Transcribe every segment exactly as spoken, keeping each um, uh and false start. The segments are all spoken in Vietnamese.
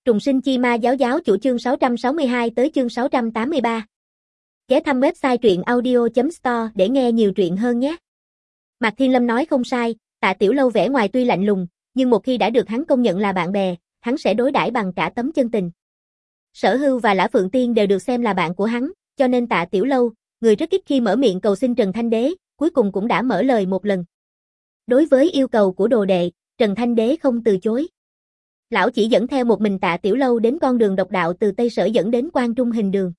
Trùng sinh chi ma giáo giáo chủ chương sáu trăm sáu mươi hai tới chương sáu trăm tám mươi ba. Ghé thăm website truyện audio chấm store để nghe nhiều truyện hơn nhé. Mạc Thiên Lâm nói không sai, Tạ Tiểu Lâu vẻ ngoài tuy lạnh lùng, nhưng một khi đã được hắn công nhận là bạn bè, hắn sẽ đối đãi bằng cả tấm chân tình. Sở Hưu và Lã Phượng Tiên đều được xem là bạn của hắn, cho nên Tạ Tiểu Lâu, người rất ít khi mở miệng cầu xin Trần Thanh Đế, cuối cùng cũng đã mở lời một lần. Đối với yêu cầu của đồ đệ, Trần Thanh Đế không từ chối. Lão chỉ dẫn theo một mình Tạ Tiểu Lâu đến con đường độc đạo từ Tây Sở dẫn đến Quan Trung Hình Đường.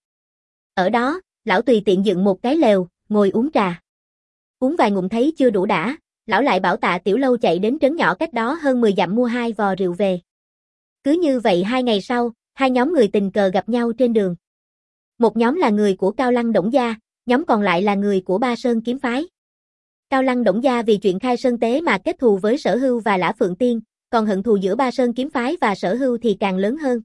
Ở đó, lão tùy tiện dựng một cái lều, ngồi uống trà. Uống vài ngụm thấy chưa đủ đã, lão lại bảo Tạ Tiểu Lâu chạy đến trấn nhỏ cách đó hơn mười dặm mua hai vò rượu về. Cứ như vậy hai ngày sau, hai nhóm người tình cờ gặp nhau trên đường. Một nhóm là người của Cao Lăng Đổng Gia, nhóm còn lại là người của Ba Sơn Kiếm Phái. Cao Lăng Đổng Gia vì chuyện khai sơn tế mà kết thù với Sở Hưu và Lã Phượng Tiên, còn hận thù giữa Ba Sơn Kiếm Phái và Sở Hưu thì càng lớn hơn.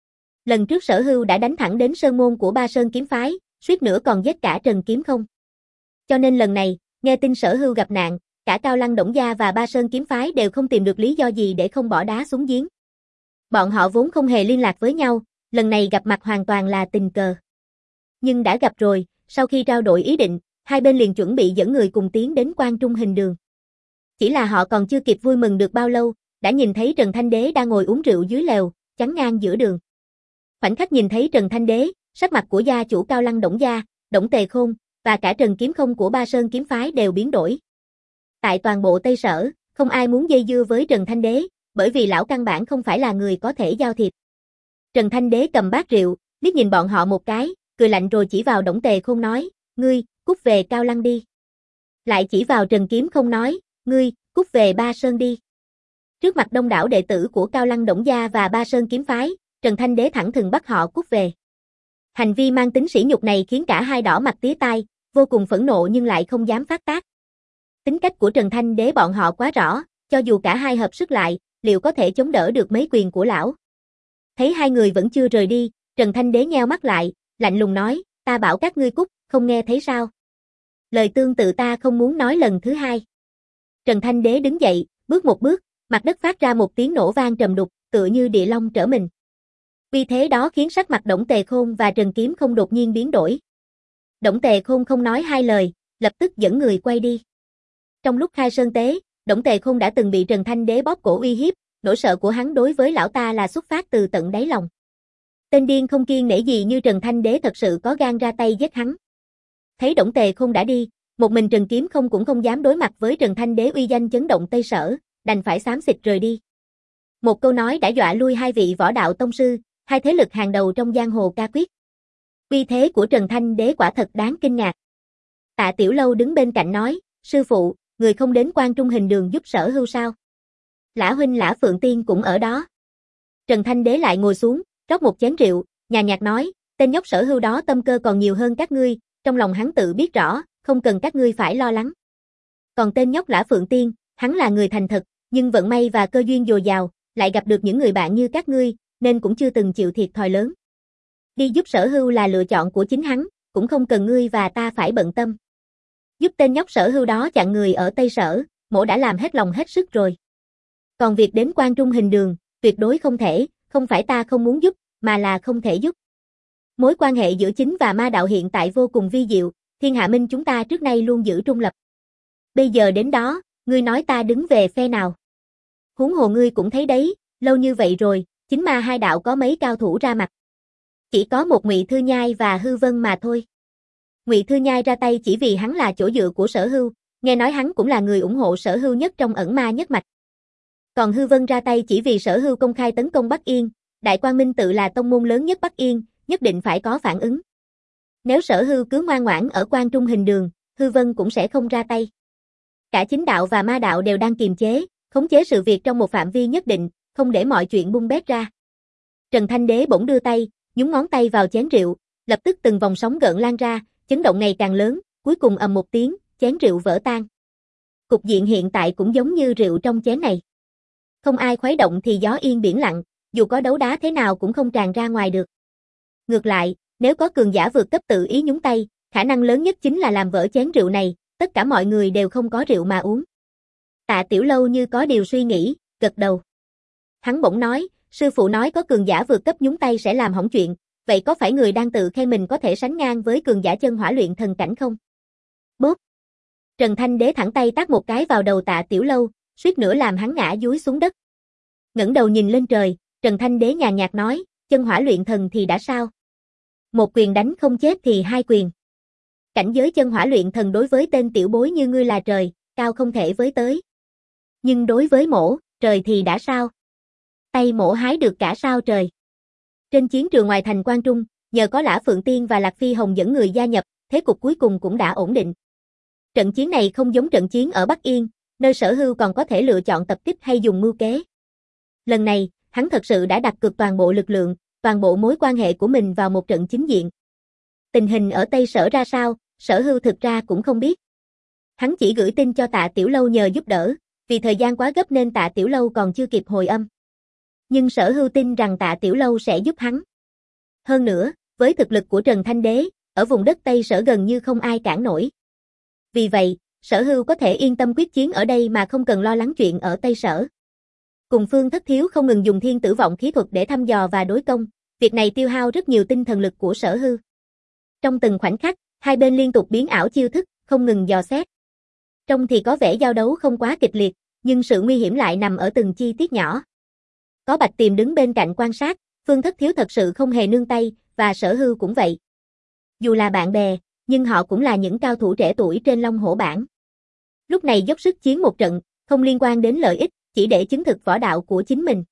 Lần trước Sở Hưu đã đánh thẳng đến sơn môn của Ba Sơn Kiếm Phái, suýt nữa còn giết cả Trần Kiếm Không. Cho nên lần này, nghe tin Sở Hưu gặp nạn, cả Cao Lăng Đổng Gia và Ba Sơn Kiếm Phái đều không tìm được lý do gì để không bỏ đá xuống giếng. Bọn họ vốn không hề liên lạc với nhau, lần này gặp mặt hoàn toàn là tình cờ. Nhưng đã gặp rồi, sau khi trao đổi ý định, hai bên liền chuẩn bị dẫn người cùng tiến đến Quan Trung Hình Đường. Chỉ là họ còn chưa kịp vui mừng được bao lâu, đã nhìn thấy Trần Thanh Đế đang ngồi uống rượu dưới lều, chắn ngang giữa đường. Khoảnh khắc nhìn thấy Trần Thanh Đế, sắc mặt của gia chủ Cao Lăng Đổng Gia, Đổng Tề Khôn, và cả Trần Kiếm Không của Ba Sơn Kiếm Phái đều biến đổi. Tại toàn bộ Tây Sở, không ai muốn dây dưa với Trần Thanh Đế, bởi vì lão căn bản không phải là người có thể giao thiệp. Trần Thanh Đế cầm bát rượu, liếc nhìn bọn họ một cái, cười lạnh rồi chỉ vào Đổng Tề Khôn nói, ngươi, cút về Cao Lăng đi. Lại chỉ vào Trần Kiếm Không nói, ngươi, cút về Ba Sơn đi. Trước mặt đông đảo đệ tử của Cao Lăng Đổng Gia và Ba Sơn Kiếm Phái, Trần Thanh Đế thẳng thừng bắt họ cút về. Hành vi mang tính sỉ nhục này khiến cả hai đỏ mặt tía tai, vô cùng phẫn nộ nhưng lại không dám phát tác. Tính cách của Trần Thanh Đế bọn họ quá rõ, cho dù cả hai hợp sức lại, liệu có thể chống đỡ được mấy quyền của lão. Thấy hai người vẫn chưa rời đi, Trần Thanh Đế nheo mắt lại, lạnh lùng nói, ta bảo các ngươi cút, không nghe thấy sao? Lời tương tự ta không muốn nói lần thứ hai. Trần Thanh Đế đứng dậy, bước một bước, mặt đất phát ra một tiếng nổ vang trầm đục, tựa như địa long trở mình. Vì thế đó khiến sắc mặt Đổng Tề Khôn và Trần Kiếm Không đột nhiên biến đổi. Đổng Tề Khôn không nói hai lời, lập tức dẫn người quay đi. Trong lúc khai sơn tế, Đổng Tề Khôn đã từng bị Trần Thanh Đế bóp cổ uy hiếp, nỗi sợ của hắn đối với lão ta là xuất phát từ tận đáy lòng. Tên điên không kiêng nể gì như Trần Thanh Đế thật sự có gan ra tay giết hắn. Thấy Đổng Tề Khôn đã đi, một mình Trần Kiếm Không cũng không dám đối mặt với Trần Thanh Đế uy danh chấn động Tây Sở, đành phải xám xịt rời đi. Một câu nói đã dọa lui hai vị võ đạo tông sư, hai thế lực hàng đầu trong giang hồ ca quyết. Uy thế của Trần Thanh Đế quả thật đáng kinh ngạc. Tạ Tiểu Lâu đứng bên cạnh nói, sư phụ, người không đến Quan Trung Hình Đường giúp Sở Hưu sao? Lã huynh Lã Phượng Tiên cũng ở đó. Trần Thanh Đế lại ngồi xuống, rót một chén rượu, nhàn nhạt nói, tên nhóc Sở Hưu đó tâm cơ còn nhiều hơn các ngươi, trong lòng hắn tự biết rõ, không cần các ngươi phải lo lắng. Còn tên nhóc Lã Phượng Tiên, hắn là người thành thật, nhưng vận may và cơ duyên dồi dào, lại gặp được những người bạn như các ngươi, nên cũng chưa từng chịu thiệt thòi lớn. Đi giúp Sở Hưu là lựa chọn của chính hắn, cũng không cần ngươi và ta phải bận tâm. Giúp tên nhóc Sở Hưu đó chặn người ở Tây Sở, mỗ đã làm hết lòng hết sức rồi. Còn việc đến Quan Trung Hình Đường, tuyệt đối không thể, không phải ta không muốn giúp, mà là không thể giúp. Mối quan hệ giữa chính và ma đạo hiện tại vô cùng vi diệu, Thiên Hạ Minh chúng ta trước nay luôn giữ trung lập. Bây giờ đến đó, ngươi nói ta đứng về phe nào? Huống hồ ngươi cũng thấy đấy, lâu như vậy rồi, chính ma hai đạo có mấy cao thủ ra mặt. Chỉ có một Ngụy Thư Nhai và Hư Vân mà thôi. Ngụy Thư Nhai ra tay chỉ vì hắn là chỗ dựa của Sở Hưu, nghe nói hắn cũng là người ủng hộ Sở Hưu nhất trong ẩn ma nhất mạch. Còn Hư Vân ra tay chỉ vì Sở Hưu công khai tấn công Bắc Yên, Đại Quang Minh tự là tông môn lớn nhất Bắc Yên, nhất định phải có phản ứng. Nếu Sở Hưu cứ ngoan ngoãn ở Quan Trung Hình Đường, Hư Vân cũng sẽ không ra tay. Cả chính đạo và ma đạo đều đang kiềm chế, khống chế sự việc trong một phạm vi nhất định, không để mọi chuyện bung bét ra. Trần Thanh Đế bỗng đưa tay, nhúng ngón tay vào chén rượu, lập tức từng vòng sóng gợn lan ra, chấn động ngày càng lớn, cuối cùng ầm một tiếng, chén rượu vỡ tan. Cục diện hiện tại cũng giống như rượu trong chén này. Không ai khuấy động thì gió yên biển lặng, dù có đấu đá thế nào cũng không tràn ra ngoài được. Ngược lại, nếu có cường giả vượt cấp tự ý nhúng tay, khả năng lớn nhất chính là làm vỡ chén rượu này, tất cả mọi người đều không có rượu mà uống. Tạ Tiểu Lâu như có điều suy nghĩ, gật đầu. Hắn bỗng nói, Sư phụ nói có cường giả vượt cấp nhúng tay sẽ làm hỏng chuyện, vậy có phải người đang tự khen mình có thể sánh ngang với cường giả chân hỏa luyện thần cảnh không? Bốp! Trần Thanh Đế thẳng tay tát một cái vào đầu Tạ Tiểu Lâu, suýt nữa làm hắn ngã dúi xuống đất. Ngẩng đầu nhìn lên trời, Trần Thanh Đế nhàn nhạt nói, chân hỏa luyện thần thì đã sao? Một quyền đánh không chết thì hai quyền. Cảnh giới chân hỏa luyện thần đối với tên tiểu bối như ngươi là trời, cao không thể với tới. Nhưng đối với mổ, trời thì đã sao? Tay mổ hái được cả sao trời. Trên chiến trường ngoài thành Quan Trung, nhờ có Lã Phượng Tiên và Lạc Phi Hồng dẫn người gia nhập, thế cục cuối cùng cũng đã ổn định. Trận chiến này không giống trận chiến ở Bắc Yên, nơi Sở Hưu còn có thể lựa chọn tập kích hay dùng mưu kế. Lần này, hắn thật sự đã đặt cược toàn bộ lực lượng, toàn bộ mối quan hệ của mình vào một trận chính diện. Tình hình ở Tây Sở ra sao, Sở Hưu thực ra cũng không biết. Hắn chỉ gửi tin cho Tạ Tiểu Lâu nhờ giúp đỡ, vì thời gian quá gấp nên Tạ Tiểu Lâu còn chưa kịp hồi âm. Nhưng Sở Hưu tin rằng Tạ Tiểu Lâu sẽ giúp hắn. Hơn nữa, với thực lực của Trần Thanh Đế, ở vùng đất Tây Sở gần như không ai cản nổi. Vì vậy, Sở Hưu có thể yên tâm quyết chiến ở đây mà không cần lo lắng chuyện ở Tây Sở. Cùng Phương Thất Thiếu không ngừng dùng thiên tử vọng khí thuật để thăm dò và đối công, việc này tiêu hao rất nhiều tinh thần lực của Sở Hưu. Trong từng khoảnh khắc, hai bên liên tục biến ảo chiêu thức, không ngừng dò xét. Trông thì có vẻ giao đấu không quá kịch liệt, nhưng sự nguy hiểm lại nằm ở từng chi tiết nhỏ. Có Bạch Tiềm đứng bên cạnh quan sát, Phương Thất Thiếu thật sự không hề nương tay, và Sở Hưu cũng vậy. Dù là bạn bè, nhưng họ cũng là những cao thủ trẻ tuổi trên Long Hổ bảng. Lúc này dốc sức chiến một trận, không liên quan đến lợi ích, chỉ để chứng thực võ đạo của chính mình.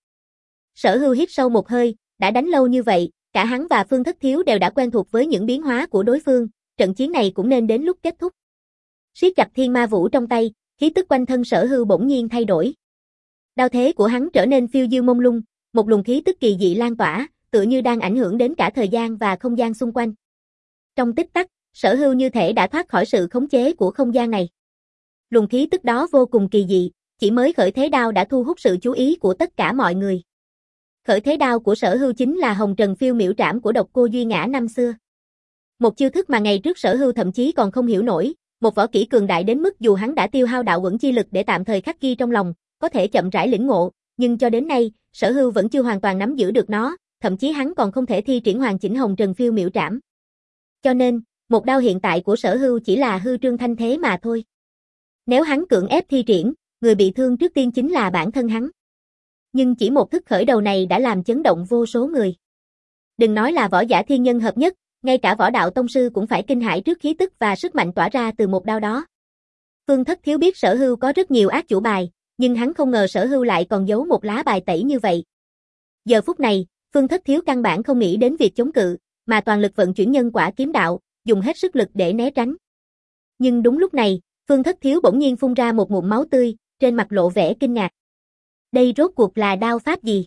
Sở Hưu hít sâu một hơi, đã đánh lâu như vậy, cả hắn và Phương Thất Thiếu đều đã quen thuộc với những biến hóa của đối phương, trận chiến này cũng nên đến lúc kết thúc. Siết chặt thiên ma vũ trong tay, khí tức quanh thân Sở Hưu bỗng nhiên thay đổi. Đao thế của hắn trở nên phiêu diêu mông lung, một luồng khí tức kỳ dị lan tỏa, tựa như đang ảnh hưởng đến cả thời gian và không gian xung quanh. Trong tích tắc, Sở Hưu như thể đã thoát khỏi sự khống chế của không gian này. Luồng khí tức đó vô cùng kỳ dị, chỉ mới khởi thế đao đã thu hút sự chú ý của tất cả mọi người. Khởi thế đao của Sở Hưu chính là Hồng Trần Phiêu Miểu Trảm của Độc Cô Duy Ngã năm xưa. Một chiêu thức mà ngày trước Sở Hưu thậm chí còn không hiểu nổi, một võ kỹ cường đại đến mức dù hắn đã tiêu hao đạo uẩn chi lực để tạm thời khắc ghi trong lòng, có thể chậm rãi lĩnh ngộ, nhưng cho đến nay, Sở Hưu vẫn chưa hoàn toàn nắm giữ được nó, thậm chí hắn còn không thể thi triển hoàn chỉnh Hồng Trần Phiêu Miểu Trảm. Cho nên, một đao hiện tại của Sở Hưu chỉ là hư trương thanh thế mà thôi. Nếu hắn cưỡng ép thi triển, người bị thương trước tiên chính là bản thân hắn. Nhưng chỉ một thức khởi đầu này đã làm chấn động vô số người. Đừng nói là võ giả thiên nhân hợp nhất, ngay cả võ đạo tông sư cũng phải kinh hãi trước khí tức và sức mạnh tỏa ra từ một đao đó. Phương Thất Thiếu biết Sở Hưu có rất nhiều ác chủ bài, nhưng hắn không ngờ Sở Hưu lại còn giấu một lá bài tẩy như vậy. Giờ phút này, Phương Thất Thiếu căn bản không nghĩ đến việc chống cự, mà toàn lực vận chuyển nhân quả kiếm đạo, dùng hết sức lực để né tránh. Nhưng đúng lúc này, Phương Thất Thiếu bỗng nhiên phun ra một ngụm máu tươi, trên mặt lộ vẻ kinh ngạc. Đây rốt cuộc là đao pháp gì?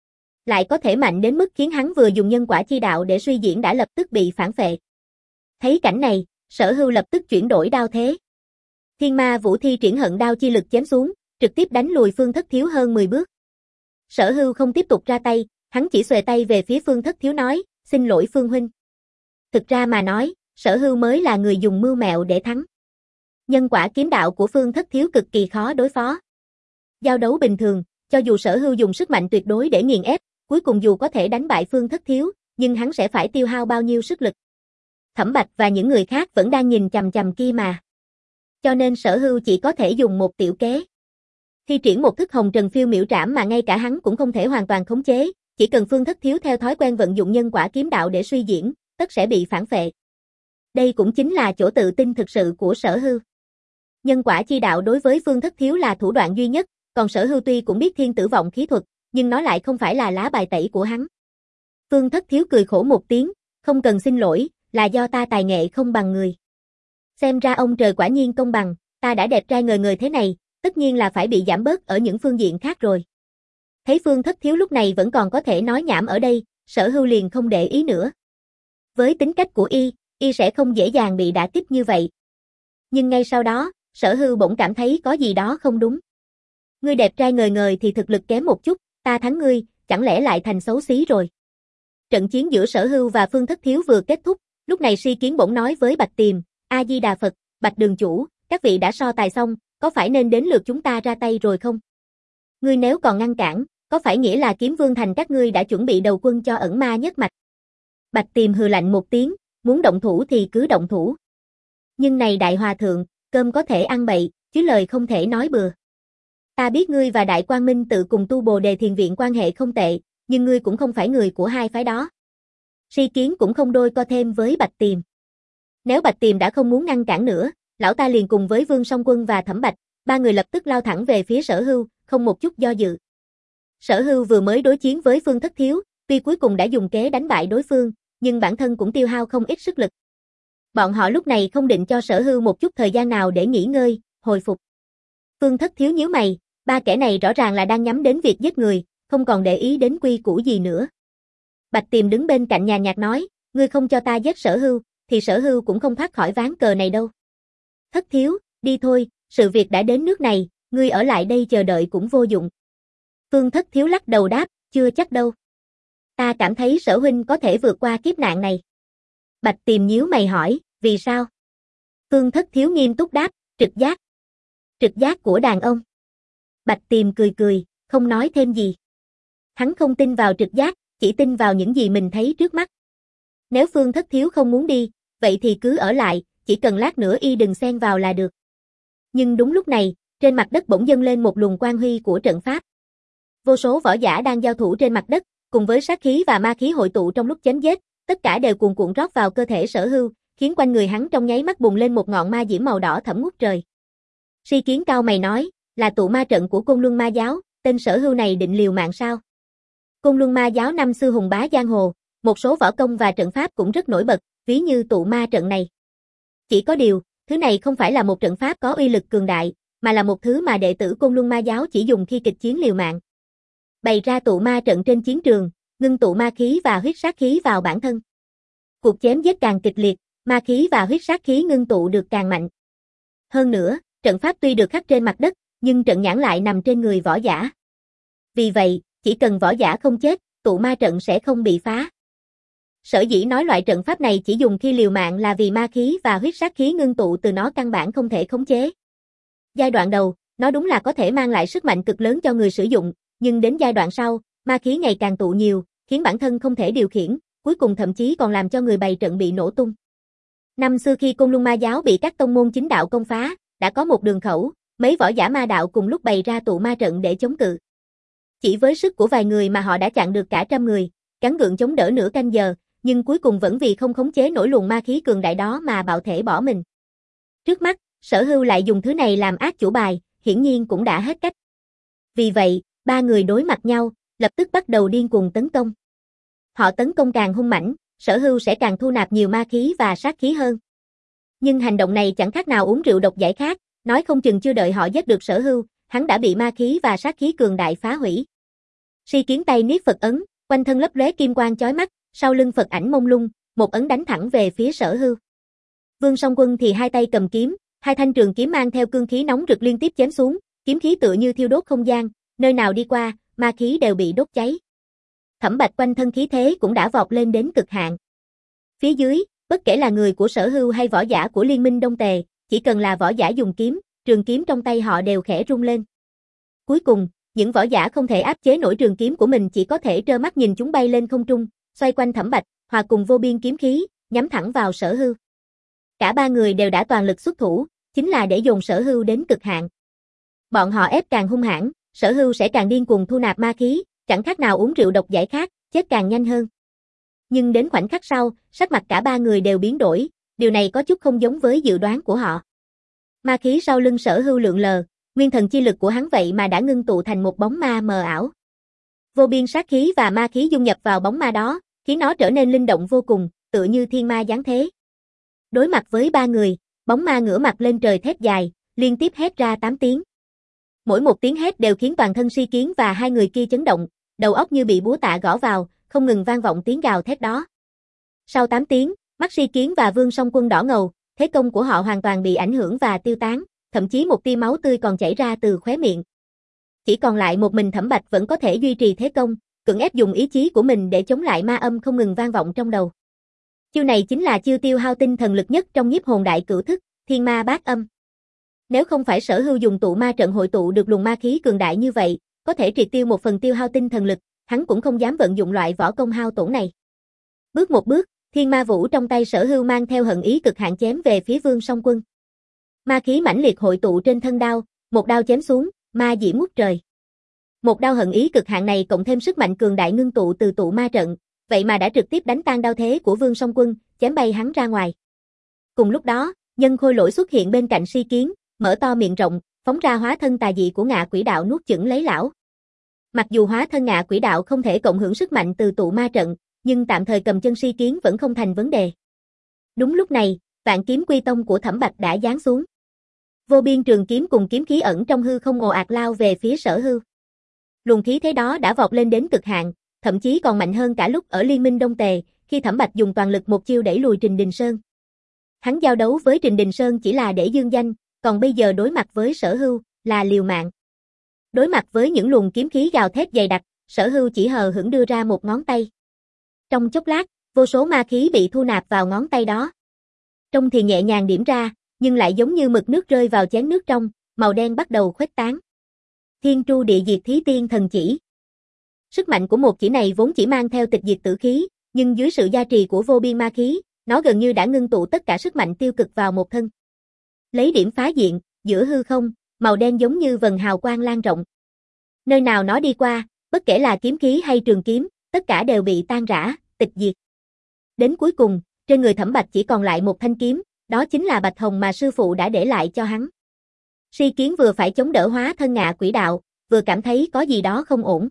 Lại có thể mạnh đến mức khiến hắn vừa dùng nhân quả chi đạo để suy diễn đã lập tức bị phản phệ. Thấy cảnh này, Sở Hưu lập tức chuyển đổi đao thế. Thiên ma vũ thi triển hận đao chi lực chém xuống, trực tiếp đánh lùi Phương Thất Thiếu hơn mười bước. Sở Hưu không tiếp tục ra tay, hắn chỉ xuề tay về phía Phương Thất Thiếu nói, xin lỗi Phương huynh. Thực ra mà nói, Sở Hưu mới là người dùng mưu mẹo để thắng. Nhân quả kiếm đạo của Phương Thất Thiếu cực kỳ khó đối phó. Giao đấu bình thường, cho dù Sở Hưu dùng sức mạnh tuyệt đối để nghiền ép, cuối cùng dù có thể đánh bại Phương Thất Thiếu, nhưng hắn sẽ phải tiêu hao bao nhiêu sức lực. Thẩm Bạch và những người khác vẫn đang nhìn chằm chằm kia mà. Cho nên Sở Hưu chỉ có thể dùng một tiểu kế. Thi triển một thức Hồng Trần Phiêu Miểu Trảm mà ngay cả hắn cũng không thể hoàn toàn khống chế, chỉ cần Phương Thất Thiếu theo thói quen vận dụng nhân quả kiếm đạo để suy diễn, tất sẽ bị phản phệ. Đây cũng chính là chỗ tự tin thực sự của Sở Hưu. Nhân quả chi đạo đối với Phương Thất Thiếu là thủ đoạn duy nhất, còn Sở Hưu tuy cũng biết thiên tử vọng khí thuật, nhưng nó lại không phải là lá bài tẩy của hắn. Phương Thất Thiếu cười khổ một tiếng, không cần xin lỗi, là do ta tài nghệ không bằng người. Xem ra ông trời quả nhiên công bằng, ta đã đẹp trai ngời ngời thế này, tất nhiên là phải bị giảm bớt ở những phương diện khác rồi. Thấy Phương Thất Thiếu lúc này vẫn còn có thể nói nhảm ở đây, Sở Hưu liền không để ý nữa. Với tính cách của y, y sẽ không dễ dàng bị đả kích như vậy. Nhưng ngay sau đó, Sở Hưu bỗng cảm thấy có gì đó không đúng. Ngươi đẹp trai ngời ngời thì thực lực kém một chút, ta thắng ngươi, chẳng lẽ lại thành xấu xí rồi. Trận chiến giữa Sở Hưu và Phương Thất Thiếu vừa kết thúc, lúc này Si Kiến bỗng nói với Bạch Tiềm, A Di Đà Phật, Bạch đường chủ, các vị đã so tài xong, có phải nên đến lượt chúng ta ra tay rồi không? Ngươi nếu còn ngăn cản, có phải nghĩa là Kiếm Vương Thành các ngươi đã chuẩn bị đầu quân cho ẩn ma nhất mạch? Bạch Tiềm hừ lạnh một tiếng, muốn động thủ thì cứ động thủ. Nhưng này đại hòa thượng, cơm có thể ăn bậy, chứ lời không thể nói bừa. Ta biết ngươi và Đại Quang Minh tự cùng tu Bồ Đề Thiền Viện quan hệ không tệ, nhưng ngươi cũng không phải người của hai phái đó. Si Kiến cũng không đôi co thêm với Bạch Tiềm. Nếu Bạch Tiềm đã không muốn ngăn cản nữa, lão ta liền cùng với Vương Song Quân và Thẩm Bạch, ba người lập tức lao thẳng về phía Sở Hưu, không một chút do dự. Sở Hưu vừa mới đối chiến với Phương Thất Thiếu, tuy cuối cùng đã dùng kế đánh bại đối phương, nhưng bản thân cũng tiêu hao không ít sức lực. Bọn họ lúc này không định cho Sở Hưu một chút thời gian nào để nghỉ ngơi, hồi phục. Phương Thất Thiếu nhíu mày, ba kẻ này rõ ràng là đang nhắm đến việc giết người, không còn để ý đến quy củ gì nữa. Bạch Tiềm đứng bên cạnh nhàn nhạt nói, ngươi không cho ta giết Sở Hưu, thì Sở Hưu cũng không thoát khỏi ván cờ này đâu. Thất Thiếu, đi thôi, sự việc đã đến nước này, ngươi ở lại đây chờ đợi cũng vô dụng. Phương Thất Thiếu lắc đầu đáp, chưa chắc đâu. Ta cảm thấy Sở huynh có thể vượt qua kiếp nạn này. Bạch Tiềm nhíu mày hỏi, vì sao? Phương Thất Thiếu nghiêm túc đáp, trực giác. Trực giác của đàn ông. Bạch Tiềm cười cười, không nói thêm gì. Hắn không tin vào trực giác, chỉ tin vào những gì mình thấy trước mắt. Nếu Phương Thất Thiếu không muốn đi, vậy thì cứ ở lại, chỉ cần lát nữa y đừng xen vào là được. Nhưng đúng lúc này, trên mặt đất bỗng dâng lên một luồng quang huy của trận pháp. Vô số võ giả đang giao thủ trên mặt đất, cùng với sát khí và ma khí hội tụ trong lúc chém giết, tất cả đều cuồn cuộn rót vào cơ thể Sở Hưu, khiến quanh người hắn trong nháy mắt bùng lên một ngọn ma diễm màu đỏ thẫm ngút trời. Si Kiến cao mày nói, là tụ ma trận của Côn Luân Ma Giáo, tên Sở Hưu này định liều mạng sao? Côn Luân Ma Giáo năm xưa hùng bá giang hồ, một số võ công và trận pháp cũng rất nổi bật, ví như tụ ma trận này. Chỉ có điều, thứ này không phải là một trận pháp có uy lực cường đại, mà là một thứ mà đệ tử Côn Luân Ma Giáo chỉ dùng khi kịch chiến liều mạng. Bày ra tụ ma trận trên chiến trường, ngưng tụ ma khí và huyết sát khí vào bản thân. Cuộc chém giết càng kịch liệt, ma khí và huyết sát khí ngưng tụ được càng mạnh. Hơn nữa, trận pháp tuy được khắc trên mặt đất, nhưng trận nhãn lại nằm trên người võ giả. Vì vậy, chỉ cần võ giả không chết, tụ ma trận sẽ không bị phá. Sở dĩ nói loại trận pháp này chỉ dùng khi liều mạng là vì ma khí và huyết sát khí ngưng tụ từ nó căn bản không thể khống chế. Giai đoạn đầu, nó đúng là có thể mang lại sức mạnh cực lớn cho người sử dụng, nhưng đến giai đoạn sau, ma khí ngày càng tụ nhiều, khiến bản thân không thể điều khiển, cuối cùng thậm chí còn làm cho người bày trận bị nổ tung. Năm xưa khi Côn Luân Ma Giáo bị các tông môn chính đạo công phá, đã có một đường khẩu, mấy võ giả ma đạo cùng lúc bày ra tụ ma trận để chống cự. Chỉ với sức của vài người mà họ đã chặn được cả trăm người, gắng gượng chống đỡ nửa canh giờ, nhưng cuối cùng vẫn vì không khống chế nổi luồng ma khí cường đại đó mà bạo thể bỏ mình. Trước mắt, Sở Hưu lại dùng thứ này làm ác chủ bài, hiển nhiên cũng đã hết cách. Vì vậy, ba người đối mặt nhau, lập tức bắt đầu điên cuồng tấn công. Họ tấn công càng hung mãnh, Sở Hưu sẽ càng thu nạp nhiều ma khí và sát khí hơn. Nhưng hành động này chẳng khác nào uống rượu độc giải khát, nói không chừng chưa đợi họ giết được Sở Hưu, hắn đã bị ma khí và sát khí cường đại phá hủy. Si Kiến tay niết Phật ấn, quanh thân lấp lóe kim quang chói mắt, sau lưng Phật ảnh mông lung, một ấn đánh thẳng về phía Sở Hưu. Vương Song Quân thì hai tay cầm kiếm, hai thanh trường kiếm mang theo cương khí nóng rực liên tiếp chém xuống, kiếm khí tựa như thiêu đốt không gian, nơi nào đi qua, ma khí đều bị đốt cháy. Thẩm Bạch quanh thân khí thế cũng đã vọt lên đến cực hạn. Phía dưới, bất kể là người của Sở Hưu hay võ giả của Liên minh Đông Tề, chỉ cần là võ giả dùng kiếm, trường kiếm trong tay họ đều khẽ rung lên. Cuối cùng, những võ giả không thể áp chế nổi trường kiếm của mình chỉ có thể trơ mắt nhìn chúng bay lên không trung, xoay quanh Thẩm Bạch, hòa cùng vô biên kiếm khí, nhắm thẳng vào Sở Hưu. Cả ba người đều đã toàn lực xuất thủ, chính là để dồn Sở Hưu đến cực hạn. Bọn họ ép càng hung hãn, Sở Hưu sẽ càng điên cuồng thu nạp ma khí, chẳng khác nào uống rượu độc giải khát, chết càng nhanh hơn. Nhưng đến khoảnh khắc sau, sắc mặt cả ba người đều biến đổi, điều này có chút không giống với dự đoán của họ. Ma khí sau lưng Sở Hưu lượn lờ, nguyên thần chi lực của hắn vậy mà đã ngưng tụ thành một bóng ma mờ ảo. Vô biên sát khí và ma khí dung nhập vào bóng ma đó, khiến nó trở nên linh động vô cùng, tựa như thiên ma giáng thế. Đối mặt với ba người, bóng ma ngửa mặt lên trời thét dài, liên tiếp hét ra tám tiếng. Mỗi một tiếng hét đều khiến toàn thân Si Kiến và hai người kia chấn động, đầu óc như bị búa tạ gõ vào, không ngừng vang vọng tiếng gào thét đó. Sau tám tiếng, mắt Si Kiến và Vương Song Quân đỏ ngầu, thế công của họ hoàn toàn bị ảnh hưởng và tiêu tán, thậm chí một tia máu tươi còn chảy ra từ khóe miệng. Chỉ còn lại một mình Thẩm Bạch vẫn có thể duy trì thế công, cưỡng ép dùng ý chí của mình để chống lại ma âm không ngừng vang vọng trong đầu. Chiêu này chính là chiêu tiêu hao tinh thần lực nhất trong nhiếp hồn đại cửu thức, thiên ma bát âm. Nếu không phải Sở Hưu dùng tụ ma trận hội tụ được luồng ma khí cường đại như vậy, có thể triệt tiêu một phần tiêu hao tinh thần lực, hắn cũng không dám vận dụng loại võ công hao tổn này. Bước một bước, thiên ma vũ trong tay Sở Hưu mang theo hận ý cực hạn chém về phía Vương Song Quân. Ma khí mãnh liệt hội tụ trên thân đao, một đao chém xuống, ma diễm ngút trời. Một đao hận ý cực hạn này cộng thêm sức mạnh cường đại ngưng tụ từ tụ ma trận, vậy mà đã trực tiếp đánh tan đao thế của Vương Song Quân, chém bay hắn ra ngoài. Cùng lúc đó, Nhân Khôi Lỗi xuất hiện bên cạnh Si Kiến, mở to miệng rộng, phóng ra hóa thân tà dị của Ngạ Quỷ Đạo nuốt chửng lấy lão. Mặc dù hóa thân Ngạ Quỷ Đạo không thể cộng hưởng sức mạnh từ tụ ma trận, nhưng tạm thời cầm chân Si Kiến vẫn không thành vấn đề. Đúng lúc này, Vạn Kiếm Quy Tông của Thẩm Bạch đã giáng xuống. Vô biên trường kiếm cùng kiếm khí ẩn trong hư không ồ ạt lao về phía Sở Hưu. Luồng khí thế đó đã vọt lên đến cực hạn, thậm chí còn mạnh hơn cả lúc ở Liên minh Đông Tề, khi Thẩm Bạch dùng toàn lực một chiêu đẩy lùi Trình Đình Sơn. Hắn giao đấu với Trình Đình Sơn chỉ là để dương danh, còn bây giờ đối mặt với Sở Hưu là liều mạng. Đối mặt với những luồng kiếm khí gào thét dày đặc, Sở Hưu chỉ hờ hững đưa ra một ngón tay. Trong chốc lát, vô số ma khí bị thu nạp vào ngón tay đó. Trông thì nhẹ nhàng điểm ra, nhưng lại giống như mực nước rơi vào chén nước trong, màu đen bắt đầu khuếch tán. Thiên Tru Địa Diệt Thí Tiên Thần Chỉ. Sức mạnh của một chỉ này vốn chỉ mang theo tịch diệt tử khí, nhưng dưới sự gia trì của vô biên ma khí, nó gần như đã ngưng tụ tất cả sức mạnh tiêu cực vào một thân. Lấy điểm phá diện, giữa hư không, màu đen giống như vầng hào quang lan rộng. Nơi nào nó đi qua, bất kể là kiếm khí hay trường kiếm, tất cả đều bị tan rã, tịch diệt. Đến cuối cùng, trên người Thẩm Bạch chỉ còn lại một thanh kiếm, đó chính là Bạch Hồng mà sư phụ đã để lại cho hắn. Si Kiến vừa phải chống đỡ hóa thân Ngạ Quỷ Đạo, vừa cảm thấy có gì đó không ổn.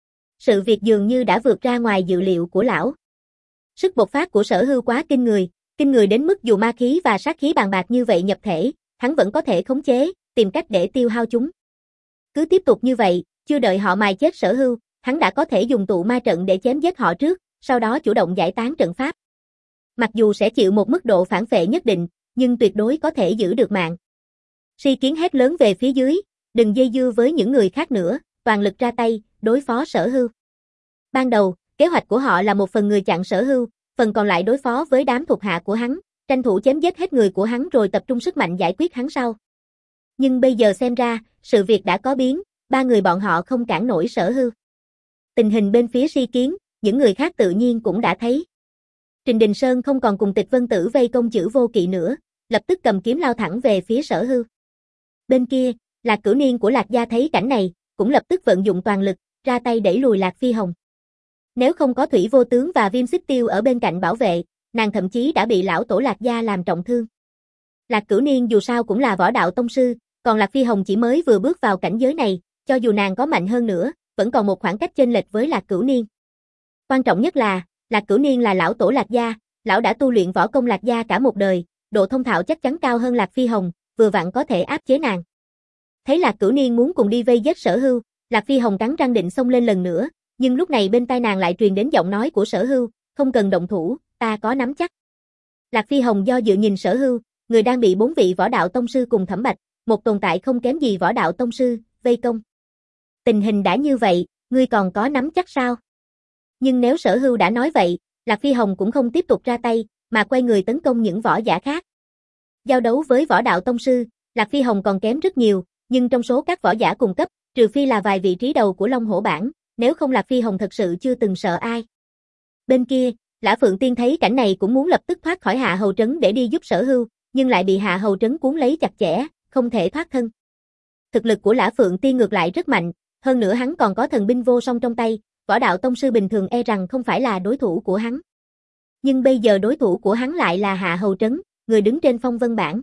Sự việc dường như đã vượt ra ngoài dự liệu của lão. Sức bộc phát của Sở Hưu quá kinh người, kinh người đến mức dù ma khí và sát khí bàn bạc như vậy nhập thể, hắn vẫn có thể khống chế, tìm cách để tiêu hao chúng. Cứ tiếp tục như vậy, chưa đợi họ mài chết Sở Hưu, hắn đã có thể dùng tụ ma trận để chém giết họ trước, sau đó chủ động giải tán trận pháp. Mặc dù sẽ chịu một mức độ phản phệ nhất định, nhưng tuyệt đối có thể giữ được mạng. Si Kiến hét lớn về phía dưới, đừng dây dưa với những người khác nữa, toàn lực ra tay, đối phó Sở Hưu. Ban đầu, kế hoạch của họ là một phần người chặn Sở Hưu, phần còn lại đối phó với đám thuộc hạ của hắn, tranh thủ chém giết hết người của hắn rồi tập trung sức mạnh giải quyết hắn sau. Nhưng bây giờ xem ra, sự việc đã có biến, ba người bọn họ không cản nổi Sở Hưu. Tình hình bên phía Si Kiến, những người khác tự nhiên cũng đã thấy. Trình Đình Sơn không còn cùng Tịch Vân Tử vây công Chữ Vô Kỵ nữa, lập tức cầm kiếm lao thẳng về phía Sở Hưu. Bên kia, Lạc Cửu Niên của Lạc gia thấy cảnh này, cũng lập tức vận dụng toàn lực, ra tay đẩy lùi Lạc Phi Hồng. Nếu không có Thủy Vô Tướng và Viêm Xích Tiêu ở bên cạnh bảo vệ, nàng thậm chí đã bị lão tổ Lạc gia làm trọng thương. Lạc Cửu Niên dù sao cũng là võ đạo tông sư, còn Lạc Phi Hồng chỉ mới vừa bước vào cảnh giới này, cho dù nàng có mạnh hơn nữa, vẫn còn một khoảng cách chênh lệch với Lạc Cửu Niên. Quan trọng nhất là, Lạc Cửu Niên là lão tổ Lạc gia, lão đã tu luyện võ công Lạc gia cả một đời, độ thông thạo chắc chắn cao hơn Lạc Phi Hồng, vừa vặn có thể áp chế nàng. Thấy Lạc Cửu Niên muốn cùng đi vây giết Sở Hưu, Lạc Phi Hồng cắn răng định xông lên lần nữa, nhưng lúc này bên tai nàng lại truyền đến giọng nói của Sở Hưu, không cần động thủ, ta có nắm chắc. Lạc Phi Hồng do dự nhìn Sở Hưu, người đang bị bốn vị võ đạo tông sư cùng Thẩm Bạch, một tồn tại không kém gì võ đạo tông sư, vây công. Tình hình đã như vậy, ngươi còn có nắm chắc sao? Nhưng nếu Sở Hưu đã nói vậy, Lạc Phi Hồng cũng không tiếp tục ra tay, mà quay người tấn công những võ giả khác. Giao đấu với võ đạo tông sư, Lạc Phi Hồng còn kém rất nhiều, nhưng trong số các võ giả cùng cấp, trừ phi là vài vị trí đầu của Long Hổ bảng, nếu không Lạc Phi Hồng thật sự chưa từng sợ ai. Bên kia, Lã Phượng Tiên thấy cảnh này cũng muốn lập tức thoát khỏi Hạ Hầu Trấn để đi giúp Sở Hưu, nhưng lại bị Hạ Hầu Trấn cuốn lấy chặt chẽ, không thể thoát thân. Thực lực của Lã Phượng Tiên ngược lại rất mạnh, hơn nữa hắn còn có thần binh vô song trong tay, võ đạo tông sư bình thường e rằng không phải là đối thủ của hắn. Nhưng bây giờ đối thủ của hắn lại là Hạ Hầu Trấn, người đứng trên phong vân bảng.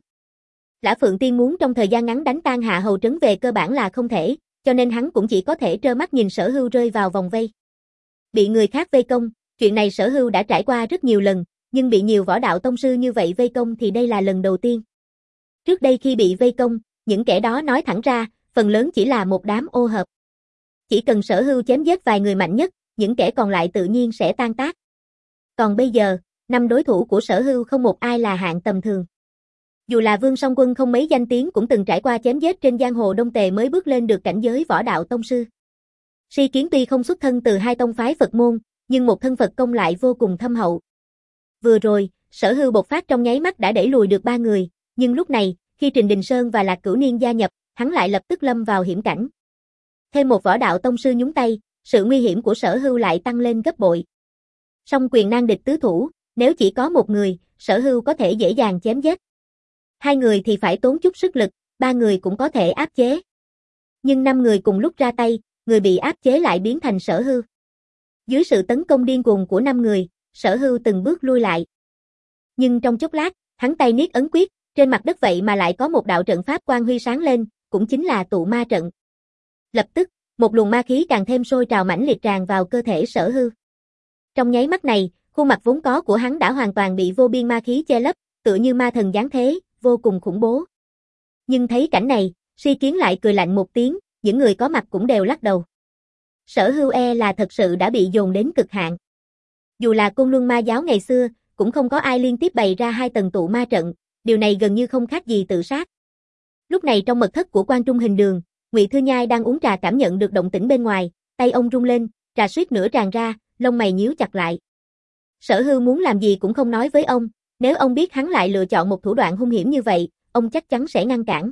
Lã Phượng Tiên muốn trong thời gian ngắn đánh tan Hạ Hầu Trấn về cơ bản là không thể, cho nên hắn cũng chỉ có thể trơ mắt nhìn Sở Hưu rơi vào vòng vây. Bị người khác vây công, chuyện này Sở Hưu đã trải qua rất nhiều lần, nhưng bị nhiều võ đạo tông sư như vậy vây công thì đây là lần đầu tiên. Trước đây khi bị vây công, những kẻ đó nói thẳng ra, phần lớn chỉ là một đám ô hợp. Chỉ cần Sở Hưu chém giết vài người mạnh nhất, những kẻ còn lại tự nhiên sẽ tan tác. Còn bây giờ, năm đối thủ của Sở Hưu không một ai là hạng tầm thường. Dù là Vương Song Quân không mấy danh tiếng cũng từng trải qua chém giết trên giang hồ Đông Tề mới bước lên được cảnh giới võ đạo tông sư. Si Kiến tuy không xuất thân từ hai tông phái Phật môn, nhưng một thân Phật công lại vô cùng thâm hậu. Vừa rồi, Sở Hưu bộc phát trong nháy mắt đã đẩy lùi được ba người, nhưng lúc này, khi Trình Đình Sơn và Lạc Cửu Niên gia nhập, hắn lại lập tức lâm vào hiểm cảnh. Thêm một võ đạo tông sư nhúng tay, sự nguy hiểm của Sở Hưu lại tăng lên gấp bội. Song quyền nan địch tứ thủ, nếu chỉ có một người, Sở Hưu có thể dễ dàng chém giết. Hai người thì phải tốn chút sức lực, ba người cũng có thể áp chế. Nhưng năm người cùng lúc ra tay, người bị áp chế lại biến thành Sở Hưu. Dưới sự tấn công điên cuồng của năm người, Sở Hưu từng bước lui lại. Nhưng trong chốc lát, hắn tay niết ấn quyết, trên mặt đất vậy mà lại có một đạo trận pháp quang huy sáng lên, cũng chính là tụ ma trận. Lập tức, một luồng ma khí càng thêm sôi trào mãnh liệt tràn vào cơ thể Sở Hưu. Trong nháy mắt này, khuôn mặt vốn có của hắn đã hoàn toàn bị vô biên ma khí che lấp, tựa như ma thần giáng thế, vô cùng khủng bố. Nhưng thấy cảnh này, Si Kiến lại cười lạnh một tiếng, những người có mặt cũng đều lắc đầu. Sở Hưu e là thật sự đã bị dồn đến cực hạn. Dù là Côn Luân Ma giáo ngày xưa, cũng không có ai liên tiếp bày ra hai tầng tụ ma trận, điều này gần như không khác gì tự sát. Lúc này trong mật thất của Quan Trung Hình Đường, Ngụy Thư Nhai đang uống trà cảm nhận được động tĩnh bên ngoài, tay ông rung lên, trà suýt nữa tràn ra, lông mày nhíu chặt lại. Sở Hưu muốn làm gì cũng không nói với ông, nếu ông biết hắn lại lựa chọn một thủ đoạn hung hiểm như vậy, ông chắc chắn sẽ ngăn cản.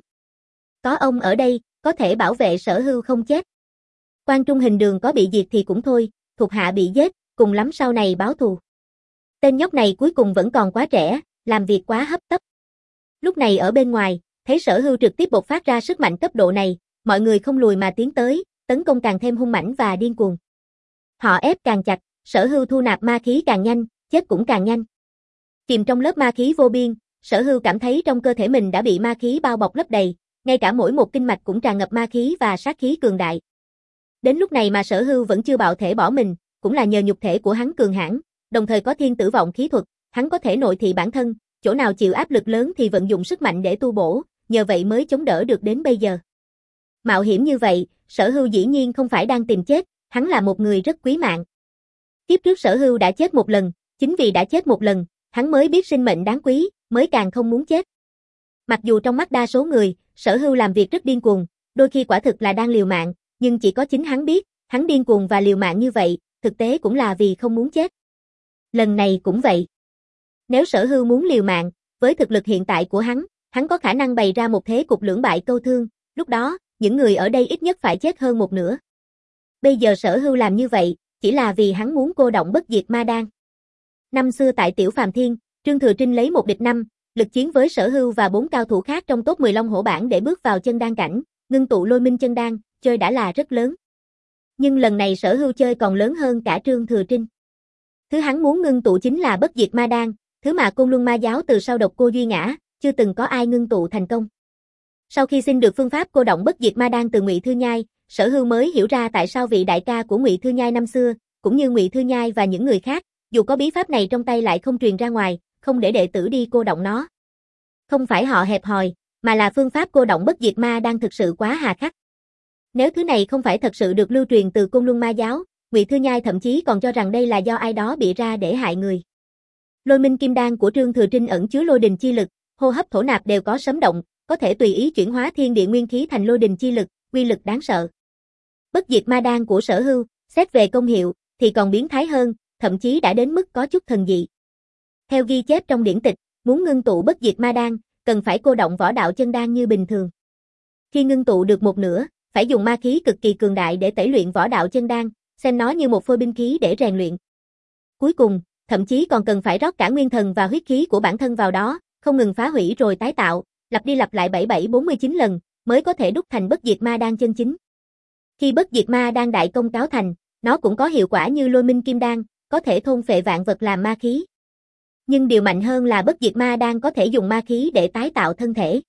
Có ông ở đây, có thể bảo vệ Sở Hưu không chết. Quan Trung Hình Đường có bị diệt thì cũng thôi, thuộc hạ bị giết, cùng lắm sau này báo thù. Tên nhóc này cuối cùng vẫn còn quá trẻ, làm việc quá hấp tấp. Lúc này ở bên ngoài, thấy Sở Hưu trực tiếp bộc phát ra sức mạnh cấp độ này, mọi người không lùi mà tiến tới, tấn công càng thêm hung mãnh và điên cuồng. Họ ép càng chặt, Sở Hưu thu nạp ma khí càng nhanh, chết cũng càng nhanh. Chìm trong lớp ma khí vô biên, Sở Hưu cảm thấy trong cơ thể mình đã bị ma khí bao bọc lấp đầy, ngay cả mỗi một kinh mạch cũng tràn ngập ma khí và sát khí cường đại. Đến lúc này mà Sở Hưu vẫn chưa bạo thể bỏ mình, cũng là nhờ nhục thể của hắn cường hãn, đồng thời có thiên tử vọng khí thuật, hắn có thể nội thị bản thân, chỗ nào chịu áp lực lớn thì vận dụng sức mạnh để tu bổ, nhờ vậy mới chống đỡ được đến bây giờ. Mạo hiểm như vậy, Sở Hưu dĩ nhiên không phải đang tìm chết, hắn là một người rất quý mạng. Kiếp trước Sở Hưu đã chết một lần, chính vì đã chết một lần, hắn mới biết sinh mệnh đáng quý, mới càng không muốn chết. Mặc dù trong mắt đa số người, Sở Hưu làm việc rất điên cuồng, đôi khi quả thực là đang liều mạng, nhưng chỉ có chính hắn biết, hắn điên cuồng và liều mạng như vậy, thực tế cũng là vì không muốn chết. Lần này cũng vậy. Nếu Sở Hưu muốn liều mạng, với thực lực hiện tại của hắn, hắn có khả năng bày ra một thế cục lưỡng bại câu thương, lúc đó, những người ở đây ít nhất phải chết hơn một nửa. Bây giờ Sở Hưu làm như vậy, chỉ là vì hắn muốn cô động bất diệt ma đan. Năm xưa tại Tiểu Phàm Thiên, Trương Thừa Trinh lấy một địch năm, lực chiến với Sở Hưu và bốn cao thủ khác trong top mười Long Hổ bảng để bước vào chân đan cảnh, ngưng tụ Lôi Minh chân đan, chơi đã là rất lớn. Nhưng lần này Sở Hưu chơi còn lớn hơn cả Trương Thừa Trinh. Thứ hắn muốn ngưng tụ chính là bất diệt ma đan, thứ mà Côn Luân Ma giáo từ sau độc cô Duy Ngã, chưa từng có ai ngưng tụ thành công. Sau khi xin được phương pháp cô động bất diệt ma đan từ Ngụy Thư Nhai, Sở Hưu mới hiểu ra tại sao vị đại ca của Ngụy Thư Nhai năm xưa, cũng như Ngụy Thư Nhai và những người khác, dù có bí pháp này trong tay lại không truyền ra ngoài, không để đệ tử đi cô động nó. Không phải họ hẹp hòi, mà là phương pháp cô động bất diệt ma đan thực sự quá hà khắc. Nếu thứ này không phải thật sự được lưu truyền từ Côn Luân Ma giáo, Ngụy Thư Nhai thậm chí còn cho rằng đây là do ai đó bịa ra để hại người. Lôi Minh kim đan của Trương Thừa Trinh ẩn chứa lôi đình chi lực, hô hấp thổ nạp đều có sấm động, có thể tùy ý chuyển hóa thiên địa nguyên khí thành lôi đình chi lực, uy lực đáng sợ. Bất diệt ma đan của Sở Hưu, xét về công hiệu thì còn biến thái hơn, thậm chí đã đến mức có chút thần dị. Theo ghi chép trong điển tịch, muốn ngưng tụ bất diệt ma đan, cần phải cô động võ đạo chân đan như bình thường. Khi ngưng tụ được một nửa, phải dùng ma khí cực kỳ cường đại để tẩy luyện võ đạo chân đan, xem nó như một phôi binh khí để rèn luyện. Cuối cùng, thậm chí còn cần phải rót cả nguyên thần và huyết khí của bản thân vào đó, không ngừng phá hủy rồi tái tạo, lặp đi lặp lại bảy bảy bốn mươi chín lần, mới có thể đúc thành bất diệt ma đan chân chính. Khi bất diệt ma đan đại công cáo thành, nó cũng có hiệu quả như Lôi Minh kim đan, có thể thôn phệ vạn vật làm ma khí. Nhưng điều mạnh hơn là bất diệt ma đan có thể dùng ma khí để tái tạo thân thể.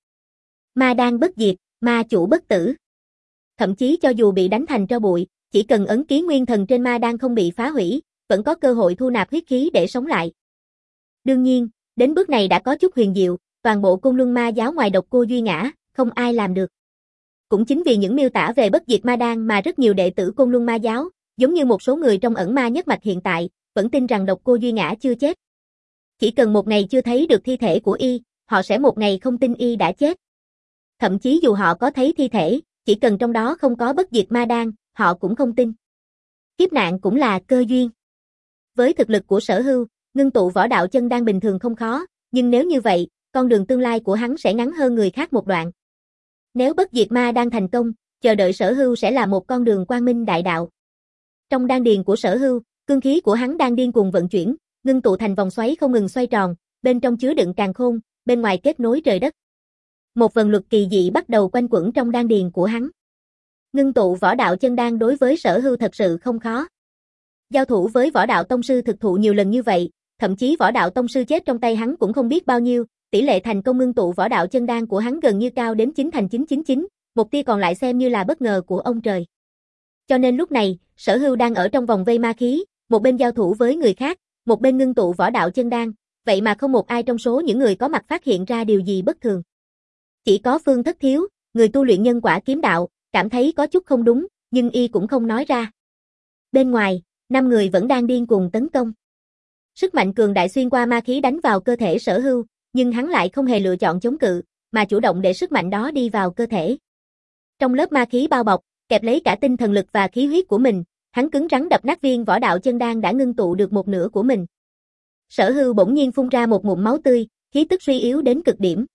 Ma đan bất diệt, ma chủ bất tử. Thậm chí cho dù bị đánh thành tro bụi, chỉ cần ấn ký nguyên thần trên ma đan không bị phá hủy, vẫn có cơ hội thu nạp huyết khí để sống lại. Đương nhiên, đến bước này đã có chút huyền diệu, toàn bộ Côn Luân Ma giáo ngoài độc cô Duy Ngã, không ai làm được. Cũng chính vì những miêu tả về bất diệt ma đan mà rất nhiều đệ tử Côn Luân Ma giáo, giống như một số người trong ẩn ma nhất mạch hiện tại, vẫn tin rằng độc cô Duy Ngã chưa chết. Chỉ cần một ngày chưa thấy được thi thể của y, họ sẽ một ngày không tin y đã chết. Thậm chí dù họ có thấy thi thể, chỉ cần trong đó không có bất diệt ma đan, họ cũng không tin. Kiếp nạn cũng là cơ duyên. Với thực lực của Sở Hưu, ngưng tụ võ đạo chân đan bình thường không khó, nhưng nếu như vậy, con đường tương lai của hắn sẽ ngắn hơn người khác một đoạn. Nếu bất diệt ma đan thành công, chờ đợi Sở Hưu sẽ là một con đường quang minh đại đạo. Trong đan điền của Sở Hưu, cương khí của hắn đang điên cuồng vận chuyển, ngưng tụ thành vòng xoáy không ngừng xoay tròn, bên trong chứa đựng càn khôn, bên ngoài kết nối trời đất. Một vần luật kỳ dị bắt đầu quanh quẩn trong đan điền của hắn. Ngưng tụ võ đạo chân đan đối với Sở Hưu thật sự không khó. Giao thủ với võ đạo tông sư thực thụ nhiều lần như vậy, thậm chí võ đạo tông sư chết trong tay hắn cũng không biết bao nhiêu, tỷ lệ thành công ngưng tụ võ đạo chân đan của hắn gần như cao đến chín thành chín chín chín, một tia còn lại xem như là bất ngờ của ông trời. Cho nên lúc này, Sở Hưu đang ở trong vòng vây ma khí, một bên giao thủ với người khác, một bên ngưng tụ võ đạo chân đan, vậy mà không một ai trong số những người có mặt phát hiện ra điều gì bất thường. Chỉ có Phương Thất Thiếu, người tu luyện nhân quả kiếm đạo, cảm thấy có chút không đúng, nhưng y cũng không nói ra. Bên ngoài, năm người vẫn đang điên cuồng tấn công. Sức mạnh cường đại xuyên qua ma khí đánh vào cơ thể Sở Hưu, nhưng hắn lại không hề lựa chọn chống cự, mà chủ động để sức mạnh đó đi vào cơ thể. Trong lớp ma khí bao bọc, kẹp lấy cả tinh thần lực và khí huyết của mình, hắn cứng rắn đập nát viên võ đạo chân đan đã ngưng tụ được một nửa của mình. Sở Hưu bỗng nhiên phun ra một ngụm máu tươi, khí tức suy yếu đến cực điểm.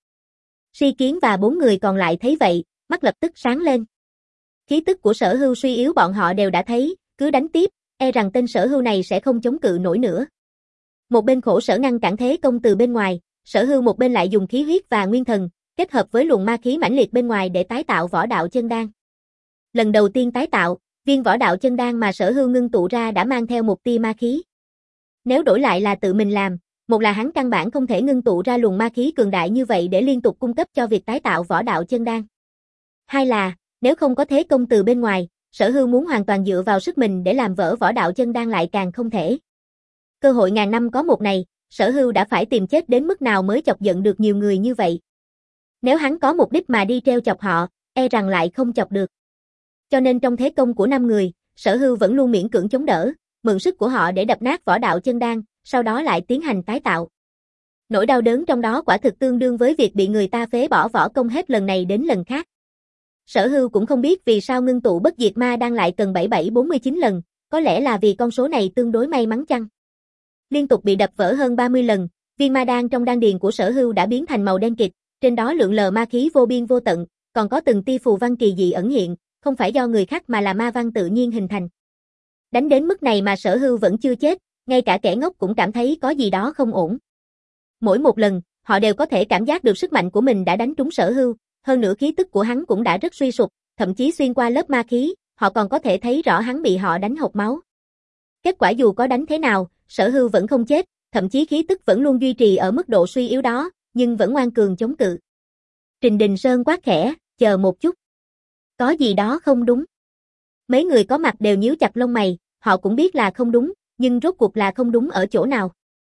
Si Kiến và bốn người còn lại thấy vậy, mắt lập tức sáng lên. Khí tức của Sở Hưu suy yếu bọn họ đều đã thấy, cứ đánh tiếp, e rằng tên Sở Hưu này sẽ không chống cự nổi nữa. Một bên Khổ Sở ngăn cản thế công từ bên ngoài, Sở Hưu một bên lại dùng khí huyết và nguyên thần, kết hợp với luồng ma khí mãnh liệt bên ngoài để tái tạo võ đạo chân đan. Lần đầu tiên tái tạo, viên võ đạo chân đan mà Sở Hưu ngưng tụ ra đã mang theo một tia ma khí. Nếu đổi lại là tự mình làm, một là hắn căn bản không thể ngưng tụ ra luồng ma khí cường đại như vậy để liên tục cung cấp cho việc tái tạo võ đạo chân đan. Hai là, nếu không có thế công từ bên ngoài, Sở Hưu muốn hoàn toàn dựa vào sức mình để làm vỡ võ đạo chân đan lại càng không thể. Cơ hội ngàn năm có một này, Sở Hưu đã phải tìm chết đến mức nào mới chọc giận được nhiều người như vậy. Nếu hắn có mục đích mà đi treo chọc họ, e rằng lại không chọc được. Cho nên trong thế công của năm người, Sở Hưu vẫn luôn miễn cưỡng chống đỡ, mượn sức của họ để đập nát võ đạo chân đan, sau đó lại tiến hành tái tạo. Nỗi đau đớn trong đó quả thực tương đương với việc bị người ta phế bỏ võ công hết lần này đến lần khác. Sở Hưu cũng không biết vì sao ngưng tụ bất diệt ma đan lại cần bảy bảy bốn mươi chín lần, có lẽ là vì con số này tương đối may mắn chăng. Liên tục bị đập vỡ hơn ba mươi lần, viên ma đan trong đan điền của Sở Hưu đã biến thành màu đen kịt, trên đó lượn lờ ma khí vô biên vô tận, còn có từng tia phù văn kỳ dị ẩn hiện, không phải do người khác mà là ma văn tự nhiên hình thành. Đánh đến mức này mà Sở Hưu vẫn chưa chết, ngay cả kẻ ngốc cũng cảm thấy có gì đó không ổn. Mỗi một lần, họ đều có thể cảm giác được sức mạnh của mình đã đánh trúng Sở Hưu, hơn nữa khí tức của hắn cũng đã rất suy sụp, thậm chí xuyên qua lớp ma khí, họ còn có thể thấy rõ hắn bị họ đánh hộc máu. Kết quả dù có đánh thế nào, Sở Hưu vẫn không chết, thậm chí khí tức vẫn luôn duy trì ở mức độ suy yếu đó, nhưng vẫn ngoan cường chống cự. Trình Đình Sơn quát khẽ, chờ một chút. Có gì đó không đúng. Mấy người có mặt đều nhíu chặt lông mày, họ cũng biết là không đúng, nhưng rốt cuộc là không đúng ở chỗ nào.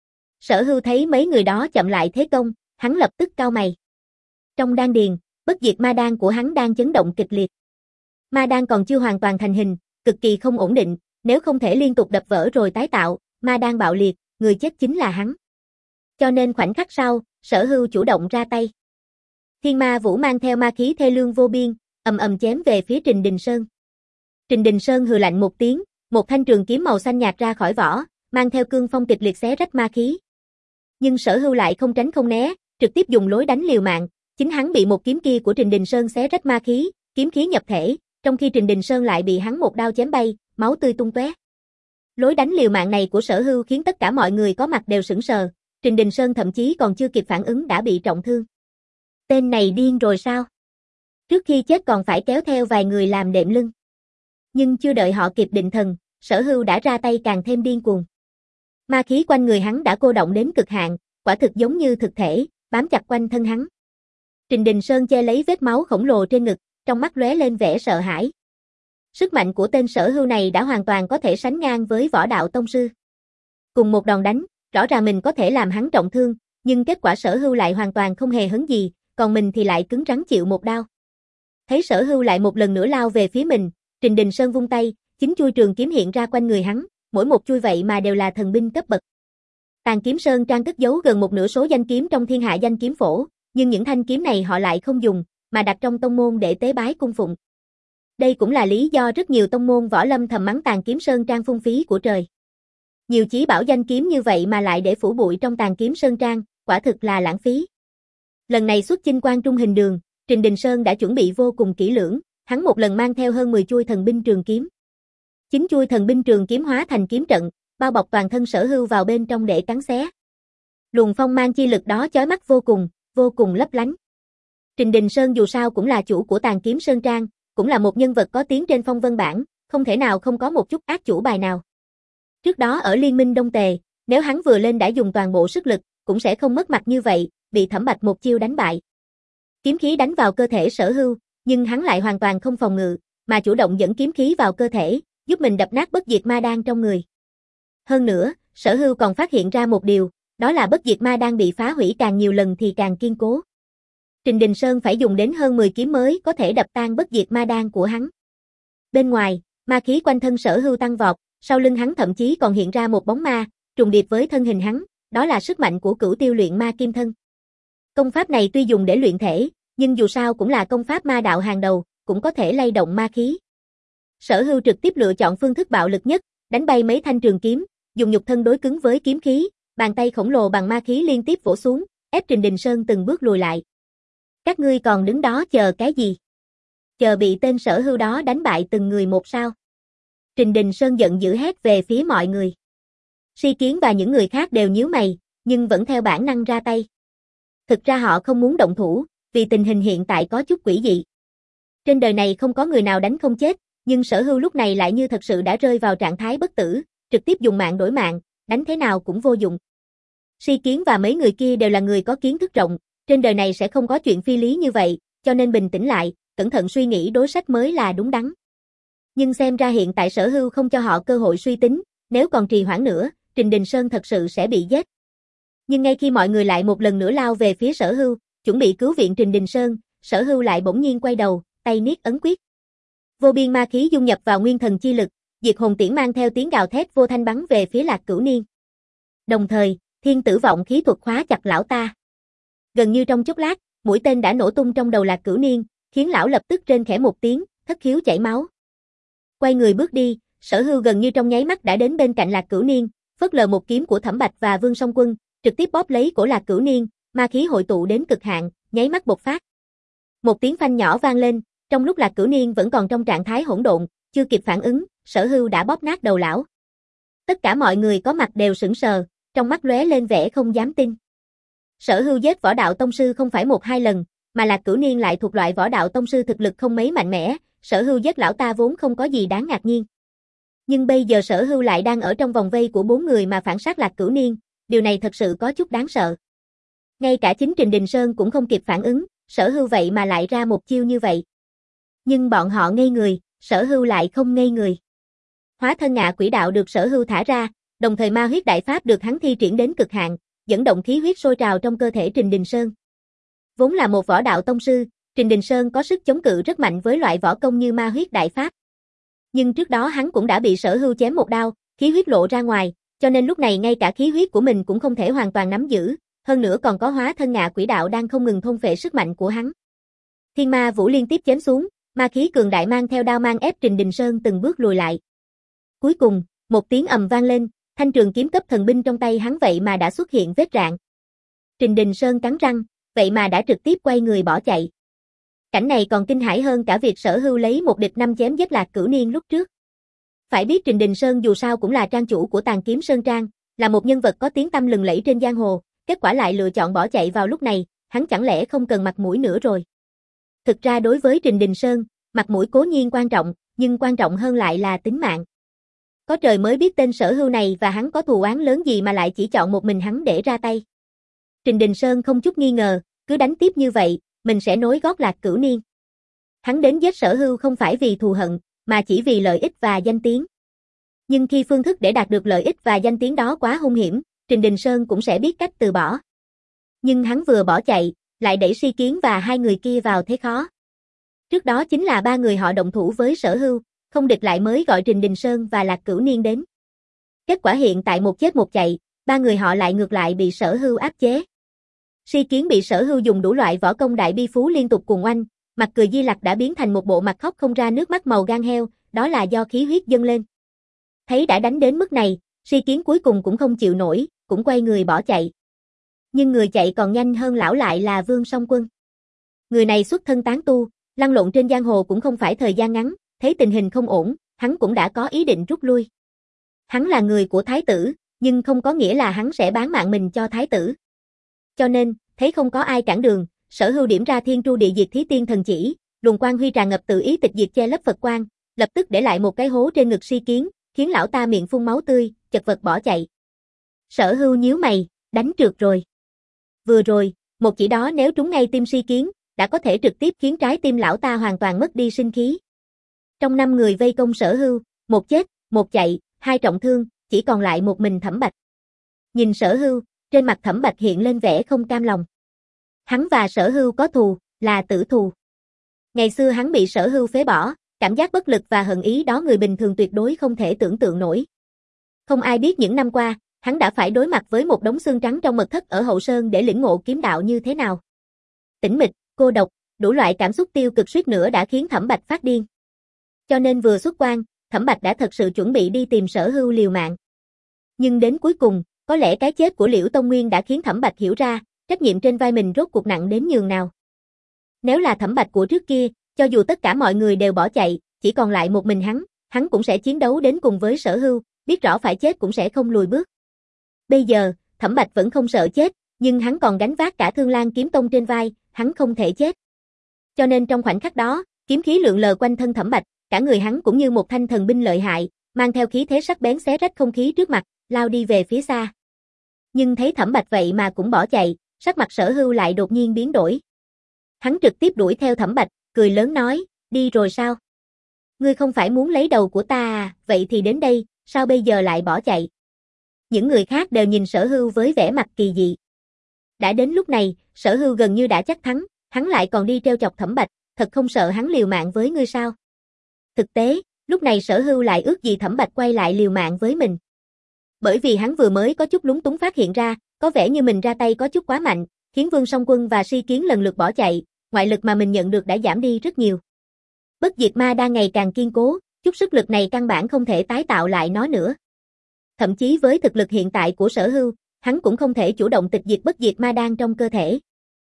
Sở Hưu thấy mấy người đó chậm lại thế công, hắn lập tức cau mày. Trong đan điền, bất diệt ma đan của hắn đang chấn động kịch liệt. Ma đan còn chưa hoàn toàn thành hình, cực kỳ không ổn định, nếu không thể liên tục đập vỡ rồi tái tạo, ma đan bạo liệt, người chết chính là hắn. Cho nên khoảnh khắc sau, Sở Hưu chủ động ra tay. Thiên Ma Vũ mang theo ma khí thê lương vô biên, ầm ầm chém về phía Trình Đình Sơn. Trình Đình Sơn hừ lạnh một tiếng, một thanh trường kiếm màu xanh nhạt ra khỏi vỏ, mang theo cương phong kịch liệt xé rách ma khí. Nhưng Sở Hưu lại không tránh không né, trực tiếp dùng lối đánh liều mạng, chính hắn bị một kiếm kia của Trình Đình Sơn xé rách ma khí, kiếm khí nhập thể, trong khi Trình Đình Sơn lại bị hắn một đao chém bay, máu tươi tung tóe. Lối đánh liều mạng này của Sở Hưu khiến tất cả mọi người có mặt đều sững sờ, Trình Đình Sơn thậm chí còn chưa kịp phản ứng đã bị trọng thương. Tên này điên rồi sao? Trước khi chết còn phải kéo theo vài người làm đệm lưng. Nhưng chưa đợi họ kịp định thần, Sở Hưu đã ra tay càng thêm điên cuồng. Ma khí quanh người hắn đã cô động đến cực hạn, quả thực giống như thực thể, bám chặt quanh thân hắn. Trình Đình Sơn che lấy vết máu khổng lồ trên ngực, trong mắt lóe lên vẻ sợ hãi. Sức mạnh của tên Sở Hưu này đã hoàn toàn có thể sánh ngang với võ đạo tông sư. Cùng một đòn đánh, rõ ràng mình có thể làm hắn trọng thương, nhưng kết quả Sở Hưu lại hoàn toàn không hề hấn gì, còn mình thì lại cứng rắn chịu một đao. Thấy Sở Hưu lại một lần nữa lao về phía mình, Trình Đình Sơn vung tay, chín chuôi trường kiếm hiện ra quanh người hắn, mỗi một chuôi vậy mà đều là thần binh cấp bậc. Tàn Kiếm Sơn Trang cất giấu gần một nửa số danh kiếm trong thiên hạ danh kiếm phổ, nhưng những thanh kiếm này họ lại không dùng, mà đặt trong tông môn để tế bái cung phụng. Đây cũng là lý do rất nhiều tông môn võ lâm thầm mắng Tàn Kiếm Sơn Trang phung phí của trời. Nhiều chí bảo danh kiếm như vậy mà lại để phủ bụi trong Tàn Kiếm Sơn Trang, quả thực là lãng phí. Lần này xuất chinh Quan Trung hình đường, Trình Đình Sơn đã chuẩn bị vô cùng kỹ lưỡng, hắn một lần mang theo hơn mười chuôi thần binh trường kiếm. Chín chuôi thần binh trường kiếm hóa thành kiếm trận, bao bọc toàn thân Sở Hưu vào bên trong để cắn xé. Luồng phong mang chi lực đó chói mắt vô cùng, vô cùng lấp lánh. Trình Đình Sơn dù sao cũng là chủ của Tàn Kiếm Sơn Trang, cũng là một nhân vật có tiếng trên phong vân bảng, không thể nào không có một chút ác chủ bài nào. Trước đó ở Liên minh Đông Tề, nếu hắn vừa lên đã dùng toàn bộ sức lực, cũng sẽ không mất mặt như vậy, bị Thẩm Bạch một chiêu đánh bại. Kiếm khí đánh vào cơ thể Sở Hưu, nhưng hắn lại hoàn toàn không phòng ngự, mà chủ động dẫn kiếm khí vào cơ thể, giúp mình đập nát bất diệt ma đan trong người. Hơn nữa, Sở Hưu còn phát hiện ra một điều, đó là bất diệt ma đan bị phá hủy càng nhiều lần thì càng kiên cố. Trình Đình Sơn phải dùng đến hơn mười kiếm mới có thể đập tan bất diệt ma đan của hắn. Bên ngoài, ma khí quanh thân Sở Hưu tăng vọt, sau lưng hắn thậm chí còn hiện ra một bóng ma, trùng điệp với thân hình hắn, đó là sức mạnh của Cửu Tiêu Luyện Ma Kim Thân. Công pháp này tuy dùng để luyện thể, nhưng dù sao cũng là công pháp ma đạo hàng đầu, cũng có thể lay động ma khí. Sở Hưu trực tiếp lựa chọn phương thức bạo lực nhất, đánh bay mấy thanh trường kiếm, dùng nhục thân đối cứng với kiếm khí, bàn tay khổng lồ bằng ma khí liên tiếp vỗ xuống, ép Trình Đình Sơn từng bước lùi lại. Các ngươi còn đứng đó chờ cái gì? Chờ bị tên Sở Hưu đó đánh bại từng người một sao? Trình Đình Sơn giận dữ hét về phía mọi người. Si Kiến và những người khác đều nhíu mày, nhưng vẫn theo bản năng ra tay. Thực ra họ không muốn động thủ, vì tình hình hiện tại có chút quỷ dị. Trên đời này không có người nào đánh không chết, nhưng Sở Hưu lúc này lại như thật sự đã rơi vào trạng thái bất tử, trực tiếp dùng mạng đổi mạng, đánh thế nào cũng vô dụng. Si Kiến và mấy người kia đều là người có kiến thức rộng, trên đời này sẽ không có chuyện phi lý như vậy, cho nên bình tĩnh lại, cẩn thận suy nghĩ đối sách mới là đúng đắn. Nhưng xem ra hiện tại Sở Hưu không cho họ cơ hội suy tính, nếu còn trì hoãn nữa, Trình Đình Sơn thật sự sẽ bị giết. Nhưng ngay khi mọi người lại một lần nữa lao về phía Sở Hưu, chuẩn bị cứu viện Trình Đình Sơn, Sở Hưu lại bỗng nhiên quay đầu, tay niết ấn quyết. Vô biên ma khí dung nhập vào nguyên thần chi lực, diệt hồn tiễn mang theo tiếng gào thét vô thanh bắn về phía Lạc Cửu Niên. Đồng thời, thiên tử vọng khí thuật khóa chặt lão ta. Gần như trong chốc lát, mũi tên đã nổ tung trong đầu Lạc Cửu Niên, khiến lão lập tức rên khẽ một tiếng, thất khiếu chảy máu. Quay người bước đi, Sở Hưu gần như trong nháy mắt đã đến bên cạnh Lạc Cửu Niên, phất lờ một kiếm của Thẩm Bạch và Vương Song Quân, trực tiếp bóp lấy cổ Lạc Cửu Niên, ma khí hội tụ đến cực hạn, nháy mắt bộc phát. Một tiếng phanh nhỏ vang lên, trong lúc Lạc Cửu Niên vẫn còn trong trạng thái hỗn độn, chưa kịp phản ứng, Sở Hưu đã bóp nát đầu lão. Tất cả mọi người có mặt đều sững sờ, trong mắt lóe lên vẻ không dám tin. Sở Hưu giết võ đạo tông sư không phải một hai lần, mà Lạc Cửu Niên lại thuộc loại võ đạo tông sư thực lực không mấy mạnh mẽ, Sở Hưu giết lão ta vốn không có gì đáng ngạc nhiên. Nhưng bây giờ Sở Hưu lại đang ở trong vòng vây của bốn người mà phản sát Lạc Cửu Niên, điều này thật sự có chút đáng sợ. Ngay cả chính Trình Đình Sơn cũng không kịp phản ứng, Sở Hưu vậy mà lại ra một chiêu như vậy. Nhưng bọn họ ngây người, Sở Hưu lại không ngây người. Hóa thân ngạ quỷ đạo được Sở Hưu thả ra, đồng thời ma huyết đại pháp được hắn thi triển đến cực hạn, dẫn động khí huyết sôi trào trong cơ thể Trình Đình Sơn. Vốn là một võ đạo tông sư, Trình Đình Sơn có sức chống cự rất mạnh với loại võ công như ma huyết đại pháp. Nhưng trước đó hắn cũng đã bị Sở Hưu chém một đao, khí huyết lộ ra ngoài, cho nên lúc này ngay cả khí huyết của mình cũng không thể hoàn toàn nắm giữ, hơn nữa còn có hóa thân ngạ quỷ đạo đang không ngừng thôn phệ sức mạnh của hắn. Thiên ma vũ liên tiếp chém xuống, ma khí cường đại mang theo đao mang ép Trình Đình Sơn từng bước lùi lại. Cuối cùng, một tiếng ầm vang lên, thanh trường kiếm cấp thần binh trong tay hắn vậy mà đã xuất hiện vết rạn. Trình Đình Sơn cắn răng, vậy mà đã trực tiếp quay người bỏ chạy. Cảnh này còn kinh hãi hơn cả việc Sở Hưu lấy một địch năm chém giết Lạc Cửu Niên lúc trước. Phải biết Trình Đình Sơn dù sao cũng là trang chủ của Tàn Kiếm Sơn Trang, là một nhân vật có tiếng tăm lừng lẫy trên giang hồ, kết quả lại lựa chọn bỏ chạy vào lúc này, hắn chẳng lẽ không cần mặt mũi nữa rồi. Thực ra đối với Trình Đình Sơn, mặt mũi cố nhiên quan trọng, nhưng quan trọng hơn lại là tính mạng. Có trời mới biết tên Sở Hưu này và hắn có thù oán lớn gì mà lại chỉ chọn một mình hắn để ra tay. Trình Đình Sơn không chút nghi ngờ, cứ đánh tiếp như vậy, mình sẽ nối gót Lạc Cửu Niên. Hắn đến giết Sở Hưu không phải vì thù hận, mà chỉ vì lợi ích và danh tiếng. Nhưng khi phương thức để đạt được lợi ích và danh tiếng đó quá hung hiểm, Trình Đình Sơn cũng sẽ biết cách từ bỏ. Nhưng hắn vừa bỏ chạy, lại đẩy Si Kiến và hai người kia vào thế khó. Trước đó chính là ba người họ động thủ với Sở Hưu, không địch lại mới gọi Trình Đình Sơn và Lạc Cửu Niên đến. Kết quả hiện tại một chết một chạy, ba người họ lại ngược lại bị Sở Hưu áp chế. Si Kiến bị Sở Hưu dùng đủ loại võ công đại bi phú liên tục cuồng oanh, mặt cười Di Lặc đã biến thành một bộ mặt khóc không ra nước mắt màu gan heo, đó là do khí huyết dâng lên. Thấy đã đánh đến mức này, Si Kiến cuối cùng cũng không chịu nổi, cũng quay người bỏ chạy. Nhưng người chạy còn nhanh hơn lão lại là Vương Song Quân. Người này xuất thân tán tu, Lăn lộn trên giang hồ cũng không phải thời gian ngắn, thấy tình hình không ổn, hắn cũng đã có ý định rút lui. Hắn là người của thái tử, nhưng không có nghĩa là hắn sẽ bán mạng mình cho thái tử. Cho nên, thấy không có ai cản đường, Sở Hưu điểm ra Thiên Tru Địa Diệt Thí Tiên Thần Chỉ, luồng quang huy tràn ngập tự ý tịch diệt che lấp Phật quang, lập tức để lại một cái hố trên ngực Si Kiến, khiến lão ta miệng phun máu tươi, chật vật bỏ chạy. Sở Hưu nhíu mày, đánh trượt rồi. Vừa rồi, một chỉ đó nếu trúng ngay tim Si Kiến, đã có thể trực tiếp khiến trái tim lão ta hoàn toàn mất đi sinh khí. Trong năm người vây công Sở Hưu, một chết, một chạy, hai trọng thương, chỉ còn lại một mình Thẩm Bạch. Nhìn Sở Hưu, trên mặt Thẩm Bạch hiện lên vẻ không cam lòng. Hắn và Sở Hưu có thù, là tử thù. Ngày xưa hắn bị Sở Hưu phế bỏ, cảm giác bất lực và hận ý đó người bình thường tuyệt đối không thể tưởng tượng nổi. Không ai biết những năm qua, hắn đã phải đối mặt với một đống xương trắng trong mật thất ở Hậu Sơn để lĩnh ngộ kiếm đạo như thế nào. Tĩnh mịch, cô độc, đủ loại cảm xúc tiêu cực suýt nữa đã khiến Thẩm Bạch phát điên. Cho nên vừa xuất quan, Thẩm Bạch đã thật sự chuẩn bị đi tìm Sở Hưu liều mạng. Nhưng đến cuối cùng, có lẽ cái chết của Liễu Tông Nguyên đã khiến Thẩm Bạch hiểu ra, trách nhiệm trên vai mình rốt cuộc nặng đến nhường nào. Nếu là Thẩm Bạch của trước kia, cho dù tất cả mọi người đều bỏ chạy, chỉ còn lại một mình hắn, hắn cũng sẽ chiến đấu đến cùng với Sở Hưu, biết rõ phải chết cũng sẽ không lùi bước. Bây giờ, Thẩm Bạch vẫn không sợ chết, nhưng hắn còn gánh vác cả Thương Lan Kiếm Tông trên vai, hắn không thể chết. Cho nên trong khoảnh khắc đó, kiếm khí lượn lờ quanh thân Thẩm Bạch, cả người hắn cũng như một thanh thần binh lợi hại, mang theo khí thế sắc bén xé rách không khí trước mặt, lao đi về phía xa. Nhưng thấy Thẩm Bạch vậy mà cũng bỏ chạy, sắc mặt Sở Hưu lại đột nhiên biến đổi. Hắn trực tiếp đuổi theo Thẩm Bạch, cười lớn nói, đi rồi sao? Ngươi không phải muốn lấy đầu của ta à, vậy thì đến đây, sao bây giờ lại bỏ chạy? Những người khác đều nhìn Sở Hưu với vẻ mặt kỳ dị. Đã đến lúc này, Sở Hưu gần như đã chắc thắng, hắn lại còn đi treo chọc Thẩm Bạch, thật không sợ hắn liều mạng với ngươi sao? Thực tế, lúc này Sở Hưu lại ước gì Thẩm Bạch quay lại liều mạng với mình. Bởi vì hắn vừa mới có chút lúng túng phát hiện ra, có vẻ như mình ra tay có chút quá mạnh, khiến Vương Song Quân và Si Kiến lần lượt bỏ chạy, ngoại lực mà mình nhận được đã giảm đi rất nhiều. Bất diệt ma đang ngày càng kiên cố, chút sức lực này căn bản không thể tái tạo lại nó nữa. Thậm chí với thực lực hiện tại của Sở Hưu, hắn cũng không thể chủ động tịch diệt bất diệt ma đan trong cơ thể.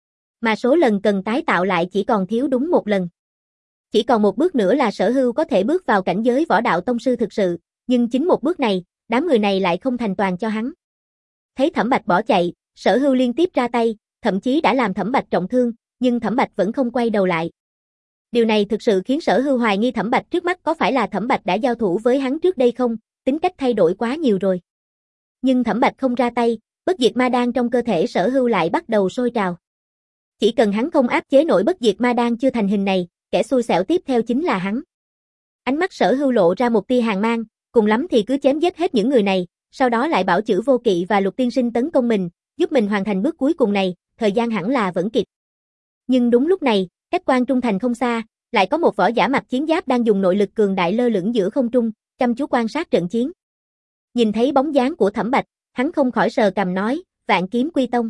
Mà số lần cần tái tạo lại chỉ còn thiếu đúng một lần. Chỉ còn một bước nữa là Sở Hưu có thể bước vào cảnh giới võ đạo tông sư thực sự, nhưng chính một bước này, đám người này lại không thành toàn cho hắn. Thấy Thẩm Bạch bỏ chạy, Sở Hưu liên tiếp ra tay, thậm chí đã làm Thẩm Bạch trọng thương, nhưng Thẩm Bạch vẫn không quay đầu lại. Điều này thực sự khiến Sở Hưu hoài nghi Thẩm Bạch trước mắt có phải là Thẩm Bạch đã giao thủ với hắn trước đây không, tính cách thay đổi quá nhiều rồi. Nhưng Thẩm Bạch không ra tay, bất diệt ma đan trong cơ thể Sở Hưu lại bắt đầu sôi trào. Chỉ cần hắn không áp chế nổi bất diệt ma đan chưa thành hình này, kẻ xui xẻo tiếp theo chính là hắn. Ánh mắt Sở Hưu lộ ra một tia hàn mang, cùng lắm thì cứ chém giết hết những người này, sau đó lại bảo chữ Vô Kỵ và Lục Tiên Sinh tấn công mình, giúp mình hoàn thành bước cuối cùng này, thời gian hẳn là vẫn kịp. Nhưng đúng lúc này, cách Quan Trung Thành không xa, lại có một võ giả mặc chiến giáp đang dùng nội lực cường đại lơ lửng giữa không trung, chăm chú quan sát trận chiến. Nhìn thấy bóng dáng của Thẩm Bạch, hắn không khỏi sờ cằm nói, Vạn Kiếm Quy Tông.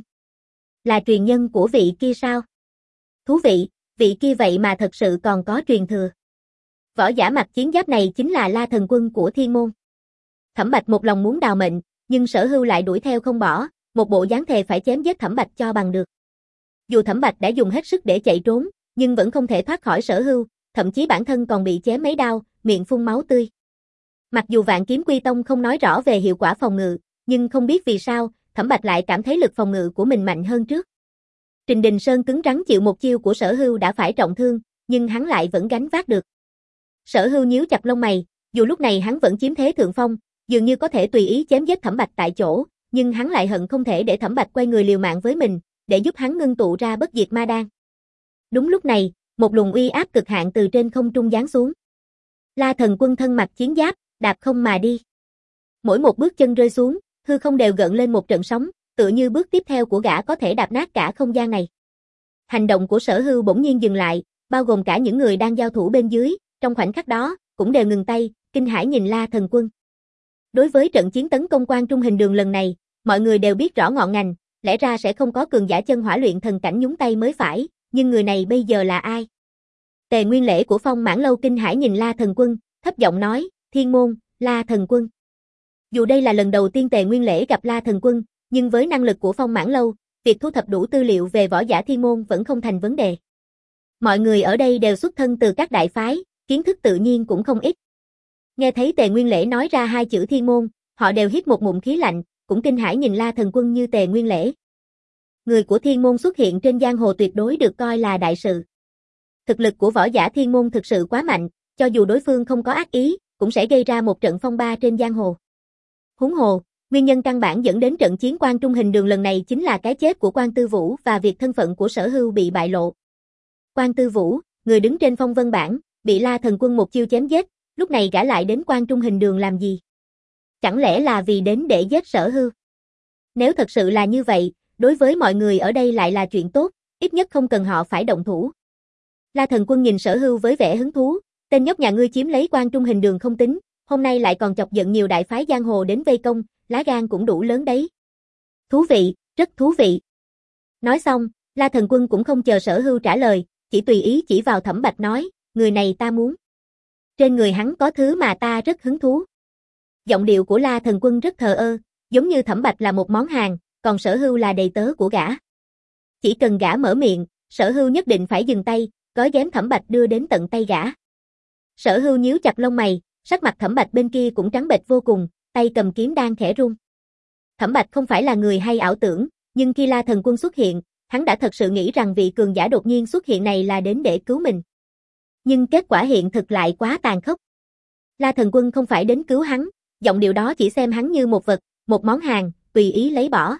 Là truyền nhân của vị kia sao? Thú vị, vị kia vậy mà thật sự còn có truyền thừa. Võ giả mặc chiến giáp này chính là La Thần Quân của Thiên Môn. Thẩm Bạch một lòng muốn đào mệnh, nhưng Sở Hưu lại đuổi theo không bỏ, một bộ dáng thề phải chém giết Thẩm Bạch cho bằng được. Dù Thẩm Bạch đã dùng hết sức để chạy trốn, nhưng vẫn không thể thoát khỏi Sở Hưu, thậm chí bản thân còn bị chém mấy đao, miệng phun máu tươi. Mặc dù Vạn Kiếm Quy Tông không nói rõ về hiệu quả phòng ngự, nhưng không biết vì sao, Thẩm Bạch lại cảm thấy lực phòng ngự của mình mạnh hơn trước. Trình Đình Sơn cứng rắn chịu một chiêu của Sở Hưu đã phải trọng thương, nhưng hắn lại vẫn gánh vác được. Sở Hưu nhíu chặt lông mày, dù lúc này hắn vẫn chiếm thế thượng phong, dường như có thể tùy ý chém giết Thẩm Bạch tại chỗ, nhưng hắn lại hận không thể để Thẩm Bạch quay người liều mạng với mình, để giúp hắn ngưng tụ ra bất diệt ma đan. Đúng lúc này, một luồng uy áp cực hạn từ trên không trung giáng xuống. La Thần Quân thân mặc chiến giáp, đạp không mà đi. Mỗi một bước chân rơi xuống, hư không đều gợn lên một trận sóng, tựa như bước tiếp theo của gã có thể đạp nát cả không gian này. Hành động của Sở Hưu bỗng nhiên dừng lại, bao gồm cả những người đang giao thủ bên dưới, trong khoảnh khắc đó, cũng đều ngừng tay, kinh hãi nhìn La Thần Quân. Đối với trận chiến tấn công Quan Trung Hình Đường lần này, mọi người đều biết rõ ngọn ngành, lẽ ra sẽ không có cường giả chân hỏa luyện thần cảnh nhúng tay mới phải, nhưng người này bây giờ là ai? Tề Nguyên Lễ của Phong Mãn Lâu kinh hãi nhìn La Thần Quân, thấp giọng nói, Thiên Môn, La Thần Quân. Dù đây là lần đầu tiên Tề Nguyên Lễ gặp La Thần Quân, nhưng với năng lực của Phong Mãn Lâu, việc thu thập đủ tư liệu về võ giả Thiên Môn vẫn không thành vấn đề. Mọi người ở đây đều xuất thân từ các đại phái, kiến thức tự nhiên cũng không ít. Nghe thấy Tề Nguyên Lễ nói ra hai chữ thiên môn, họ đều hít một ngụm khí lạnh, cũng kinh hãi nhìn La Thần Quân như Tề Nguyên Lễ. Người của thiên môn xuất hiện trên giang hồ tuyệt đối được coi là đại sự. Thực lực của võ giả thiên môn thực sự quá mạnh, cho dù đối phương không có ác ý, cũng sẽ gây ra một trận phong ba trên giang hồ. Huống hồ, nguyên nhân căn bản dẫn đến trận chiến Quan Trung Hình Đường lần này chính là cái chết của Quan Tư Vũ và việc thân phận của Sở Hưu bị bại lộ. Quan Tư Vũ, người đứng trên phong vân bảng, bị La Thần Quân một chiêu chém giết, lúc này gã lại đến Quan Trung Hình Đường làm gì? Chẳng lẽ là vì đến để giết Sở Hưu? Nếu thật sự là như vậy, đối với mọi người ở đây lại là chuyện tốt, ít nhất không cần họ phải động thủ. La Thần Quân nhìn Sở Hưu với vẻ hứng thú, tên nhóc nhà ngươi chiếm lấy Quan Trung Hình Đường không tính, hôm nay lại còn chọc giận nhiều đại phái giang hồ đến vây công, lá gan cũng đủ lớn đấy. Thú vị, rất thú vị. Nói xong, La Thần Quân cũng không chờ Sở Hưu trả lời, chỉ tùy ý chỉ vào Thẩm Bạch nói, người này ta muốn. Trên người hắn có thứ mà ta rất hứng thú. Giọng điệu của La Thần Quân rất thờ ơ, giống như Thẩm Bạch là một món hàng, còn Sở Hưu là đầy tớ của gã. Chỉ cần gã mở miệng, Sở Hưu nhất định phải dừng tay, gói ghém Thẩm Bạch đưa đến tận tay gã. Sở Hưu nhíu chặt lông mày, sắc mặt Thẩm Bạch bên kia cũng trắng bệch vô cùng, tay cầm kiếm đang khẽ run. Thẩm Bạch không phải là người hay ảo tưởng, nhưng khi La Thần Quân xuất hiện, hắn đã thật sự nghĩ rằng vị cường giả đột nhiên xuất hiện này là đến để cứu mình. Nhưng kết quả hiện thực lại quá tàn khốc. La Thần Quân không phải đến cứu hắn, giọng điệu đó chỉ xem hắn như một vật, một món hàng, tùy ý lấy bỏ.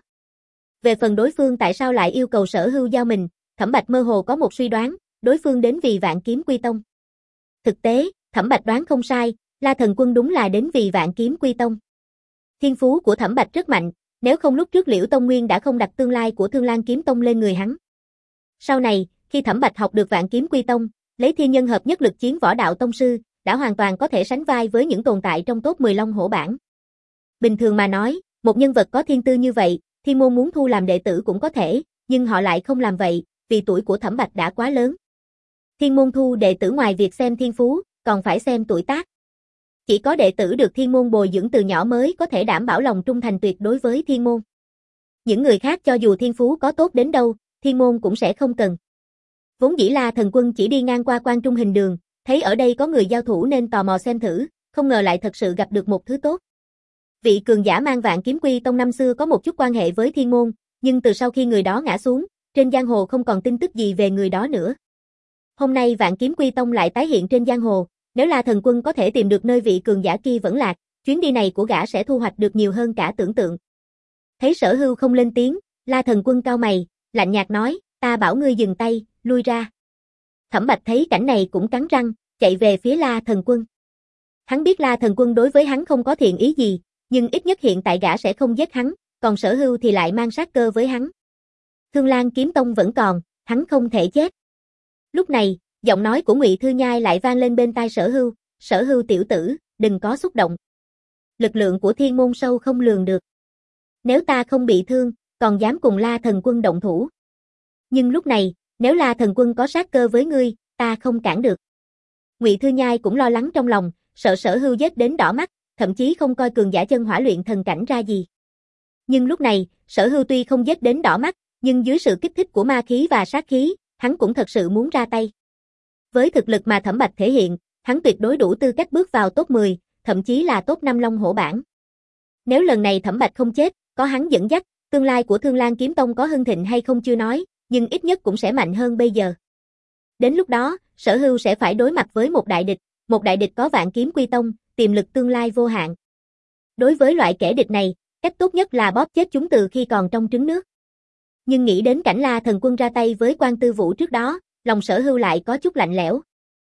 Về phần đối phương tại sao lại yêu cầu Sở Hưu giao mình, Thẩm Bạch mơ hồ có một suy đoán, đối phương đến vì Vạn Kiếm Quy Tông. Thực tế, Thẩm Bạch đoán không sai, La Thần Quân đúng là đến vì Vạn Kiếm Quy Tông. Thiên phú của Thẩm Bạch rất mạnh, nếu không lúc trước Liễu Tông Nguyên đã không đặt tương lai của Thương Lan Kiếm Tông lên người hắn. Sau này, khi Thẩm Bạch học được Vạn Kiếm Quy Tông, lấy thiên nhân hợp nhất lực chiến võ đạo tông sư, đã hoàn toàn có thể sánh vai với những tồn tại trong top mười Long Hổ bảng. Bình thường mà nói, một nhân vật có thiên tư như vậy, thiên môn muốn thu làm đệ tử cũng có thể, nhưng họ lại không làm vậy, vì tuổi của Thẩm Bạch đã quá lớn. Thiên môn thu đệ tử ngoài việc xem thiên phú, còn phải xem tuổi tác. Chỉ có đệ tử được thiên môn bồi dưỡng từ nhỏ mới có thể đảm bảo lòng trung thành tuyệt đối với thiên môn. Những người khác cho dù thiên phú có tốt đến đâu, thiên môn cũng sẽ không cần. Vốn dĩ La Thần Quân chỉ đi ngang qua Quan Trung Hình Đường, thấy ở đây có người giao thủ nên tò mò xem thử, không ngờ lại thật sự gặp được một thứ tốt. Vị cường giả mang Vạn Kiếm Quy Tông năm xưa có một chút quan hệ với thiên môn, nhưng từ sau khi người đó ngã xuống, trên giang hồ không còn tin tức gì về người đó nữa. Hôm nay Vạn Kiếm Quy Tông lại tái hiện trên giang hồ, nếu La Thần Quân có thể tìm được nơi vị cường giả kia vẫn lạc, chuyến đi này của gã sẽ thu hoạch được nhiều hơn cả tưởng tượng. Thấy Sở Hưu không lên tiếng, La Thần Quân cau mày, lạnh nhạt nói, ta bảo ngươi dừng tay, lui ra. Thẩm Bạch thấy cảnh này cũng cắn răng, chạy về phía La Thần Quân. Hắn biết La Thần Quân đối với hắn không có thiện ý gì, nhưng ít nhất hiện tại gã sẽ không giết hắn, còn Sở Hưu thì lại mang sát cơ với hắn. Thương Lan Kiếm Tông vẫn còn, hắn không thể chết. Lúc này, giọng nói của Ngụy Thư Nhai lại vang lên bên tai Sở Hưu, Sở Hưu tiểu tử, đừng có xúc động. Lực lượng của thiên môn sâu không lường được. Nếu ta không bị thương, còn dám cùng La Thần Quân động thủ. Nhưng lúc này, nếu La Thần Quân có sát cơ với ngươi, ta không cản được. Ngụy Thư Nhai cũng lo lắng trong lòng, sợ Sở Hưu giết đến đỏ mắt, thậm chí không coi cường giả chân hỏa luyện thần cảnh ra gì. Nhưng lúc này, Sở Hưu tuy không giết đến đỏ mắt, nhưng dưới sự kích thích của ma khí và sát khí, hắn cũng thật sự muốn ra tay. Với thực lực mà Thẩm Bạch thể hiện, hắn tuyệt đối đủ tư cách bước vào top mười, thậm chí là top năm Long Hổ bảng. Nếu lần này Thẩm Bạch không chết, có hắn dẫn dắt, tương lai của Thương Lan Kiếm Tông có hưng thịnh hay không chưa nói, nhưng ít nhất cũng sẽ mạnh hơn bây giờ. Đến lúc đó, Sở Hưu sẽ phải đối mặt với một đại địch, một đại địch có Vạn Kiếm Quy Tông, tiềm lực tương lai vô hạn. Đối với loại kẻ địch này, cách tốt nhất là bóp chết chúng từ khi còn trong trứng nước. Nhưng nghĩ đến cảnh La Thần Quân ra tay với Quan Tư Vũ trước đó, lòng Sở Hưu lại có chút lạnh lẽo.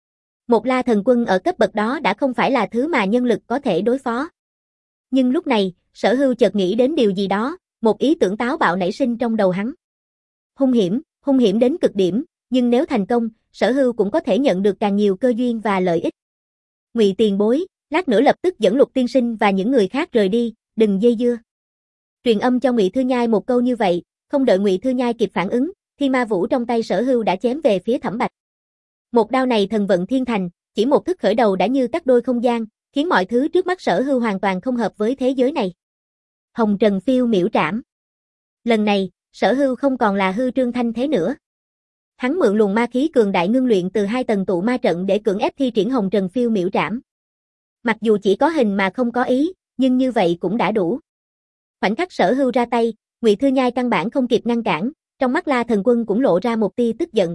Một La Thần Quân ở cấp bậc đó đã không phải là thứ mà nhân lực có thể đối phó. Nhưng lúc này, Sở Hưu chợt nghĩ đến điều gì đó, một ý tưởng táo bạo nảy sinh trong đầu hắn. Hung hiểm, hung hiểm đến cực điểm, nhưng nếu thành công, Sở Hưu cũng có thể nhận được càng nhiều cơ duyên và lợi ích. Ngụy tiền bối, lát nữa lập tức dẫn Lục tiên sinh và những người khác rời đi, đừng dây dưa. Truyền âm cho Ngụy Thư Nhai một câu như vậy, không đợi Ngụy Thư Nhai kịp phản ứng, Thiên Ma Vũ trong tay Sở Hưu đã chém về phía Thẩm Bạch. Một đao này thần vận thiên thành, chỉ một thức khởi đầu đã như cắt đôi không gian, khiến mọi thứ trước mắt Sở Hưu hoàn toàn không hợp với thế giới này. Hồng Trần phiêu miểu trảm. Lần này, Sở Hưu không còn là hư trương thanh thế nữa. Hắn mượn luồng ma khí cường đại ngưng luyện từ hai tầng tụ ma trận để cưỡng ép thi triển Hồng Trần Phiêu Miểu Trảm. Mặc dù chỉ có hình mà không có ý, nhưng như vậy cũng đã đủ. Khoảnh khắc Sở Hưu ra tay, Ngụy Thư Nhai căn bản không kịp ngăn cản, trong mắt La Thần Quân cũng lộ ra một tia tức giận.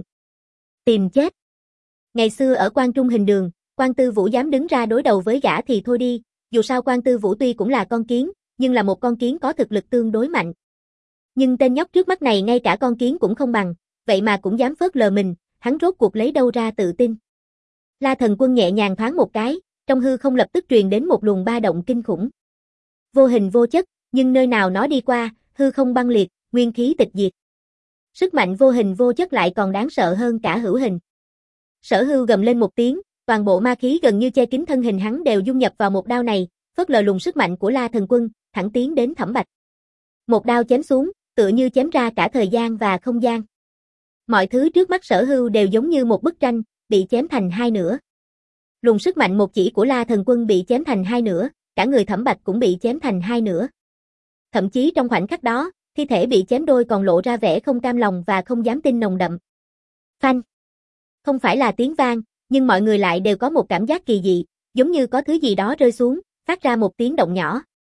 Tìm chết. Ngày xưa ở Quan Trung Hình Đường, Quan Tư Vũ dám đứng ra đối đầu với gã thì thôi đi, dù sao Quan Tư Vũ tuy cũng là con kiến, nhưng là một con kiến có thực lực tương đối mạnh. Nhưng tên nhóc trước mắt này ngay cả con kiến cũng không bằng, vậy mà cũng dám phớt lờ mình, hắn rốt cuộc lấy đâu ra tự tin. La Thần Quân nhẹ nhàng thoáng một cái, trong hư không lập tức truyền đến một luồng ba động kinh khủng. Vô hình vô chất, nhưng nơi nào nó đi qua, hư không băng liệt, nguyên khí tịch diệt. Sức mạnh vô hình vô chất lại còn đáng sợ hơn cả hữu hình. Sở Hưu gầm lên một tiếng, toàn bộ ma khí gần như che kín thân hình hắn đều dung nhập vào một đao này, phớt lờ luồng sức mạnh của La Thần Quân, thẳng tiến đến Thẩm Bạch. Một đao chém xuống, tựa như chém ra cả thời gian và không gian. Mọi thứ trước mắt Sở Hưu đều giống như một bức tranh, bị chém thành hai nửa. Luồng sức mạnh một chỉ của La Thần Quân bị chém thành hai nửa, cả người Thẩm Bạch cũng bị chém thành hai nửa. Thậm chí trong khoảnh khắc đó, thi thể bị chém đôi còn lộ ra vẻ không cam lòng và không dám tin nồng đậm. Phanh! Không phải là tiếng vang, nhưng mọi người lại đều có một cảm giác kỳ dị, giống như có thứ gì đó rơi xuống, phát ra một tiếng động nhỏ.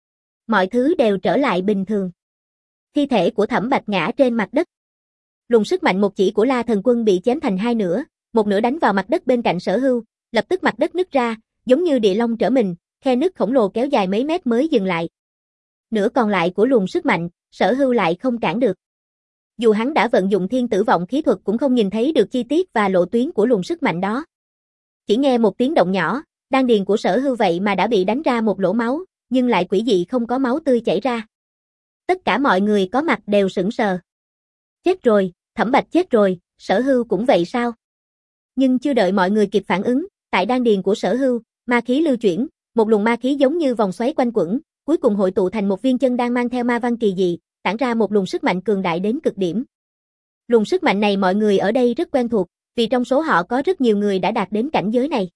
Mọi thứ đều trở lại bình thường. Thi thể của Thẩm Bạch ngã trên mặt đất. Luồng sức mạnh một chỉ của La Thần Quân bị chém thành hai nửa, một nửa đánh vào mặt đất bên cạnh Sở Hưu, lập tức mặt đất nứt ra, giống như địa long trở mình, khe nứt khổng lồ kéo dài mấy mét mới dừng lại. Nửa còn lại của luồng sức mạnh, Sở Hưu lại không cản được. Dù hắn đã vận dụng thiên tử vọng khí thuật cũng không nhìn thấy được chi tiết và lộ tuyến của luồng sức mạnh đó. Chỉ nghe một tiếng động nhỏ, đan điền của Sở Hưu vậy mà đã bị đánh ra một lỗ máu, nhưng lại quỷ dị không có máu tươi chảy ra. Tất cả mọi người có mặt đều sững sờ. Chết rồi, Thẩm Bạch chết rồi, Sở Hưu cũng vậy sao? Nhưng chưa đợi mọi người kịp phản ứng, tại đan điền của Sở Hưu, ma khí lưu chuyển, một luồng ma khí giống như vòng xoáy quanh quẩn, cuối cùng hội tụ thành một viên chân đan mang theo ma văn kỳ dị, tản ra một luồng sức mạnh cường đại đến cực điểm. Luồng sức mạnh này mọi người ở đây rất quen thuộc, vì trong số họ có rất nhiều người đã đạt đến cảnh giới này.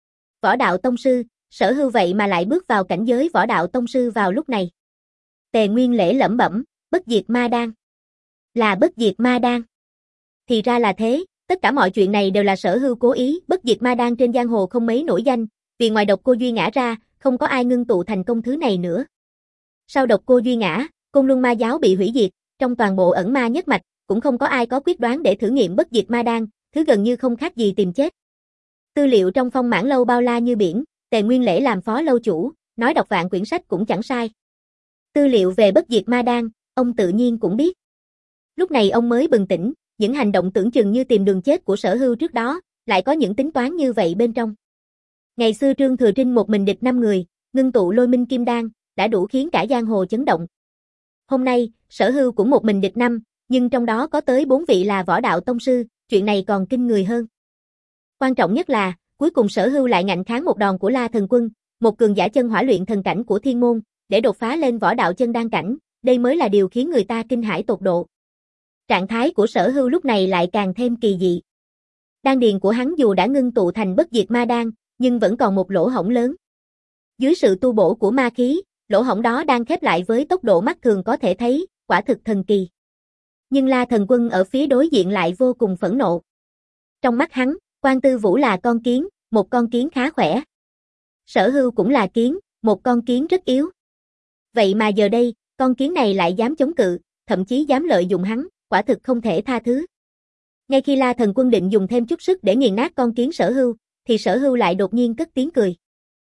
Võ đạo tông sư, Sở Hưu vậy mà lại bước vào cảnh giới võ đạo tông sư vào lúc này. Tề Nguyên Lễ lẩm bẩm, bất diệt ma đan. Là bất diệt ma đan. Thì ra là thế, tất cả mọi chuyện này đều là Sở Hưu cố ý, bất diệt ma đan trên giang hồ không mấy nổi danh, vì ngoài độc cô Duy ngã ra, không có ai ngưng tụ thành công thứ này nữa. Sau độc cô Duy ngã, Côn Luân Ma giáo bị hủy diệt, trong toàn bộ ẩn ma nhất mạch, cũng không có ai có quyết đoán để thử nghiệm bất diệt ma đan, thứ gần như không khác gì tìm chết. Tư liệu trong Phong Mãn lâu bao la như biển, Tề Nguyên Lễ làm phó lâu chủ, nói đọc vạn quyển sách cũng chẳng sai. Tư liệu về bất diệt ma đan, ông tự nhiên cũng biết. Lúc này ông mới bừng tỉnh, những hành động tưởng chừng như tìm đường chết của Sở Hưu trước đó, lại có những tính toán như vậy bên trong. Ngày xưa Trương Thừa Trinh một mình địch năm người, ngưng tụ lôi minh kim đan, đã đủ khiến cả giang hồ chấn động. Hôm nay, Sở Hưu cũng một mình địch năm, nhưng trong đó có tới bốn vị là võ đạo tông sư, chuyện này còn kinh người hơn. Quan trọng nhất là, cuối cùng Sở Hưu lại ngạnh kháng một đòn của La Thần Quân, một cường giả chân hỏa luyện thần cảnh của thiên môn, để đột phá lên võ đạo chân đan cảnh, đây mới là điều khiến người ta kinh hãi tột độ. Trạng thái của Sở Hưu lúc này lại càng thêm kỳ dị. Đan điền của hắn dù đã ngưng tụ thành bất diệt ma đan, nhưng vẫn còn một lỗ hổng lớn. Dưới sự tu bổ của ma khí, lỗ hổng đó đang khép lại với tốc độ mắt thường có thể thấy, quả thực thần kỳ. Nhưng La Thần Quân ở phía đối diện lại vô cùng phẫn nộ. Trong mắt hắn, Quan Tư Vũ là con kiến, một con kiến khá khỏe. Sở Hưu cũng là kiến, một con kiến rất yếu. Vậy mà giờ đây, con kiến này lại dám chống cự, thậm chí dám lợi dụng hắn, quả thực không thể tha thứ. Ngay khi La Thần Quân định dùng thêm chút sức để nghiền nát con kiến Sở Hưu, thì Sở Hưu lại đột nhiên cất tiếng cười.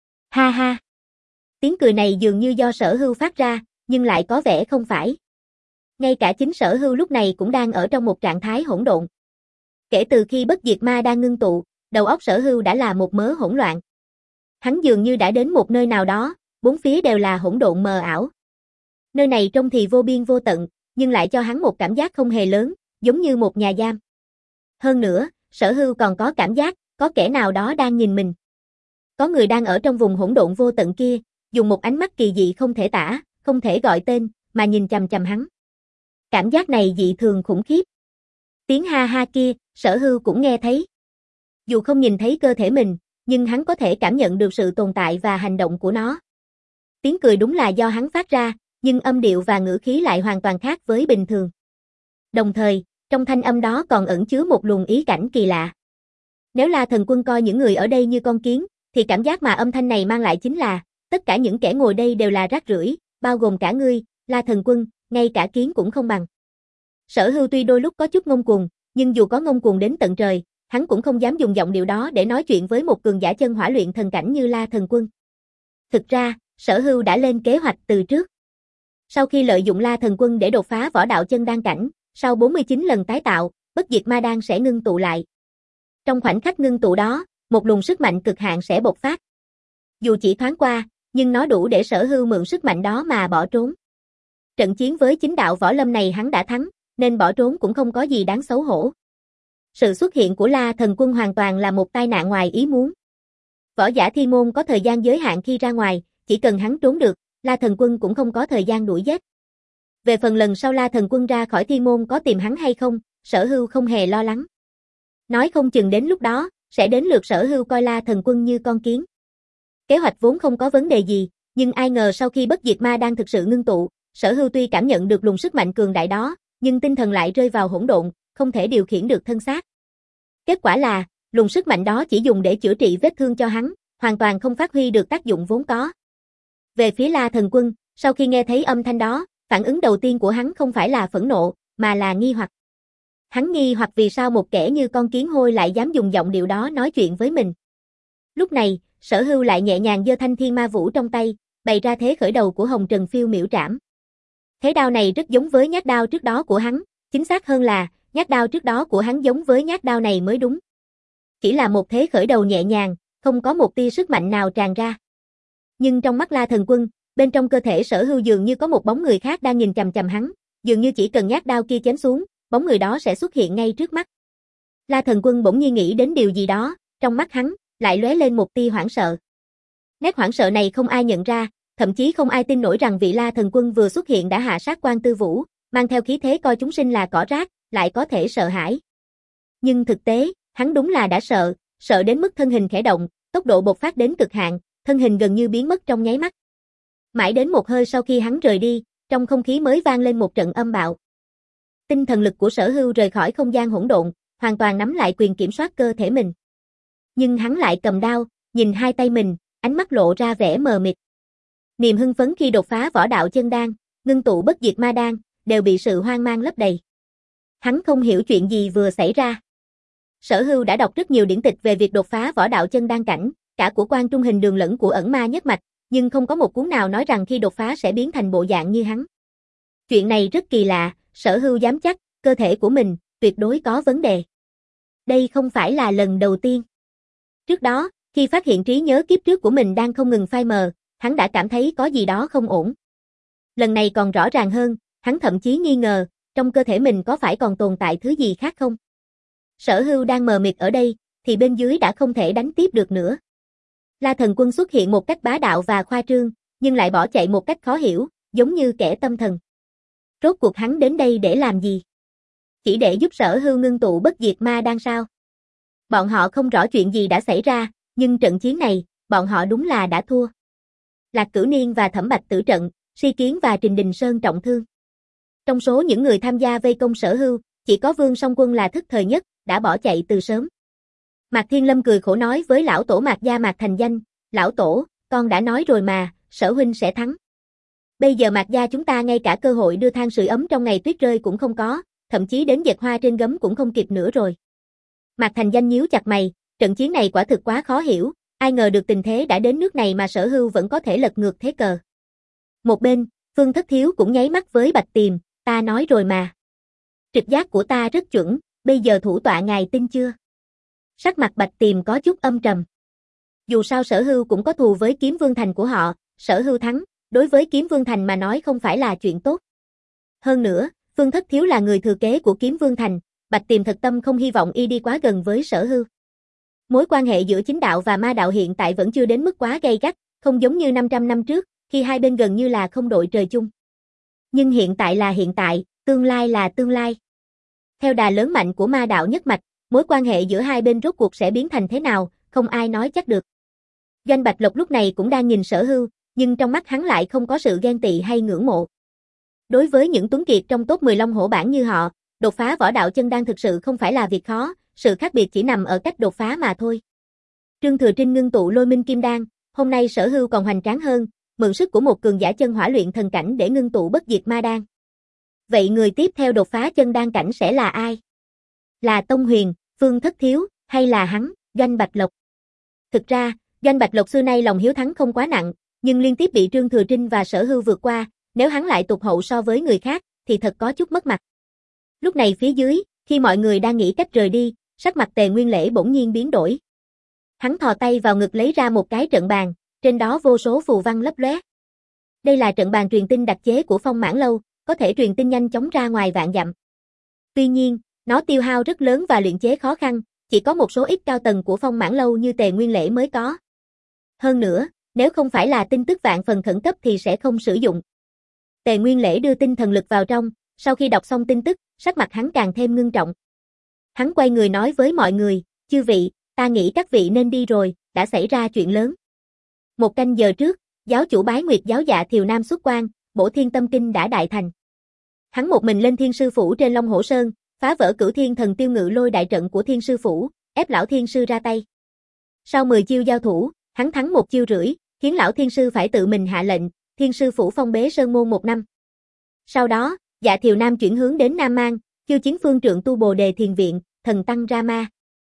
Ha ha! Tiếng cười này dường như do Sở Hưu phát ra, nhưng lại có vẻ không phải. Ngay cả chính Sở Hưu lúc này cũng đang ở trong một trạng thái hỗn độn. Kể từ khi bất diệt ma đang ngưng tụ, đầu óc Sở Hưu đã là một mớ hỗn loạn. Hắn dường như đã đến một nơi nào đó, bốn phía đều là hỗn độn mờ ảo. Nơi này trông thì vô biên vô tận, nhưng lại cho hắn một cảm giác không hề lớn, giống như một nhà giam. Hơn nữa, Sở Hưu còn có cảm giác, có kẻ nào đó đang nhìn mình. Có người đang ở trong vùng hỗn độn vô tận kia, dùng một ánh mắt kỳ dị không thể tả, không thể gọi tên, mà nhìn chằm chằm hắn. Cảm giác này dị thường khủng khiếp. Tiếng ha ha kia, Sở Hưu cũng nghe thấy. Dù không nhìn thấy cơ thể mình, nhưng hắn có thể cảm nhận được sự tồn tại và hành động của nó. Tiếng cười đúng là do hắn phát ra, nhưng âm điệu và ngữ khí lại hoàn toàn khác với bình thường. Đồng thời, Trong thanh âm đó còn ẩn chứa một luồng ý cảnh kỳ lạ. Nếu La Thần Quân coi những người ở đây như con kiến, thì cảm giác mà âm thanh này mang lại chính là, tất cả những kẻ ngồi đây đều là rác rưởi, bao gồm cả ngươi, La Thần Quân, ngay cả kiến cũng không bằng. Sở Hưu tuy đôi lúc có chút ngông cuồng, nhưng dù có ngông cuồng đến tận trời, hắn cũng không dám dùng giọng điệu đó để nói chuyện với một cường giả chân hỏa luyện thần cảnh như La Thần Quân. Thực ra, Sở Hưu đã lên kế hoạch từ trước. Sau khi lợi dụng La Thần Quân để đột phá võ đạo chân đan cảnh, sau bốn mươi chín lần tái tạo, bất diệt ma đan sẽ ngưng tụ lại. Trong khoảnh khắc ngưng tụ đó, một luồng sức mạnh cực hạn sẽ bộc phát. Dù chỉ thoáng qua, nhưng nó đủ để Sở Hưu mượn sức mạnh đó mà bỏ trốn. Trận chiến với chính đạo võ lâm này hắn đã thắng, nên bỏ trốn cũng không có gì đáng xấu hổ. Sự xuất hiện của La Thần Quân hoàn toàn là một tai nạn ngoài ý muốn. Võ giả thiên môn có thời gian giới hạn khi ra ngoài, chỉ cần hắn trốn được, La Thần Quân cũng không có thời gian đuổi giết. Về phần lần sau La Thần Quân ra khỏi thiên môn có tìm hắn hay không, Sở Hưu không hề lo lắng. Nói không chừng đến lúc đó, sẽ đến lượt Sở Hưu coi La Thần Quân như con kiến. Kế hoạch vốn không có vấn đề gì, nhưng ai ngờ sau khi bất diệt ma đang thực sự ngưng tụ, Sở Hưu tuy cảm nhận được luồng sức mạnh cường đại đó, nhưng tinh thần lại rơi vào hỗn độn, không thể điều khiển được thân xác. Kết quả là, luồng sức mạnh đó chỉ dùng để chữa trị vết thương cho hắn, hoàn toàn không phát huy được tác dụng vốn có. Về phía La Thần Quân, sau khi nghe thấy âm thanh đó, phản ứng đầu tiên của hắn không phải là phẫn nộ, mà là nghi hoặc. Hắn nghi hoặc vì sao một kẻ như con kiến hôi lại dám dùng giọng điệu đó nói chuyện với mình. Lúc này, Sở Hưu lại nhẹ nhàng giơ thanh thiên ma vũ trong tay, bày ra thế khởi đầu của hồng trần phiêu miểu trảm. Thế đao này rất giống với nhát đao trước đó của hắn, chính xác hơn là, nhát đao trước đó của hắn giống với nhát đao này mới đúng. Chỉ là một thế khởi đầu nhẹ nhàng, không có một tia sức mạnh nào tràn ra. Nhưng trong mắt La Thần Quân, bên trong cơ thể Sở Hưu dường như có một bóng người khác đang nhìn chằm chằm hắn, dường như chỉ cần nhát đao kia chém xuống, bóng người đó sẽ xuất hiện ngay trước mắt. La Thần Quân bỗng nhiên nghĩ đến điều gì đó, trong mắt hắn lại lóe lên một tia hoảng sợ. Nét hoảng sợ này không ai nhận ra, thậm chí không ai tin nổi rằng vị La Thần Quân vừa xuất hiện đã hạ sát Quan Tư Vũ, mang theo khí thế coi chúng sinh là cỏ rác, lại có thể sợ hãi. Nhưng thực tế, hắn đúng là đã sợ, sợ đến mức thân hình khẽ động, tốc độ bộc phát đến cực hạn, thân hình gần như biến mất trong nháy mắt. Mãi đến một hơi sau khi hắn rời đi, trong không khí mới vang lên một trận âm bạo. Tinh thần lực của Sở Hưu rời khỏi không gian hỗn độn, hoàn toàn nắm lại quyền kiểm soát cơ thể mình. Nhưng hắn lại cầm đao, nhìn hai tay mình, ánh mắt lộ ra vẻ mờ mịt. Niềm hưng phấn khi đột phá võ đạo chân đan, ngưng tụ bất diệt ma đan, đều bị sự hoang mang lấp đầy. Hắn không hiểu chuyện gì vừa xảy ra. Sở Hưu đã đọc rất nhiều điển tịch về việc đột phá võ đạo chân đan cảnh, cả của Quan Trung Hình Đường lẫn của Ẩn Ma Nhất Mạch, nhưng không có một cuốn nào nói rằng khi đột phá sẽ biến thành bộ dạng như hắn. Chuyện này rất kỳ lạ, Sở Hưu dám chắc, cơ thể của mình, tuyệt đối có vấn đề. Đây không phải là lần đầu tiên. Trước đó, khi phát hiện trí nhớ kiếp trước của mình đang không ngừng phai mờ, hắn đã cảm thấy có gì đó không ổn. Lần này còn rõ ràng hơn, hắn thậm chí nghi ngờ, trong cơ thể mình có phải còn tồn tại thứ gì khác không? Sở Hưu đang mờ mịt ở đây, thì bên dưới đã không thể đánh tiếp được nữa. La Thần Quân xuất hiện một cách bá đạo và khoa trương, nhưng lại bỏ chạy một cách khó hiểu, giống như kẻ tâm thần. Rốt cuộc hắn đến đây để làm gì? Chỉ để giúp Sở Hưu ngưng tụ bất diệt ma đan sao? Bọn họ không rõ chuyện gì đã xảy ra, nhưng trận chiến này, bọn họ đúng là đã thua. Lạc Cửu Niên và Thẩm Bạch tử trận, Si Kiến và Trình Đình Sơn trọng thương. Trong số những người tham gia vây công Sở Hưu, chỉ có Vương Song Quân là thức thời nhất, đã bỏ chạy từ sớm. Mạc Thiên Lâm cười khổ nói với lão tổ Mạc gia Mạc Thành Danh, lão tổ, con đã nói rồi mà, Sở huynh sẽ thắng. Bây giờ Mạc gia chúng ta ngay cả cơ hội đưa than sưởi ấm trong ngày tuyết rơi cũng không có, thậm chí đến dệt hoa trên gấm cũng không kịp nữa rồi. Mạc Thành Danh nhíu chặt mày, trận chiến này quả thực quá khó hiểu, ai ngờ được tình thế đã đến nước này mà Sở Hưu vẫn có thể lật ngược thế cờ. Một bên, Phương Thất Thiếu cũng nháy mắt với Bạch Tiềm, ta nói rồi mà. Trực giác của ta rất chuẩn, bây giờ thủ tọa ngài tin chưa? Sắc mặt Bạch Tiềm có chút âm trầm. Dù sao Sở Hưu cũng có thù với Kiếm Vương Thành của họ, Sở Hưu thắng, đối với Kiếm Vương Thành mà nói không phải là chuyện tốt. Hơn nữa, Phương Thất Thiếu là người thừa kế của Kiếm Vương Thành, Bạch Tiềm thật tâm không hy vọng y đi quá gần với Sở Hưu. Mối quan hệ giữa chính đạo và ma đạo hiện tại vẫn chưa đến mức quá gay gắt, không giống như năm trăm năm trước, khi hai bên gần như là không đội trời chung. Nhưng hiện tại là hiện tại, tương lai là tương lai. Theo đà lớn mạnh của ma đạo nhất mạch, mối quan hệ giữa hai bên rốt cuộc sẽ biến thành thế nào, không ai nói chắc được. Doanh Bạch Lộc lúc này cũng đang nhìn Sở Hưu, nhưng trong mắt hắn lại không có sự ghen tị hay ngưỡng mộ. Đối với những tuấn kiệt trong top mười Long Hổ bảng như họ, đột phá võ đạo chân đan thực sự không phải là việc khó, sự khác biệt chỉ nằm ở cách đột phá mà thôi. Trương Thừa Trinh ngưng tụ Lôi Minh Kim Đan, hôm nay Sở Hưu còn hoành tráng hơn, mượn sức của một cường giả chân hỏa luyện thần cảnh để ngưng tụ bất diệt ma đan. Vậy người tiếp theo đột phá chân đan cảnh sẽ là ai? Là Tông Huyền, Phương Thất Thiếu, hay là hắn, Doanh Bạch Lộc? Thực ra, Doanh Bạch Lộc xưa nay lòng hiếu thắng không quá nặng, nhưng liên tiếp bị Trương Thừa Trinh và Sở Hưu vượt qua, nếu hắn lại tụt hậu so với người khác, thì thật có chút mất mặt. Lúc này phía dưới, khi mọi người đang nghĩ cách rời đi, sắc mặt Tề Nguyên Lễ bỗng nhiên biến đổi. Hắn thò tay vào ngực lấy ra một cái trận bàn, trên đó vô số phù văn lấp lóe. Đây là trận bàn truyền tin đặc chế của Phong Mãn Lâu, có thể truyền tin nhanh chóng ra ngoài vạn dặm. Tuy nhiên, nó tiêu hao rất lớn và luyện chế khó khăn, chỉ có một số ít cao tầng của Phong Mãn Lâu như Tề Nguyên Lễ mới có. Hơn nữa, nếu không phải là tin tức vạn phần khẩn cấp thì sẽ không sử dụng. Tề Nguyên Lễ đưa tinh thần lực vào trong, sau khi đọc xong tin tức, sắc mặt hắn càng thêm ngưng trọng. Hắn quay người nói với mọi người, chư vị, ta nghĩ các vị nên đi rồi, đã xảy ra chuyện lớn. Một canh giờ trước, giáo chủ Bái Nguyệt giáo Dạ Thiều Nam xuất quan, Bổ Thiên Tâm Kinh đã đại thành. Hắn một mình lên Thiên Sư Phủ trên Long Hổ Sơn, phá vỡ Cửu Thiên Thần Tiêu Ngự Lôi đại trận của Thiên Sư Phủ, ép lão Thiên Sư ra tay. Sau mười chiêu giao thủ, hắn thắng một chiêu rưỡi, khiến lão Thiên Sư phải tự mình hạ lệnh, Thiên Sư Phủ phong bế sơn môn một năm. Sau đó, Dạ Thiều Nam chuyển hướng đến Nam Mang, chiêu chiến phương trượng tu Bồ Đề Thiền Viện, thần tăng Rama.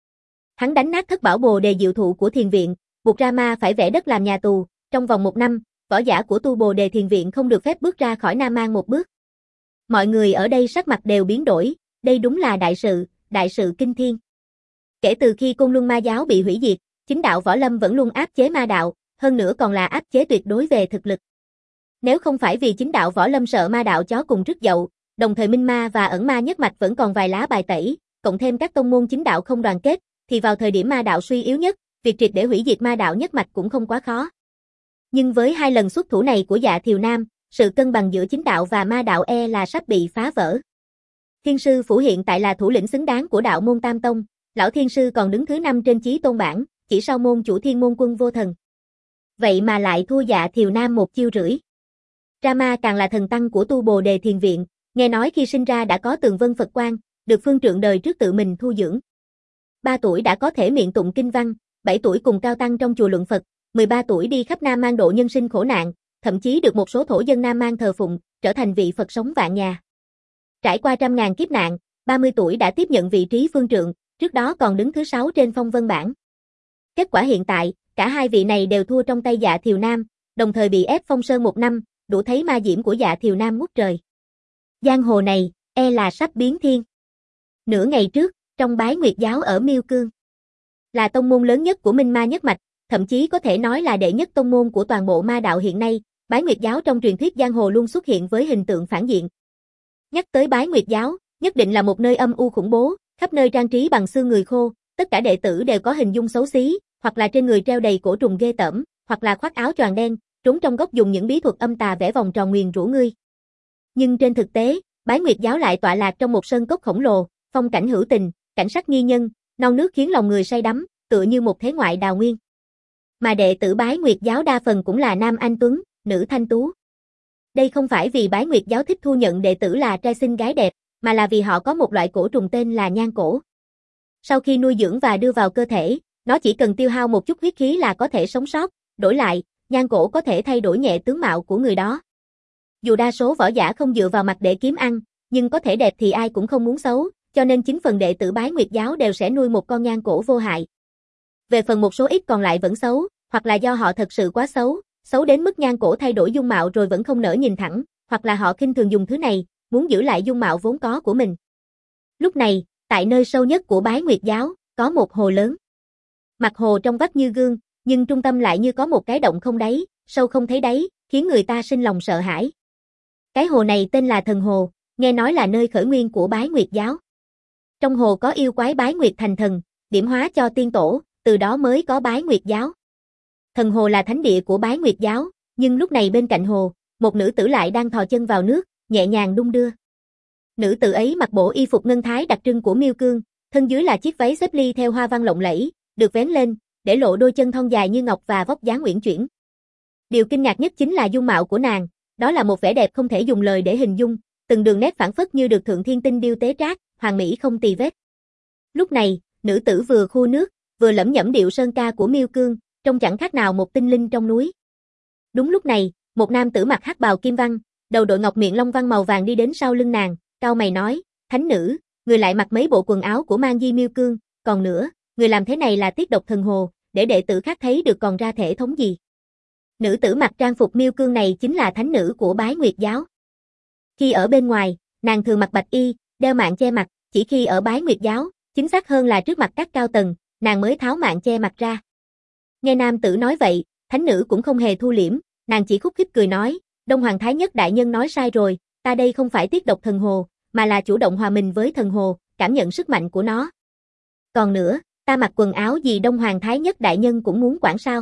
Hắn đánh nát thất bảo Bồ Đề diệu thụ của Thiền Viện, buộc Rama phải vẽ đất làm nhà tù, trong vòng một năm, võ giả của tu Bồ Đề Thiền Viện không được phép bước ra khỏi Nam Mang một bước. Mọi người ở đây sắc mặt đều biến đổi, đây đúng là đại sự, đại sự kinh thiên. Kể từ khi Côn Luân Ma giáo bị hủy diệt, chính đạo võ lâm vẫn luôn áp chế ma đạo, hơn nữa còn là áp chế tuyệt đối về thực lực. Nếu không phải vì chính đạo võ lâm sợ ma đạo chó cùng rứt dậu, đồng thời minh ma và ẩn ma nhất mạch vẫn còn vài lá bài tẩy, cộng thêm các tông môn chính đạo không đoàn kết, thì vào thời điểm ma đạo suy yếu nhất, việc triệt để hủy diệt ma đạo nhất mạch cũng không quá khó. Nhưng với hai lần xuất thủ này của Dạ Thiều Nam, sự cân bằng giữa chính đạo và ma đạo e là sắp bị phá vỡ. Thiên Sư Phủ hiện tại là thủ lĩnh xứng đáng của đạo môn Tam Tông, lão Thiên Sư còn đứng thứ năm trên chí tôn bảng, chỉ sau môn chủ Thiên Môn Quân Vô Thần. Vậy mà lại thua Dạ Thiều Nam một chiêu rưỡi. Rama càng là thần tăng của tu Bồ Đề Thiền Viện, nghe nói khi sinh ra đã có tường vân Phật quan, được phương trượng đời trước tự mình thu dưỡng. ba tuổi đã có thể miệng tụng kinh văn, bảy tuổi cùng cao tăng trong chùa luận Phật, mười ba tuổi đi khắp Nam Mang độ nhân sinh khổ nạn, thậm chí được một số thổ dân Nam Mang thờ phụng, trở thành vị Phật sống vạn nhà. Trải qua trăm ngàn kiếp nạn, ba mươi tuổi đã tiếp nhận vị trí phương trượng, trước đó còn đứng thứ sáu trên phong vân bảng. Kết quả hiện tại, cả hai vị này đều thua trong tay Dạ Thiều Nam, đồng thời bị ép phong sơn một năm, đủ thấy ma diễm của Dạ Thiều Nam ngút trời. Giang hồ này, e là sắp biến thiên. Nửa ngày trước, trong Bái Nguyệt giáo ở Miêu Cương, là tông môn lớn nhất của Minh Ma nhất mạch, thậm chí có thể nói là đệ nhất tông môn của toàn bộ ma đạo hiện nay, Bái Nguyệt giáo trong truyền thuyết giang hồ luôn xuất hiện với hình tượng phản diện. Nhắc tới Bái Nguyệt giáo, nhất định là một nơi âm u khủng bố, khắp nơi trang trí bằng xương người khô, tất cả đệ tử đều có hình dung xấu xí, hoặc là trên người treo đầy cổ trùng ghê tởm, hoặc là khoác áo choàng đen, trốn trong góc dùng những bí thuật âm tà vẽ vòng tròn nguyền rủa ngươi. Nhưng trên thực tế, Bái Nguyệt giáo lại tọa lạc trong một sơn cốc khổng lồ, phong cảnh hữu tình, cảnh sắc nghi nhân, non nước khiến lòng người say đắm, tựa như một thế ngoại đào nguyên. Mà đệ tử Bái Nguyệt giáo đa phần cũng là nam anh tuấn, nữ thanh tú. Đây không phải vì Bái Nguyệt giáo thích thu nhận đệ tử là trai xinh gái đẹp, mà là vì họ có một loại cổ trùng tên là nhan cổ. Sau khi nuôi dưỡng và đưa vào cơ thể, nó chỉ cần tiêu hao một chút huyết khí là có thể sống sót, đổi lại, nhan cổ có thể thay đổi nhẹ tướng mạo của người đó. Dù đa số võ giả không dựa vào mặt để kiếm ăn, nhưng có thể đẹp thì ai cũng không muốn xấu, cho nên chính phần đệ tử Bái Nguyệt giáo đều sẽ nuôi một con nhan cổ vô hại. Về phần một số ít còn lại vẫn xấu, hoặc là do họ thật sự quá xấu, xấu đến mức nhan cổ thay đổi dung mạo rồi vẫn không nỡ nhìn thẳng, hoặc là họ khinh thường dùng thứ này, muốn giữ lại dung mạo vốn có của mình. Lúc này, tại nơi sâu nhất của Bái Nguyệt giáo, có một hồ lớn. Mặt hồ trong vắt như gương, nhưng trung tâm lại như có một cái động không đáy, sâu không thấy đáy, khiến người ta sinh lòng sợ hãi. Cái hồ này tên là Thần Hồ, nghe nói là nơi khởi nguyên của Bái Nguyệt giáo. Trong hồ có yêu quái Bái Nguyệt thành thần, điểm hóa cho tiên tổ, từ đó mới có Bái Nguyệt giáo. Thần Hồ là thánh địa của Bái Nguyệt giáo, nhưng lúc này bên cạnh hồ, một nữ tử lại đang thò chân vào nước, nhẹ nhàng đung đưa. Nữ tử ấy mặc bộ y phục ngân thái đặc trưng của Miêu Cương, thân dưới là chiếc váy xếp ly theo hoa văn lộng lẫy, được vén lên, để lộ đôi chân thon dài như ngọc và vóc dáng uyển chuyển. Điều kinh ngạc nhất chính là dung mạo của nàng, đó là một vẻ đẹp không thể dùng lời để hình dung, từng đường nét phảng phất như được thượng thiên tinh điêu tế trác, hoàn mỹ không tì vết. Lúc này, nữ tử vừa khu nước, vừa lẩm nhẩm điệu sơn ca của Miêu Cương, trông chẳng khác nào một tinh linh trong núi. Đúng lúc này, một nam tử mặc hắc bào kim văn, đầu đội ngọc miệng long văn màu vàng đi đến sau lưng nàng, cau mày nói, thánh nữ, người lại mặc mấy bộ quần áo của Mang Di Miêu Cương, còn nữa, người làm thế này là tiết độc thần hồ, để đệ tử khác thấy được còn ra thể thống gì. Nữ tử mặc trang phục Miêu Cương này chính là thánh nữ của Bái Nguyệt giáo. Khi ở bên ngoài, nàng thường mặc bạch y, đeo mạng che mặt, chỉ khi ở Bái Nguyệt giáo, chính xác hơn là trước mặt các cao tầng, nàng mới tháo mạng che mặt ra. Nghe nam tử nói vậy, thánh nữ cũng không hề thu liễm, nàng chỉ khúc khích cười nói, Đông Hoàng Thái Nhất đại nhân nói sai rồi, ta đây không phải tiết độc thần hồ, mà là chủ động hòa mình với thần hồ, cảm nhận sức mạnh của nó. Còn nữa, ta mặc quần áo gì Đông Hoàng Thái Nhất đại nhân cũng muốn quản sao?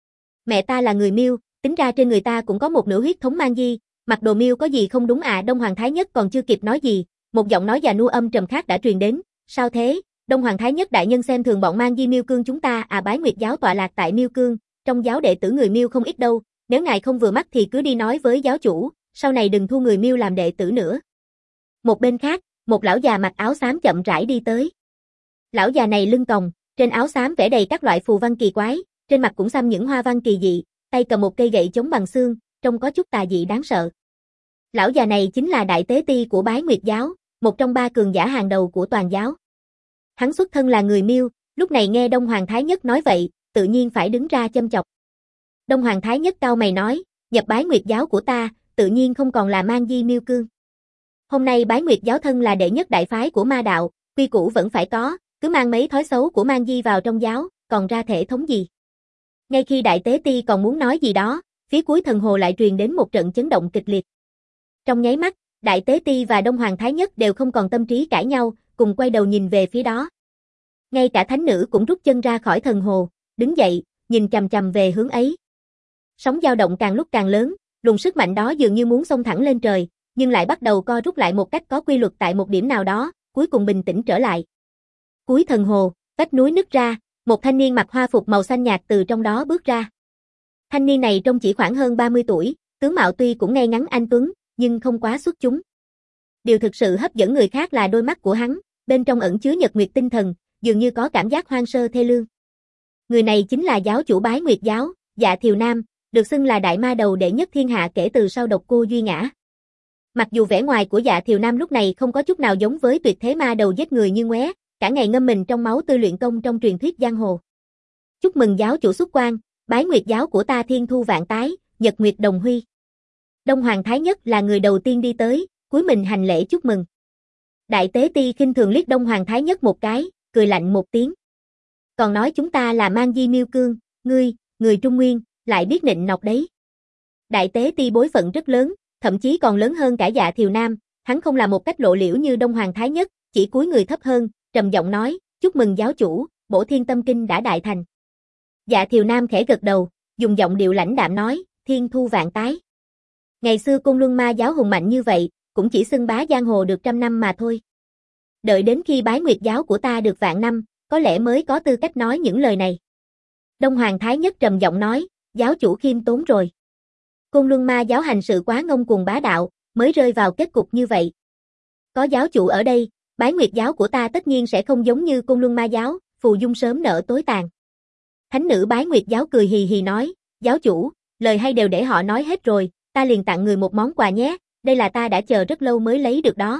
Mẹ ta là người Miêu, tính ra trên người ta cũng có một nửa huyết thống Mang Di, mặc đồ Miêu có gì không đúng à? Đông Hoàng Thái Nhất còn chưa kịp nói gì, một giọng nói già nua âm trầm khác đã truyền đến, sao thế? Đông Hoàng Thái Nhất đại nhân xem thường bọn Mang Di Miêu Cương chúng ta à? Bái Nguyệt giáo tọa lạc tại Miêu Cương, trong giáo đệ tử người Miêu không ít đâu, nếu ngài không vừa mắt thì cứ đi nói với giáo chủ, sau này đừng thu người Miêu làm đệ tử nữa. Một bên khác, một lão già mặc áo xám chậm rãi đi tới. Lão già này lưng còng, trên áo xám vẽ đầy các loại phù văn kỳ quái, trên mặt cũng xăm những hoa văn kỳ dị, tay cầm một cây gậy chống bằng xương, trông có chút tà dị đáng sợ. Lão già này chính là đại tế ti của Bái Nguyệt giáo, một trong ba cường giả hàng đầu của toàn giáo. Hắn xuất thân là người Miêu, lúc này nghe Đông Hoàng Thái Nhất nói vậy, tự nhiên phải đứng ra châm chọc. Đông Hoàng Thái Nhất cau mày nói, nhập Bái Nguyệt giáo của ta, tự nhiên không còn là Mang Di Miêu Cương. Hôm nay Bái Nguyệt giáo thân là đệ nhất đại phái của ma đạo, quy củ vẫn phải có, cứ mang mấy thói xấu của Mang Di vào trong giáo, còn ra thể thống gì. Ngay khi đại tế ti còn muốn nói gì đó, phía cuối thần hồ lại truyền đến một trận chấn động kịch liệt. Trong nháy mắt, đại tế ti và Đông Hoàng Thái Nhất đều không còn tâm trí cãi nhau, cùng quay đầu nhìn về phía đó. Ngay cả thánh nữ cũng rút chân ra khỏi thần hồ, đứng dậy, nhìn chằm chằm về hướng ấy. Sóng dao động càng lúc càng lớn, luồng sức mạnh đó dường như muốn xông thẳng lên trời, nhưng lại bắt đầu co rút lại một cách có quy luật tại một điểm nào đó, cuối cùng bình tĩnh trở lại. Cuối thần hồ, vách núi nứt ra, một thanh niên mặc hoa phục màu xanh nhạt từ trong đó bước ra. Thanh niên này trông chỉ khoảng hơn ba mươi tuổi, tướng mạo tuy cũng ngay ngắn anh tuấn, nhưng không quá xuất chúng. Điều thực sự hấp dẫn người khác là đôi mắt của hắn, bên trong ẩn chứa nhật nguyệt tinh thần, dường như có cảm giác hoang sơ thê lương. Người này chính là giáo chủ Bái Nguyệt giáo, Dạ Thiều Nam, được xưng là đại ma đầu đệ nhất thiên hạ kể từ sau độc cô Duy Ngã. Mặc dù vẻ ngoài của Dạ Thiều Nam lúc này không có chút nào giống với tuyệt thế ma đầu giết người như ngoé, cả ngày ngâm mình trong máu tươi luyện công trong truyền thuyết giang hồ. Chúc mừng giáo chủ xuất quan, Bái Nguyệt giáo của ta thiên thu vạn tái, nhật nguyệt đồng huy. Đông Hoàng Thái Nhất là người đầu tiên đi tới, cúi mình hành lễ chúc mừng. Đại tế ti khinh thường liếc Đông Hoàng Thái Nhất một cái, cười lạnh một tiếng. Còn nói chúng ta là Mang Di Miêu Cương, ngươi, người Trung Nguyên, lại biết nịnh nọt đấy. Đại tế ti bối phận rất lớn, thậm chí còn lớn hơn cả Dạ Thiều Nam, hắn không làm một cách lộ liễu như Đông Hoàng Thái Nhất, chỉ cúi người thấp hơn, trầm giọng nói, chúc mừng giáo chủ, bổ thiên tâm kinh đã đại thành. Dạ Thiều Nam khẽ gật đầu, dùng giọng điệu lãnh đạm nói, thiên thu vạn tái. Ngày xưa Côn Luân ma giáo hùng mạnh như vậy, cũng chỉ xưng bá giang hồ được trăm năm mà thôi. Đợi đến khi Bái Nguyệt giáo của ta được vạn năm, có lẽ mới có tư cách nói những lời này. Đông Hoàng Thái Nhất trầm giọng nói, giáo chủ khiêm tốn rồi. Côn Luân ma giáo hành sự quá ngông cuồng bá đạo, mới rơi vào kết cục như vậy. Có giáo chủ ở đây, Bái Nguyệt giáo của ta tất nhiên sẽ không giống như Côn Luân ma giáo, phù dung sớm nở tối tàn. Thánh nữ Bái Nguyệt giáo cười hì hì nói, giáo chủ, lời hay đều để họ nói hết rồi, ta liền tặng người một món quà nhé, đây là ta đã chờ rất lâu mới lấy được đó.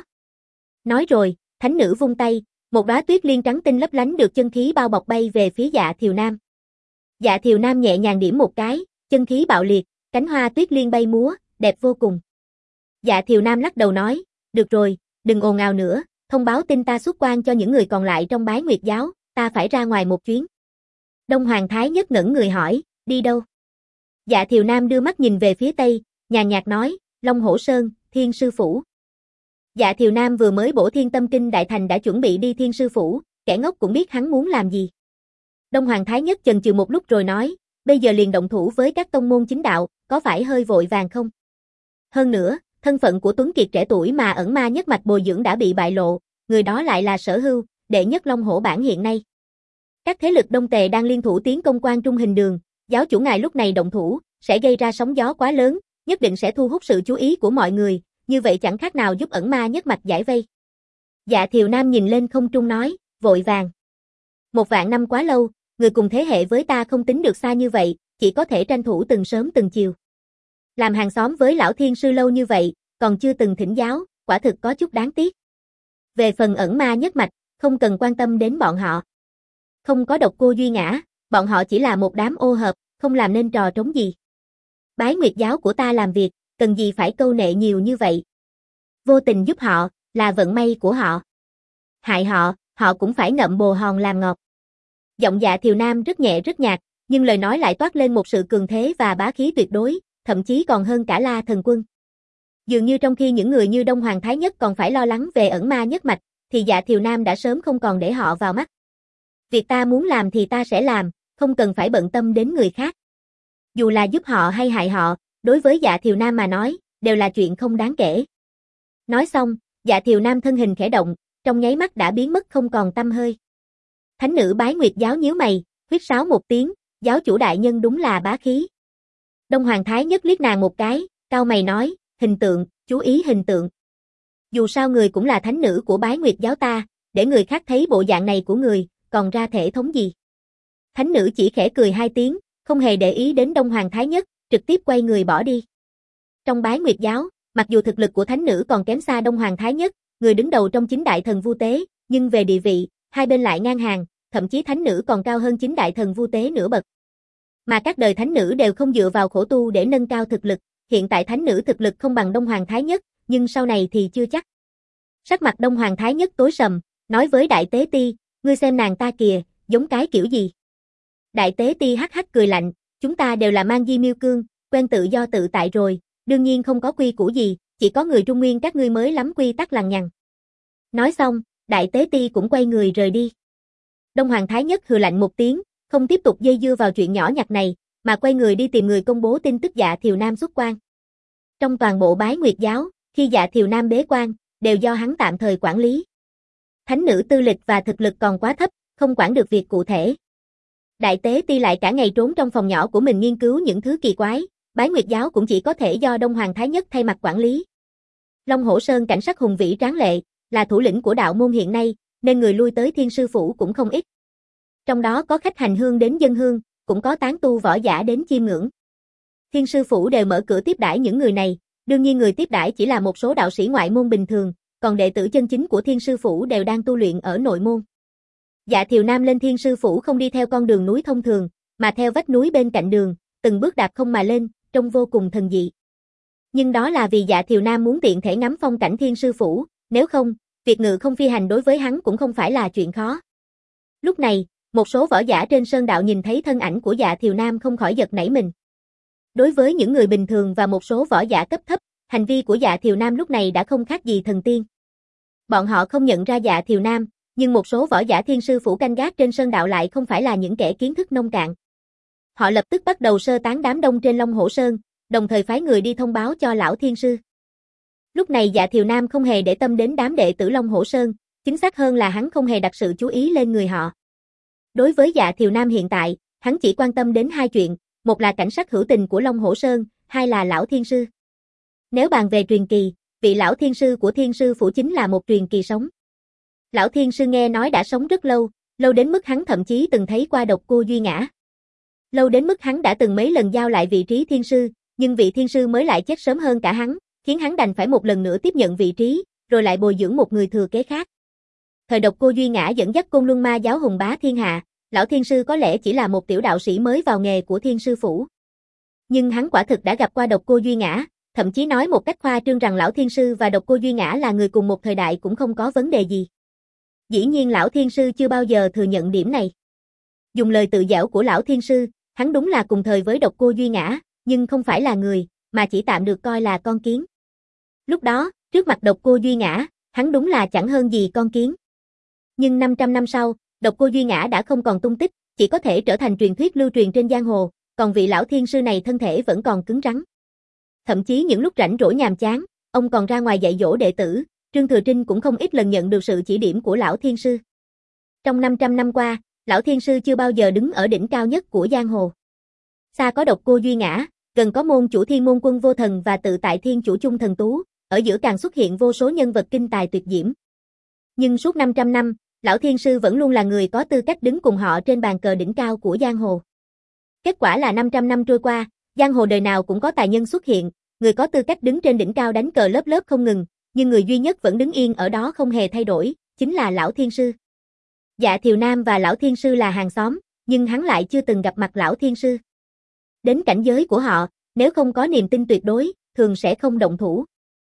Nói rồi, thánh nữ vung tay, một đóa tuyết liên trắng tinh lấp lánh được chân khí bao bọc bay về phía Dạ Thiều Nam. Dạ Thiều Nam nhẹ nhàng điểm một cái, chân khí bạo liệt, cánh hoa tuyết liên bay múa, đẹp vô cùng. Dạ Thiều Nam lắc đầu nói, được rồi, đừng ồn ào nữa, thông báo tin ta xuất quan cho những người còn lại trong Bái Nguyệt giáo, ta phải ra ngoài một chuyến. Đông Hoàng Thái Nhất ngẩn người hỏi, đi đâu? Dạ Thiều Nam đưa mắt nhìn về phía tây, nhàn nhạt nói, Long Hổ Sơn, Thiên Sư Phủ. Dạ Thiều Nam vừa mới bổ thiên tâm kinh đại thành đã chuẩn bị đi Thiên Sư Phủ, kẻ ngốc cũng biết hắn muốn làm gì. Đông Hoàng Thái Nhất chần chừ một lúc rồi nói, bây giờ liền động thủ với các tông môn chính đạo, có phải hơi vội vàng không? Hơn nữa, thân phận của Tuấn Kiệt trẻ tuổi mà ẩn ma nhất mạch bồi dưỡng đã bị bại lộ, người đó lại là Sở Hưu, đệ nhất Long Hổ bản hiện nay. Các thế lực Đông Tề đang liên thủ tiến công Quan Trung Hình Đường, giáo chủ ngài lúc này động thủ, sẽ gây ra sóng gió quá lớn, nhất định sẽ thu hút sự chú ý của mọi người, như vậy chẳng khác nào giúp ẩn ma nhất mạch giải vây. Dạ Thiều Nam nhìn lên không trung nói, vội vàng. Một vạn năm quá lâu, người cùng thế hệ với ta không tính được xa như vậy, chỉ có thể tranh thủ từng sớm từng chiều. Làm hàng xóm với lão thiên sư lâu như vậy, còn chưa từng thỉnh giáo, quả thực có chút đáng tiếc. Về phần ẩn ma nhất mạch, không cần quan tâm đến bọn họ. Không có Độc Cô Duy Ngã, bọn họ chỉ là một đám ô hợp, không làm nên trò trống gì. Bái Nguyệt giáo của ta làm việc, cần gì phải câu nệ nhiều như vậy. Vô tình giúp họ, là vận may của họ. Hại họ, họ cũng phải ngậm bồ hòn làm ngọt. Giọng Dạ Thiều Nam rất nhẹ rất nhạt, nhưng lời nói lại toát lên một sự cường thế và bá khí tuyệt đối, thậm chí còn hơn cả La Thần Quân. Dường như trong khi những người như Đông Hoàng Thái Nhất còn phải lo lắng về ẩn ma nhất mạch, thì Dạ Thiều Nam đã sớm không còn để họ vào mắt. Việc ta muốn làm thì ta sẽ làm, không cần phải bận tâm đến người khác. Dù là giúp họ hay hại họ, đối với Dạ Thiều Nam mà nói, đều là chuyện không đáng kể. Nói xong, Dạ Thiều Nam thân hình khẽ động, trong nháy mắt đã biến mất không còn tăm hơi. Thánh nữ Bái Nguyệt giáo nhíu mày, huýt sáo một tiếng, giáo chủ đại nhân đúng là bá khí. Đông Hoàng Thái Nhất liếc nàng một cái, cau mày nói, hình tượng, chú ý hình tượng. Dù sao người cũng là thánh nữ của Bái Nguyệt giáo ta, để người khác thấy bộ dạng này của người, còn ra thể thống gì. Thánh nữ chỉ khẽ cười hai tiếng, không hề để ý đến Đông Hoàng Thái Nhất, trực tiếp quay người bỏ đi. Trong Bái Nguyệt giáo, mặc dù thực lực của thánh nữ còn kém xa Đông Hoàng Thái Nhất, người đứng đầu trong chính đại thần Vu Tế, nhưng về địa vị, hai bên lại ngang hàng, thậm chí thánh nữ còn cao hơn chính đại thần Vu Tế nửa bậc. Mà các đời thánh nữ đều không dựa vào khổ tu để nâng cao thực lực, hiện tại thánh nữ thực lực không bằng Đông Hoàng Thái Nhất, nhưng sau này thì chưa chắc. Sắc mặt Đông Hoàng Thái Nhất tối sầm, nói với Đại Tế Ti, ngươi xem nàng ta kìa, giống cái kiểu gì. Đại Tế Ti hắc hắc cười lạnh, chúng ta đều là mang di miêu cương, quen tự do tự tại rồi, đương nhiên không có quy củ gì, chỉ có người Trung Nguyên các ngươi mới lắm quy tắc lằng nhằng. Nói xong, Đại Tế Ti cũng quay người rời đi. Đông Hoàng Thái Nhất hừ lạnh một tiếng, không tiếp tục dây dưa vào chuyện nhỏ nhặt này, mà quay người đi tìm người công bố tin tức Dạ Thiều Nam xuất quan. Trong toàn bộ Bái Nguyệt giáo, khi Dạ Thiều Nam bế quan, đều do hắn tạm thời quản lý. Thánh nữ tư lịch và thực lực còn quá thấp, không quản được việc cụ thể. Đại Tế Ti lại cả ngày trốn trong phòng nhỏ của mình nghiên cứu những thứ kỳ quái, Bái Nguyệt giáo cũng chỉ có thể do Đông Hoàng Thái Nhất thay mặt quản lý. Long Hổ Sơn cảnh sắc hùng vĩ tráng lệ, là thủ lĩnh của đạo môn hiện nay, nên người lui tới Thiên Sư Phủ cũng không ít. Trong đó có khách hành hương đến dân hương, cũng có tán tu võ giả đến chiêm ngưỡng. Thiên Sư Phủ đều mở cửa tiếp đãi những người này, đương nhiên người tiếp đãi chỉ là một số đạo sĩ ngoại môn bình thường, còn đệ tử chân chính của Thiên Sư Phủ đều đang tu luyện ở nội môn. Dạ Thiều Nam lên Thiên Sư Phủ không đi theo con đường núi thông thường, mà theo vách núi bên cạnh đường, từng bước đạp không mà lên, trông vô cùng thần dị. Nhưng đó là vì Dạ Thiều Nam muốn tiện thể ngắm phong cảnh Thiên Sư Phủ, nếu không, việc ngự không phi hành đối với hắn cũng không phải là chuyện khó. Lúc này, một số võ giả trên sơn đạo nhìn thấy thân ảnh của Dạ Thiều Nam không khỏi giật nảy mình. Đối với những người bình thường và một số võ giả cấp thấp, hành vi của Dạ Thiều Nam lúc này đã không khác gì thần tiên. Bọn họ không nhận ra Dạ Thiều Nam, nhưng một số võ giả Thiên Sư Phủ canh gác trên sơn đạo lại không phải là những kẻ kiến thức nông cạn. Họ lập tức bắt đầu sơ tán đám đông trên Long Hổ Sơn, đồng thời phái người đi thông báo cho lão Thiên Sư. Lúc này Dạ Thiều Nam không hề để tâm đến đám đệ tử Long Hổ Sơn, chính xác hơn là hắn không hề đặt sự chú ý lên người họ. Đối với Dạ Thiều Nam hiện tại, hắn chỉ quan tâm đến hai chuyện, một là cảnh sắc hữu tình của Long Hổ Sơn, hai là lão Thiên Sư. Nếu bàn về truyền kỳ, vị lão Thiên Sư của Thiên Sư Phủ chính là một truyền kỳ sống. Lão Thiên Sư nghe nói đã sống rất lâu, lâu đến mức hắn thậm chí từng thấy qua Độc Cô Duy Ngã. Lâu đến mức hắn đã từng mấy lần giao lại vị trí Thiên Sư, nhưng vị Thiên Sư mới lại chết sớm hơn cả hắn, khiến hắn đành phải một lần nữa tiếp nhận vị trí, rồi lại bồi dưỡng một người thừa kế khác. Thời Độc Cô Duy Ngã dẫn dắt Côn Luân Ma giáo hùng bá thiên hạ, lão Thiên Sư có lẽ chỉ là một tiểu đạo sĩ mới vào nghề của Thiên Sư Phủ. Nhưng hắn quả thực đã gặp qua Độc Cô Duy Ngã, thậm chí nói một cách khoa trương rằng lão Thiên Sư và Độc Cô Duy Ngã là người cùng một thời đại cũng không có vấn đề gì. Dĩ nhiên lão Thiên Sư chưa bao giờ thừa nhận điểm này. Dùng lời tự giễu của lão Thiên Sư, hắn đúng là cùng thời với Độc Cô Duy Ngã, nhưng không phải là người, mà chỉ tạm được coi là con kiến. Lúc đó, trước mặt Độc Cô Duy Ngã, hắn đúng là chẳng hơn gì con kiến. Nhưng năm trăm năm sau, Độc Cô Duy Ngã đã không còn tung tích, chỉ có thể trở thành truyền thuyết lưu truyền trên giang hồ, còn vị lão Thiên Sư này thân thể vẫn còn cứng rắn. Thậm chí những lúc rảnh rỗi nhàm chán, ông còn ra ngoài dạy dỗ đệ tử, Trương Thừa Trinh cũng không ít lần nhận được sự chỉ điểm của lão Thiên Sư. Trong năm trăm năm qua, lão Thiên Sư chưa bao giờ đứng ở đỉnh cao nhất của giang hồ. Xa có Độc Cô Duy Ngã, gần có môn chủ Thiên Môn Quân Vô Thần và tự tại Thiên Chủ Chung Thần Tú, ở giữa càng xuất hiện vô số nhân vật kinh tài tuyệt diễm. Nhưng suốt năm trăm năm, lão thiên sư vẫn luôn là người có tư cách đứng cùng họ trên bàn cờ đỉnh cao của giang hồ. Kết quả là năm trăm năm trôi qua, giang hồ đời nào cũng có tài nhân xuất hiện, người có tư cách đứng trên đỉnh cao đánh cờ lớp lớp không ngừng, nhưng người duy nhất vẫn đứng yên ở đó không hề thay đổi, chính là lão thiên sư. Dạ Thiều Nam và lão thiên sư là hàng xóm, nhưng hắn lại chưa từng gặp mặt lão thiên sư. Đến cảnh giới của họ, nếu không có niềm tin tuyệt đối, thường sẽ không động thủ.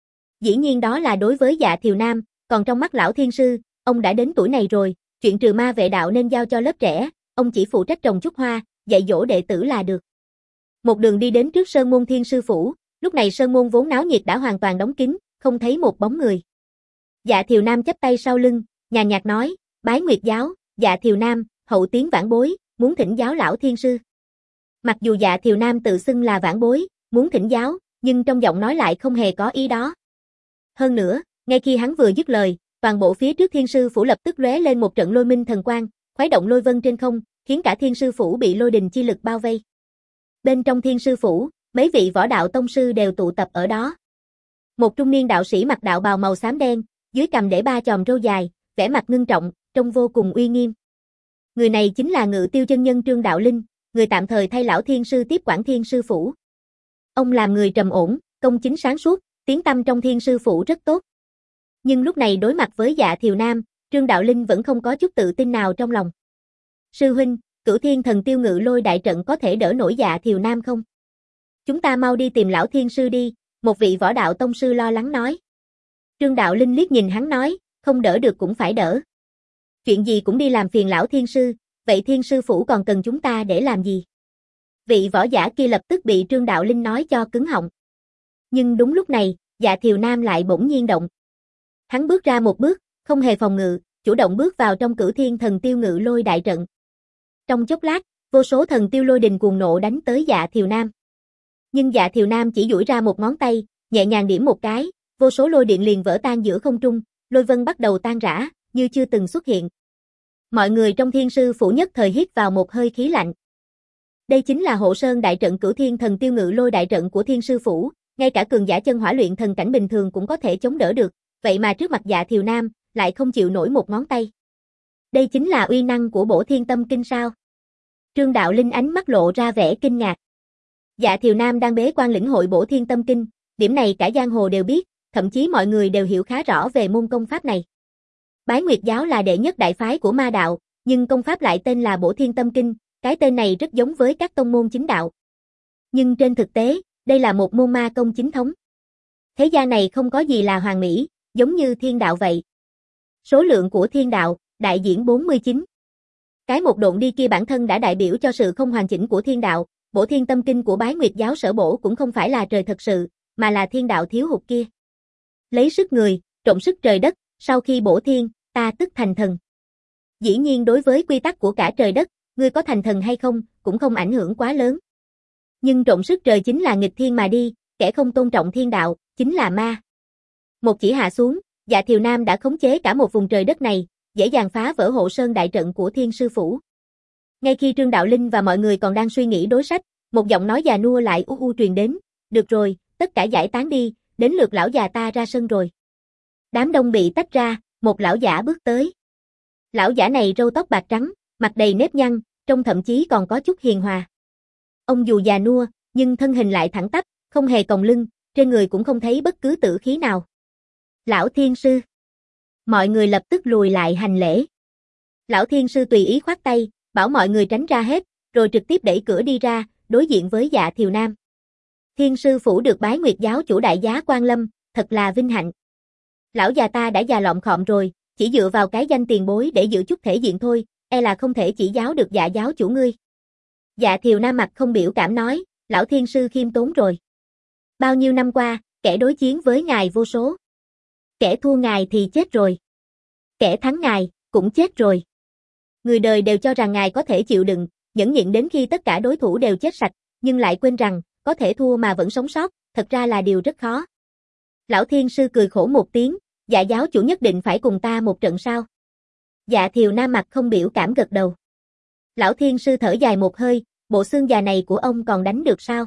Dĩ nhiên đó là đối với Dạ Thiều Nam, còn trong mắt lão thiên sư, ông đã đến tuổi này rồi, chuyện trừ ma vệ đạo nên giao cho lớp trẻ, ông chỉ phụ trách trồng chút hoa, dạy dỗ đệ tử là được. Một đường đi đến trước Sơn Môn Thiên Sư Phủ, lúc này Sơn Môn vốn náo nhiệt đã hoàn toàn đóng kín, không thấy một bóng người. Dạ Thiều Nam chắp tay sau lưng, nhàn nhạt nói, bái Nguyệt giáo, Dạ Thiều Nam, hậu tiến vãn bối, muốn thỉnh giáo lão thiên sư. Mặc dù Dạ Thiều Nam tự xưng là vãn bối, muốn thỉnh giáo, nhưng trong giọng nói lại không hề có ý đó. Hơn nữa, ngay khi hắn vừa dứt lời, toàn bộ phía trước Thiên Sư Phủ lập tức lóe lên một trận lôi minh thần quang, khuấy động lôi vân trên không, khiến cả Thiên Sư Phủ bị lôi đình chi lực bao vây. Bên trong Thiên Sư Phủ, mấy vị võ đạo tông sư đều tụ tập ở đó. Một trung niên đạo sĩ mặc đạo bào màu xám đen, dưới cằm để ba chòm râu dài, vẻ mặt ngưng trọng, trông vô cùng uy nghiêm. Người này chính là Ngự Tiêu chân nhân Trương Đạo Linh, người tạm thời thay lão thiên sư tiếp quản Thiên Sư Phủ. Ông làm người trầm ổn, công chính sáng suốt, tiếng tăm trong Thiên Sư Phủ rất tốt. Nhưng lúc này đối mặt với Dạ Thiều Nam, Trương Đạo Linh vẫn không có chút tự tin nào trong lòng. Sư huynh, Cửu Thiên Thần Tiêu Ngự Lôi đại trận có thể đỡ nổi Dạ Thiều Nam không? Chúng ta mau đi tìm lão thiên sư đi, một vị võ đạo tông sư lo lắng nói. Trương Đạo Linh liếc nhìn hắn nói, không đỡ được cũng phải đỡ. Chuyện gì cũng đi làm phiền lão thiên sư, vậy Thiên Sư Phủ còn cần chúng ta để làm gì? Vị võ giả kia lập tức bị Trương Đạo Linh nói cho cứng họng. Nhưng đúng lúc này, Dạ Thiều Nam lại bỗng nhiên động. Hắn bước ra một bước, không hề phòng ngự, chủ động bước vào trong Cửu Thiên Thần Tiêu Ngự Lôi đại trận. Trong chốc lát, vô số thần tiêu lôi đình cuồng nộ đánh tới Dạ Thiều Nam. Nhưng Dạ Thiều Nam chỉ duỗi ra một ngón tay, nhẹ nhàng điểm một cái, vô số lôi điện liền vỡ tan giữa không trung, lôi vân bắt đầu tan rã, như chưa từng xuất hiện. Mọi người trong Thiên Sư Phủ nhất thời hít vào một hơi khí lạnh. Đây chính là Hộ Sơn đại trận Cửu Thiên Thần Tiêu Ngự Lôi đại trận của Thiên Sư Phủ, ngay cả cường giả chân hỏa luyện thần cảnh bình thường cũng có thể chống đỡ được, vậy mà trước mặt Dạ Thiều Nam, lại không chịu nổi một ngón tay. Đây chính là uy năng của Bổ Thiên Tâm Kinh sao? Trương Đạo Linh ánh mắt lộ ra vẻ kinh ngạc. Dạ Thiều Nam đang bế quan lĩnh hội Bổ Thiên Tâm Kinh, điểm này cả giang hồ đều biết, thậm chí mọi người đều hiểu khá rõ về môn công pháp này. Bái Nguyệt giáo là đệ nhất đại phái của ma đạo, nhưng công pháp lại tên là Bổ Thiên Tâm Kinh, cái tên này rất giống với các tông môn chính đạo. Nhưng trên thực tế, đây là một môn ma công chính thống. Thế gian này không có gì là hoàn mỹ, giống như thiên đạo vậy. Số lượng của thiên đạo, đại diễn bốn mươi chín. Cái một độn đi kia bản thân đã đại biểu cho sự không hoàn chỉnh của thiên đạo, Bổ Thiên Tâm Kinh của Bái Nguyệt giáo sở bổ cũng không phải là trời thật sự, mà là thiên đạo thiếu hụt kia. Lấy sức người, trộn sức trời đất, sau khi bổ thiên, ta tức thành thần. Dĩ nhiên đối với quy tắc của cả trời đất, ngươi có thành thần hay không, cũng không ảnh hưởng quá lớn. Nhưng trộn sức trời chính là nghịch thiên mà đi, kẻ không tôn trọng thiên đạo, chính là ma. Một chỉ hạ xuống, Dạ Thiều Nam đã khống chế cả một vùng trời đất này, dễ dàng phá vỡ Hộ Sơn đại trận của Thiên Sư Phủ. Ngay khi Trương Đạo Linh và mọi người còn đang suy nghĩ đối sách, một giọng nói già nua lại u u truyền đến, được rồi, tất cả giải tán đi, đến lượt lão già ta ra sân rồi. Đám đông bị tách ra, một lão giả bước tới. Lão giả này râu tóc bạc trắng, mặt đầy nếp nhăn, trông thậm chí còn có chút hiền hòa. Ông dù già nua, nhưng thân hình lại thẳng tắp, không hề còng lưng, trên người cũng không thấy bất cứ tử khí nào. Lão Thiên Sư. Mọi người lập tức lùi lại hành lễ. Lão Thiên Sư tùy ý khoát tay, bảo mọi người tránh ra hết, rồi trực tiếp đẩy cửa đi ra, đối diện với Dạ Thiều Nam. Thiên Sư Phủ được Bái Nguyệt giáo chủ đại giá quan lâm, thật là vinh hạnh. Lão già ta đã già lọm khọm rồi, chỉ dựa vào cái danh tiền bối để giữ chút thể diện thôi, e là không thể chỉ giáo được Dạ giáo chủ ngươi. Dạ Thiều Nam mặt không biểu cảm nói, lão Thiên Sư khiêm tốn rồi. Bao nhiêu năm qua, kẻ đối chiến với ngài vô số. Kẻ thua ngài thì chết rồi. Kẻ thắng ngài, cũng chết rồi. Người đời đều cho rằng ngài có thể chịu đựng, nhẫn nhịn đến khi tất cả đối thủ đều chết sạch, nhưng lại quên rằng, có thể thua mà vẫn sống sót, thật ra là điều rất khó. Lão Thiên Sư cười khổ một tiếng, Dạ giáo chủ nhất định phải cùng ta một trận sao? Dạ Thiều Nam mặt không biểu cảm gật đầu. Lão Thiên Sư thở dài một hơi, bộ xương già này của ông còn đánh được sao?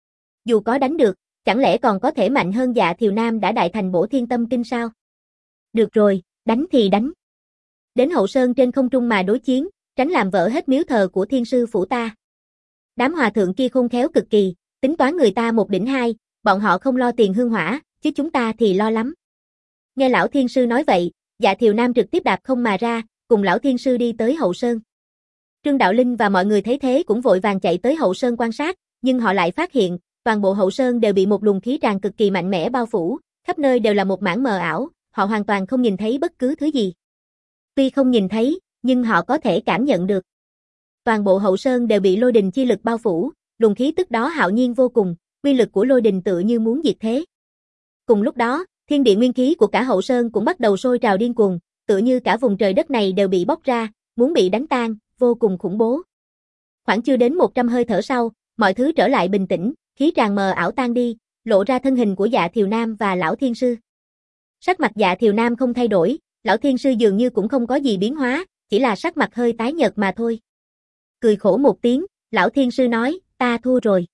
Dù có đánh được, chẳng lẽ còn có thể mạnh hơn Dạ Thiều Nam đã đại thành Bổ Thiên Tâm Kinh sao? Được rồi, Đánh thì đánh. Đến Hậu Sơn trên không trung mà đối chiến, tránh làm vỡ hết miếu thờ của thiên sư phủ ta. Đám hòa thượng kia khôn khéo cực kỳ, tính toán người ta một đỉnh hai, bọn họ không lo tiền hương hỏa, chứ chúng ta thì lo lắm. Nghe lão thiên sư nói vậy, Dạ Thiều Nam trực tiếp đạp không mà ra, cùng lão thiên sư đi tới Hậu Sơn. Trương Đạo Linh và mọi người thấy thế cũng vội vàng chạy tới Hậu Sơn quan sát, nhưng họ lại phát hiện, toàn bộ Hậu Sơn đều bị một luồng khí tràn cực kỳ mạnh mẽ bao phủ, khắp nơi đều là một mảng mờ ảo, họ hoàn toàn không nhìn thấy bất cứ thứ gì. Tuy không nhìn thấy, nhưng họ có thể cảm nhận được. Toàn bộ Hậu Sơn đều bị lôi đình chi lực bao phủ, luồng khí tức đó hạo nhiên vô cùng, uy lực của lôi đình tựa như muốn diệt thế. Cùng lúc đó, thiên địa nguyên khí của cả Hậu Sơn cũng bắt đầu sôi trào điên cuồng, tựa như cả vùng trời đất này đều bị bóc ra, muốn bị đánh tan, vô cùng khủng bố. Khoảng chưa đến một trăm hơi thở sau, mọi thứ trở lại bình tĩnh, khí tràn mờ ảo tan đi, lộ ra thân hình của Dạ Thiều Nam và lão thiên sư. Sắc mặt Dạ Thiều Nam không thay đổi, lão thiên sư dường như cũng không có gì biến hóa, chỉ là sắc mặt hơi tái nhợt mà thôi. Cười khổ một tiếng, lão thiên sư nói, ta thua rồi.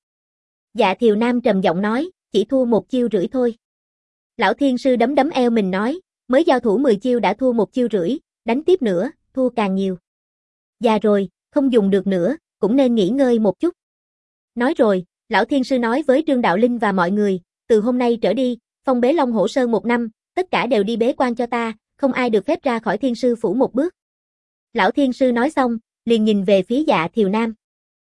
Dạ Thiều Nam trầm giọng nói, chỉ thua một chiêu rưỡi thôi. Lão thiên sư đấm đấm eo mình nói, mới giao thủ mười chiêu đã thua một chiêu rưỡi, đánh tiếp nữa, thua càng nhiều. Già rồi, không dùng được nữa, cũng nên nghỉ ngơi một chút. Nói rồi, lão thiên sư nói với Trương Đạo Linh và mọi người, từ hôm nay trở đi, phong bế Long Hổ Sơn một năm, tất cả đều đi bế quan cho ta, không ai được phép ra khỏi thiên sư phủ một bước. Lão thiên sư nói xong, liền nhìn về phía Dạ Thiều Nam.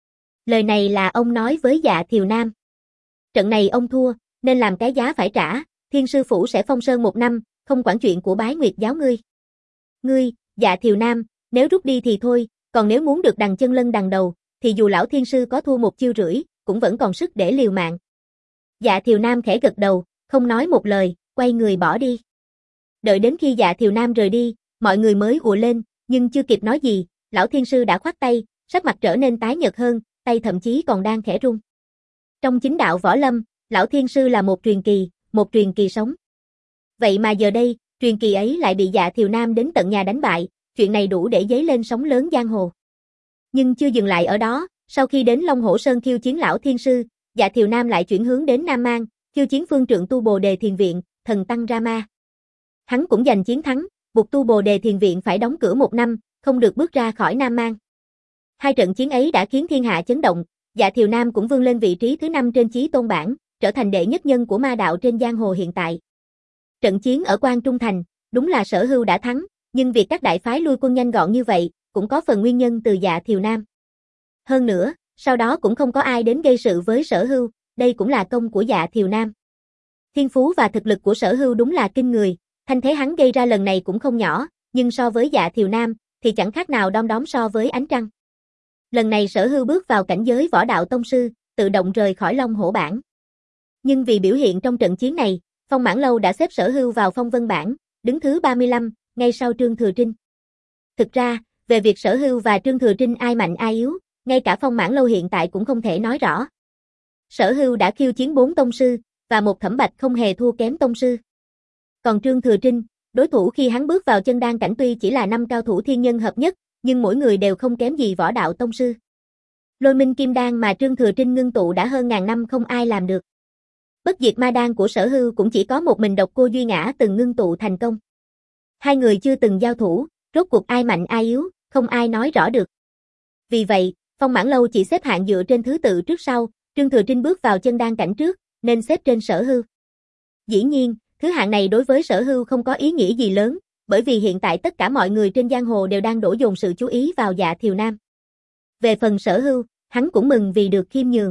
Lời này là ông nói với Dạ Thiều Nam. Trận này ông thua, nên làm cái giá phải trả, thiên sư phủ sẽ phong sơn một năm, không quản chuyện của bái nguyệt giáo ngươi. Ngươi, Dạ Thiều Nam, nếu rút đi thì thôi, còn nếu muốn được đằng chân lân đằng đầu, thì dù lão thiên sư có thua một chiêu rưỡi, cũng vẫn còn sức để liều mạng. Dạ Thiều Nam khẽ gật đầu, không nói một lời, quay người bỏ đi. Đợi đến khi Dạ Thiều Nam rời đi, mọi người mới ùa lên, nhưng chưa kịp nói gì, lão thiên sư đã khoát tay, sắc mặt trở nên tái nhợt hơn, tay thậm chí còn đang khẽ run. Trong chính đạo võ lâm, lão thiên sư là một truyền kỳ, một truyền kỳ sống. Vậy mà giờ đây, truyền kỳ ấy lại bị Dạ Thiều Nam đến tận nhà đánh bại, chuyện này đủ để dấy lên sóng lớn giang hồ. Nhưng chưa dừng lại ở đó, sau khi đến Long Hổ Sơn khiêu chiến lão thiên sư, Dạ Thiều Nam lại chuyển hướng đến Nam Mang, khiêu chiến phương trượng tu Bồ Đề Thiền Viện, thần tăng Rama. Hắn cũng giành chiến thắng, buộc tu Bồ Đề Thiền Viện phải đóng cửa một năm, không được bước ra khỏi Nam Mang. Hai trận chiến ấy đã khiến thiên hạ chấn động, Dạ Thiều Nam cũng vươn lên vị trí thứ năm trên chí tôn bảng, trở thành đệ nhất nhân của ma đạo trên giang hồ hiện tại. Trận chiến ở Quan Trung Thành, đúng là Sở Hưu đã thắng, nhưng việc các đại phái lui quân nhanh gọn như vậy, cũng có phần nguyên nhân từ Dạ Thiều Nam. Hơn nữa, sau đó cũng không có ai đến gây sự với Sở Hưu, đây cũng là công của Dạ Thiều Nam. Thiên phú và thực lực của Sở Hưu đúng là kinh người, thanh thế hắn gây ra lần này cũng không nhỏ, nhưng so với Dạ Thiều Nam, thì chẳng khác nào đom đóm so với ánh trăng. Lần này Sở Hưu bước vào cảnh giới võ đạo tông sư, tự động rời khỏi Long Hổ bảng. Nhưng vì biểu hiện trong trận chiến này, Phong Mãn Lâu đã xếp Sở Hưu vào phong vân bảng, đứng thứ ba mươi lăm, ngay sau Trương Thừa Trinh. Thực ra, về việc Sở Hưu và Trương Thừa Trinh ai mạnh ai yếu, ngay cả Phong Mãn Lâu hiện tại cũng không thể nói rõ. Sở Hưu đã khiêu chiến bốn tông sư, và một Thẩm Bạch không hề thua kém tông sư. Còn Trương Thừa Trinh, đối thủ khi hắn bước vào chân đan cảnh tuy chỉ là năm cao thủ thiên nhân hợp nhất, nhưng mỗi người đều không kém gì võ đạo tông sư. Lôi minh kim đan mà Trương Thừa Trinh ngưng tụ đã hơn ngàn năm không ai làm được. Bất diệt ma đan của Sở Hưu cũng chỉ có một mình độc cô Duy Ngã từng ngưng tụ thành công. Hai người chưa từng giao thủ, rốt cuộc ai mạnh ai yếu, không ai nói rõ được. Vì vậy, Phong Mãn Lâu chỉ xếp hạng dựa trên thứ tự trước sau, Trương Thừa Trinh bước vào chân đan cảnh trước, nên xếp trên Sở Hưu. Dĩ nhiên, thứ hạng này đối với Sở Hưu không có ý nghĩa gì lớn, bởi vì hiện tại tất cả mọi người trên giang hồ đều đang đổ dồn sự chú ý vào Dạ Thiều Nam. Về phần Sở Hưu, hắn cũng mừng vì được khiêm nhường.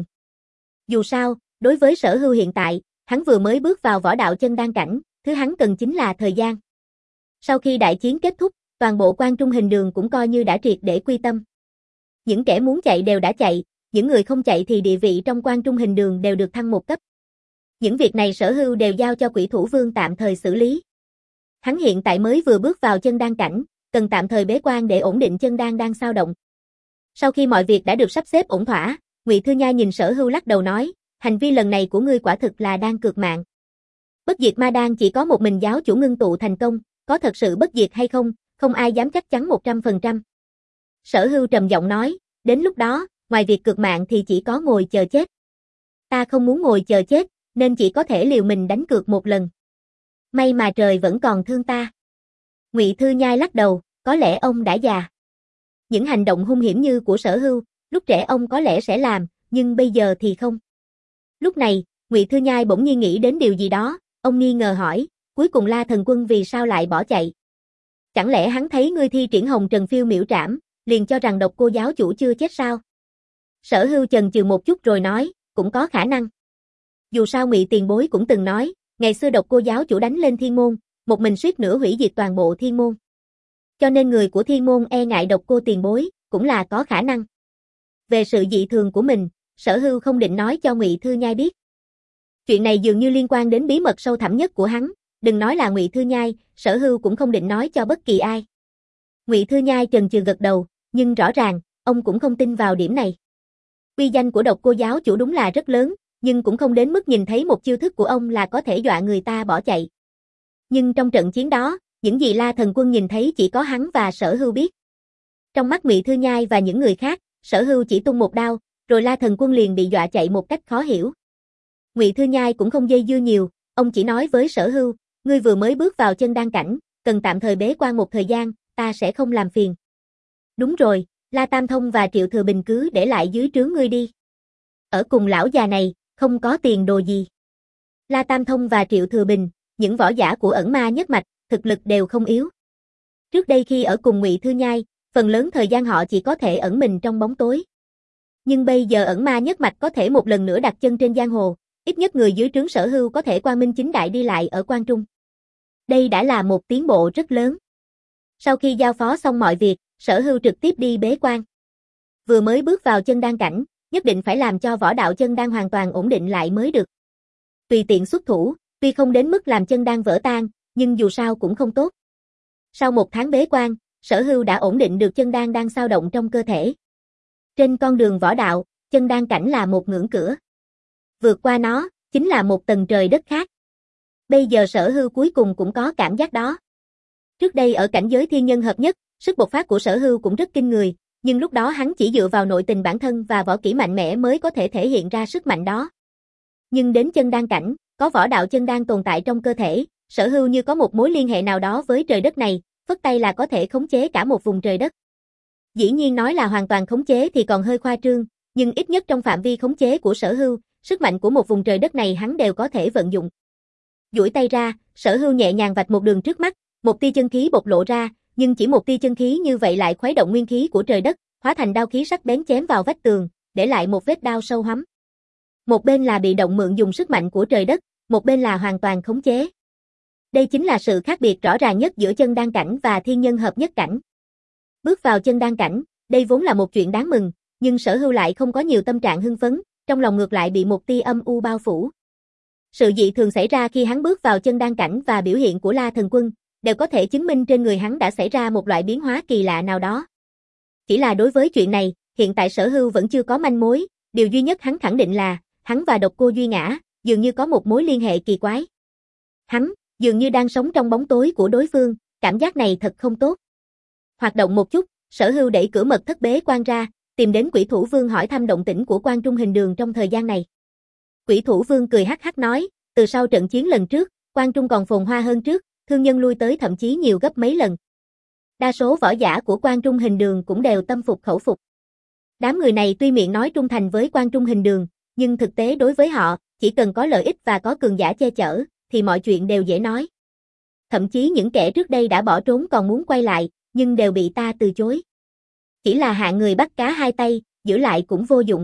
Dù sao, đối với Sở Hưu hiện tại, hắn vừa mới bước vào võ đạo chân đan cảnh, thứ hắn cần chính là thời gian. Sau khi đại chiến kết thúc, toàn bộ Quan Trung hình đường cũng coi như đã triệt để quy tâm. Những kẻ muốn chạy đều đã chạy, những người không chạy thì địa vị trong Quan Trung hình đường đều được thăng một cấp. Những việc này Sở Hưu đều giao cho Quỷ Thủ Vương tạm thời xử lý. Hắn hiện tại mới vừa bước vào chân đan cảnh, cần tạm thời bế quan để ổn định chân đan đang xao động. Sau khi mọi việc đã được sắp xếp ổn thỏa, Ngụy Thư Nha nhìn Sở Hưu lắc đầu nói, hành vi lần này của ngươi quả thực là đang cược mạng. Bất diệt ma đan chỉ có một mình giáo chủ ngưng tụ thành công, có thật sự bất diệt hay không, không ai dám chắc chắn một trăm phần trăm. Sở Hưu trầm giọng nói, đến lúc đó, ngoài việc cược mạng thì chỉ có ngồi chờ chết. Ta không muốn ngồi chờ chết, nên chỉ có thể liều mình đánh cược một lần. May mà trời vẫn còn thương ta. Ngụy Thư Nhai lắc đầu, có lẽ ông đã già. Những hành động hung hiểm như của Sở Hưu, lúc trẻ ông có lẽ sẽ làm, nhưng bây giờ thì không. Lúc này, Ngụy Thư Nhai bỗng nhiên nghĩ đến điều gì đó, ông nghi ngờ hỏi, cuối cùng La Thần Quân vì sao lại bỏ chạy? Chẳng lẽ hắn thấy ngươi thi triển hồng trần phiêu miểu trảm, liền cho rằng Độc Cô giáo chủ chưa chết sao? Sở Hưu chần chừ một chút rồi nói, cũng có khả năng. Dù sao Ngụy tiền bối cũng từng nói, ngày xưa Độc Cô giáo chủ đánh lên Thiên Môn, một mình suýt nữa hủy diệt toàn bộ Thiên Môn. Cho nên người của Thiên Môn e ngại Độc Cô tiền bối, cũng là có khả năng. Về sự dị thường của mình, Sở Hưu không định nói cho Ngụy Thư Nhai biết. Chuyện này dường như liên quan đến bí mật sâu thẳm nhất của hắn, đừng nói là Ngụy Thư Nhai, Sở Hưu cũng không định nói cho bất kỳ ai. Ngụy Thư Nhai chần chừ gật đầu, nhưng rõ ràng, ông cũng không tin vào điểm này. Uy danh của Độc Cô giáo chủ đúng là rất lớn, nhưng cũng không đến mức nhìn thấy một chiêu thức của ông là có thể dọa người ta bỏ chạy. Nhưng trong trận chiến đó, những gì La Thần Quân nhìn thấy chỉ có hắn và Sở Hưu biết. Trong mắt Ngụy Thư Nhai và những người khác, Sở Hưu chỉ tung một đao, rồi La Thần Quân liền bị dọa chạy một cách khó hiểu. Ngụy Thư Nhai cũng không dây dưa nhiều, ông chỉ nói với Sở Hưu, ngươi vừa mới bước vào chân đan cảnh, cần tạm thời bế quan một thời gian, ta sẽ không làm phiền. Đúng rồi, La Tam Thông và Triệu Thừa Bình cứ để lại dưới trướng ngươi đi. Ở cùng lão già này, không có tiền đồ gì. La Tam Thông và Triệu Thừa Bình, những võ giả của ẩn ma nhất mạch, thực lực đều không yếu. Trước đây khi ở cùng Ngụy Thư Nhai, phần lớn thời gian họ chỉ có thể ẩn mình trong bóng tối. Nhưng bây giờ ẩn ma nhất mạch có thể một lần nữa đặt chân trên giang hồ, ít nhất người dưới trướng Sở Hưu có thể quang minh chính đại đi lại ở Quan Trung. Đây đã là một tiến bộ rất lớn. Sau khi giao phó xong mọi việc, Sở Hưu trực tiếp đi bế quan. Vừa mới bước vào chân đan cảnh, nhất định phải làm cho võ đạo chân đan hoàn toàn ổn định lại mới được. Tùy tiện xuất thủ, tuy không đến mức làm chân đan vỡ tan, nhưng dù sao cũng không tốt. Sau một tháng bế quan, Sở Hưu đã ổn định được chân đan đang xao động trong cơ thể. Trên con đường võ đạo, chân đan cảnh là một ngưỡng cửa. Vượt qua nó, chính là một tầng trời đất khác. Bây giờ Sở Hưu cuối cùng cũng có cảm giác đó. Trước đây ở cảnh giới thiên nhân hợp nhất, sức bộc phát của Sở Hưu cũng rất kinh người, nhưng lúc đó hắn chỉ dựa vào nội tình bản thân và võ kỹ mạnh mẽ mới có thể thể hiện ra sức mạnh đó. Nhưng đến chân đan cảnh, có võ đạo chân đan tồn tại trong cơ thể, Sở Hưu như có một mối liên hệ nào đó với trời đất này, phất tay là có thể khống chế cả một vùng trời đất. Dĩ nhiên nói là hoàn toàn khống chế thì còn hơi khoa trương, nhưng ít nhất trong phạm vi khống chế của Sở Hưu, sức mạnh của một vùng trời đất này hắn đều có thể vận dụng. Duỗi tay ra, Sở Hưu nhẹ nhàng vạch một đường trước mắt, một tia chân khí bộc lộ ra, nhưng chỉ một tia chân khí như vậy lại khuấy động nguyên khí của trời đất, hóa thành đao khí sắc bén chém vào vách tường, để lại một vết đao sâu hoắm. Một bên là bị động mượn dùng sức mạnh của trời đất, một bên là hoàn toàn khống chế. Đây chính là sự khác biệt rõ ràng nhất giữa chân đan cảnh và thiên nhân hợp nhất cảnh. Bước vào chân đan cảnh, đây vốn là một chuyện đáng mừng, nhưng Sở Hưu lại không có nhiều tâm trạng hưng phấn, trong lòng ngược lại bị một tia âm u bao phủ. Sự dị thường xảy ra khi hắn bước vào chân đan cảnh và biểu hiện của La Thần Quân, đều có thể chứng minh trên người hắn đã xảy ra một loại biến hóa kỳ lạ nào đó. Chỉ là đối với chuyện này, hiện tại Sở Hưu vẫn chưa có manh mối, điều duy nhất hắn khẳng định là, hắn và Độc Cô Duy Ngã, dường như có một mối liên hệ kỳ quái. Hắn, dường như đang sống trong bóng tối của đối phương, cảm giác này thật không tốt. Hoạt động một chút, Sở Hưu đẩy cửa mật thất bế quan ra, tìm đến Quỷ Thủ Vương hỏi thăm động tĩnh của Quan Trung Hình Đường trong thời gian này. Quỷ Thủ Vương cười hắc hắc nói, từ sau trận chiến lần trước, Quan Trung còn phồn hoa hơn trước, thương nhân lui tới thậm chí nhiều gấp mấy lần. Đa số võ giả của Quan Trung Hình Đường cũng đều tâm phục khẩu phục. Đám người này tuy miệng nói trung thành với Quan Trung Hình Đường, nhưng thực tế đối với họ, chỉ cần có lợi ích và có cường giả che chở, thì mọi chuyện đều dễ nói. Thậm chí những kẻ trước đây đã bỏ trốn còn muốn quay lại, nhưng đều bị ta từ chối. Chỉ là hạng người bắt cá hai tay, giữ lại cũng vô dụng.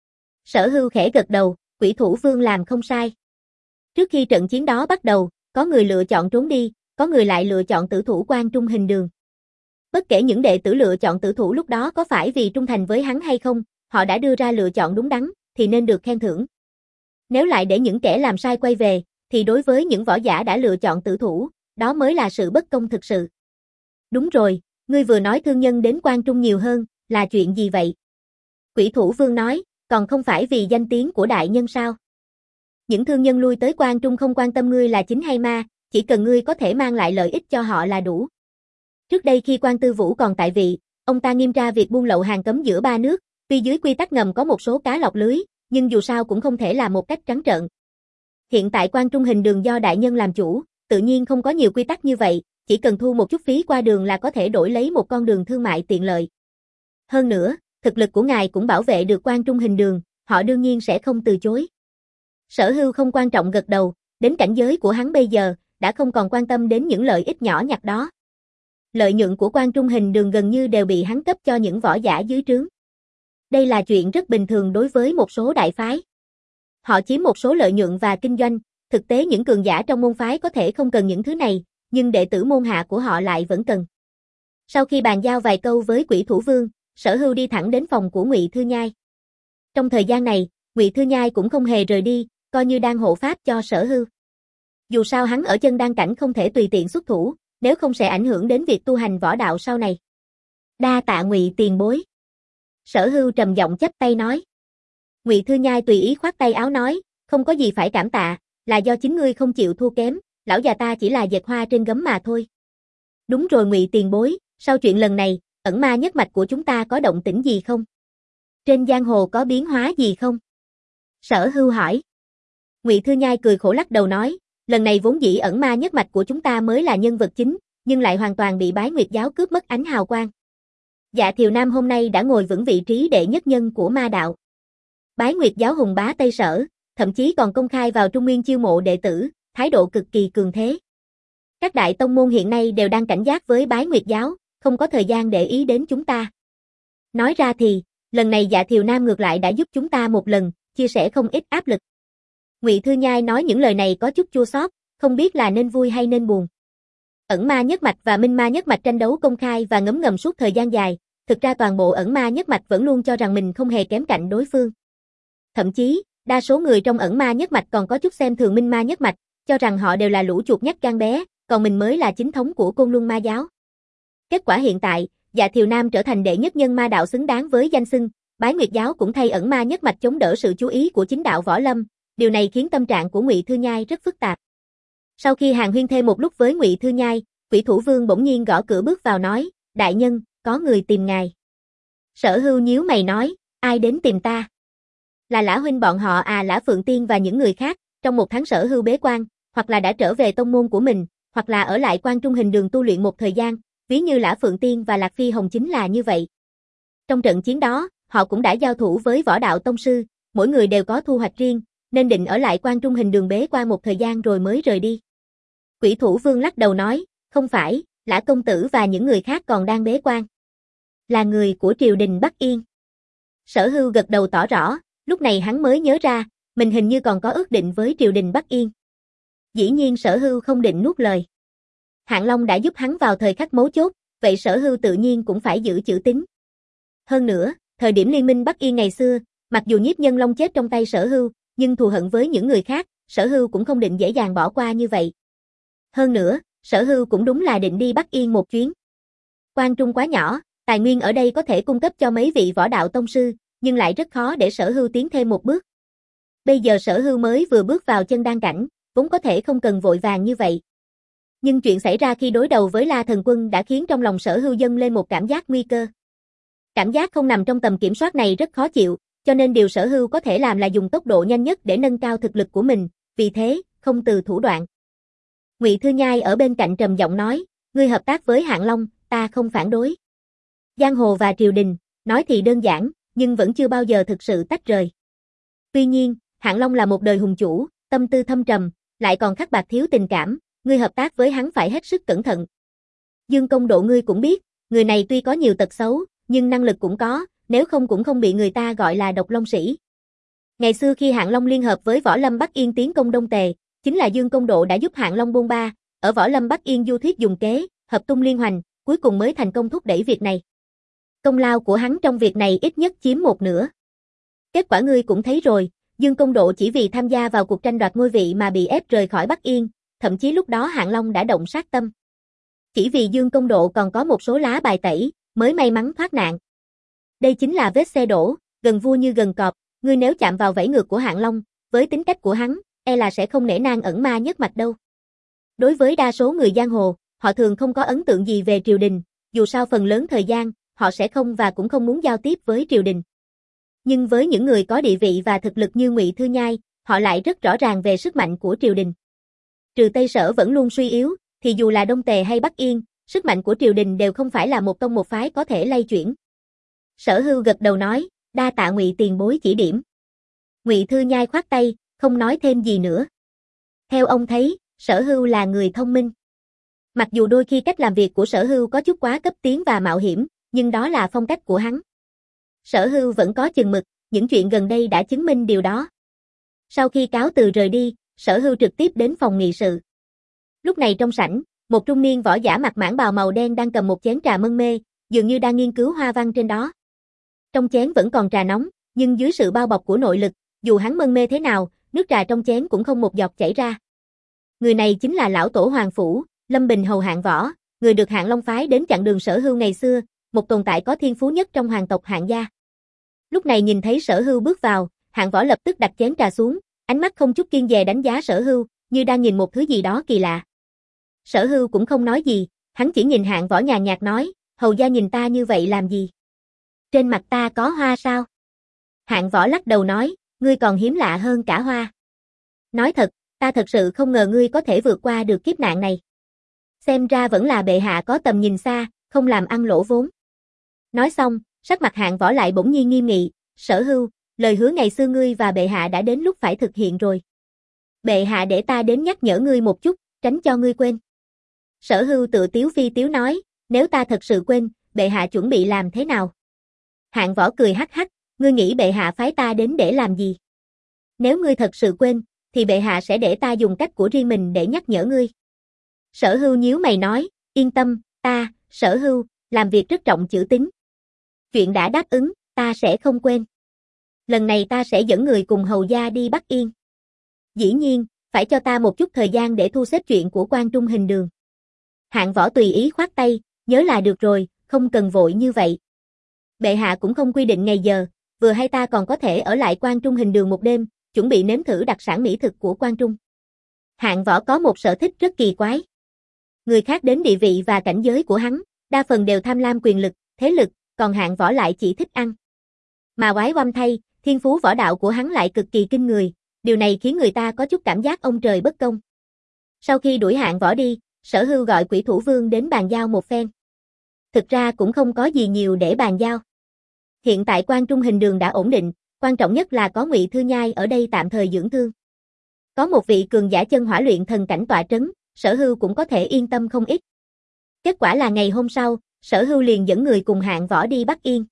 Sở Hưu khẽ gật đầu, Quỷ Thủ Vương làm không sai. Trước khi trận chiến đó bắt đầu, có người lựa chọn trốn đi, có người lại lựa chọn tử thủ Quan Trung Hình Đường. Bất kể những đệ tử lựa chọn tử thủ lúc đó có phải vì trung thành với hắn hay không, họ đã đưa ra lựa chọn đúng đắn, thì nên được khen thưởng. Nếu lại để những kẻ làm sai quay về, thì đối với những võ giả đã lựa chọn tử thủ, đó mới là sự bất công thực sự. Đúng rồi, ngươi vừa nói thương nhân đến Quan Trung nhiều hơn, là chuyện gì vậy? Quỷ Thủ Vương nói, còn không phải vì danh tiếng của đại nhân sao? Những thương nhân lui tới Quan Trung không quan tâm ngươi là chính hay ma, chỉ cần ngươi có thể mang lại lợi ích cho họ là đủ. Trước đây khi Quan Tư Vũ còn tại vị, ông ta nghiêm tra việc buôn lậu hàng cấm giữa ba nước, tuy dưới quy tắc ngầm có một số cá lọc lưới, nhưng dù sao cũng không thể làm một cách trắng trợn. Hiện tại Quan Trung Hình Đường do đại nhân làm chủ, tự nhiên không có nhiều quy tắc như vậy, chỉ cần thu một chút phí qua đường là có thể đổi lấy một con đường thương mại tiện lợi. Hơn nữa, thực lực của ngài cũng bảo vệ được Quan Trung Hình Đường, họ đương nhiên sẽ không từ chối. Sở Hưu không quan trọng gật đầu, đến cảnh giới của hắn bây giờ, đã không còn quan tâm đến những lợi ích nhỏ nhặt đó. Lợi nhuận của Quan Trung Hình Đường gần như đều bị hắn cấp cho những võ giả dưới trướng. Đây là chuyện rất bình thường đối với một số đại phái. Họ chiếm một số lợi nhuận và kinh doanh, thực tế những cường giả trong môn phái có thể không cần những thứ này, nhưng đệ tử môn hạ của họ lại vẫn cần. Sau khi bàn giao vài câu với Quỷ Thủ Vương, Sở Hưu đi thẳng đến phòng của Ngụy Thư Nhai. Trong thời gian này, Ngụy Thư Nhai cũng không hề rời đi, coi như đang hộ pháp cho Sở Hưu. Dù sao hắn ở chân đan cảnh không thể tùy tiện xuất thủ, nếu không sẽ ảnh hưởng đến việc tu hành võ đạo sau này. Đa tạ Ngụy tiền bối. Sở Hưu trầm giọng chắp tay nói. Ngụy Thư Nhai tùy ý khoát tay áo nói, không có gì phải cảm tạ, là do chính ngươi không chịu thua kém, lão già ta chỉ là dệt hoa trên gấm mà thôi. Đúng rồi Ngụy tiền bối, sau chuyện lần này, ẩn ma nhất mạch của chúng ta có động tĩnh gì không? Trên giang hồ có biến hóa gì không? Sở Hưu hỏi. Ngụy Thư Nhai cười khổ lắc đầu nói, lần này vốn dĩ ẩn ma nhất mạch của chúng ta mới là nhân vật chính, nhưng lại hoàn toàn bị Bái Nguyệt giáo cướp mất ánh hào quang. Dạ Thiều Nam hôm nay đã ngồi vững vị trí đệ nhất nhân của ma đạo. Bái Nguyệt giáo hùng bá Tây Sở, thậm chí còn công khai vào Trung Nguyên chiêu mộ đệ tử, thái độ cực kỳ cường thế. Các đại tông môn hiện nay đều đang cảnh giác với Bái Nguyệt giáo, không có thời gian để ý đến chúng ta. Nói ra thì, lần này Dạ Thiều Nam ngược lại đã giúp chúng ta một lần, chia sẻ không ít áp lực. Ngụy Thư Nhai nói những lời này có chút chua xót, không biết là nên vui hay nên buồn. Ẩn ma nhất mạch và minh ma nhất mạch tranh đấu công khai và ngấm ngầm suốt thời gian dài, thực ra toàn bộ ẩn ma nhất mạch vẫn luôn cho rằng mình không hề kém cạnh đối phương. Thậm chí, đa số người trong ẩn ma nhất mạch còn có chút xem thường minh ma nhất mạch, cho rằng họ đều là lũ chuột nhắt gan bé, còn mình mới là chính thống của Côn Luân ma giáo. Kết quả hiện tại, Dạ Thiều Nam trở thành đệ nhất nhân ma đạo xứng đáng với danh xưng, Bái Nguyệt giáo cũng thay ẩn ma nhất mạch chống đỡ sự chú ý của chính đạo võ lâm, điều này khiến tâm trạng của Ngụy Thư Nhai rất phức tạp. Sau khi hàn huyên thêm một lúc với Ngụy Thư Nhai, Quỷ Thủ Vương bỗng nhiên gõ cửa bước vào nói, đại nhân, có người tìm ngài. Sở Hưu nhíu mày nói, ai đến tìm ta? Là Lã huynh bọn họ à? Lã Phượng Tiên và những người khác, trong một tháng Sở Hưu bế quan, hoặc là đã trở về tông môn của mình, hoặc là ở lại Quan Trung Hình Đường tu luyện một thời gian, ví như Lã Phượng Tiên và Lạc Phi Hồng chính là như vậy. Trong trận chiến đó, họ cũng đã giao thủ với võ đạo tông sư, mỗi người đều có thu hoạch riêng, nên định ở lại Quan Trung Hình Đường bế quan một thời gian rồi mới rời đi. Quỷ Thủ Vương lắc đầu nói, không phải, Lã công tử và những người khác còn đang bế quan. Là người của triều đình Bắc Yên. Sở Hưu gật đầu tỏ rõ, lúc này hắn mới nhớ ra, mình hình như còn có ước định với triều đình Bắc Yên. Dĩ nhiên Sở Hưu không định nuốt lời. Hạng Long đã giúp hắn vào thời khắc mấu chốt, vậy Sở Hưu tự nhiên cũng phải giữ chữ tín. Hơn nữa, thời điểm liên minh Bắc Yên ngày xưa, mặc dù Nhiếp Nhân Long chết trong tay Sở Hưu, nhưng thù hận với những người khác, Sở Hưu cũng không định dễ dàng bỏ qua như vậy. Hơn nữa, Sở Hưu cũng đúng là định đi Bắc Yên một chuyến. Quan Trung quá nhỏ, tài nguyên ở đây có thể cung cấp cho mấy vị võ đạo tông sư, nhưng lại rất khó để Sở Hưu tiến thêm một bước. Bây giờ Sở Hưu mới vừa bước vào chân đan cảnh, vốn có thể không cần vội vàng như vậy. Nhưng chuyện xảy ra khi đối đầu với La Thần Quân đã khiến trong lòng Sở Hưu dâng lên một cảm giác nguy cơ. Cảm giác không nằm trong tầm kiểm soát này rất khó chịu, cho nên điều Sở Hưu có thể làm là dùng tốc độ nhanh nhất để nâng cao thực lực của mình, vì thế, không từ thủ đoạn. Ngụy Thư Nhai ở bên cạnh trầm giọng nói, ngươi hợp tác với Hạng Long, ta không phản đối. Giang hồ và triều đình, nói thì đơn giản, nhưng vẫn chưa bao giờ thực sự tách rời. Tuy nhiên, Hạng Long là một đời hùng chủ, tâm tư thâm trầm, lại còn khắc bạc thiếu tình cảm, ngươi hợp tác với hắn phải hết sức cẩn thận. Dương Công Độ ngươi cũng biết, người này tuy có nhiều tật xấu, nhưng năng lực cũng có, nếu không cũng không bị người ta gọi là độc long sĩ. Ngày xưa khi Hạng Long liên hợp với Võ Lâm Bắc Yên tiến công Đông Tề, chính là Dương Công Độ đã giúp Hạng Long bôn ba, ở Võ Lâm Bắc Yên du thuyết dùng kế, hợp tung liên hoành, cuối cùng mới thành công thúc đẩy việc này. Công lao của hắn trong việc này ít nhất chiếm một nửa. Kết quả ngươi cũng thấy rồi, Dương Công Độ chỉ vì tham gia vào cuộc tranh đoạt ngôi vị mà bị ép rời khỏi Bắc Yên, thậm chí lúc đó Hạng Long đã động sát tâm. Chỉ vì Dương Công Độ còn có một số lá bài tẩy, mới may mắn thoát nạn. Đây chính là vết xe đổ, gần vua như gần cọp, ngươi nếu chạm vào vảy ngược của Hạng Long, với tính cách của hắn, e là sẽ không nể nang ẩn ma nhất mạch đâu. Đối với đa số người giang hồ, họ thường không có ấn tượng gì về triều đình, dù sao phần lớn thời gian, họ sẽ không và cũng không muốn giao tiếp với triều đình. Nhưng với những người có địa vị và thực lực như Ngụy Thư Nhai, họ lại rất rõ ràng về sức mạnh của triều đình. Trừ Tây Sở vẫn luôn suy yếu, thì dù là Đông Tề hay Bắc Yên, sức mạnh của triều đình đều không phải là một tông một phái có thể lay chuyển. Sở Hưu gật đầu nói, đa tạ Ngụy tiền bối chỉ điểm. Ngụy Thư Nhai khoát tay, không nói thêm gì nữa. Theo ông thấy, Sở Hưu là người thông minh. Mặc dù đôi khi cách làm việc của Sở Hưu có chút quá cấp tiến và mạo hiểm, nhưng đó là phong cách của hắn. Sở Hưu vẫn có chừng mực, những chuyện gần đây đã chứng minh điều đó. Sau khi cáo từ rời đi, Sở Hưu trực tiếp đến phòng nghị sự. Lúc này trong sảnh, một trung niên võ giả mặc mãng bào màu đen đang cầm một chén trà mân mê, dường như đang nghiên cứu hoa văn trên đó. Trong chén vẫn còn trà nóng, nhưng dưới sự bao bọc của nội lực, dù hắn mân mê thế nào, nước trà trong chén cũng không một giọt chảy ra. Người này chính là lão tổ Hoàng Phủ, Lâm Bình Hầu Hạng Võ, người được Hạng Long phái đến chặn đường Sở Hưu ngày xưa, một tồn tại có thiên phú nhất trong hoàng tộc Hạng gia. Lúc này nhìn thấy Sở Hưu bước vào, Hạng Võ lập tức đặt chén trà xuống, ánh mắt không chút kiêng dè đánh giá Sở Hưu, như đang nhìn một thứ gì đó kỳ lạ. Sở Hưu cũng không nói gì, hắn chỉ nhìn Hạng Võ nhàn nhạt nói, hầu gia nhìn ta như vậy làm gì? Trên mặt ta có hoa sao? Hạng Võ lắc đầu nói, ngươi còn hiếm lạ hơn cả hoa. Nói thật, ta thật sự không ngờ ngươi có thể vượt qua được kiếp nạn này. Xem ra vẫn là bệ hạ có tầm nhìn xa, không làm ăn lỗ vốn. Nói xong, sắc mặt Hạng Võ lại bỗng nhiên nghiêm nghị, Sở Hưu, lời hứa ngày xưa ngươi và bệ hạ đã đến lúc phải thực hiện rồi. Bệ hạ để ta đến nhắc nhở ngươi một chút, tránh cho ngươi quên. Sở Hưu tự tiếu phi tiếu nói, nếu ta thật sự quên, bệ hạ chuẩn bị làm thế nào? Hạng Võ cười hắc hắc, ngươi nghĩ bệ hạ phái ta đến để làm gì? Nếu ngươi thật sự quên, thì bệ hạ sẽ để ta dùng cách của riêng mình để nhắc nhở ngươi. Sở Hưu nhíu mày nói, yên tâm, ta, Sở Hưu, làm việc rất trọng chữ tín. Chuyện đã đáp ứng, ta sẽ không quên. Lần này ta sẽ dẫn người cùng hầu gia đi Bắc Yên. Dĩ nhiên, phải cho ta một chút thời gian để thu xếp chuyện của Quan Trung Hình Đường. Hạng Võ tùy ý khoát tay, nhớ là được rồi, không cần vội như vậy. Bệ hạ cũng không quy định ngày giờ, vừa hay ta còn có thể ở lại Quan Trung Hình Đường một đêm, chuẩn bị nếm thử đặc sản mỹ thực của Quan Trung. Hạng Võ có một sở thích rất kỳ quái. Người khác đến địa vị và cảnh giới của hắn, đa phần đều tham lam quyền lực, thế lực, còn Hạng Võ lại chỉ thích ăn. Mà oái oăm thay, thiên phú võ đạo của hắn lại cực kỳ kinh người, điều này khiến người ta có chút cảm giác ông trời bất công. Sau khi đuổi Hạng Võ đi, Sở Hưu gọi Quỷ Thủ Vương đến bàn giao một phen. Thực ra cũng không có gì nhiều để bàn giao. Hiện tại Quan Trung Hình Đường đã ổn định, quan trọng nhất là có Ngụy Thư Nhai ở đây tạm thời dưỡng thương. Có một vị cường giả chân hỏa luyện thần cảnh tọa trấn, Sở Hưu cũng có thể yên tâm không ít. Kết quả là ngày hôm sau, Sở Hưu liền dẫn người cùng Hạng Võ đi Bắc Yên.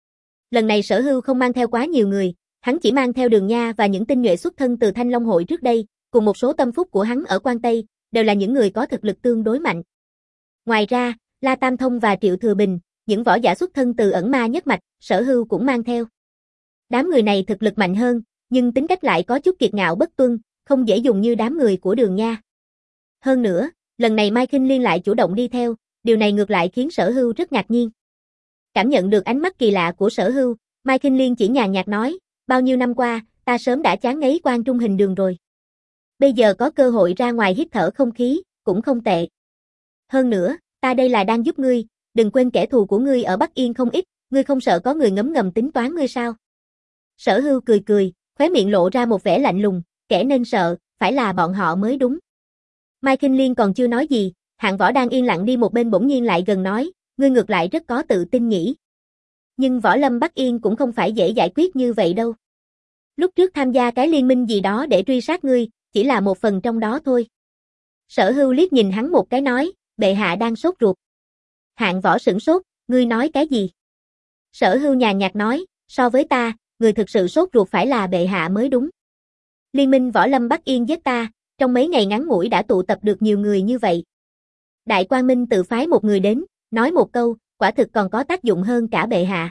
Lần này Sở Hưu không mang theo quá nhiều người, hắn chỉ mang theo Đường Nha và những tinh nhuệ xuất thân từ Thanh Long hội trước đây, cùng một số tâm phúc của hắn ở Quan Tây, đều là những người có thực lực tương đối mạnh. Ngoài ra, La Tam Thông và Triệu Thừa Bình, những võ giả xuất thân từ ẩn ma nhất mạch, Sở Hưu cũng mang theo. Đám người này thực lực mạnh hơn, nhưng tính cách lại có chút kiệt ngạo bất tuân, không dễ dùng như đám người của Đường Nha. Hơn nữa, lần này Mai Khinh Liên lại chủ động đi theo, điều này ngược lại khiến Sở Hưu rất ngạc nhiên. Cảm nhận được ánh mắt kỳ lạ của Sở Hưu, Mai Khinh Liên chỉ nhàn nhạt nói, bao nhiêu năm qua, ta sớm đã chán ngấy Quan Trung Hình Đường rồi. Bây giờ có cơ hội ra ngoài hít thở không khí, cũng không tệ. Hơn nữa, ta đây là đang giúp ngươi, đừng quên kẻ thù của ngươi ở Bắc Yên không ít, ngươi không sợ có người ngấm ngầm tính toán ngươi sao? Sở Hưu cười cười, khóe miệng lộ ra một vẻ lạnh lùng, kẻ nên sợ, phải là bọn họ mới đúng. Mai Khinh Liên còn chưa nói gì, Hạng Võ đang yên lặng đi một bên bỗng nhiên lại gần nói, ngươi ngược lại rất có tự tin nhỉ. Nhưng Võ Lâm Bắc Yên cũng không phải dễ giải quyết như vậy đâu. Lúc trước tham gia cái liên minh gì đó để truy sát ngươi, chỉ là một phần trong đó thôi. Sở Hưu liếc nhìn hắn một cái nói, bệ hạ đang sốt ruột. Hạng Võ sửng sốt, ngươi nói cái gì? Sở Hưu nhàn nhạt nói, so với ta, người thực sự sốt ruột phải là bệ hạ mới đúng. Liên minh Võ Lâm Bắc Yên giết ta, trong mấy ngày ngắn ngủi đã tụ tập được nhiều người như vậy. Đại Quang Minh tự phái một người đến, nói một câu, quả thực còn có tác dụng hơn cả bệ hạ.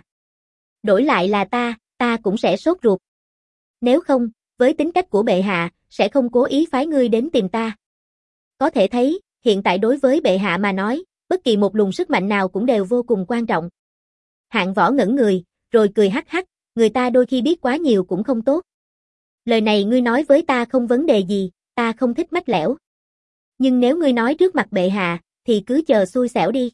Đổi lại là ta, ta cũng sẽ sốt ruột. Nếu không, với tính cách của bệ hạ, sẽ không cố ý phái ngươi đến tìm ta. Có thể thấy, hiện tại đối với bệ hạ mà nói, bất kỳ một luồng sức mạnh nào cũng đều vô cùng quan trọng. Hạng Võ ngẩn người, rồi cười hắc hắc, người ta đôi khi biết quá nhiều cũng không tốt. Lời này ngươi nói với ta không vấn đề gì, ta không thích mách lẻo. Nhưng nếu ngươi nói trước mặt bệ hạ, thì cứ chờ xui xẻo đi.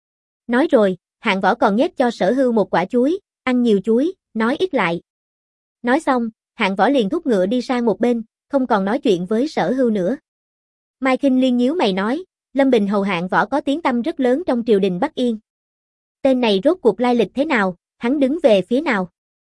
Nói rồi, Hạng Võ còn nhét cho Sở Hưu một quả chuối, ăn nhiều chuối, nói ít lại. Nói xong, Hạng Võ liền thúc ngựa đi sang một bên, không còn nói chuyện với Sở Hưu nữa. Mai Khinh Liên nhíu mày nói, Lâm Bình hầu hạng võ có tiếng tăm rất lớn trong triều đình Bắc Yên. Tên này rốt cuộc lai lịch thế nào, hắn đứng về phía nào?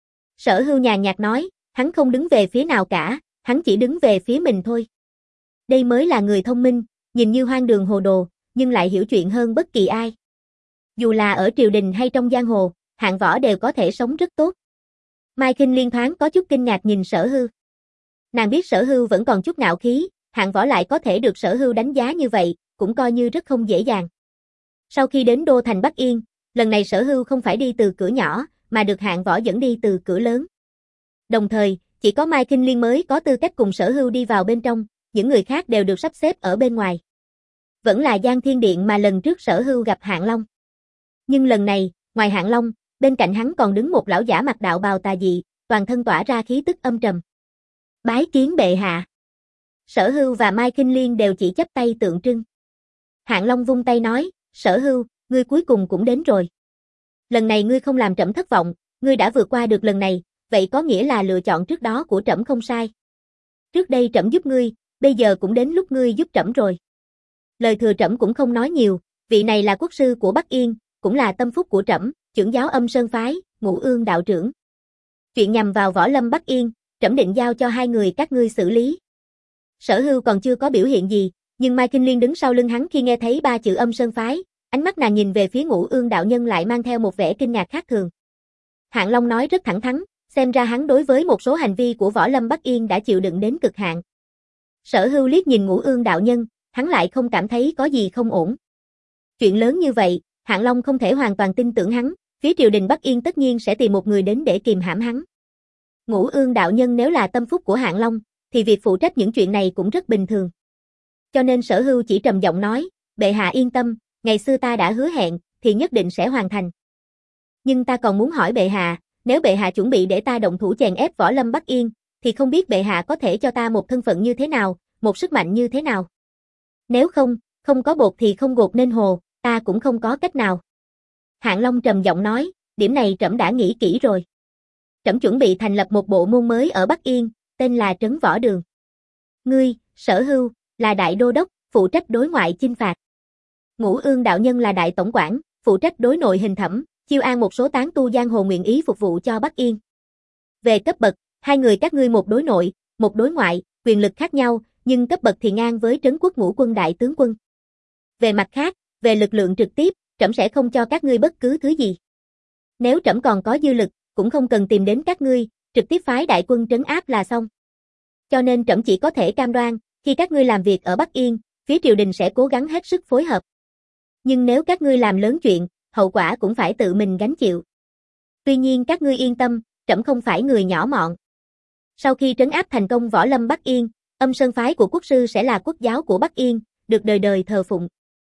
Sở Hưu nhàn nhạt nói, hắn không đứng về phía nào cả, hắn chỉ đứng về phía mình thôi. Đây mới là người thông minh, nhìn như hoang đường hồ đồ, nhưng lại hiểu chuyện hơn bất kỳ ai. Dù là ở triều đình hay trong giang hồ, hạng võ đều có thể sống rất tốt. Mai Kinh Liên thoáng có chút kinh ngạc nhìn Sở Hưu. Nàng biết Sở Hưu vẫn còn chút ngạo khí, hạng võ lại có thể được Sở Hưu đánh giá như vậy, cũng coi như rất không dễ dàng. Sau khi đến đô thành Bắc Yên, lần này Sở Hưu không phải đi từ cửa nhỏ, mà được hạng võ dẫn đi từ cửa lớn. Đồng thời, chỉ có Mai Kinh Liên mới có tư cách cùng Sở Hưu đi vào bên trong, những người khác đều được sắp xếp ở bên ngoài. Vẫn là Giang Thiên Điện mà lần trước Sở Hưu gặp Hạng Long. Nhưng lần này, ngoài Hạng Long, bên cạnh hắn còn đứng một lão giả mặc đạo bào tà dị, toàn thân tỏa ra khí tức âm trầm. Bái kiến bệ hạ. Sở Hưu và Mai Kinh Liên đều chỉ chắp tay tượng trưng. Hạng Long vung tay nói, Sở Hưu, ngươi cuối cùng cũng đến rồi. Lần này ngươi không làm trẫm thất vọng, ngươi đã vượt qua được lần này, vậy có nghĩa là lựa chọn trước đó của trẫm không sai. Trước đây trẫm giúp ngươi, bây giờ cũng đến lúc ngươi giúp trẫm rồi. Lời thừa trẫm cũng không nói nhiều, vị này là quốc sư của Bắc Yên, cũng là tâm phúc của trẫm, trưởng giáo Âm Sơn phái, Ngũ Ương đạo trưởng. Chuyện nhằm vào Võ Lâm Bắc Yên, trẫm định giao cho hai người các ngươi xử lý. Sở Hưu còn chưa có biểu hiện gì, nhưng Mai Kinh Liên đứng sau lưng hắn khi nghe thấy ba chữ Âm Sơn phái, ánh mắt nàng nhìn về phía Ngũ Ương đạo nhân lại mang theo một vẻ kinh ngạc khác thường. Hạng Long nói rất thẳng thắn, xem ra hắn đối với một số hành vi của Võ Lâm Bắc Yên đã chịu đựng đến cực hạn. Sở Hưu liếc nhìn Ngũ Ương đạo nhân, hắn lại không cảm thấy có gì không ổn. Chuyện lớn như vậy, Hạng Long không thể hoàn toàn tin tưởng hắn, phía triều đình Bắc Yên tất nhiên sẽ tìm một người đến để kìm hãm hắn. Ngũ Ương đạo nhân nếu là tâm phúc của Hạng Long, thì việc phụ trách những chuyện này cũng rất bình thường. Cho nên Sở Hưu chỉ trầm giọng nói, bệ hạ yên tâm, ngày xưa ta đã hứa hẹn, thì nhất định sẽ hoàn thành. Nhưng ta còn muốn hỏi bệ hạ, nếu bệ hạ chuẩn bị để ta động thủ chèn ép Võ Lâm Bắc Yên, thì không biết bệ hạ có thể cho ta một thân phận như thế nào, một sức mạnh như thế nào. Nếu không, không có bột thì không gột nên hồ, ta cũng không có cách nào. Hạng Long trầm giọng nói, điểm này trẫm đã nghĩ kỹ rồi. Trẫm chuẩn bị thành lập một bộ môn mới ở Bắc Yên, tên là Trấn Võ Đường. Ngươi, Sở Hưu, là đại đô đốc, phụ trách đối ngoại chinh phạt. Ngũ Ương đạo nhân là đại tổng quản, phụ trách đối nội hình thẩm, chiêu an một số tán tu giang hồ nguyện ý phục vụ cho Bắc Yên. Về cấp bậc, hai người các ngươi một đối nội, một đối ngoại, quyền lực khác nhau, nhưng cấp bậc thì ngang với Trấn Quốc Ngũ Quân đại tướng quân. Về mặt khác, về lực lượng trực tiếp, trẫm sẽ không cho các ngươi bất cứ thứ gì. Nếu trẫm còn có dư lực, cũng không cần tìm đến các ngươi, trực tiếp phái đại quân trấn áp là xong. Cho nên trẫm chỉ có thể cam đoan, khi các ngươi làm việc ở Bắc Yên, phía triều đình sẽ cố gắng hết sức phối hợp. Nhưng nếu các ngươi làm lớn chuyện, hậu quả cũng phải tự mình gánh chịu. Tuy nhiên các ngươi yên tâm, trẫm không phải người nhỏ mọn. Sau khi trấn áp thành công Võ Lâm Bắc Yên, Âm Sơn phái của quốc sư sẽ là quốc giáo của Bắc Yên, được đời đời thờ phụng.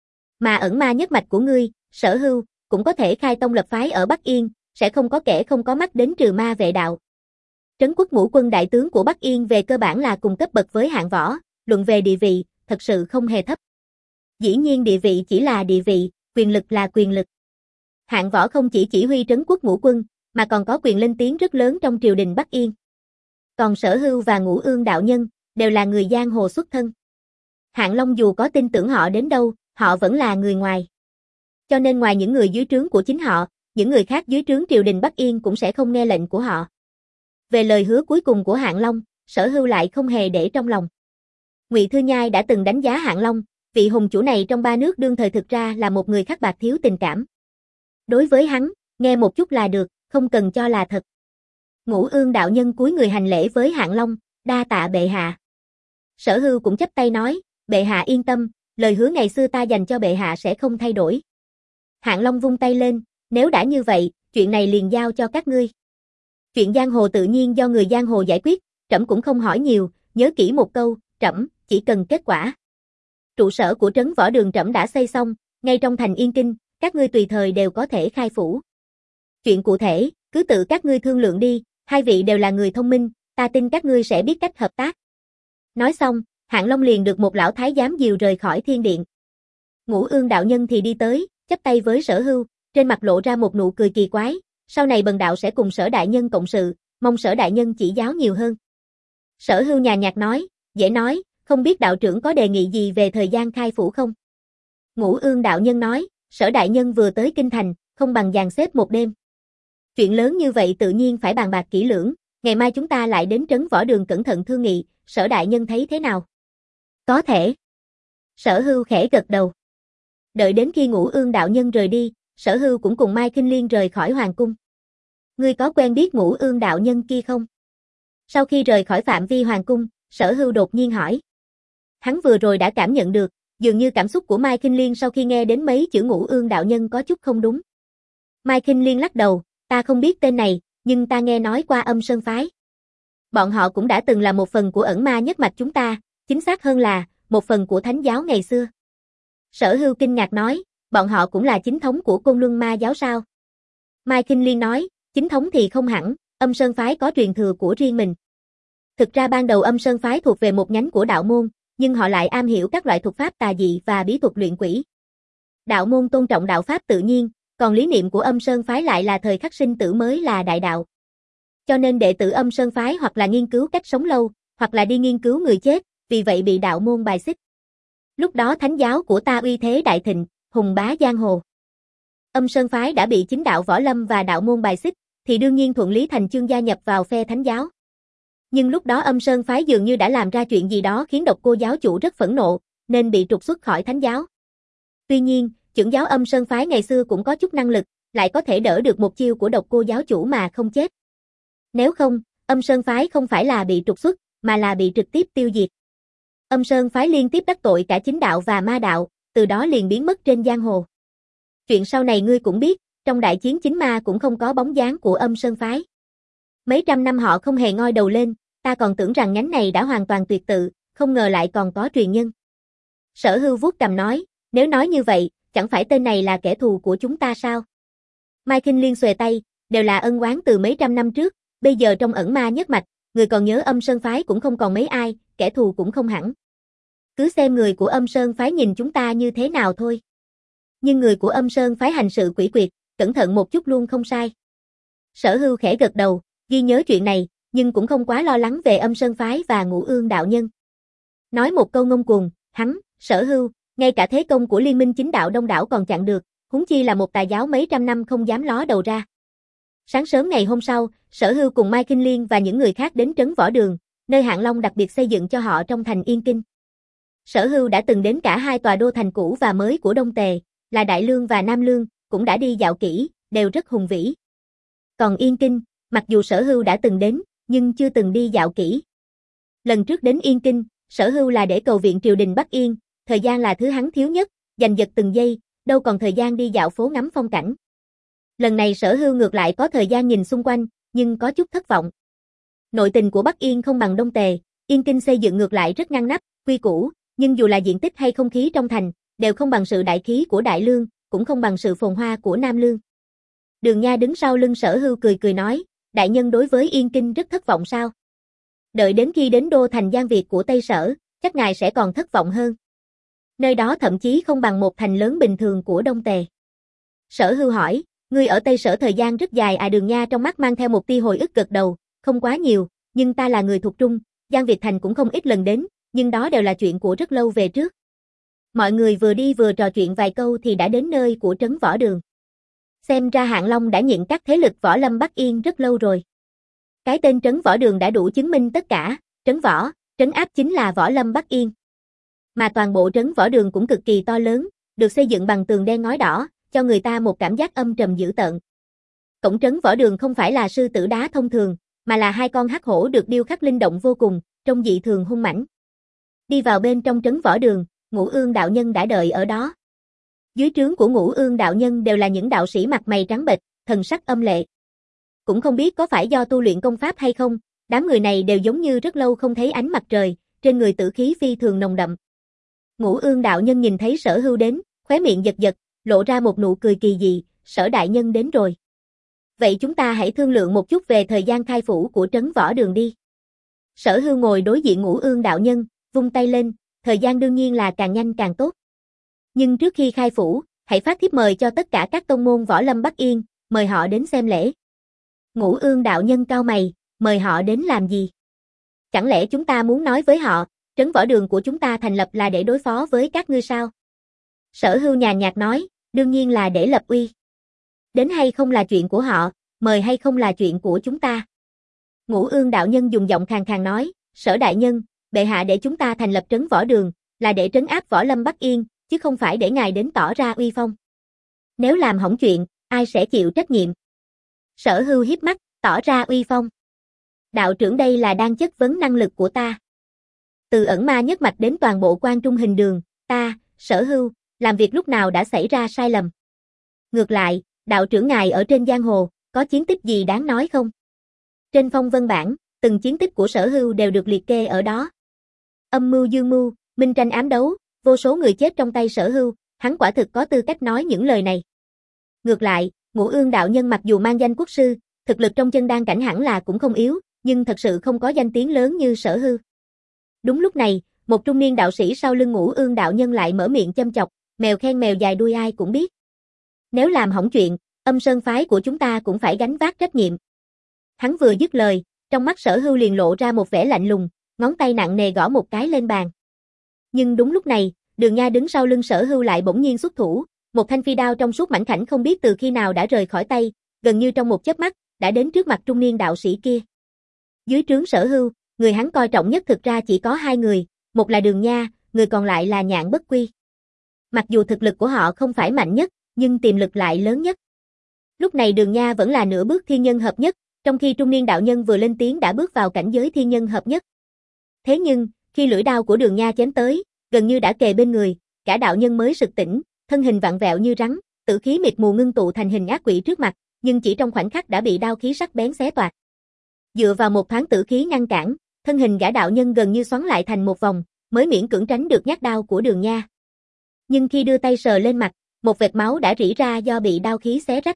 Mà ẩn ma nhất mạch của ngươi, Sở Hưu, cũng có thể khai tông lập phái ở Bắc Yên, sẽ không có kẻ không có mắt đến trừ ma vệ đạo. Trấn Quốc Ngũ Quân đại tướng của Bắc Yên về cơ bản là cùng cấp bậc với Hạng Võ, luận về địa vị, thật sự không hề thấp. Dĩ nhiên địa vị chỉ là địa vị, quyền lực là quyền lực. Hạng Võ không chỉ chỉ huy Trấn Quốc Ngũ Quân, mà còn có quyền lên tiếng rất lớn trong triều đình Bắc Yên. Còn Sở Hưu và Ngũ Ương đạo nhân, đều là người giang hồ xuất thân. Hạng Long dù có tin tưởng họ đến đâu, họ vẫn là người ngoài. Cho nên ngoài những người dưới trướng của chính họ, những người khác dưới trướng triều đình Bắc Yên cũng sẽ không nghe lệnh của họ. Về lời hứa cuối cùng của Hạng Long, Sở Hưu lại không hề để trong lòng. Ngụy Thư Nhai đã từng đánh giá Hạng Long, vị hùng chủ này trong ba nước đương thời thực ra là một người khắc bạc thiếu tình cảm. Đối với hắn, nghe một chút là được, không cần cho là thật. Ngũ Ương đạo nhân cúi người hành lễ với Hạng Long, đa tạ bệ hạ. Sở Hưu cũng chắp tay nói, bệ hạ yên tâm, lời hứa ngày xưa ta dành cho bệ hạ sẽ không thay đổi. Hạng Long vung tay lên, nếu đã như vậy, chuyện này liền giao cho các ngươi. Chuyện giang hồ tự nhiên do người giang hồ giải quyết, trẫm cũng không hỏi nhiều, nhớ kỹ một câu, trẫm chỉ cần kết quả. Trụ sở của Trấn Võ Đường trẫm đã xây xong, ngay trong thành Yên Kinh, các ngươi tùy thời đều có thể khai phủ. Chuyện cụ thể, cứ tự các ngươi thương lượng đi, hai vị đều là người thông minh, ta tin các ngươi sẽ biết cách hợp tác. Nói xong, Hạng Long liền được một lão thái giám dìu rời khỏi thiên điện. Ngũ Ương đạo nhân thì đi tới, chắp tay với Sở Hưu, trên mặt lộ ra một nụ cười kỳ quái, sau này bần đạo sẽ cùng Sở đại nhân cộng sự, mong Sở đại nhân chỉ giáo nhiều hơn. Sở Hưu nhàn nhạt nói, dễ nói, không biết đạo trưởng có đề nghị gì về thời gian khai phủ không? Ngũ Ương đạo nhân nói, Sở đại nhân vừa tới kinh thành, không bằng dàn xếp một đêm. Chuyện lớn như vậy tự nhiên phải bàn bạc kỹ lưỡng, ngày mai chúng ta lại đến trấn võ đường cẩn thận thương nghị, Sở đại nhân thấy thế nào? Có thể. Sở Hưu khẽ gật đầu. Đợi đến khi Ngũ Ương đạo nhân rời đi, Sở Hưu cũng cùng Mai Kinh Liên rời khỏi hoàng cung. Ngươi có quen biết Ngũ Ương đạo nhân kia không? Sau khi rời khỏi phạm vi hoàng cung, Sở Hưu đột nhiên hỏi. Hắn vừa rồi đã cảm nhận được, dường như cảm xúc của Mai Kinh Liên sau khi nghe đến mấy chữ Ngũ Ương đạo nhân có chút không đúng. Mai Kinh Liên lắc đầu, ta không biết tên này, nhưng ta nghe nói qua Âm Sơn phái. Bọn họ cũng đã từng là một phần của ẩn ma nhất mạch chúng ta, chính xác hơn là, một phần của thánh giáo ngày xưa. Sở Hưu kinh ngạc nói, bọn họ cũng là chính thống của Côn Luân ma giáo sao? Mai Kinh Liên nói, chính thống thì không hẳn, Âm Sơn phái có truyền thừa của riêng mình. Thực ra ban đầu Âm Sơn phái thuộc về một nhánh của đạo môn, nhưng họ lại am hiểu các loại thuật pháp tà dị và bí thuật luyện quỷ. Đạo môn tôn trọng đạo pháp tự nhiên, còn lý niệm của Âm Sơn phái lại là thời khắc sinh tử mới là đại đạo. Cho nên đệ tử Âm Sơn phái hoặc là nghiên cứu cách sống lâu, hoặc là đi nghiên cứu người chết, vì vậy bị đạo môn bài xích. Lúc đó thánh giáo của ta uy thế đại thịnh, hùng bá giang hồ. Âm Sơn phái đã bị chính đạo võ lâm và đạo môn bài xích, thì đương nhiên thuận lý thành chương gia nhập vào phe thánh giáo. Nhưng lúc đó Âm Sơn phái dường như đã làm ra chuyện gì đó khiến Độc Cô giáo chủ rất phẫn nộ, nên bị trục xuất khỏi thánh giáo. Tuy nhiên, trưởng giáo Âm Sơn phái ngày xưa cũng có chút năng lực, lại có thể đỡ được một chiêu của Độc Cô giáo chủ mà không chết. Nếu không, Âm Sơn phái không phải là bị trục xuất, mà là bị trực tiếp tiêu diệt. Âm Sơn phái liên tiếp đắc tội cả chính đạo và ma đạo, từ đó liền biến mất trên giang hồ. Chuyện sau này ngươi cũng biết, trong đại chiến chính ma cũng không có bóng dáng của Âm Sơn phái. Mấy trăm năm họ không hề ngoi đầu lên, ta còn tưởng rằng nhánh này đã hoàn toàn tuyệt tự, không ngờ lại còn có truyền nhân. Sở Hưu vuốt cằm nói, nếu nói như vậy, chẳng phải tên này là kẻ thù của chúng ta sao? Mai Kinh Liên xuề tay, đều là ân oán từ mấy trăm năm trước, bây giờ trong ẩn ma nhất mạch, người còn nhớ Âm Sơn phái cũng không còn mấy ai, kẻ thù cũng không hẳn. Cứ xem người của Âm Sơn phái nhìn chúng ta như thế nào thôi. Nhưng người của Âm Sơn phái hành sự quỷ quyệt, cẩn thận một chút luôn không sai. Sở Hưu khẽ gật đầu, ghi nhớ chuyện này, nhưng cũng không quá lo lắng về Âm Sơn phái và Ngũ Ương đạo nhân. Nói một câu ngông cuồng, hắn, Sở Hưu, ngay cả thế công của liên minh chính đạo đông đảo còn chặn được, huống chi là một tà giáo mấy trăm năm không dám ló đầu ra. Sáng sớm ngày hôm sau, Sở Hưu cùng Mai Kinh Liên và những người khác đến trấn võ đường, nơi Hạng Long đặc biệt xây dựng cho họ trong thành Yên Kinh. Sở Hưu đã từng đến cả hai tòa đô thành cũ và mới của Đông Tề, là Đại Lương và Nam Lương, cũng đã đi dạo kỹ, đều rất hùng vĩ. Còn Yên Kinh, mặc dù Sở Hưu đã từng đến, nhưng chưa từng đi dạo kỹ. Lần trước đến Yên Kinh, Sở Hưu là để cầu viện triều đình Bắc Yên, thời gian là thứ hắn thiếu nhất, giành giật từng giây, đâu còn thời gian đi dạo phố ngắm phong cảnh. Lần này Sở Hưu ngược lại có thời gian nhìn xung quanh, nhưng có chút thất vọng. Nội tình của Bắc Yên không bằng Đông Tề, Yên Kinh xây dựng ngược lại rất ngăn nắp, quy củ, nhưng dù là diện tích hay không khí trong thành, đều không bằng sự đại khí của Đại Lương, cũng không bằng sự phồn hoa của Nam Lương. Đường Nha đứng sau lưng Sở Hưu cười cười nói, đại nhân đối với Yên Kinh rất thất vọng sao? Đợi đến khi đến đô thành Giang Việt của Tây Sở, chắc ngài sẽ còn thất vọng hơn. Nơi đó thậm chí không bằng một thành lớn bình thường của Đông Tề. Sở Hưu hỏi, ngươi ở Tây Sở thời gian rất dài à? Đường Nha trong mắt mang theo một tia hồi ức gật đầu, không quá nhiều, nhưng ta là người thuộc Trung, Giang Việt thành cũng không ít lần đến, nhưng đó đều là chuyện của rất lâu về trước. Mọi người vừa đi vừa trò chuyện vài câu thì đã đến nơi của trấn võ đường. Xem ra Hạng Long đã nhịn các thế lực võ lâm Bắc Yên rất lâu rồi. Cái tên trấn võ đường đã đủ chứng minh tất cả, trấn võ, trấn áp chính là võ lâm Bắc Yên. Mà toàn bộ trấn võ đường cũng cực kỳ to lớn, được xây dựng bằng tường đen ngói đỏ, cho người ta một cảm giác âm trầm dữ tợn. Cổng trấn võ đường không phải là sư tử đá thông thường, mà là hai con hắc hổ được điêu khắc linh động vô cùng, trông dị thường hung mãnh. Đi vào bên trong trấn võ đường, Ngũ Ương đạo nhân đã đợi ở đó. Dưới trướng của Ngũ Ương đạo nhân đều là những đạo sĩ mặt mày trắng bệch, thần sắc âm lệ. Cũng không biết có phải do tu luyện công pháp hay không, đám người này đều giống như rất lâu không thấy ánh mặt trời, trên người tử khí phi thường nồng đậm. Ngũ Ương đạo nhân nhìn thấy Sở Hưu đến, khóe miệng giật giật, lộ ra một nụ cười kỳ dị, Sở đại nhân đến rồi. Vậy chúng ta hãy thương lượng một chút về thời gian khai phủ của trấn võ đường đi. Sở Hưu ngồi đối diện Ngũ Ương đạo nhân, vung tay lên, thời gian đương nhiên là càng nhanh càng tốt. Nhưng trước khi khai phủ, hãy phát thiếp mời cho tất cả các tông môn võ lâm Bắc Yên, mời họ đến xem lễ. Ngũ Ương đạo nhân cau mày, mời họ đến làm gì? Chẳng lẽ chúng ta muốn nói với họ, trấn võ đường của chúng ta thành lập là để đối phó với các ngươi sao? Sở Hưu nhàn nhạt nói, đương nhiên là để lập uy. Đến hay không là chuyện của họ, mời hay không là chuyện của chúng ta. Ngũ Ương đạo nhân dùng giọng khàn khàn nói, Sở đại nhân, bệ hạ để chúng ta thành lập trấn võ đường, là để trấn áp Võ Lâm Bắc Yên, chứ không phải để ngài đến tỏ ra uy phong. Nếu làm hỏng chuyện, ai sẽ chịu trách nhiệm? Sở Hưu hiếp mắt, tỏ ra uy phong. Đạo trưởng đây là đang chất vấn năng lực của ta. Từ ẩn ma nhất mạch đến toàn bộ quan trung hình đường, ta, Sở Hưu, làm việc lúc nào đã xảy ra sai lầm. Ngược lại, đạo trưởng ngài ở trên giang hồ, có chiến tích gì đáng nói không? Trên phong vân bảng, từng chiến tích của Sở Hưu đều được liệt kê ở đó. Âm mưu dương mưu, minh tranh ám đấu, vô số người chết trong tay Sở Hưu, hắn quả thực có tư cách nói những lời này. Ngược lại, Ngũ Ương đạo nhân mặc dù mang danh quốc sư, thực lực trong chân đan cảnh hẳn là cũng không yếu, nhưng thật sự không có danh tiếng lớn như Sở Hưu. Đúng lúc này, một trung niên đạo sĩ sau lưng Ngũ Ương đạo nhân lại mở miệng châm chọc, mèo khen mèo dài đuôi ai cũng biết. Nếu làm hỏng chuyện, Âm Sơn phái của chúng ta cũng phải gánh vác trách nhiệm. Hắn vừa dứt lời, trong mắt Sở Hưu liền lộ ra một vẻ lạnh lùng, ngón tay nặng nề gõ một cái lên bàn. Nhưng đúng lúc này, Đường Nha đứng sau lưng Sở Hưu lại bỗng nhiên xuất thủ, một thanh phi đao trong suốt mảnh khảnh không biết từ khi nào đã rời khỏi tay, gần như trong một chớp mắt, đã đến trước mặt trung niên đạo sĩ kia. Dưới trướng Sở Hưu, người hắn coi trọng nhất thực ra chỉ có hai người, một là Đường Nha, người còn lại là Nhạn Bất Quy. Mặc dù thực lực của họ không phải mạnh nhất, nhưng tiềm lực lại lớn nhất. Lúc này Đường Nha vẫn là nửa bước thiên nhân hợp nhất, trong khi trung niên đạo nhân vừa lên tiếng đã bước vào cảnh giới thiên nhân hợp nhất. Thế nhưng, khi lưỡi đao của Đường Nha chém tới, gần như đã kề bên người, cả đạo nhân mới sực tỉnh, thân hình vặn vẹo như rắn, tử khí mịt mù ngưng tụ thành hình ác quỷ trước mặt, nhưng chỉ trong khoảnh khắc đã bị đao khí sắc bén xé toạc. Dựa vào một thoáng tử khí ngăn cản, thân hình gã đạo nhân gần như xoắn lại thành một vòng, mới miễn cưỡng tránh được nhát đao của Đường Nha. Nhưng khi đưa tay sờ lên mặt, một vệt máu đã rỉ ra do bị đao khí xé rách.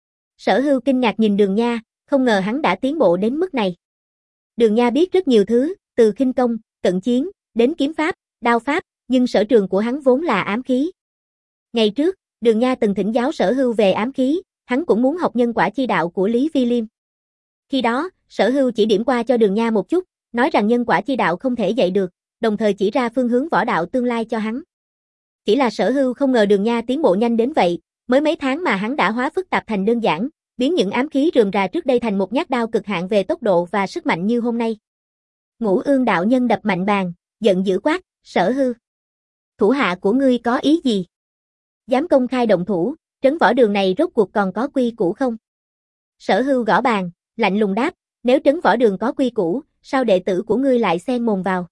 Sở Hưu kinh ngạc nhìn Đường Nha, không ngờ hắn đã tiến bộ đến mức này. Đường Nha biết rất nhiều thứ, từ khinh công, cận chiến, đến kiếm pháp, đao pháp, nhưng sở trường của hắn vốn là ám khí. Ngày trước, Đường Nha từng thỉnh giáo Sở Hưu về ám khí, hắn cũng muốn học nhân quả chi đạo của Lý Vi Liêm. Khi đó, Sở Hưu chỉ điểm qua cho Đường Nha một chút, nói rằng nhân quả chi đạo không thể dạy được, đồng thời chỉ ra phương hướng võ đạo tương lai cho hắn. Chỉ là Sở Hưu không ngờ Đường Nha tiến bộ nhanh đến vậy, mới mấy tháng mà hắn đã hóa phức tạp thành đơn giản, biến những ám khí rườm rà trước đây thành một nhát đao cực hạn về tốc độ và sức mạnh như hôm nay. Ngũ Ương đạo nhân đập mạnh bàn, giận dữ quát, Sở Hưu, thủ hạ của ngươi có ý gì? Dám công khai động thủ, trấn võ đường này rốt cuộc còn có quy củ không? Sở Hưu gõ bàn, lạnh lùng đáp, nếu trấn võ đường có quy củ, sao đệ tử của ngươi lại xen mồm vào?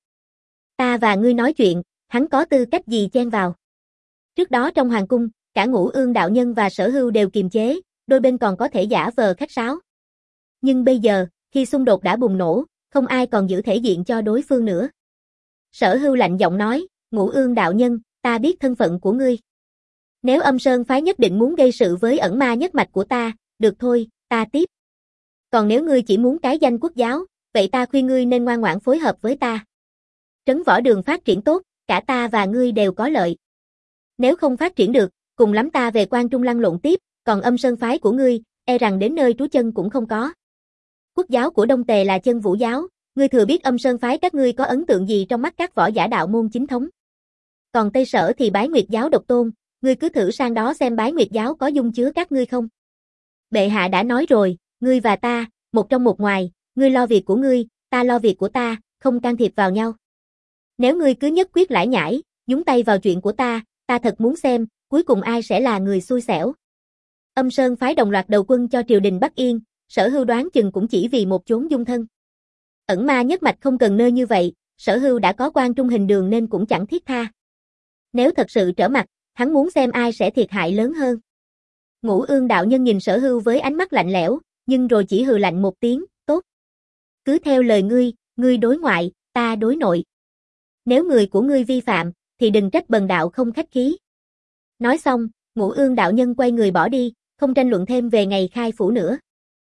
Ta và ngươi nói chuyện, hắn có tư cách gì chen vào? Trước đó trong hoàng cung, cả Ngũ Ương đạo nhân và Sở Hưu đều kiềm chế, đôi bên còn có thể giả vờ khách sáo. Nhưng bây giờ, khi xung đột đã bùng nổ, không ai còn giữ thể diện cho đối phương nữa. Sở Hưu lạnh giọng nói, Ngũ Ương đạo nhân, ta biết thân phận của ngươi. Nếu Âm Sơn phái nhất định muốn gây sự với ẩn ma nhất mạch của ta, được thôi, ta tiếp. Còn nếu ngươi chỉ muốn cái danh quốc giáo, vậy ta khuyên ngươi nên ngoan ngoãn phối hợp với ta. Trấn võ đường phát triển tốt, cả ta và ngươi đều có lợi. Nếu không phát triển được, cùng lắm ta về Quan Trung lăn lộn tiếp, còn Âm Sơn phái của ngươi, e rằng đến nơi trú chân cũng không có. Quốc giáo của Đông Tề là Chân Vũ giáo, ngươi thừa biết Âm Sơn phái các ngươi có ấn tượng gì trong mắt các võ giả đạo môn chính thống. Còn Tây Sở thì Bái Nguyệt giáo độc tôn, ngươi cứ thử sang đó xem Bái Nguyệt giáo có dung chứa các ngươi không. Bệ hạ đã nói rồi, ngươi và ta, một trong một ngoài, ngươi lo việc của ngươi, ta lo việc của ta, không can thiệp vào nhau. Nếu ngươi cứ nhất quyết lải nhải, nhúng tay vào chuyện của ta, ta thật muốn xem, cuối cùng ai sẽ là người xui xẻo. Âm Sơn phái đồng loạt đầu quân cho triều đình Bắc Yên, Sở Hưu đoán chừng cũng chỉ vì một chốn dung thân. Ẩn ma nhất mạch không cần nơi như vậy, Sở Hưu đã có Quan Trung hình đường nên cũng chẳng thiết tha. Nếu thật sự trở mặt, hắn muốn xem ai sẽ thiệt hại lớn hơn. Ngũ Ương đạo nhân nhìn Sở Hưu với ánh mắt lạnh lẽo, nhưng rồi chỉ hừ lạnh một tiếng, tốt. Cứ theo lời ngươi, ngươi đối ngoại, ta đối nội. Nếu người của ngươi vi phạm, thì đừng trách bần đạo không khách khí. Nói xong, Ngũ Ương đạo nhân quay người bỏ đi, không tranh luận thêm về ngày khai phủ nữa.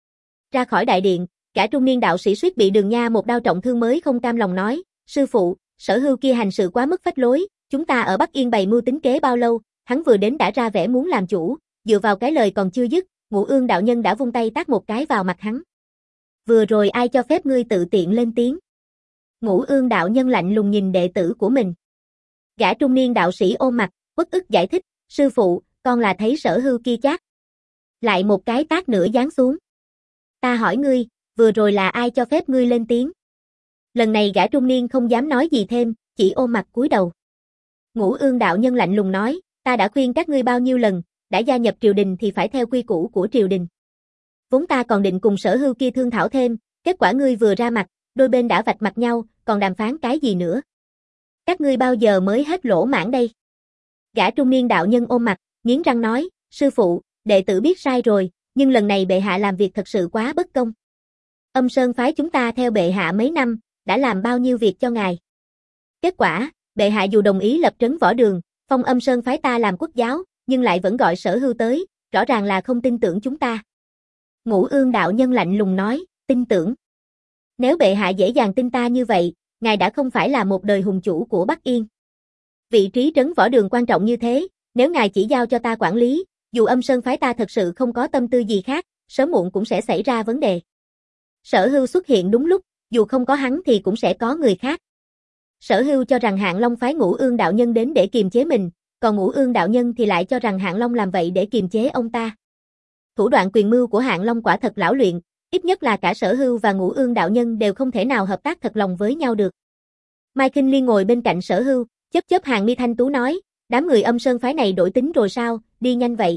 Ra khỏi đại điện, cả trung niên đạo sĩ suýt bị Đường Nha một đao trọng thương mới không cam lòng nói, sư phụ, Sở Hưu kia hành sự quá mức phách lối, chúng ta ở Bắc Yên bày mưu tính kế bao lâu, hắn vừa đến đã ra vẻ muốn làm chủ, dựa vào cái lời còn chưa dứt, Ngũ Ương đạo nhân đã vung tay tát một cái vào mặt hắn. Vừa rồi ai cho phép ngươi tự tiện lên tiếng? Ngũ Ương đạo nhân lạnh lùng nhìn đệ tử của mình. Gã trung niên đạo sĩ ôm mặt, uất ức giải thích, Sư phụ, con là thấy Sở Hưu kia chắc. Lại một cái tát nữa giáng xuống. Ta hỏi ngươi, vừa rồi là ai cho phép ngươi lên tiếng? Lần này gã trung niên không dám nói gì thêm, chỉ ôm mặt cúi đầu. Ngũ Ương đạo nhân lạnh lùng nói, ta đã khuyên các ngươi bao nhiêu lần, đã gia nhập triều đình thì phải theo quy củ của triều đình. Vốn ta còn định cùng Sở Hưu kia thương thảo thêm, kết quả ngươi vừa ra mặt, đôi bên đã vạch mặt nhau, còn đàm phán cái gì nữa? Các ngươi bao giờ mới hết lỗ mãng đây? Gã trung niên đạo nhân ôm mặt, nghiến răng nói, sư phụ, đệ tử biết sai rồi, nhưng lần này bệ hạ làm việc thật sự quá bất công. Âm Sơn phái chúng ta theo bệ hạ mấy năm, đã làm bao nhiêu việc cho ngài. Kết quả, bệ hạ dù đồng ý lập trấn Võ Đường, phong Âm Sơn phái ta làm quốc giáo, nhưng lại vẫn gọi Sở Hưu tới, rõ ràng là không tin tưởng chúng ta. Ngũ Ương đạo nhân lạnh lùng nói, tin tưởng. Nếu bệ hạ dễ dàng tin ta như vậy, ngài đã không phải là một đời hùng chủ của Bắc Yên. Vị trí trấn Võ Đường quan trọng như thế, nếu ngài chỉ giao cho ta quản lý, dù Âm Sơn phái ta thật sự không có tâm tư gì khác, sớm muộn cũng sẽ xảy ra vấn đề. Sở Hưu xuất hiện đúng lúc, dù không có hắn thì cũng sẽ có người khác. Sở Hưu cho rằng Hạng Long phái Ngũ Ương đạo nhân đến để kiềm chế mình, còn Ngũ Ương đạo nhân thì lại cho rằng Hạng Long làm vậy để kiềm chế ông ta. Thủ đoạn quyền mưu của Hạng Long quả thật lão luyện, ít nhất là cả Sở Hưu và Ngũ Ương đạo nhân đều không thể nào hợp tác thật lòng với nhau được. Mai Kinh Liên ngồi bên cạnh Sở Hưu, chớp chớp hàng mi thanh tú nói, đám người Âm Sơn phái này đổi tính rồi sao, đi nhanh vậy.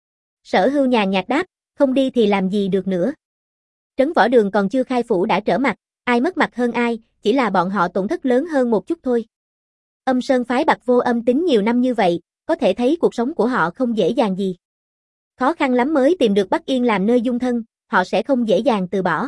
Sở Hưu nhàn nhạt đáp, không đi thì làm gì được nữa. Trấn Võ Đường còn chưa khai phủ đã trở mặt, ai mất mặt hơn ai, chỉ là bọn họ tổn thất lớn hơn một chút thôi. Âm Sơn phái bạc vô âm tính nhiều năm như vậy, có thể thấy cuộc sống của họ không dễ dàng gì. Khó khăn lắm mới tìm được Bắc Yên làm nơi dung thân, họ sẽ không dễ dàng từ bỏ.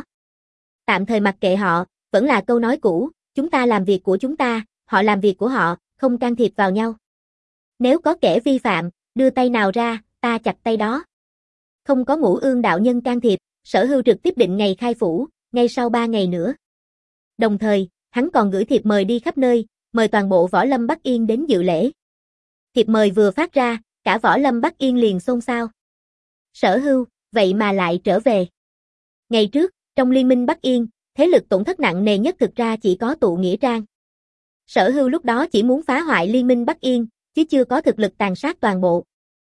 Tạm thời mặc kệ họ, vẫn là câu nói cũ, chúng ta làm việc của chúng ta, họ làm việc của họ, không can thiệp vào nhau. Nếu có kẻ vi phạm, đưa tay nào ra, ta chặt tay đó. Không có Ngũ Ương đạo nhân can thiệp, Sở Hưu trực tiếp định ngày khai phủ, ngay sau ba ngày nữa. Đồng thời, hắn còn gửi thiệp mời đi khắp nơi, mời toàn bộ võ lâm Bắc Yên đến dự lễ. Thiệp mời vừa phát ra, cả võ lâm Bắc Yên liền xôn xao. Sở Hưu, vậy mà lại trở về. Ngày trước, trong liên minh Bắc Yên, thế lực tổn thất nặng nề nhất thực ra chỉ có tụ Nghĩa Trang. Sở Hưu lúc đó chỉ muốn phá hoại liên minh Bắc Yên, chứ chưa có thực lực tàn sát toàn bộ.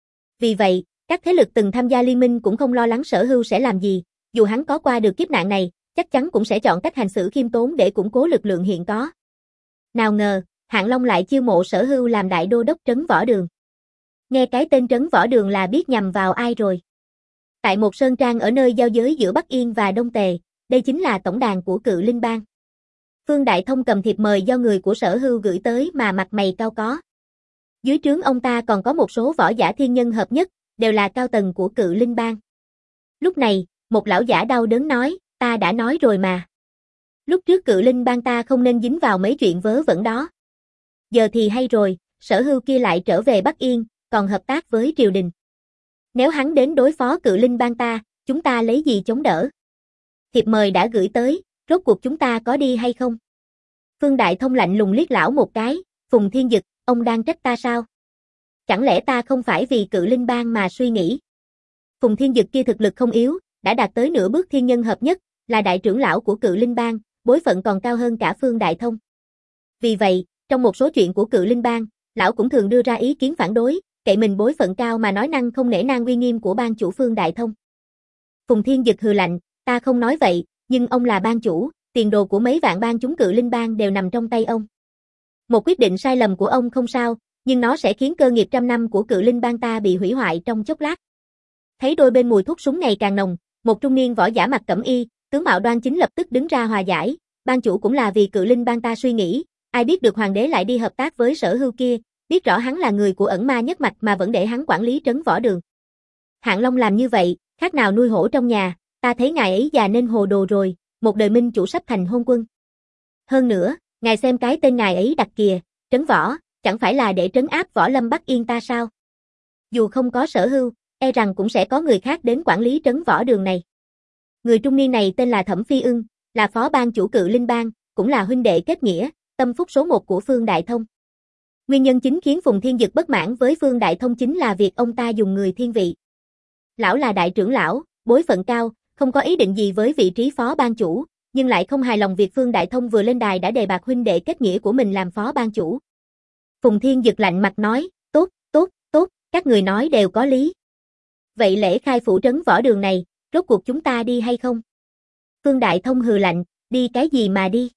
Vì vậy, các thế lực từng tham gia liên minh cũng không lo lắng Sở Hưu sẽ làm gì, dù hắn có qua được kiếp nạn này, chắc chắn cũng sẽ chọn cách hành xử khiêm tốn để củng cố lực lượng hiện có. Nào ngờ, Hạng Long lại chiêu mộ Sở Hưu làm đại đô đốc trấn Võ Đường. Nghe cái tên trấn Võ Đường là biết nhằm vào ai rồi. Tại một sơn trang ở nơi giao giới giữa Bắc Yên và Đông Tề, đây chính là tổng đàn của Cự Linh Bang. Phương Đại Thông cầm thiệp mời do người của Sở Hưu gửi tới mà mặt mày cau có. Dưới trướng ông ta còn có một số võ giả thiên nhân hợp nhất, đều là cao tầng của Cự Linh Bang. Lúc này, một lão giả đau đớn nói, ta đã nói rồi mà. Lúc trước Cự Linh Bang ta không nên dính vào mấy chuyện vớ vẩn đó. Giờ thì hay rồi, Sở Hưu kia lại trở về Bắc Yên, còn hợp tác với triều đình. Nếu hắn đến đối phó Cự Linh Bang ta, chúng ta lấy gì chống đỡ? Thiệp mời đã gửi tới, rốt cuộc chúng ta có đi hay không? Phương Đại Thông lạnh lùng liếc lão một cái, Phùng Thiên Dực, ông đang trách ta sao? Chẳng lẽ ta không phải vì Cự Linh Bang mà suy nghĩ? Phùng Thiên Dực kia thực lực không yếu, đã đạt tới nửa bước thiên nhân hợp nhất, là đại trưởng lão của Cự Linh Bang, bối phận còn cao hơn cả Phương Đại Thông. Vì vậy, trong một số chuyện của Cự Linh Bang, lão cũng thường đưa ra ý kiến phản đối, cậy mình bối phận cao mà nói năng không nể nang uy nghiêm của ban chủ Phương Đại Thông. Phùng Thiên Dực hừ lạnh, ta không nói vậy, nhưng ông là ban chủ, tiền đồ của mấy vạn ban chúng Cự Linh Bang đều nằm trong tay ông. Một quyết định sai lầm của ông không sao, nhưng nó sẽ khiến cơ nghiệp trăm năm của Cự Linh Bang ta bị hủy hoại trong chốc lát. Thấy đôi bên mùi thuốc súng ngày càng nồng, một trung niên võ giả mặc cẩm y, tướng mạo đoan chính lập tức đứng ra hòa giải, ban chủ cũng là vì Cự Linh Bang ta suy nghĩ, ai biết được hoàng đế lại đi hợp tác với Sở Hưu kia, biết rõ hắn là người của ẩn ma nhất mạch mà vẫn để hắn quản lý trấn Võ Đường. Hạng Long làm như vậy, khác nào nuôi hổ trong nhà, ta thấy ngài ấy già nên hồ đồ rồi, một đời minh chủ sắp thành hôn quân. Hơn nữa, ngài xem cái tên ngài ấy đặt kìa, trấn võ, chẳng phải là để trấn áp võ lâm Bắc Yên ta sao? Dù không có Sở Hưu, e rằng cũng sẽ có người khác đến quản lý trấn Võ Đường này. Người trung niên này tên là Thẩm Phi Ưng, là phó ban chủ Cự Linh Bang, cũng là huynh đệ kết nghĩa, tâm phúc số một của Phương Đại Thông. Nguyên nhân chính khiến Phùng Thiên Dực bất mãn với Phương Đại Thông chính là việc ông ta dùng người thiên vị. Lão là đại trưởng lão, bối phận cao, không có ý định gì với vị trí phó ban chủ, nhưng lại không hài lòng việc Phương Đại Thông vừa lên đài đã đề bạt huynh đệ kết nghĩa của mình làm phó ban chủ. Phùng Thiên Dực lạnh mặt nói, tốt, tốt, tốt, Các người nói đều có lý. Vậy lễ khai phủ trấn võ đường này, rốt cuộc chúng ta đi hay không? Phương Đại Thông hừ lạnh, đi cái gì mà đi?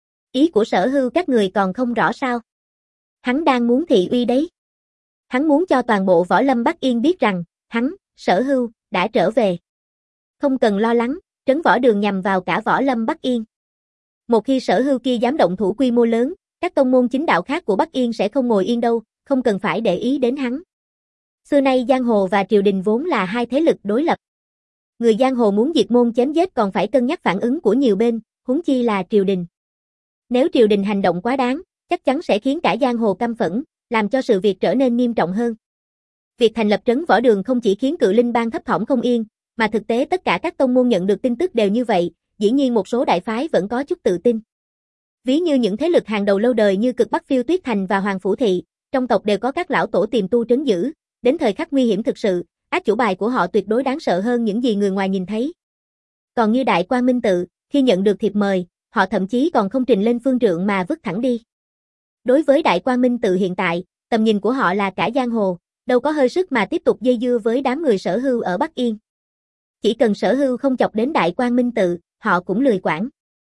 Ý của Sở Hưu các người còn không rõ sao? Hắn đang muốn thị uy đấy. Hắn muốn cho toàn bộ võ lâm Bắc Yên biết rằng, hắn, Sở Hưu, đã trở về. Không cần lo lắng, trấn võ đường nhằm vào cả võ lâm Bắc Yên. Một khi Sở Hưu kia dám động thủ quy mô lớn, các tông môn chính đạo khác của Bắc Yên sẽ không ngồi yên đâu, không cần phải để ý đến hắn. Xưa nay giang hồ và triều đình vốn là hai thế lực đối lập. Người giang hồ muốn diệt môn chém giết còn phải cân nhắc phản ứng của nhiều bên, huống chi là triều đình. Nếu triều đình hành động quá đáng, chắc chắn sẽ khiến cả giang hồ căm phẫn, làm cho sự việc trở nên nghiêm trọng hơn. Việc thành lập trấn võ đường không chỉ khiến Cự Linh Bang thấp thỏm không yên, mà thực tế tất cả các tông môn nhận được tin tức đều như vậy, dĩ nhiên một số đại phái vẫn có chút tự tin. Ví như những thế lực hàng đầu lâu đời như Cực Bắc Phiêu Tuyết Thành và Hoàng Phủ Thị, trong tộc đều có các lão tổ tiềm tu trấn giữ, đến thời khắc nguy hiểm thực sự, át chủ bài của họ tuyệt đối đáng sợ hơn những gì người ngoài nhìn thấy. Còn như Đại Quang Minh Tự, khi nhận được thiệp mời, họ thậm chí còn không trình lên phương trượng mà vứt thẳng đi. Đối với Đại Quang Minh Tự hiện tại, tầm nhìn của họ là cả giang hồ, đâu có hơi sức mà tiếp tục dây dưa với đám người Sở Hưu ở Bắc Yên. Chỉ cần Sở Hưu không chọc đến Đại Quang Minh Tự, họ cũng lười quản.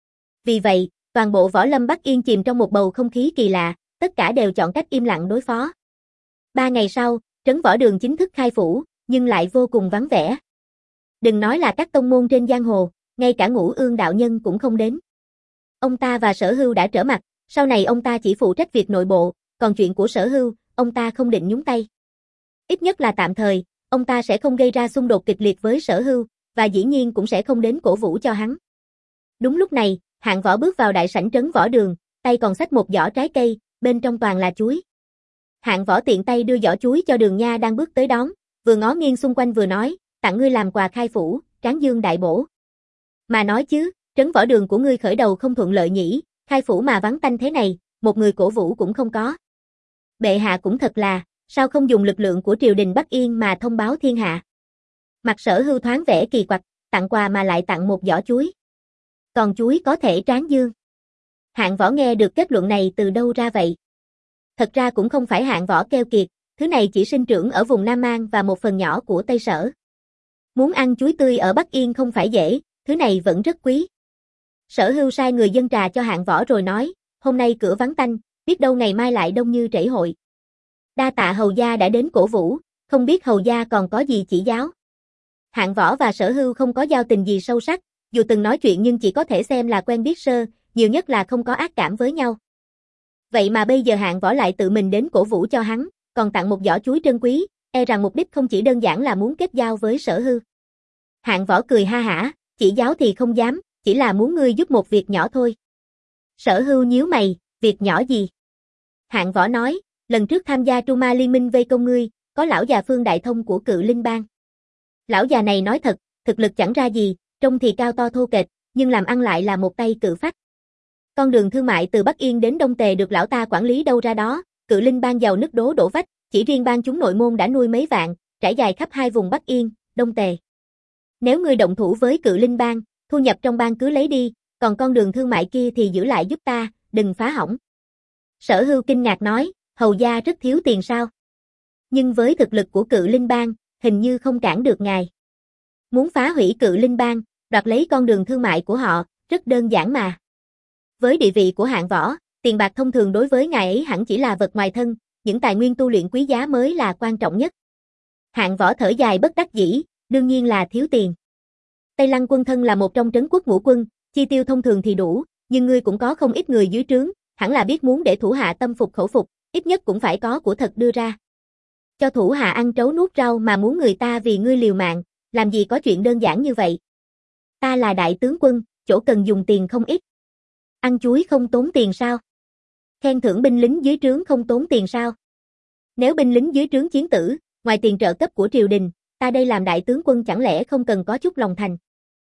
Vì vậy, toàn bộ võ lâm Bắc Yên chìm trong một bầu không khí kỳ lạ, tất cả đều chọn cách im lặng đối phó. Ba ngày sau, trấn võ đường chính thức khai phủ, nhưng lại vô cùng vắng vẻ. Đừng nói là các tông môn trên giang hồ, ngay cả Ngũ Ương đạo nhân cũng không đến. Ông ta và Sở Hưu đã trở mặt, sau này ông ta chỉ phụ trách việc nội bộ, còn chuyện của Sở Hưu, ông ta không định nhúng tay. Ít nhất là tạm thời, ông ta sẽ không gây ra xung đột kịch liệt với Sở Hưu, và dĩ nhiên cũng sẽ không đến cổ vũ cho hắn. Đúng lúc này, Hạng Võ bước vào đại sảnh trấn võ đường, tay còn xách một giỏ trái cây, bên trong toàn là chuối. Hạng Võ tiện tay đưa giỏ chuối cho Đường Nha đang bước tới đón, vừa ngó nghiêng xung quanh vừa nói, tặng ngươi làm quà khai phủ, tráng dương đại bổ. Mà nói chứ, trấn võ đường của ngươi khởi đầu không thuận lợi nhỉ, khai phủ mà vắng tanh thế này, một người cổ vũ cũng không có. Bệ hạ cũng thật là, sao không dùng lực lượng của triều đình Bắc Yên mà thông báo thiên hạ. Mặt Sở Hưu thoáng vẻ kỳ quặc, tặng quà mà lại tặng một giỏ chuối. Còn chuối có thể tráng dương. Hạng Võ nghe được kết luận này từ đâu ra vậy? Thật ra cũng không phải Hạng Võ keo kiệt, thứ này chỉ sinh trưởng ở vùng Nam Mang và một phần nhỏ của Tây Sở. Muốn ăn chuối tươi ở Bắc Yên không phải dễ, thứ này vẫn rất quý. Sở Hưu sai người dâng trà cho Hạng Võ rồi nói, hôm nay cửa vắng tanh, biết đâu ngày mai lại đông như trẩy hội. Đa tạ hầu gia đã đến cổ vũ, không biết hầu gia còn có gì chỉ giáo. Hạng Võ và Sở Hưu không có giao tình gì sâu sắc, dù từng nói chuyện nhưng chỉ có thể xem là quen biết sơ, nhiều nhất là không có ác cảm với nhau. Vậy mà bây giờ Hạng Võ lại tự mình đến cổ vũ cho hắn, còn tặng một giỏ chuối trân quý, e rằng mục đích không chỉ đơn giản là muốn kết giao với Sở Hưu. Hạng Võ cười ha hả, chỉ giáo thì không dám, chỉ là muốn ngươi giúp một việc nhỏ thôi. Sở Hưu nhíu mày, việc nhỏ gì? Hạng Võ nói, lần trước tham gia Tru Ma Liên Minh vây công ngươi, có lão già Phương Đại Thông của Cự Linh Bang. Lão già này nói thật, thực lực chẳng ra gì, trông thì cao to thô kệch, nhưng làm ăn lại là một tay cự phách. Con đường thương mại từ Bắc Yên đến Đông Tề được lão ta quản lý đâu ra đó, Cự Linh Bang giàu nứt đố đổ vách, chỉ riêng bang chúng nội môn đã nuôi mấy vạn, trải dài khắp hai vùng Bắc Yên, Đông Tề. Nếu ngươi động thủ với Cự Linh Bang, thu nhập trong bang cứ lấy đi, còn con đường thương mại kia thì giữ lại giúp ta, đừng phá hỏng. Sở Hưu kinh ngạc nói, hầu gia rất thiếu tiền sao? Nhưng với thực lực của Cự Linh Bang, hình như không cản được ngài. Muốn phá hủy Cự Linh Bang, đoạt lấy con đường thương mại của họ, rất đơn giản mà. Với địa vị của Hạng Võ, tiền bạc thông thường đối với ngài ấy hẳn chỉ là vật ngoài thân, những tài nguyên tu luyện quý giá mới là quan trọng nhất. Hạng Võ thở dài bất đắc dĩ, đương nhiên là thiếu tiền. Tây Lăng quân thân là một trong trấn quốc ngũ quân, chi tiêu thông thường thì đủ, nhưng ngươi cũng có không ít người dưới trướng, hẳn là biết muốn để thủ hạ tâm phục khẩu phục, ít nhất cũng phải có của thật đưa ra. Cho thủ hạ ăn trấu nuốt rau mà muốn người ta vì ngươi liều mạng, làm gì có chuyện đơn giản như vậy. Ta là đại tướng quân, chỗ cần dùng tiền không ít. Ăn chuối không tốn tiền sao? Khen thưởng binh lính dưới trướng không tốn tiền sao? Nếu binh lính dưới trướng chiến tử, ngoài tiền trợ cấp của triều đình, ta đây làm đại tướng quân chẳng lẽ không cần có chút lòng thành.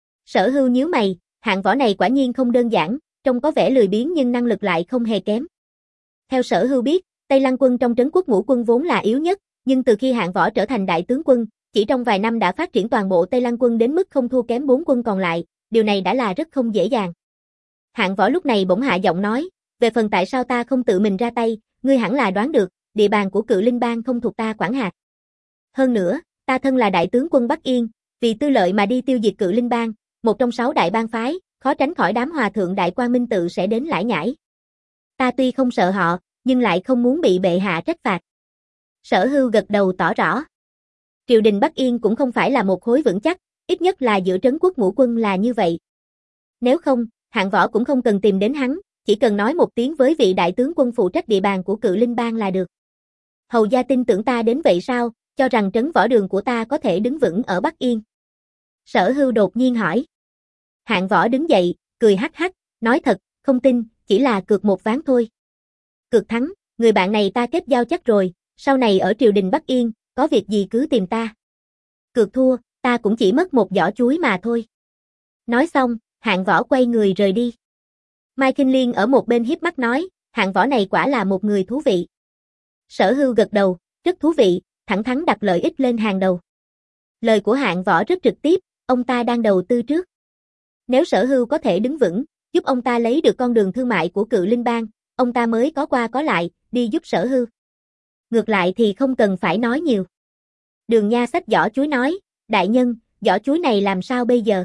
Sở Hưu nhíu mày, Hạng Võ này quả nhiên không đơn giản, trông có vẻ lười biếng nhưng năng lực lại không hề kém. Theo Sở Hưu biết, Tây Lăng quân trong trấn quốc ngũ quân vốn là yếu nhất, nhưng từ khi Hạng Võ trở thành đại tướng quân, chỉ trong vài năm đã phát triển toàn bộ Tây Lăng quân đến mức không thua kém bốn quân còn lại, điều này đã là rất không dễ dàng. Hạng Võ lúc này bỗng hạ giọng nói, về phần tại sao ta không tự mình ra tay, ngươi hẳn là đoán được, địa bàn của Cự Linh Bang không thuộc ta quản hạt. Hơn nữa, ta thân là đại tướng quân Bắc Yên, vì tư lợi mà đi tiêu diệt Cự Linh Bang, một trong sáu đại bang phái, khó tránh khỏi đám hòa thượng đại quan minh tự sẽ đến lải nhải. Ta tuy không sợ họ, nhưng lại không muốn bị bệ hạ trách phạt. Sở Hưu gật đầu tỏ rõ. Triều đình Bắc Yên cũng không phải là một khối vững chắc, ít nhất là giữa trấn quốc ngũ quân là như vậy. Nếu không, Hạng Võ cũng không cần tìm đến hắn, chỉ cần nói một tiếng với vị đại tướng quân phụ trách địa bàn của Cự Linh Bang là được. Hầu gia tin tưởng ta đến vậy sao, cho rằng trấn võ đường của ta có thể đứng vững ở Bắc Yên? Sở Hưu đột nhiên hỏi. Hạng Võ đứng dậy, cười hắc hắc, nói thật, không tin, chỉ là cược một ván thôi. Cược thắng, người bạn này ta kết giao chắc rồi, sau này ở triều đình Bắc Yên, có việc gì cứ tìm ta. Cược thua, ta cũng chỉ mất một giỏ chuối mà thôi. Nói xong, Hạng Võ quay người rời đi. Mai Kinh Liên ở một bên hiếp mắt nói, Hạng Võ này quả là một người thú vị. Sở Hưu gật đầu, rất thú vị, thẳng thắn đặt lợi ích lên hàng đầu. Lời của Hạng Võ rất trực tiếp, ông ta đang đầu tư trước. Nếu Sở Hưu có thể đứng vững, giúp ông ta lấy được con đường thương mại của Cự Linh Bang, ông ta mới có qua có lại, đi giúp Sở Hưu. Ngược lại thì không cần phải nói nhiều. Đường Nha xách giỏ chuối nói, đại nhân, giỏ chuối này làm sao bây giờ?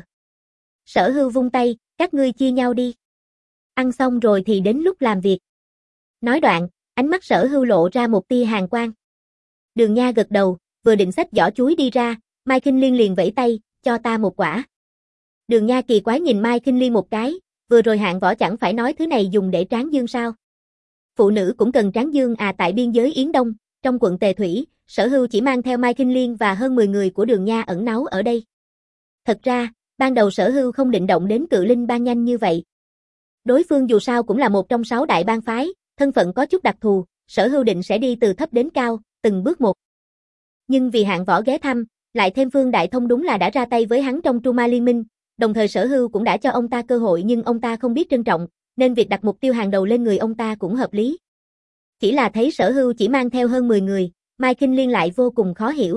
Sở Hưu vung tay, các ngươi chia nhau đi. Ăn xong rồi thì đến lúc làm việc. Nói đoạn, ánh mắt Sở Hưu lộ ra một tia hàn quang. Đường Nha gật đầu, vừa định xách giỏ chuối đi ra, Mai Kinh Liên liền vẫy tay, cho ta một quả. Đường Nha kỳ quái nhìn Mai Kinh Liên một cái, vừa rồi Hạng Võ chẳng phải nói thứ này dùng để tráng dương sao? Phụ nữ cũng cần tráng dương à? Tại biên giới Yến Đông, trong quận Tề Thủy, Sở Hưu chỉ mang theo Mai Kinh Liên và hơn mười người của Đường Nha ẩn náu ở đây. Thật ra, ban đầu Sở Hưu không định động đến Cự Linh Bang nhanh như vậy. Đối phương dù sao cũng là một trong sáu đại bang phái, thân phận có chút đặc thù, Sở Hưu định sẽ đi từ thấp đến cao, từng bước một. Nhưng vì Hạng Võ ghé thăm, lại thêm Phương Đại Thông đúng là đã ra tay với hắn trong Tru Ma Liên Minh, đồng thời Sở Hưu cũng đã cho ông ta cơ hội nhưng ông ta không biết trân trọng, nên việc đặt mục tiêu hàng đầu lên người ông ta cũng hợp lý. Chỉ là thấy Sở Hưu chỉ mang theo hơn mười người, Mai Kinh Liên lại vô cùng khó hiểu.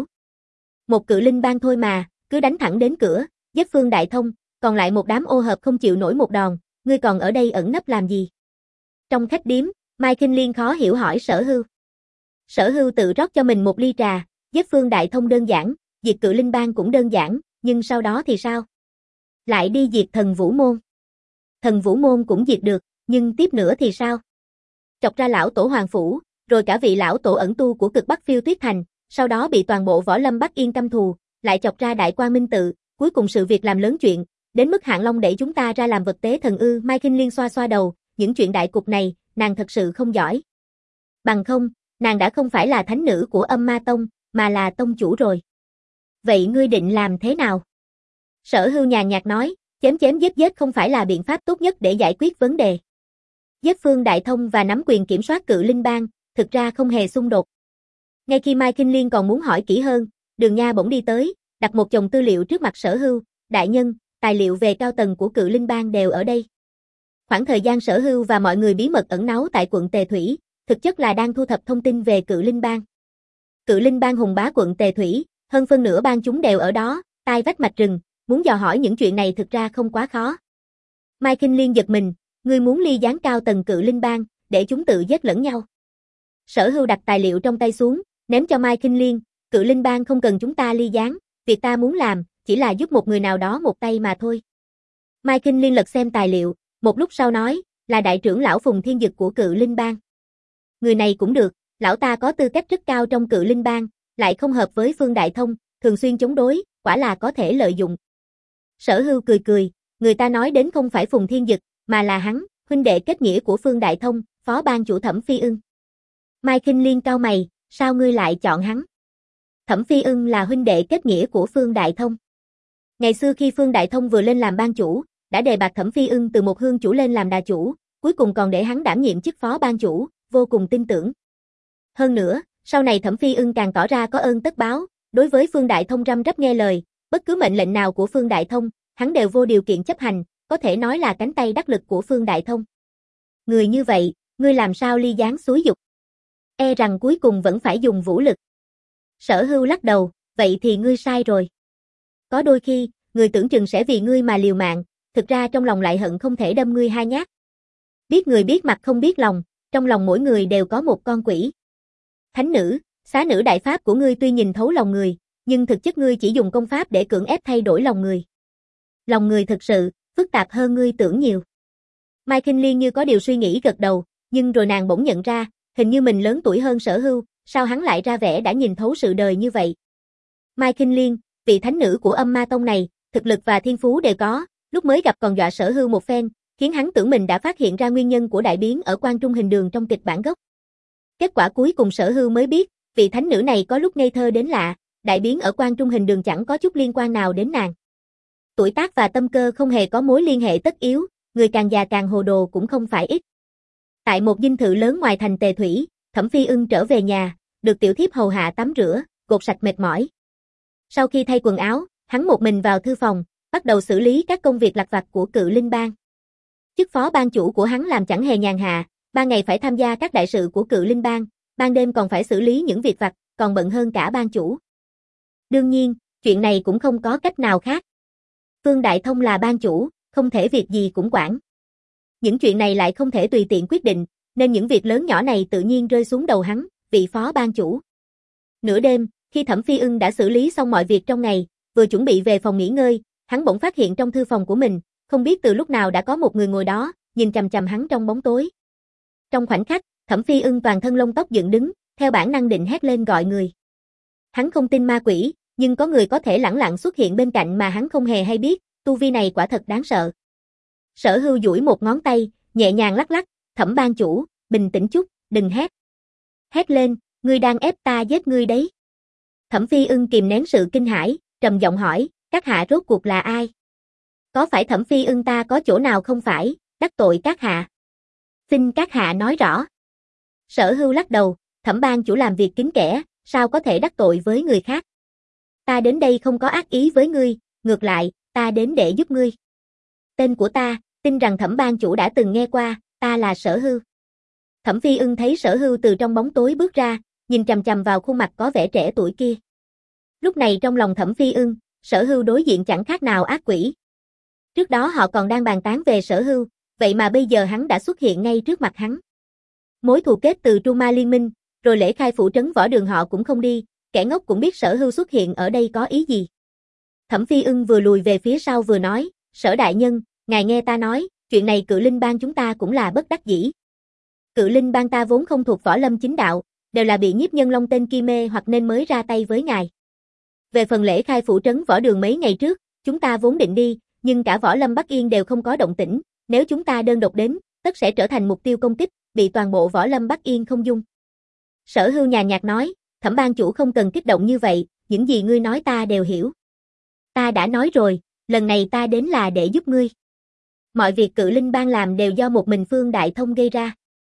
Một Cự Linh Bang thôi mà, cứ đánh thẳng đến cửa, giết Phương Đại Thông, còn lại một đám ô hợp không chịu nổi một đòn, ngươi còn ở đây ẩn nấp làm gì? Trong khách điếm, Mai Kinh Liên khó hiểu hỏi Sở Hưu. Sở Hưu tự rót cho mình một ly trà, giết Phương Đại Thông đơn giản, diệt Cự Linh Bang cũng đơn giản, nhưng sau đó thì sao? Lại đi diệt Thần Vũ Môn. Thần Vũ Môn cũng diệt được, nhưng tiếp nữa thì sao? Chọc ra lão tổ Hoàng Phủ, rồi cả vị lão tổ ẩn tu của Cực Bắc Phiêu Tuyết Thành, sau đó bị toàn bộ võ lâm Bắc Yên căm thù, lại chọc ra Đại Quang Minh Tự, cuối cùng sự việc làm lớn chuyện, đến mức Hạng Long đẩy chúng ta ra làm vật tế thần ư? Mai Kinh Liên xoa xoa đầu, những chuyện đại cục này, nàng thật sự không giỏi. Bằng không, nàng đã không phải là thánh nữ của Âm Ma Tông, mà là tông chủ rồi. Vậy ngươi định làm thế nào? Sở Hưu nhàn nhạt nói, chém chém giết giết không phải là biện pháp tốt nhất để giải quyết vấn đề. Giết Phương Đại Thông và nắm quyền kiểm soát Cự Linh Bang, thực ra không hề xung đột. Ngay khi Mai Kinh Liên còn muốn hỏi kỹ hơn, Đường Nha bỗng đi tới, đặt một chồng tư liệu trước mặt Sở Hưu, đại nhân, tài liệu về cao tầng của Cự Linh Bang đều ở đây. Khoảng thời gian Sở Hưu và mọi người bí mật ẩn náu tại quận Tề Thủy, thực chất là đang thu thập thông tin về Cự Linh Bang. Cự Linh Bang hùng bá quận Tề Thủy, hơn phân nửa bang chúng đều ở đó, tai vách mạch rừng, muốn dò hỏi những chuyện này thực ra không quá khó. Mai Kinh Liên giật mình, ngươi muốn ly gián cao tầng Cự Linh Bang, để chúng tự giết lẫn nhau. Sở Hưu đặt tài liệu trong tay xuống, ném cho Mai Kinh Liên, Cự Linh Bang không cần chúng ta ly gián, việc ta muốn làm, chỉ là giúp một người nào đó một tay mà thôi. Mai Kinh Liên lật xem tài liệu, một lúc sau nói, là đại trưởng lão Phùng Thiên Dực của Cự Linh Bang. Người này cũng được, lão ta có tư cách rất cao trong Cự Linh Bang, lại không hợp với Phương Đại Thông, thường xuyên chống đối, quả là có thể lợi dụng. Sở Hưu cười cười, người ta nói đến không phải Phùng Thiên Dực, mà là hắn, huynh đệ kết nghĩa của Phương Đại Thông, phó ban chủ Thẩm Phi Ưng. Mai Kinh Liên cau mày, sao ngươi lại chọn hắn? Thẩm Phi Ưng là huynh đệ kết nghĩa của Phương Đại Thông. Ngày xưa khi Phương Đại Thông vừa lên làm ban chủ, đã đề bạt Thẩm Phi Ưng từ một hương chủ lên làm đà chủ, cuối cùng còn để hắn đảm nhiệm chức phó ban chủ, vô cùng tin tưởng. Hơn nữa, sau này Thẩm Phi Ưng càng tỏ ra có ơn tất báo, đối với Phương Đại Thông răm rắp nghe lời, bất cứ mệnh lệnh nào của Phương Đại Thông, hắn đều vô điều kiện chấp hành, có thể nói là cánh tay đắc lực của Phương Đại Thông. Người như vậy, ngươi làm sao ly gián xúi dục? E rằng cuối cùng vẫn phải dùng vũ lực. Sở Hưu lắc đầu, vậy thì ngươi sai rồi. Có đôi khi, người tưởng chừng sẽ vì ngươi mà liều mạng, thực ra trong lòng lại hận không thể đâm ngươi hai nhát. Biết người biết mặt không biết lòng, trong lòng mỗi người đều có một con quỷ. Thánh nữ, Xá nữ đại pháp của ngươi tuy nhìn thấu lòng người, nhưng thực chất ngươi chỉ dùng công pháp để cưỡng ép thay đổi lòng người. Lòng người thực sự, phức tạp hơn ngươi tưởng nhiều. Mai Kinh Liên như có điều suy nghĩ gật đầu, nhưng rồi nàng bỗng nhận ra, hình như mình lớn tuổi hơn Sở Hưu, sao hắn lại ra vẻ đã nhìn thấu sự đời như vậy. Mai Kinh Liên, vị thánh nữ của Âm Ma Tông này, thực lực và thiên phú đều có, lúc mới gặp còn dọa Sở Hưu một phen, khiến hắn tưởng mình đã phát hiện ra nguyên nhân của đại biến ở Quan Trung Hình Đường trong kịch bản gốc. Kết quả cuối cùng Sở Hưu mới biết, vị thánh nữ này có lúc ngây thơ đến lạ, đại biến ở Quan Trung Hình Đường chẳng có chút liên quan nào đến nàng. Tuổi tác và tâm cơ không hề có mối liên hệ tất yếu, người càng già càng hồ đồ cũng không phải ít. Tại một dinh thự lớn ngoài thành Tề Thủy, Thẩm Phi Ưng trở về nhà, được tiểu thiếp hầu hạ tắm rửa, gột sạch mệt mỏi. Sau khi thay quần áo, hắn một mình vào thư phòng, bắt đầu xử lý các công việc lặt vặt của Cự Linh Bang. Chức phó ban chủ của hắn làm chẳng hề nhàn hạ, ban ngày phải tham gia các đại sự của Cự Linh Bang, ban đêm còn phải xử lý những việc vặt, còn bận hơn cả ban chủ. Đương nhiên, chuyện này cũng không có cách nào khác. Phương Đại Thông là ban chủ, không thể việc gì cũng quản. Những chuyện này lại không thể tùy tiện quyết định, nên những việc lớn nhỏ này tự nhiên rơi xuống đầu hắn, vị phó ban chủ. Nửa đêm, khi Thẩm Phi Ưng đã xử lý xong mọi việc trong ngày, vừa chuẩn bị về phòng nghỉ ngơi, hắn bỗng phát hiện trong thư phòng của mình, không biết từ lúc nào đã có một người ngồi đó, nhìn chằm chằm hắn trong bóng tối. Trong khoảnh khắc, Thẩm Phi Ưng toàn thân lông tóc dựng đứng, theo bản năng định hét lên gọi người. Hắn không tin ma quỷ, nhưng có người có thể lẳng lặng xuất hiện bên cạnh mà hắn không hề hay biết, tu vi này quả thật đáng sợ. Sở Hưu duỗi một ngón tay, nhẹ nhàng lắc lắc, Thẩm ban chủ, bình tĩnh chút, đừng hét. Hét lên, ngươi đang ép ta giết ngươi đấy. Thẩm Phi Ưng kìm nén sự kinh hãi, trầm giọng hỏi, các hạ rốt cuộc là ai? Có phải Thẩm Phi Ưng ta có chỗ nào không phải, đắc tội các hạ? Xin các hạ nói rõ. Sở Hưu lắc đầu, Thẩm ban chủ làm việc kín kẽ, sao có thể đắc tội với người khác? Ta đến đây không có ác ý với ngươi, ngược lại, ta đến để giúp ngươi. Tên của ta, tin rằng Thẩm ban chủ đã từng nghe qua, ta là Sở Hưu. Thẩm Phi Ưng thấy Sở Hưu từ trong bóng tối bước ra, nhìn chằm chằm vào khuôn mặt có vẻ trẻ tuổi kia. Lúc này trong lòng Thẩm Phi Ưng, Sở Hưu đối diện chẳng khác nào ác quỷ. Trước đó họ còn đang bàn tán về Sở Hưu, vậy mà bây giờ hắn đã xuất hiện ngay trước mặt hắn. Mối thù kết từ Trung Ma Liên Minh, rồi lễ khai phủ trấn Võ Đường họ cũng không đi, kẻ ngốc cũng biết Sở Hưu xuất hiện ở đây có ý gì. Thẩm Phi Ưng vừa lùi về phía sau vừa nói, Sở đại nhân, ngài nghe ta nói, chuyện này Cự Linh Bang chúng ta cũng là bất đắc dĩ. Cự Linh Bang ta vốn không thuộc võ lâm chính đạo, đều là bị nhiếp nhân long tên kia mê hoặc nên mới ra tay với ngài. Về phần lễ khai phủ trấn Võ Đường mấy ngày trước, chúng ta vốn định đi, nhưng cả võ lâm Bắc Yên đều không có động tĩnh, nếu chúng ta đơn độc đến, tất sẽ trở thành mục tiêu công kích, bị toàn bộ võ lâm Bắc Yên không dung. Sở Hưu nhàn nhạt nói, Thẩm ban chủ không cần kích động như vậy, những gì ngươi nói ta đều hiểu. Ta đã nói rồi, lần này ta đến là để giúp ngươi. Mọi việc Cự Linh Bang làm đều do một mình Phương Đại Thông gây ra.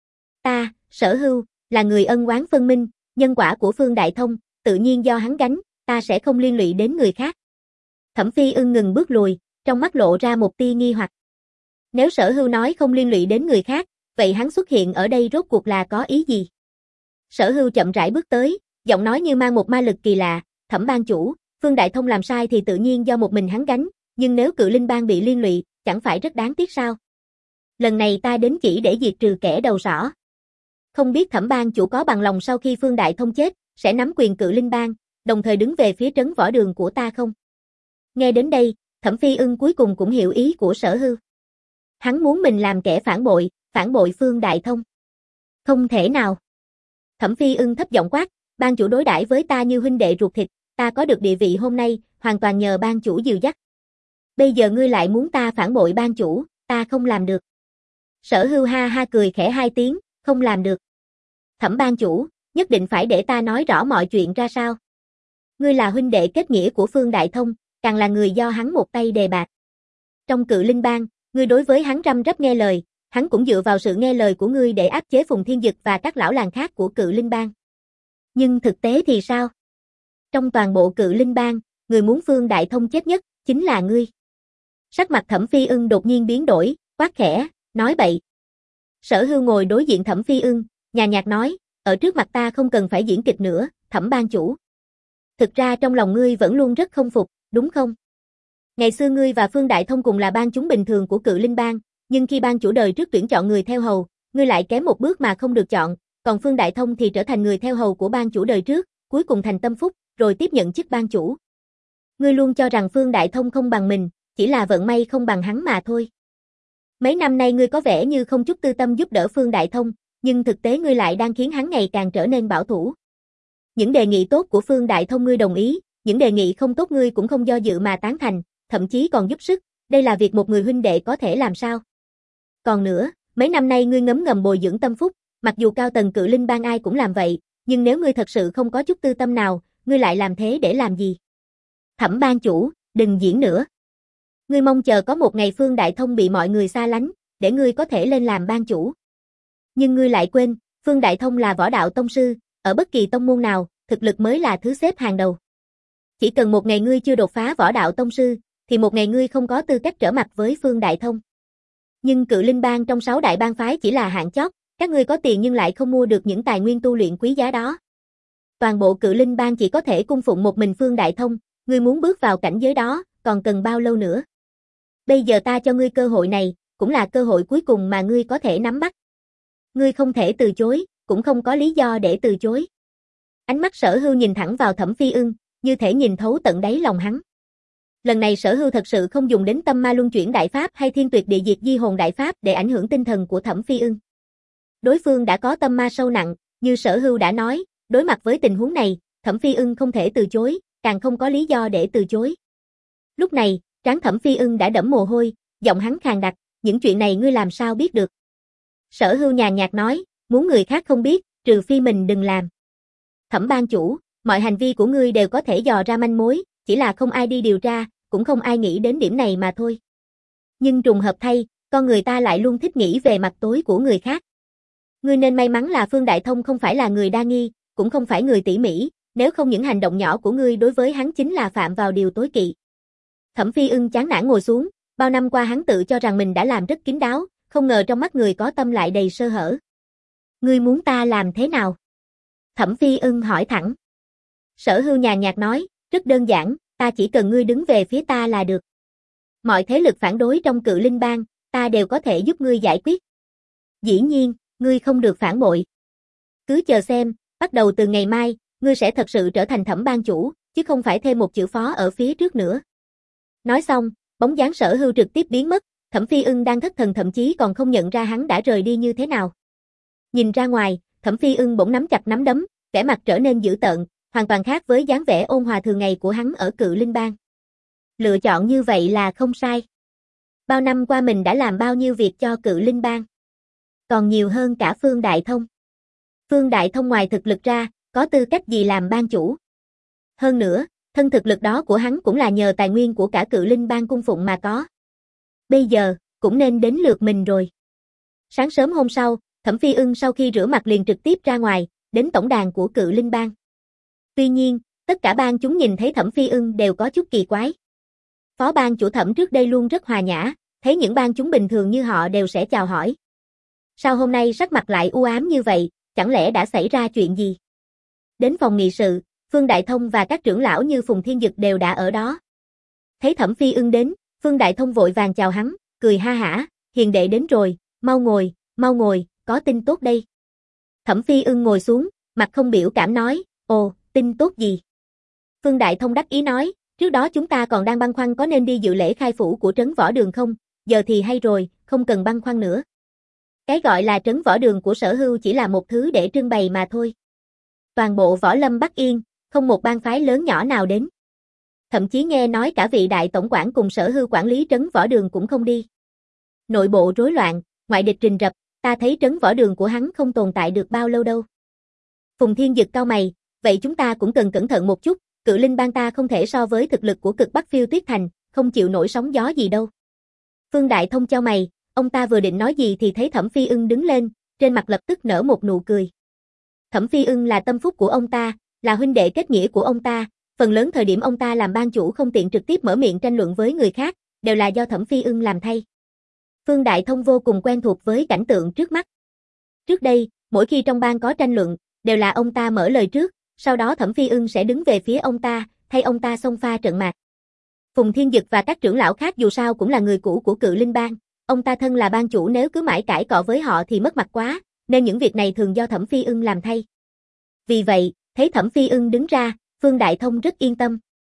Ta, Sở Hưu, là người ân oán phân minh, nhân quả của Phương Đại Thông, tự nhiên do hắn gánh, ta sẽ không liên lụy đến người khác. Thẩm Phi Ưng ngừng bước lùi, trong mắt lộ ra một tia nghi hoặc. Nếu Sở Hưu nói không liên lụy đến người khác, vậy hắn xuất hiện ở đây rốt cuộc là có ý gì? Sở Hưu chậm rãi bước tới, giọng nói như mang một ma lực kỳ lạ, Thẩm ban chủ, Phương Đại Thông làm sai thì tự nhiên do một mình hắn gánh, nhưng nếu Cự Linh Bang bị liên lụy, chẳng phải rất đáng tiếc sao? Lần này ta đến chỉ để diệt trừ kẻ đầu sỏ. Không biết Thẩm ban chủ có bằng lòng sau khi Phương Đại Thông chết, sẽ nắm quyền Cự Linh Bang, đồng thời đứng về phía trấn Võ Đường của ta không? Nghe đến đây, Thẩm Phi Ưng cuối cùng cũng hiểu ý của Sở Hưu. Hắn muốn mình làm kẻ phản bội, phản bội Phương Đại Thông. Không thể nào. Thẩm Phi Ưng thấp giọng quát, ban chủ đối đãi với ta như huynh đệ ruột thịt, ta có được địa vị hôm nay, hoàn toàn nhờ ban chủ dìu dắt. Bây giờ ngươi lại muốn ta phản bội ban chủ, ta không làm được. Sở Hưu ha ha cười khẽ hai tiếng, không làm được. Thẩm ban chủ, nhất định phải để ta nói rõ mọi chuyện ra sao. Ngươi là huynh đệ kết nghĩa của Phương Đại Thông, càng là người do hắn một tay đề bạt. Trong Cự Linh Bang, ngươi đối với hắn răm rắp nghe lời, hắn cũng dựa vào sự nghe lời của ngươi để áp chế Phùng Thiên Dực và các lão làng khác của Cự Linh Bang. Nhưng thực tế thì sao? Trong toàn bộ Cự Linh Bang, người muốn Phương Đại Thông chết nhất, chính là ngươi. Sắc mặt Thẩm Phi Ưng đột nhiên biến đổi, quát khẽ, nói bậy. Sở Hưu ngồi đối diện Thẩm Phi Ưng, nhàn nhạt nói, ở trước mặt ta không cần phải diễn kịch nữa, Thẩm ban chủ. Thực ra trong lòng ngươi vẫn luôn rất không phục, đúng không? Ngày xưa ngươi và Phương Đại Thông cùng là ban chúng bình thường của Cự Linh Bang, nhưng khi ban chủ đời trước tuyển chọn người theo hầu, ngươi lại kém một bước mà không được chọn, còn Phương Đại Thông thì trở thành người theo hầu của ban chủ đời trước, cuối cùng thành tâm phúc, rồi tiếp nhận chức ban chủ. Ngươi luôn cho rằng Phương Đại Thông không bằng mình, chỉ là vận may không bằng hắn mà thôi. Mấy năm nay ngươi có vẻ như không chút tư tâm giúp đỡ Phương Đại Thông, nhưng thực tế ngươi lại đang khiến hắn ngày càng trở nên bảo thủ. Những đề nghị tốt của Phương Đại Thông ngươi đồng ý, những đề nghị không tốt ngươi cũng không do dự mà tán thành, thậm chí còn giúp sức, đây là việc một người huynh đệ có thể làm sao. Còn nữa, mấy năm nay ngươi ngấm ngầm bồi dưỡng tâm phúc, mặc dù cao tầng Cự Linh Bang ai cũng làm vậy, nhưng nếu ngươi thật sự không có chút tư tâm nào, ngươi lại làm thế để làm gì? Thẩm ban chủ, đừng diễn nữa. Ngươi mong chờ có một ngày Phương Đại Thông bị mọi người xa lánh, để ngươi có thể lên làm ban chủ. Nhưng ngươi lại quên, Phương Đại Thông là võ đạo tông sư, ở bất kỳ tông môn nào, thực lực mới là thứ xếp hàng đầu. Chỉ cần một ngày ngươi chưa đột phá võ đạo tông sư, thì một ngày ngươi không có tư cách trở mặt với Phương Đại Thông. Nhưng Cự Linh Bang trong sáu đại bang phái chỉ là hạng chót, các ngươi có tiền nhưng lại không mua được những tài nguyên tu luyện quý giá đó. Toàn bộ Cự Linh Bang chỉ có thể cung phụng một mình Phương Đại Thông, ngươi muốn bước vào cảnh giới đó, còn cần bao lâu nữa? Bây giờ ta cho ngươi cơ hội này, cũng là cơ hội cuối cùng mà ngươi có thể nắm bắt. Ngươi không thể từ chối, cũng không có lý do để từ chối. Ánh mắt Sở Hưu nhìn thẳng vào Thẩm Phi Ưng, như thể nhìn thấu tận đáy lòng hắn. Lần này Sở Hưu thật sự không dùng đến tâm ma luân chuyển đại pháp hay thiên tuyệt địa diệt di hồn đại pháp để ảnh hưởng tinh thần của Thẩm Phi Ưng. Đối phương đã có tâm ma sâu nặng, như Sở Hưu đã nói, đối mặt với tình huống này, Thẩm Phi Ưng không thể từ chối, càng không có lý do để từ chối. Lúc này, trán Thẩm Phi Ưng đã đẫm mồ hôi, giọng hắn khàn đặc, những chuyện này ngươi làm sao biết được? Sở Hưu nhàn nhạt nói, muốn người khác không biết, trừ phi mình đừng làm. Thẩm ban chủ, mọi hành vi của ngươi đều có thể dò ra manh mối, chỉ là không ai đi điều tra, cũng không ai nghĩ đến điểm này mà thôi. Nhưng trùng hợp thay, con người ta lại luôn thích nghĩ về mặt tối của người khác. Ngươi nên may mắn là Phương Đại Thông không phải là người đa nghi, cũng không phải người tỉ mỉ, nếu không những hành động nhỏ của ngươi đối với hắn chính là phạm vào điều tối kỵ. Thẩm Phi Ưng chán nản ngồi xuống, bao năm qua hắn tự cho rằng mình đã làm rất kín đáo, không ngờ trong mắt người có tâm lại đầy sơ hở. Ngươi muốn ta làm thế nào? Thẩm Phi Ưng hỏi thẳng. Sở Hưu nhàn nhạt nói, rất đơn giản, ta chỉ cần ngươi đứng về phía ta là được. Mọi thế lực phản đối trong Cự Linh Bang, ta đều có thể giúp ngươi giải quyết. Dĩ nhiên, ngươi không được phản bội. Cứ chờ xem, bắt đầu từ ngày mai, ngươi sẽ thật sự trở thành Thẩm ban chủ, chứ không phải thêm một chữ phó ở phía trước nữa. Nói xong, bóng dáng Sở Hưu trực tiếp biến mất, Thẩm Phi Ưng đang thất thần thậm chí còn không nhận ra hắn đã rời đi như thế nào. Nhìn ra ngoài, Thẩm Phi Ưng bỗng nắm chặt nắm đấm, vẻ mặt trở nên dữ tợn, hoàn toàn khác với dáng vẻ ôn hòa thường ngày của hắn ở Cự Linh Bang. Lựa chọn như vậy là không sai. Bao năm qua mình đã làm bao nhiêu việc cho Cự Linh Bang. Còn nhiều hơn cả Phương Đại Thông. Phương Đại Thông ngoài thực lực ra, có tư cách gì làm ban chủ. Hơn nữa, thân thực lực đó của hắn cũng là nhờ tài nguyên của cả Cự Linh Bang cung phụng mà có. Bây giờ, cũng nên đến lượt mình rồi. Sáng sớm hôm sau, Thẩm Phi Ưng sau khi rửa mặt liền trực tiếp ra ngoài, đến tổng đàn của Cự Linh Bang. Tuy nhiên, tất cả bang chúng nhìn thấy Thẩm Phi Ưng đều có chút kỳ quái. Phó ban chủ Thẩm trước đây luôn rất hòa nhã, thấy những bang chúng bình thường như họ đều sẽ chào hỏi. Sao hôm nay sắc mặt lại u ám như vậy, chẳng lẽ đã xảy ra chuyện gì? Đến phòng nghị sự, Phương Đại Thông và các trưởng lão như Phùng Thiên Dực đều đã ở đó. Thấy Thẩm Phi Ưng đến, Phương Đại Thông vội vàng chào hắn, cười ha hả, hiền đệ đến rồi, mau ngồi, mau ngồi, có tin tốt đây. Thẩm Phi Ưng ngồi xuống, mặt không biểu cảm nói, ồ, tin tốt gì? Phương Đại Thông đắc ý nói, trước đó chúng ta còn đang băn khoăn có nên đi dự lễ khai phủ của trấn võ đường không, giờ thì hay rồi, không cần băn khoăn nữa. Cái gọi là trấn võ đường của Sở Hưu chỉ là một thứ để trưng bày mà thôi. Toàn bộ Võ Lâm Bắc Yên, không một bang phái lớn nhỏ nào đến. Thậm chí nghe nói cả vị đại tổng quản cùng Sở Hưu quản lý trấn võ đường cũng không đi. Nội bộ rối loạn, ngoại địch rình rập, ta thấy trấn võ đường của hắn không tồn tại được bao lâu đâu. Phùng Thiên Dực cau mày, vậy chúng ta cũng cần cẩn thận một chút, Cự Linh Bang ta không thể so với thực lực của Cực Bắc Phiêu Tuyết Thành, không chịu nổi sóng gió gì đâu. Phương Đại Thông chau mày, ông ta vừa định nói gì thì thấy Thẩm Phi Ưng đứng lên, trên mặt lập tức nở một nụ cười. Thẩm Phi Ưng là tâm phúc của ông ta, là huynh đệ kết nghĩa của ông ta, phần lớn thời điểm ông ta làm ban chủ không tiện trực tiếp mở miệng tranh luận với người khác, đều là do Thẩm Phi Ưng làm thay. Phương Đại Thông vô cùng quen thuộc với cảnh tượng trước mắt. Trước đây, mỗi khi trong bang có tranh luận, đều là ông ta mở lời trước, sau đó Thẩm Phi Ưng sẽ đứng về phía ông ta, thay ông ta xông pha trận mạc. Phùng Thiên Dực và các trưởng lão khác dù sao cũng là người cũ của Cự Linh Bang, ông ta thân là bang chủ nếu cứ mãi cãi cọ với họ thì mất mặt quá, nên những việc này thường do Thẩm Phi Ưng làm thay. Vì vậy, thấy Thẩm Phi Ưng đứng ra, Phương Đại Thông rất yên tâm.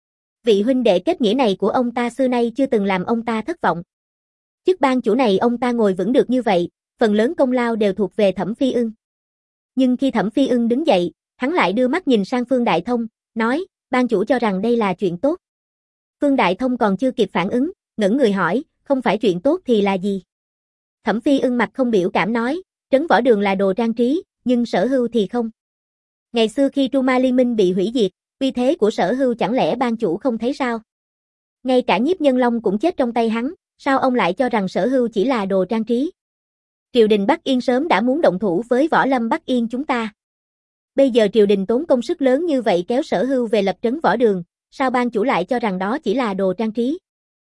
Vị huynh đệ kết nghĩa này của ông ta xưa nay chưa từng làm ông ta thất vọng. Chức ban chủ này ông ta ngồi vững được như vậy, phần lớn công lao đều thuộc về Thẩm Phi Ưng. Nhưng khi Thẩm Phi Ưng đứng dậy, hắn lại đưa mắt nhìn sang Phương Đại Thông, nói, ban chủ cho rằng đây là chuyện tốt. Phương Đại Thông còn chưa kịp phản ứng, ngẩng người hỏi, không phải chuyện tốt thì là gì? Thẩm Phi Ưng mặt không biểu cảm nói, trấn võ đường là đồ trang trí, nhưng Sở Hưu thì không. Ngày xưa khi Tru Ma Liên Minh bị hủy diệt, uy thế của Sở Hưu chẳng lẽ ban chủ không thấy sao? Ngay cả Nhiếp Nhân Long cũng chết trong tay hắn, sao ông lại cho rằng Sở Hưu chỉ là đồ trang trí? Triều đình Bắc Yên sớm đã muốn động thủ với võ lâm Bắc Yên chúng ta. Bây giờ triều đình tốn công sức lớn như vậy kéo Sở Hưu về lập trấn võ đường, sao ban chủ lại cho rằng đó chỉ là đồ trang trí?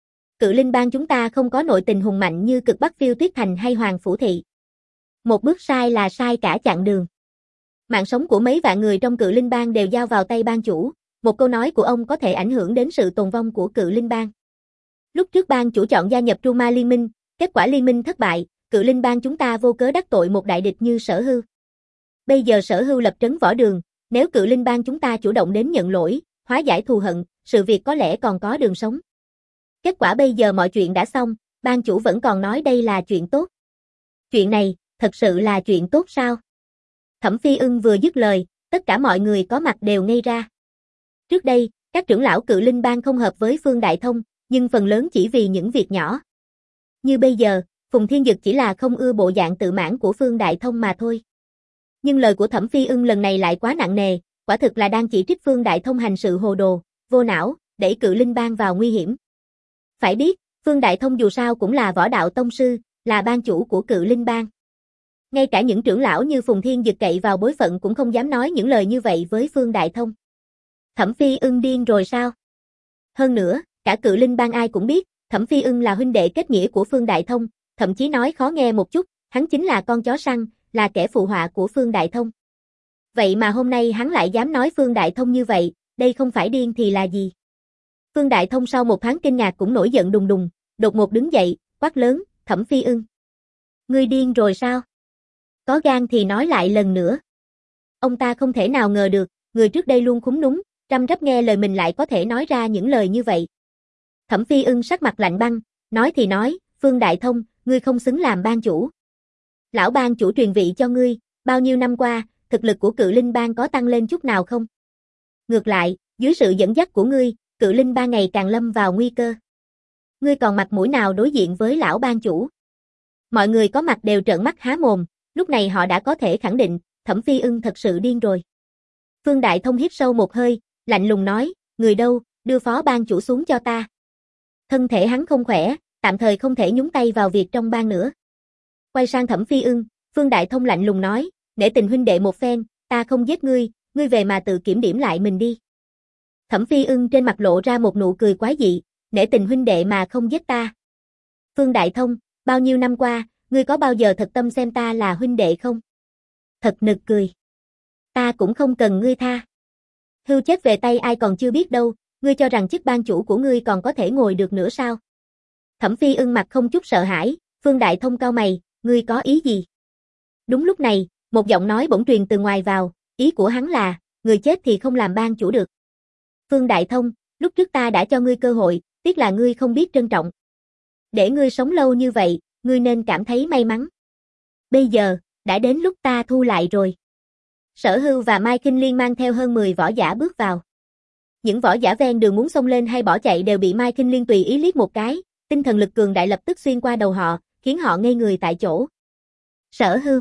Cự Linh Bang chúng ta không có nội tình hùng mạnh như Cực Bắc Phiêu Tuyết Thành hay Hoàng Phủ Thị. Một bước sai là sai cả chặng đường. Mạng sống của mấy vạn người trong Cự Linh Bang đều giao vào tay ban chủ, một câu nói của ông có thể ảnh hưởng đến sự tồn vong của Cự Linh Bang. Lúc trước ban chủ chọn gia nhập Tru Ma Liên Minh, kết quả liên minh thất bại, Cự Linh Bang chúng ta vô cớ đắc tội một đại địch như Sở Hưu. Bây giờ Sở Hưu lập trấn võ đường, nếu Cự Linh Bang chúng ta chủ động đến nhận lỗi, hóa giải thù hận, sự việc có lẽ còn có đường sống. Kết quả bây giờ mọi chuyện đã xong, ban chủ vẫn còn nói đây là chuyện tốt. Chuyện này, thật sự là chuyện tốt sao? Thẩm Phi Ưng vừa dứt lời, tất cả mọi người có mặt đều ngây ra. Trước đây, các trưởng lão Cự Linh Bang không hợp với Phương Đại Thông, nhưng phần lớn chỉ vì những việc nhỏ. Như bây giờ, Phùng Thiên Dực chỉ là không ưa bộ dạng tự mãn của Phương Đại Thông mà thôi. Nhưng lời của Thẩm Phi Ưng lần này lại quá nặng nề, quả thực là đang chỉ trích Phương Đại Thông hành sự hồ đồ, vô não, đẩy Cự Linh Bang vào nguy hiểm. Phải biết, Phương Đại Thông dù sao cũng là võ đạo tông sư, là ban chủ của Cự Linh Bang. Ngay cả những trưởng lão như Phùng Thiên Dực cậy vào bối phận cũng không dám nói những lời như vậy với Phương Đại Thông. Thẩm Phi Ưng điên rồi sao? Hơn nữa, cả Cự Linh Bang ai cũng biết, Thẩm Phi Ưng là huynh đệ kết nghĩa của Phương Đại Thông, thậm chí nói khó nghe một chút, hắn chính là con chó săn, là kẻ phụ họa của Phương Đại Thông. Vậy mà hôm nay hắn lại dám nói Phương Đại Thông như vậy, đây không phải điên thì là gì? Phương Đại Thông sau một thoáng kinh ngạc cũng nổi giận đùng đùng, đột ngột đứng dậy, quát lớn, Thẩm Phi Ưng. Ngươi điên rồi sao? Có gan thì nói lại lần nữa. Ông ta không thể nào ngờ được, người trước đây luôn khúm núm, răm rắp nghe lời mình lại có thể nói ra những lời như vậy. Thẩm Phi Ưng sắc mặt lạnh băng, nói thì nói, Phương Đại Thông, ngươi không xứng làm ban chủ. Lão ban chủ truyền vị cho ngươi, bao nhiêu năm qua, thực lực của Cự Linh Bang có tăng lên chút nào không? Ngược lại, dưới sự dẫn dắt của ngươi, Cự Linh Bang ngày càng lâm vào nguy cơ. Ngươi còn mặt mũi nào đối diện với lão ban chủ? Mọi người có mặt đều trợn mắt há mồm, lúc này họ đã có thể khẳng định, Thẩm Phi Ưng thật sự điên rồi. Phương Đại Thông hít sâu một hơi, lạnh lùng nói, người đâu, đưa phó ban chủ xuống cho ta. Thân thể hắn không khỏe, tạm thời không thể nhúng tay vào việc trong bang nữa. Quay sang Thẩm Phi Ưng, Phương Đại Thông lạnh lùng nói, nể tình huynh đệ một phen, ta không giết ngươi, ngươi về mà tự kiểm điểm lại mình đi. Thẩm Phi Ưng trên mặt lộ ra một nụ cười quái dị, nể tình huynh đệ mà không giết ta. Phương Đại Thông, bao nhiêu năm qua, ngươi có bao giờ thật tâm xem ta là huynh đệ không? Thật nực cười. Ta cũng không cần ngươi tha. Hưu chết về tay ai còn chưa biết đâu, ngươi cho rằng chức ban chủ của ngươi còn có thể ngồi được nữa sao? Thẩm Phi Ưng mặt không chút sợ hãi, Phương Đại Thông cau mày, ngươi có ý gì? Đúng lúc này, một giọng nói bỗng truyền từ ngoài vào, ý của hắn là, người chết thì không làm ban chủ được. Phương Đại Thông, lúc trước ta đã cho ngươi cơ hội, tiếc là ngươi không biết trân trọng. Để ngươi sống lâu như vậy, ngươi nên cảm thấy may mắn. Bây giờ, đã đến lúc ta thu lại rồi. Sở Hưu và Mai Kinh Liên mang theo hơn mười võ giả bước vào. Những võ giả ven đường muốn xông lên hay bỏ chạy đều bị Mai Kinh Liên tùy ý liếc một cái, tinh thần lực cường đại lập tức xuyên qua đầu họ, khiến họ ngây người tại chỗ. Sở Hưu.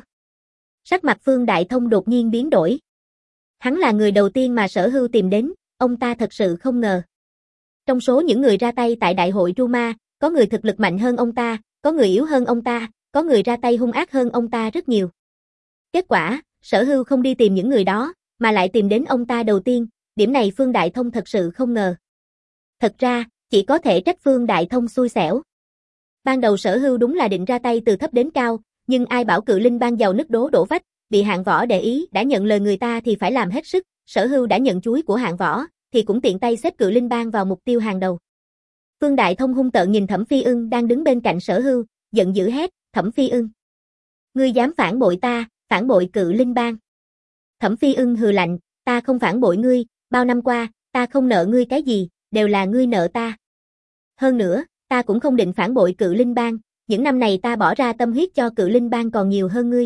Sắc mặt Phương Đại Thông đột nhiên biến đổi. Hắn là người đầu tiên mà Sở Hưu tìm đến, ông ta thật sự không ngờ. Trong số những người ra tay tại đại hội Tru Ma, có người thực lực mạnh hơn ông ta, có người yếu hơn ông ta, có người ra tay hung ác hơn ông ta rất nhiều. Kết quả, Sở Hưu không đi tìm những người đó, mà lại tìm đến ông ta đầu tiên, điểm này Phương Đại Thông thật sự không ngờ. Thật ra, chỉ có thể trách Phương Đại Thông xui xẻo. Ban đầu Sở Hưu đúng là định ra tay từ thấp đến cao, nhưng ai bảo Cự Linh Bang giàu nứt đố đổ vách, bị Hạng Võ để ý đã nhận lời người ta thì phải làm hết sức, Sở Hưu đã nhận chuối của Hạng Võ, thì cũng tiện tay xếp Cự Linh Bang vào mục tiêu hàng đầu. Phương Đại Thông hung tợn nhìn Thẩm Phi Ưng đang đứng bên cạnh Sở Hưu, giận dữ hét, Thẩm Phi Ưng. Ngươi dám phản bội ta, phản bội Cự Linh Bang. Thẩm Phi Ưng hừ lạnh, ta không phản bội ngươi, bao năm qua, ta không nợ ngươi cái gì, đều là ngươi nợ ta. Hơn nữa, ta cũng không định phản bội Cự Linh Bang, những năm này ta bỏ ra tâm huyết cho Cự Linh Bang còn nhiều hơn ngươi.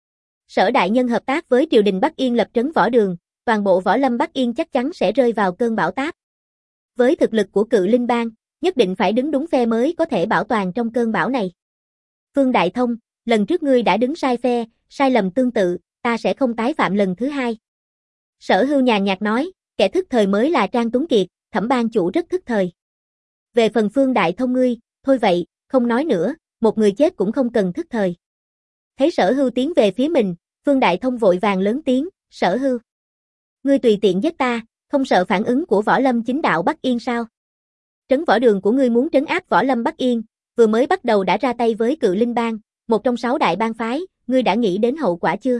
Sở đại nhân hợp tác với triều đình Bắc Yên lập trấn Võ Đường, toàn bộ võ lâm Bắc Yên chắc chắn sẽ rơi vào cơn bão táp. Với thực lực của Cự Linh Bang, nhất định phải đứng đúng phe mới có thể bảo toàn trong cơn bão này. Phương Đại Thông, lần trước ngươi đã đứng sai phe, sai lầm tương tự, ta sẽ không tái phạm lần thứ hai. Sở Hưu nhàn nhạt nói, kẻ thức thời mới là Trang Tuấn Kiệt, Thẩm ban chủ rất thức thời. Về phần Phương Đại Thông ngươi, thôi vậy, không nói nữa, một người chết cũng không cần thức thời. Thấy Sở Hưu tiến về phía mình, Phương Đại Thông vội vàng lớn tiếng, Sở Hưu. Ngươi tùy tiện giết ta, không sợ phản ứng của võ lâm chính đạo Bắc Yên sao? Trấn Võ Đường của ngươi muốn trấn áp võ lâm Bắc Yên, vừa mới bắt đầu đã ra tay với Cự Linh Bang, một trong sáu đại bang phái, ngươi đã nghĩ đến hậu quả chưa?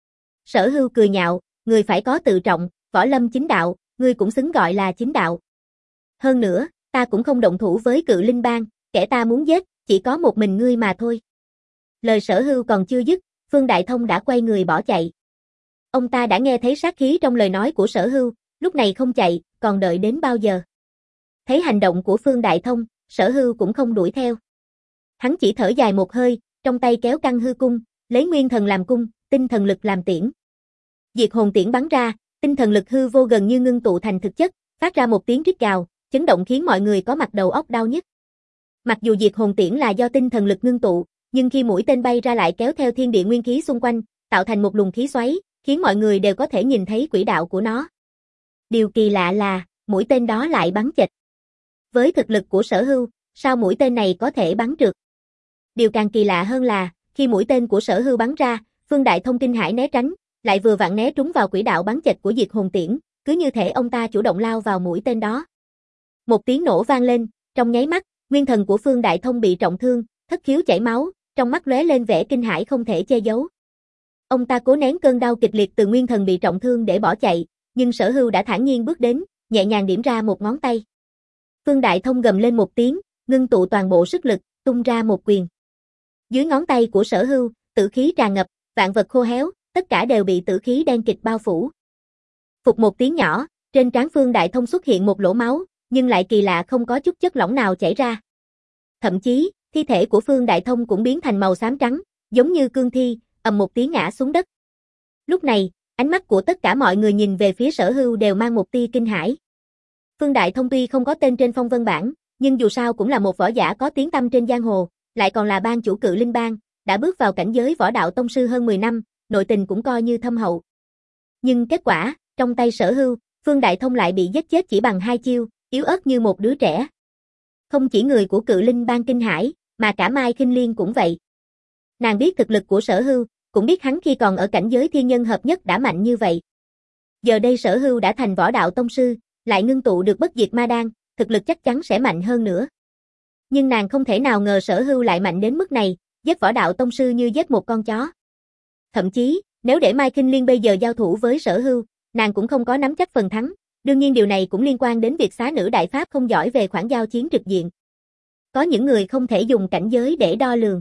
Sở Hưu cười nhạo, ngươi phải có tự trọng, võ lâm chính đạo, ngươi cũng xứng gọi là chính đạo. Hơn nữa, ta cũng không động thủ với Cự Linh Bang, kẻ ta muốn giết, chỉ có một mình ngươi mà thôi. Lời Sở Hưu còn chưa dứt, Phương Đại Thông đã quay người bỏ chạy. Ông ta đã nghe thấy sát khí trong lời nói của Sở Hưu, lúc này không chạy, còn đợi đến bao giờ? Thấy hành động của Phương Đại Thông, Sở Hưu cũng không đuổi theo. Hắn chỉ thở dài một hơi, trong tay kéo căng hư cung, lấy nguyên thần làm cung, tinh thần lực làm tiễn. Diệt hồn tiễn bắn ra, tinh thần lực hư vô gần như ngưng tụ thành thực chất, phát ra một tiếng rít gào, chấn động khiến mọi người có mặt đầu óc đau nhức. Mặc dù diệt hồn tiễn là do tinh thần lực ngưng tụ, nhưng khi mũi tên bay ra lại kéo theo thiên địa nguyên khí xung quanh, tạo thành một luồng khí xoáy, khiến mọi người đều có thể nhìn thấy quỹ đạo của nó. Điều kỳ lạ là, mũi tên đó lại bắn chệch. Với thực lực của Sở Hưu, sao mũi tên này có thể bắn trượt? Điều càng kỳ lạ hơn là, khi mũi tên của Sở Hưu bắn ra, Phương Đại Thông kinh hãi né tránh, lại vừa vặn né trúng vào quỹ đạo bắn chệch của diệt hồn tiễn, cứ như thể ông ta chủ động lao vào mũi tên đó. Một tiếng nổ vang lên, trong nháy mắt, nguyên thần của Phương Đại Thông bị trọng thương, thất khiếu chảy máu, trong mắt lóe lên vẻ kinh hãi không thể che giấu. Ông ta cố nén cơn đau kịch liệt từ nguyên thần bị trọng thương để bỏ chạy, nhưng Sở Hưu đã thản nhiên bước đến, nhẹ nhàng điểm ra một ngón tay. Phương Đại Thông gầm lên một tiếng, ngưng tụ toàn bộ sức lực, tung ra một quyền. Dưới ngón tay của Sở Hưu, tử khí tràn ngập, vạn vật khô héo, tất cả đều bị tử khí đen kịt bao phủ. Phụt một tiếng nhỏ, trên trán Phương Đại Thông xuất hiện một lỗ máu, nhưng lại kỳ lạ không có chút chất lỏng nào chảy ra. Thậm chí, thi thể của Phương Đại Thông cũng biến thành màu xám trắng, giống như cương thi, ầm một tiếng ngã xuống đất. Lúc này, ánh mắt của tất cả mọi người nhìn về phía Sở Hưu đều mang một tia kinh hãi. Phương Đại Thông tuy không có tên trên phong vân bảng, nhưng dù sao cũng là một võ giả có tiếng tăm trên giang hồ, lại còn là bang chủ Cự Linh Bang, đã bước vào cảnh giới võ đạo tông sư hơn mười năm, nội tình cũng coi như thâm hậu. Nhưng kết quả, trong tay Sở Hưu, Phương Đại Thông lại bị giết chết chỉ bằng hai chiêu, yếu ớt như một đứa trẻ. Không chỉ người của Cự Linh Bang kinh hãi, mà cả Mai Khinh Liên cũng vậy. Nàng biết thực lực của Sở Hưu, cũng biết hắn khi còn ở cảnh giới thiên nhân hợp nhất đã mạnh như vậy. Giờ đây Sở Hưu đã thành võ đạo tông sư, lại ngưng tụ được bất diệt ma đan, thực lực chắc chắn sẽ mạnh hơn nữa. Nhưng nàng không thể nào ngờ Sở Hưu lại mạnh đến mức này, giết võ đạo tông sư như giết một con chó. Thậm chí, nếu để Mai Khinh Liên bây giờ giao thủ với Sở Hưu, nàng cũng không có nắm chắc phần thắng, đương nhiên điều này cũng liên quan đến việc xá nữ đại pháp không giỏi về khoản giao chiến trực diện. Có những người không thể dùng cảnh giới để đo lường.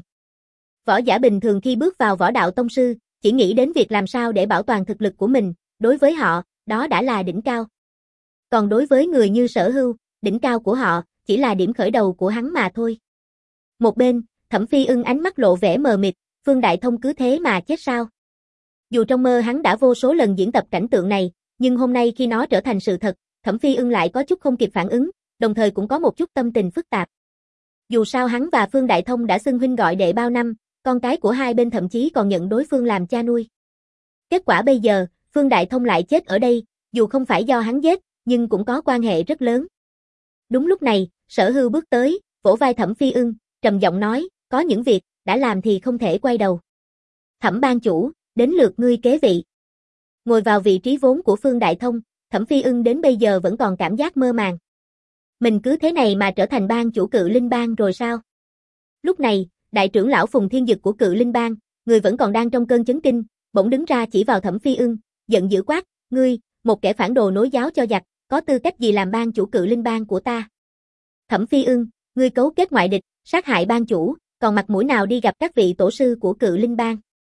Võ giả bình thường khi bước vào võ đạo tông sư, chỉ nghĩ đến việc làm sao để bảo toàn thực lực của mình, đối với họ, đó đã là đỉnh cao. Còn đối với người như Sở Hưu, đỉnh cao của họ, chỉ là điểm khởi đầu của hắn mà thôi. Một bên, Thẩm Phi Ưng ánh mắt lộ vẻ mờ mịt, Phương Đại Thông cứ thế mà chết sao? Dù trong mơ hắn đã vô số lần diễn tập cảnh tượng này, nhưng hôm nay khi nó trở thành sự thật, Thẩm Phi Ưng lại có chút không kịp phản ứng, đồng thời cũng có một chút tâm tình phức tạp. Dù sao hắn và Phương Đại Thông đã xưng huynh gọi đệ bao năm, con cái của hai bên thậm chí còn nhận đối phương làm cha nuôi. Kết quả bây giờ, Phương Đại Thông lại chết ở đây, dù không phải do hắn giết, nhưng cũng có quan hệ rất lớn. Đúng lúc này, Sở Hưu bước tới, vỗ vai Thẩm Phi Ưng, trầm giọng nói, có những việc, đã làm thì không thể quay đầu. Thẩm ban chủ, đến lượt ngươi kế vị. Ngồi vào vị trí vốn của Phương Đại Thông, Thẩm Phi Ưng đến bây giờ vẫn còn cảm giác mơ màng. Mình cứ thế này mà trở thành bang chủ Cự Linh Bang rồi sao? Lúc này, đại trưởng lão Phùng Thiên Dực của Cự Linh Bang, người vẫn còn đang trong cơn chấn kinh, bỗng đứng ra chỉ vào Thẩm Phi Ưng, giận dữ quát, ngươi, một kẻ phản đồ nối giáo cho giặc, có tư cách gì làm bang chủ Cự Linh Bang của ta? Thẩm Phi Ưng, ngươi cấu kết ngoại địch, sát hại bang chủ, còn mặt mũi nào đi gặp các vị tổ sư của Cự Linh Bang?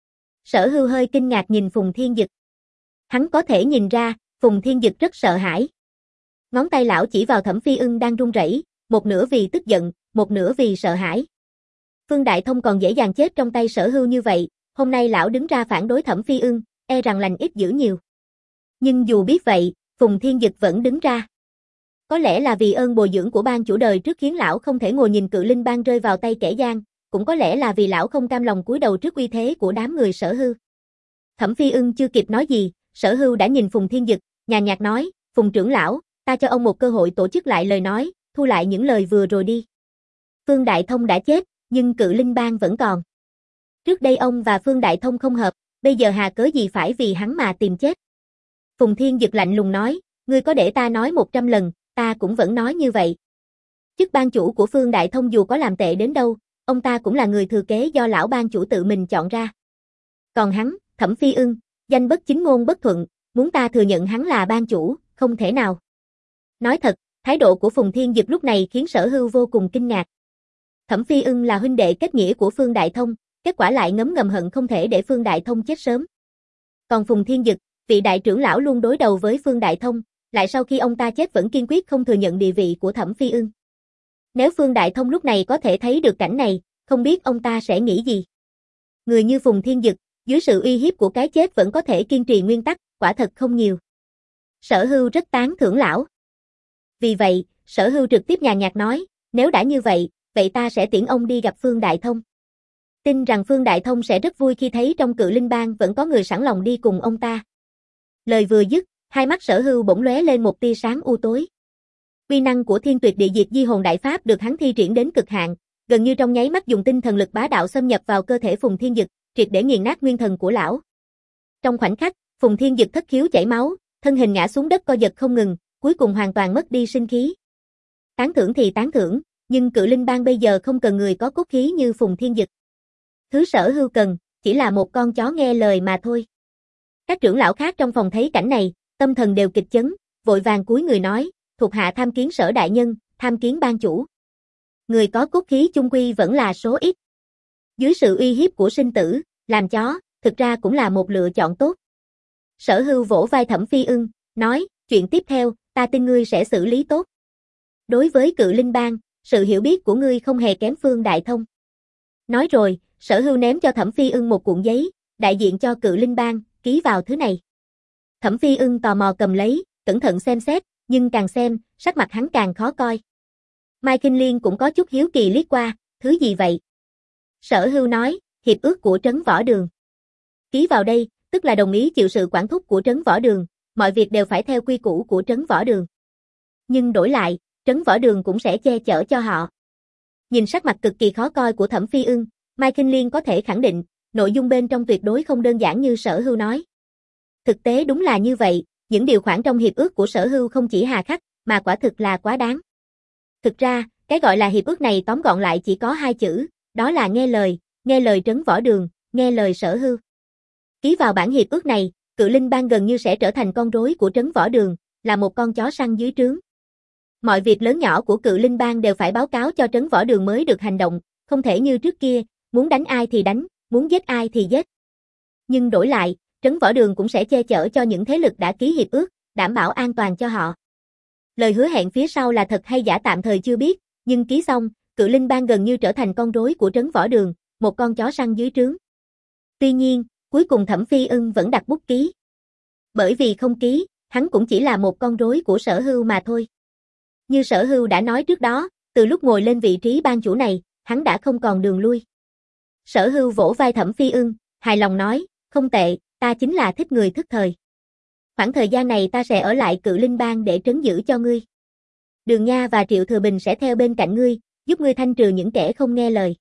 Sở Hưu hơi kinh ngạc nhìn Phùng Thiên Dực. Hắn có thể nhìn ra, Phùng Thiên Dực rất sợ hãi. Ngón tay lão chỉ vào Thẩm Phi Ưng đang run rẩy, một nửa vì tức giận, một nửa vì sợ hãi. Phương Đại Thông còn dễ dàng chết trong tay Sở Hưu như vậy, hôm nay lão đứng ra phản đối Thẩm Phi Ưng, e rằng lành ít dữ nhiều. Nhưng dù biết vậy, Phùng Thiên Dực vẫn đứng ra. Có lẽ là vì ơn bồi dưỡng của ban chủ đời trước khiến lão không thể ngồi nhìn Cự Linh Bang rơi vào tay kẻ gian, cũng có lẽ là vì lão không cam lòng cúi đầu trước uy thế của đám người Sở Hưu. Thẩm Phi Ưng chưa kịp nói gì, Sở Hưu đã nhìn Phùng Thiên Dực, nhàn nhạt nói, Phùng trưởng lão, ta cho ông một cơ hội tổ chức lại lời nói, thu lại những lời vừa rồi đi. Phương Đại Thông đã chết, nhưng Cự Linh Bang vẫn còn. Trước đây ông và Phương Đại Thông không hợp, bây giờ hà cớ gì phải vì hắn mà tìm chết. Phùng Thiên Dực lạnh lùng nói, ngươi có để ta nói một trăm lần, ta cũng vẫn nói như vậy. Chức ban chủ của Phương Đại Thông dù có làm tệ đến đâu, ông ta cũng là người thừa kế do lão ban chủ tự mình chọn ra. Còn hắn, Thẩm Phi Ưng, danh bất chính ngôn bất thuận, muốn ta thừa nhận hắn là ban chủ, không thể nào. Nói thật, thái độ của Phùng Thiên Dực lúc này khiến Sở Hưu vô cùng kinh ngạc. Thẩm Phi Ưng là huynh đệ kết nghĩa của Phương Đại Thông, kết quả lại ngấm ngầm hận không thể để Phương Đại Thông chết sớm. Còn Phùng Thiên Dực, vị đại trưởng lão luôn đối đầu với Phương Đại Thông, lại sau khi ông ta chết vẫn kiên quyết không thừa nhận địa vị của Thẩm Phi Ưng. Nếu Phương Đại Thông lúc này có thể thấy được cảnh này, không biết ông ta sẽ nghĩ gì. Người như Phùng Thiên Dực, dưới sự uy hiếp của cái chết vẫn có thể kiên trì nguyên tắc, quả thật không nhiều. Sở Hưu rất tán thưởng lão. Vì vậy, Sở Hưu trực tiếp nhàn nhạt nói, nếu đã như vậy, vậy ta sẽ tiễn ông đi gặp Phương Đại Thông. Tin rằng Phương Đại Thông sẽ rất vui khi thấy trong Cự Linh Bang vẫn có người sẵn lòng đi cùng ông ta. Lời vừa dứt, hai mắt Sở Hưu bỗng lóe lên một tia sáng u tối. Uy năng của Thiên Tuyệt Địa Diệt Di Hồn Đại Pháp được hắn thi triển đến cực hạn, gần như trong nháy mắt dùng tinh thần lực bá đạo xâm nhập vào cơ thể Phùng Thiên Dực, triệt để nghiền nát nguyên thần của lão. Trong khoảnh khắc, Phùng Thiên Dực thất khiếu chảy máu, thân hình ngã xuống đất co giật không ngừng, cuối cùng hoàn toàn mất đi sinh khí. Tán thưởng thì tán thưởng, nhưng Cự Linh Bang bây giờ không cần người có cốt khí như Phùng Thiên Dực. Thứ Sở Hưu cần, chỉ là một con chó nghe lời mà thôi. Các trưởng lão khác trong phòng thấy cảnh này, tâm thần đều kịch chấn, vội vàng cúi người nói, thuộc hạ tham kiến Sở đại nhân, tham kiến ban chủ. Người có cốt khí chung quy vẫn là số ít. Dưới sự uy hiếp của sinh tử, làm chó, thực ra cũng là một lựa chọn tốt. Sở Hưu vỗ vai Thẩm Phi Ưng, nói, chuyện tiếp theo, ta tin ngươi sẽ xử lý tốt. Đối với Cự Linh Bang, sự hiểu biết của ngươi không hề kém Phương Đại Thông. Nói rồi, Sở Hưu ném cho Thẩm Phi Ưng một cuộn giấy, đại diện cho Cự Linh Bang, ký vào thứ này. Thẩm Phi Ưng tò mò cầm lấy, cẩn thận xem xét, nhưng càng xem, sắc mặt hắn càng khó coi. Mai Kinh Liên cũng có chút hiếu kỳ liếc qua, thứ gì vậy? Sở Hưu nói, hiệp ước của Trấn Võ Đường. Ký vào đây, tức là đồng ý chịu sự quản thúc của Trấn Võ Đường, mọi việc đều phải theo quy củ của Trấn Võ Đường. Nhưng đổi lại, Trấn Võ Đường cũng sẽ che chở cho họ. Nhìn sắc mặt cực kỳ khó coi của Thẩm Phi Ưng, Mai Kinh Liên có thể khẳng định, nội dung bên trong tuyệt đối không đơn giản như Sở Hưu nói. Thực tế đúng là như vậy, những điều khoản trong hiệp ước của Sở Hưu không chỉ hà khắc, mà quả thực là quá đáng. Thực ra, cái gọi là hiệp ước này tóm gọn lại chỉ có hai chữ, đó là nghe lời, nghe lời Trấn Võ Đường, nghe lời Sở Hưu. Ký vào bản hiệp ước này, Cự Linh Bang gần như sẽ trở thành con rối của Trấn Võ Đường, là một con chó săn dưới trướng. Mọi việc lớn nhỏ của Cự Linh Bang đều phải báo cáo cho Trấn Võ Đường mới được hành động, không thể như trước kia, muốn đánh ai thì đánh, muốn giết ai thì giết. Nhưng đổi lại, Trấn Võ Đường cũng sẽ che chở cho những thế lực đã ký hiệp ước, đảm bảo an toàn cho họ. Lời hứa hẹn phía sau là thật hay giả tạm thời chưa biết, nhưng ký xong, Cự Linh Bang gần như trở thành con rối của Trấn Võ Đường, một con chó săn dưới trướng. Tuy nhiên, cuối cùng Thẩm Phi Ưng vẫn đặt bút ký. Bởi vì không ký, hắn cũng chỉ là một con rối của Sở Hưu mà thôi. Như Sở Hưu đã nói trước đó, từ lúc ngồi lên vị trí ban chủ này, hắn đã không còn đường lui. Sở Hưu vỗ vai Thẩm Phi Ưng, hài lòng nói, không tệ, ta chính là thích người thức thời. Khoảng thời gian này ta sẽ ở lại Cự Linh Bang để trấn giữ cho ngươi. Đường Nha và Triệu Thừa Bình sẽ theo bên cạnh ngươi, giúp ngươi thanh trừ những kẻ không nghe lời.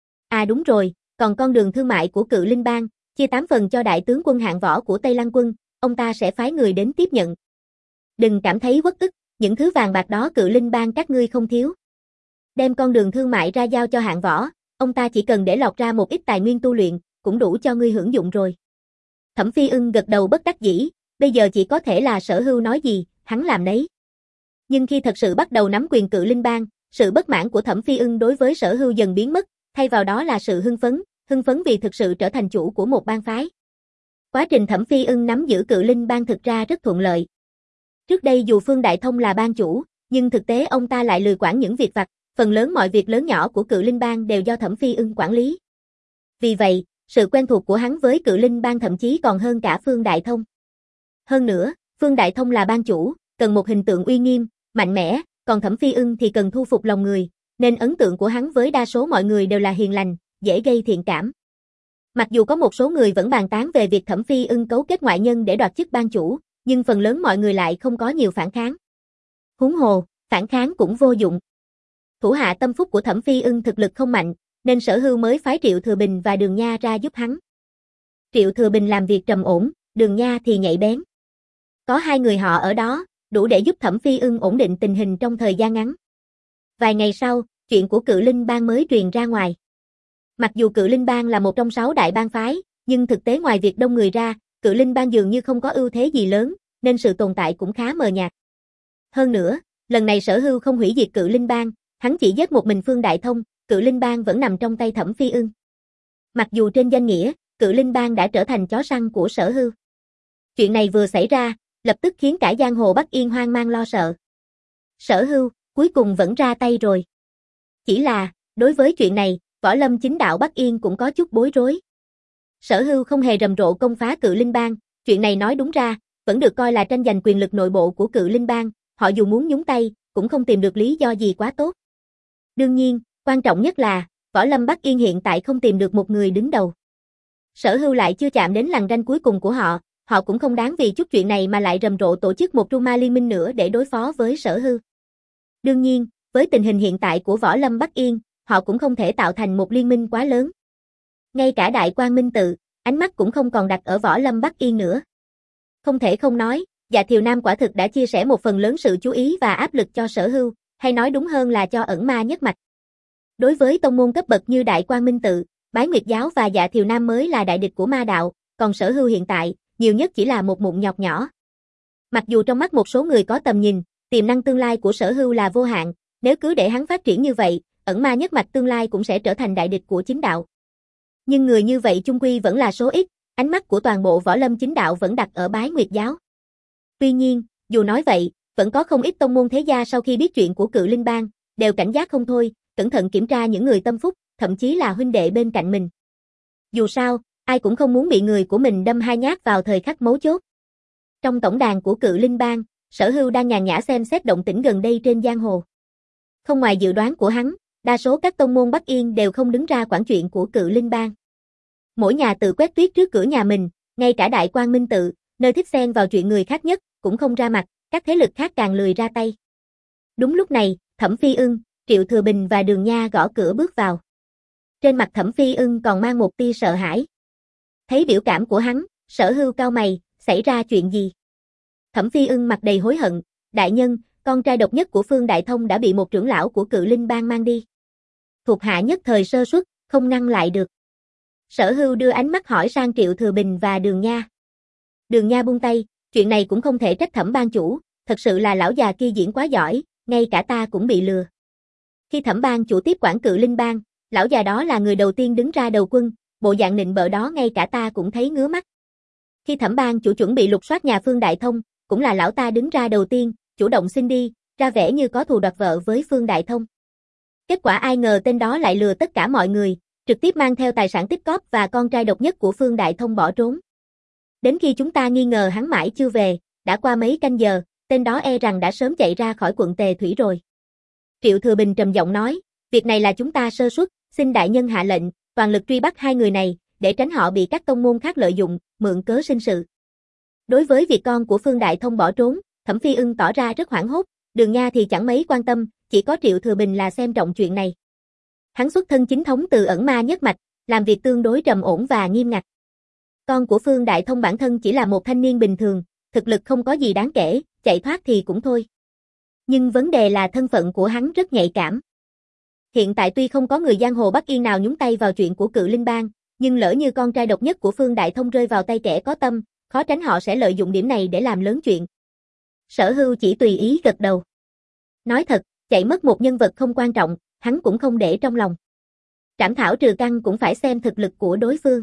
À đúng rồi, còn con đường thương mại của Cự Linh Bang, chia tám phần cho đại tướng quân hạng võ của Tây Lăng quân, ông ta sẽ phái người đến tiếp nhận. Đừng cảm thấy uất ức, những thứ vàng bạc đó Cự Linh Bang các ngươi không thiếu. Đem con đường thương mại ra giao cho hạng võ, ông ta chỉ cần để lọt ra một ít tài nguyên tu luyện, cũng đủ cho ngươi hưởng dụng rồi. Thẩm Phi Ưng gật đầu bất đắc dĩ, bây giờ chỉ có thể là Sở Hưu nói gì, hắn làm nấy. Nhưng khi thật sự bắt đầu nắm quyền Cự Linh Bang, sự bất mãn của Thẩm Phi Ưng đối với Sở Hưu dần biến mất, thay vào đó là sự hưng phấn, hưng phấn vì thực sự trở thành chủ của một bang phái. Quá trình Thẩm Phi Ưng nắm giữ Cự Linh Bang thực ra rất thuận lợi. Trước đây dù Phương Đại Thông là bang chủ, nhưng thực tế ông ta lại lười quản những việc vặt, phần lớn mọi việc lớn nhỏ của Cự Linh Bang đều do Thẩm Phi Ưng quản lý. Vì vậy, sự quen thuộc của hắn với Cự Linh Bang thậm chí còn hơn cả Phương Đại Thông. Hơn nữa, Phương Đại Thông là bang chủ, cần một hình tượng uy nghiêm, mạnh mẽ, còn Thẩm Phi Ưng thì cần thu phục lòng người, nên ấn tượng của hắn với đa số mọi người đều là hiền lành, dễ gây thiện cảm. Mặc dù có một số người vẫn bàn tán về việc Thẩm Phi Ưng cấu kết ngoại nhân để đoạt chức bang chủ, nhưng phần lớn mọi người lại không có nhiều phản kháng. Huống hồ, phản kháng cũng vô dụng. Thủ hạ tâm phúc của Thẩm Phi Ưng thực lực không mạnh, nên Sở Hưu mới phái Triệu Thừa Bình và Đường Nha ra giúp hắn. Triệu Thừa Bình làm việc trầm ổn, Đường Nha thì nhạy bén. Có hai người họ ở đó, đủ để giúp Thẩm Phi Ưng ổn định tình hình trong thời gian ngắn. Vài ngày sau, chuyện của Cự Linh Bang mới truyền ra ngoài. Mặc dù Cự Linh Bang là một trong sáu đại bang phái, nhưng thực tế ngoài việc đông người ra, Cự Linh Bang dường như không có ưu thế gì lớn, nên sự tồn tại cũng khá mờ nhạt. Hơn nữa, lần này Sở Hưu không hủy diệt Cự Linh Bang, hắn chỉ giết một mình Phương Đại Thông, Cự Linh Bang vẫn nằm trong tay Thẩm Phi Ưng. Mặc dù trên danh nghĩa, Cự Linh Bang đã trở thành chó săn của Sở Hưu. Chuyện này vừa xảy ra, lập tức khiến cả giang hồ Bắc Yên hoang mang lo sợ. Sở Hưu, cuối cùng vẫn ra tay rồi. Chỉ là, đối với chuyện này, võ lâm chính đạo Bắc Yên cũng có chút bối rối. Sở Hưu không hề rầm rộ công phá Cự Linh Bang, chuyện này nói đúng ra, vẫn được coi là tranh giành quyền lực nội bộ của Cự Linh Bang, họ dù muốn nhúng tay, cũng không tìm được lý do gì quá tốt. Đương nhiên, quan trọng nhất là, võ lâm Bắc Yên hiện tại không tìm được một người đứng đầu. Sở Hưu lại chưa chạm đến lằn ranh cuối cùng của họ, họ cũng không đáng vì chút chuyện này mà lại rầm rộ tổ chức một Trung Ma liên minh nữa để đối phó với Sở Hưu. Đương nhiên, với tình hình hiện tại của võ lâm Bắc Yên, họ cũng không thể tạo thành một liên minh quá lớn. Ngay cả Đại Quang Minh Tự, ánh mắt cũng không còn đặt ở võ lâm Bắc Yên nữa. Không thể không nói, Dạ Thiều Nam quả thực đã chia sẻ một phần lớn sự chú ý và áp lực cho Sở Hưu, hay nói đúng hơn là cho Ẩn Ma Nhất Mạch. Đối với tông môn cấp bậc như Đại Quang Minh Tự, Bái Nguyệt Giáo và Dạ Thiều Nam mới là đại địch của ma đạo, còn Sở Hưu hiện tại, nhiều nhất chỉ là một mụn nhọt nhỏ. Mặc dù trong mắt một số người có tầm nhìn, tiềm năng tương lai của Sở Hưu là vô hạn, nếu cứ để hắn phát triển như vậy, Ẩn Ma Nhất Mạch tương lai cũng sẽ trở thành đại địch của chính đạo. Nhưng người như vậy chung quy vẫn là số ít, ánh mắt của toàn bộ võ lâm chính đạo vẫn đặt ở Bái Nguyệt Giáo. Tuy nhiên, dù nói vậy, vẫn có không ít tông môn thế gia sau khi biết chuyện của Cự Linh Bang, đều cảnh giác không thôi, cẩn thận kiểm tra những người tâm phúc, thậm chí là huynh đệ bên cạnh mình. Dù sao, ai cũng không muốn bị người của mình đâm hai nhát vào thời khắc mấu chốt. Trong tổng đàn của Cự Linh Bang, Sở Hưu đang nhàn nhã xem xét động tĩnh gần đây trên giang hồ. Không ngoài dự đoán của hắn, đa số các tông môn Bắc Yên đều không đứng ra quản chuyện của Cự Linh Bang. Mỗi nhà tự quét tuyết trước cửa nhà mình, ngay cả Đại Quang Minh Tự, nơi thích xen vào chuyện người khác nhất, cũng không ra mặt, các thế lực khác càng lười ra tay. Đúng lúc này, Thẩm Phi Ưng, Triệu Thừa Bình và Đường Nha gõ cửa bước vào. Trên mặt Thẩm Phi Ưng còn mang một tia sợ hãi. Thấy biểu cảm của hắn, Sở Hưu cau mày, xảy ra chuyện gì? Thẩm Phi Ưng mặt đầy hối hận, đại nhân, con trai độc nhất của Phương Đại Thông đã bị một trưởng lão của Cự Linh Bang mang đi. Thuộc hạ nhất thời sơ suất, không ngăn lại được. Sở Hưu đưa ánh mắt hỏi sang Triệu Thừa Bình và Đường Nha. Đường Nha buông tay, chuyện này cũng không thể trách Thẩm bang chủ, thật sự là lão già kia diễn quá giỏi, ngay cả ta cũng bị lừa. Khi Thẩm bang chủ tiếp quản Cự Linh Bang, lão già đó là người đầu tiên đứng ra đầu quân, bộ dạng nịnh bợ đó ngay cả ta cũng thấy ngứa mắt. Khi Thẩm bang chủ chuẩn bị lục soát nhà Phương Đại Thông, cũng là lão ta đứng ra đầu tiên, chủ động xin đi, ra vẻ như có thù đoạt vợ với Phương Đại Thông. Kết quả ai ngờ tên đó lại lừa tất cả mọi người, trực tiếp mang theo tài sản tích cóp và con trai độc nhất của Phương Đại Thông bỏ trốn. Đến khi chúng ta nghi ngờ hắn mãi chưa về, đã qua mấy canh giờ, tên đó e rằng đã sớm chạy ra khỏi quận Tề Thủy rồi. Triệu Thừa Bình trầm giọng nói, việc này là chúng ta sơ suất, xin đại nhân hạ lệnh, toàn lực truy bắt hai người này, để tránh họ bị các tông môn khác lợi dụng, mượn cớ sinh sự. Đối với việc con của Phương Đại Thông bỏ trốn, Thẩm Phi Ưng tỏ ra rất hoảng hốt, Đường Nha thì chẳng mấy quan tâm, chỉ có Triệu Thừa Bình là xem trọng chuyện này. Hắn xuất thân chính thống từ Ẩn Ma Nhất Mạch, làm việc tương đối trầm ổn và nghiêm ngặt. Con của Phương Đại Thông bản thân chỉ là một thanh niên bình thường, thực lực không có gì đáng kể, chạy thoát thì cũng thôi. Nhưng vấn đề là thân phận của hắn rất nhạy cảm. Hiện tại tuy không có người giang hồ Bắc Yên nào nhúng tay vào chuyện của Cự Linh Bang, nhưng lỡ như con trai độc nhất của Phương Đại Thông rơi vào tay kẻ có tâm, khó tránh họ sẽ lợi dụng điểm này để làm lớn chuyện. Sở Hưu chỉ tùy ý gật đầu. Nói thật, chạy mất một nhân vật không quan trọng, hắn cũng không để trong lòng. Trảm thảo trừ căn cũng phải xem thực lực của đối phương.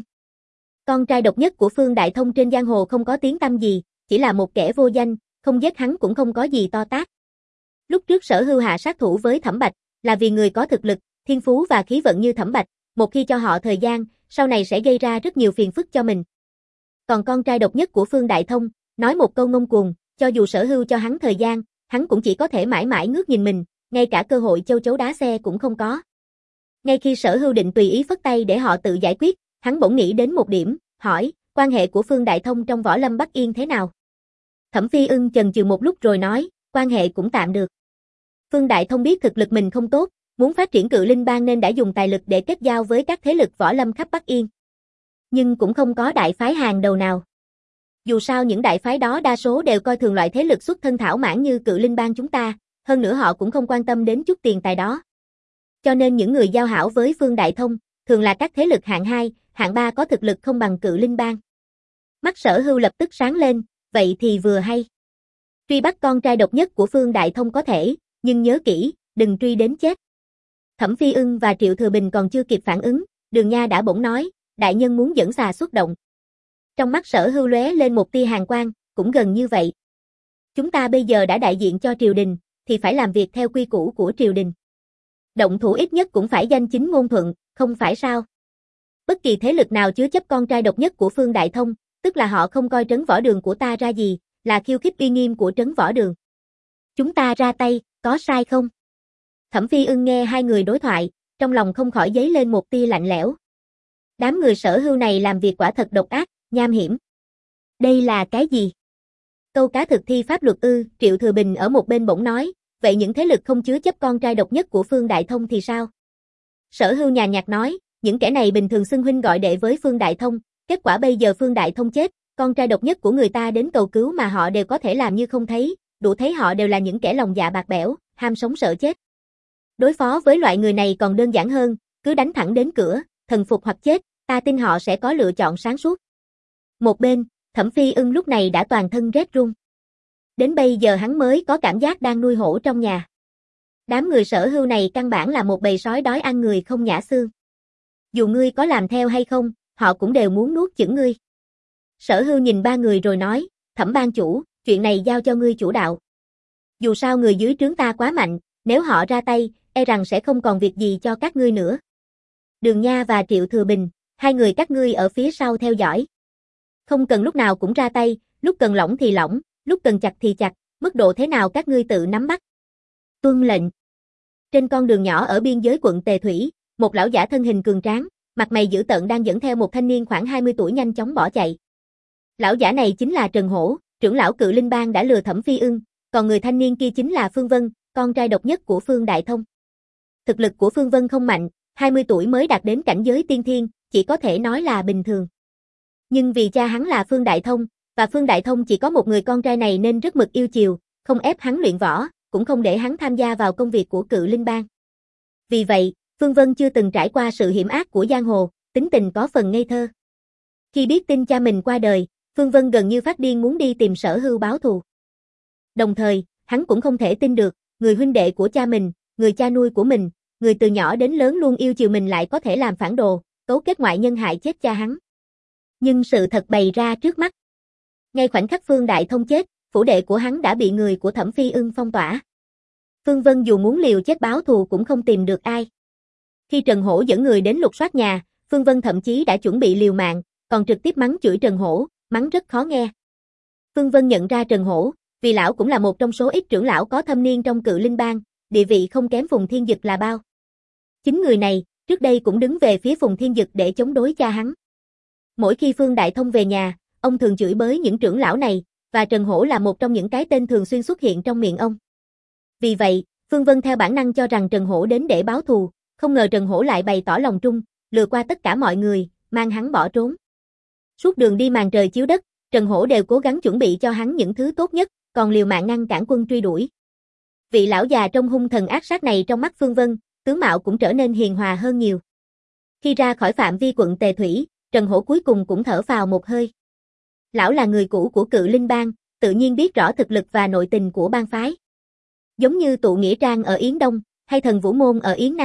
Con trai độc nhất của Phương Đại Thông trên giang hồ không có tiếng tăm gì, chỉ là một kẻ vô danh, không giết hắn cũng không có gì to tát. Lúc trước Sở Hưu hạ sát thủ với Thẩm Bạch, là vì người có thực lực, thiên phú và khí vận như Thẩm Bạch, một khi cho họ thời gian, sau này sẽ gây ra rất nhiều phiền phức cho mình. Còn con trai độc nhất của Phương Đại Thông, nói một câu ngông cuồng, cho dù Sở Hưu cho hắn thời gian, hắn cũng chỉ có thể mãi mãi ngước nhìn mình, ngay cả cơ hội châu chấu đá xe cũng không có. Ngay khi Sở Hưu định tùy ý phất tay để họ tự giải quyết, hắn bỗng nghĩ đến một điểm, hỏi, quan hệ của Phương Đại Thông trong Võ Lâm Bắc Yên thế nào? Thẩm Phi Ưng chần chừ một lúc rồi nói, quan hệ cũng tạm được. Phương Đại Thông biết thực lực mình không tốt, muốn phát triển Cự Linh Bang nên đã dùng tài lực để kết giao với các thế lực võ lâm khắp Bắc Yên. Nhưng cũng không có đại phái hàng đầu nào. Dù sao những đại phái đó đa số đều coi thường loại thế lực xuất thân thảo mãn như Cự Linh Bang chúng ta, hơn nữa họ cũng không quan tâm đến chút tiền tài đó. Cho nên những người giao hảo với Phương Đại Thông, thường là các thế lực hạng hai, hạng ba có thực lực không bằng Cự Linh Bang. Mắt Sở Hưu lập tức sáng lên, vậy thì vừa hay. Truy bắt con trai độc nhất của Phương Đại Thông có thể, nhưng nhớ kỹ, đừng truy đến chết. Thẩm Phi Ưng và Triệu Thừa Bình còn chưa kịp phản ứng, Đường Nha đã bỗng nói, đại nhân muốn dẫn xà xuất động. Trong mắt Sở Hưu lóe lên một tia hàn quang, cũng gần như vậy. Chúng ta bây giờ đã đại diện cho triều đình, thì phải làm việc theo quy củ của triều đình. Động thủ ít nhất cũng phải danh chính ngôn thuận, không phải sao? Bất kỳ thế lực nào chứa chấp con trai độc nhất của Phương Đại Thông, tức là họ không coi trấn võ đường của ta ra gì, là khiêu khích uy nghiêm của trấn võ đường. Chúng ta ra tay, có sai không? Thẩm Phi Ưng nghe hai người đối thoại, trong lòng không khỏi dấy lên một tia lạnh lẽo. Đám người Sở Hưu này làm việc quả thật độc ác, nham hiểm. Đây là cái gì? Câu cá thực thi pháp luật ư? Triệu Thừa Bình ở một bên bỗng nói, vậy những thế lực không chứa chấp con trai độc nhất của Phương Đại Thông thì sao? Sở Hưu nhàn nhạt nói, những kẻ này bình thường xưng huynh gọi đệ với Phương Đại Thông, kết quả bây giờ Phương Đại Thông chết, con trai độc nhất của người ta đến cầu cứu mà họ đều có thể làm như không thấy, đủ thấy họ đều là những kẻ lòng dạ bạc bẽo, ham sống sợ chết. Đối phó với loại người này còn đơn giản hơn, cứ đánh thẳng đến cửa, thần phục hoặc chết, ta tin họ sẽ có lựa chọn sáng suốt. Một bên, Thẩm Phi Ưng lúc này đã toàn thân rét run. Đến bây giờ hắn mới có cảm giác đang nuôi hổ trong nhà. Đám người Sở Hưu này căn bản là một bầy sói đói ăn người không nhả xương. Dù ngươi có làm theo hay không, họ cũng đều muốn nuốt chửng ngươi. Sở Hưu nhìn ba người rồi nói, Thẩm ban chủ, chuyện này giao cho ngươi chủ đạo. Dù sao người dưới trướng ta quá mạnh, nếu họ ra tay, e rằng sẽ không còn việc gì cho các ngươi nữa. Đường Nha và Triệu Thừa Bình, hai người các ngươi ở phía sau theo dõi. Không cần lúc nào cũng ra tay, lúc cần lỏng thì lỏng, lúc cần chặt thì chặt, mức độ thế nào các ngươi tự nắm bắt. Tuân lệnh. Trên con đường nhỏ ở biên giới quận Tề Thủy, một lão giả thân hình cường tráng, mặt mày dữ tợn đang dẫn theo một thanh niên khoảng hai mươi tuổi nhanh chóng bỏ chạy. Lão giả này chính là Trần Hổ, trưởng lão Cự Linh Bang đã lừa Thẩm Phi Ưng, còn người thanh niên kia chính là Phương Vân, con trai độc nhất của Phương Đại Thông. Thực lực của Phương Vân không mạnh, hai mươi tuổi mới đạt đến cảnh giới tiên thiên, chỉ có thể nói là bình thường. Nhưng vì cha hắn là Phương Đại Thông, và Phương Đại Thông chỉ có một người con trai này nên rất mực yêu chiều, không ép hắn luyện võ, cũng không để hắn tham gia vào công việc của Cự Linh Bang. Vì vậy, Phương Vân chưa từng trải qua sự hiểm ác của giang hồ, tính tình có phần ngây thơ. Khi biết tin cha mình qua đời, Phương Vân gần như phát điên muốn đi tìm Sở Hưu báo thù. Đồng thời, hắn cũng không thể tin được, người huynh đệ của cha mình, người cha nuôi của mình, người từ nhỏ đến lớn luôn yêu chiều mình lại có thể làm phản đồ, cấu kết ngoại nhân hại chết cha hắn. Nhưng sự thật bày ra trước mắt. Ngay khoảnh khắc Phương Đại Thông chết, phủ đệ của hắn đã bị người của Thẩm Phi Ưng phong tỏa. Phương Vân dù muốn liều chết báo thù cũng không tìm được ai. Khi Trần Hổ dẫn người đến lục soát nhà, Phương Vân thậm chí đã chuẩn bị liều mạng, còn trực tiếp mắng chửi Trần Hổ, mắng rất khó nghe. Phương Vân nhận ra Trần Hổ, vì lão cũng là một trong số ít trưởng lão có thâm niên trong Cự Linh Bang, địa vị không kém Phùng Thiên Dực là bao. Chính người này, trước đây cũng đứng về phía Phùng Thiên Dực để chống đối cha hắn. Mỗi khi Phương Đại Thông về nhà, ông thường chửi bới những trưởng lão này, và Trần Hổ là một trong những cái tên thường xuyên xuất hiện trong miệng ông. Vì vậy, Phương Vân theo bản năng cho rằng Trần Hổ đến để báo thù, không ngờ Trần Hổ lại bày tỏ lòng trung, lừa qua tất cả mọi người, mang hắn bỏ trốn. Suốt đường đi màn trời chiếu đất, Trần Hổ đều cố gắng chuẩn bị cho hắn những thứ tốt nhất, còn liều mạng ngăn cản quân truy đuổi. Vị lão già trong hung thần ác sát này trong mắt Phương Vân, tướng mạo cũng trở nên hiền hòa hơn nhiều. Khi ra khỏi phạm vi quận Tề Thủy, Trần Hổ cuối cùng cũng thở phào một hơi. Lão là người cũ của Cự Linh Bang, tự nhiên biết rõ thực lực và nội tình của bang phái. Giống như tụ nghĩa trang ở Yến Đông, hay thần Vũ Môn ở Yến Nam,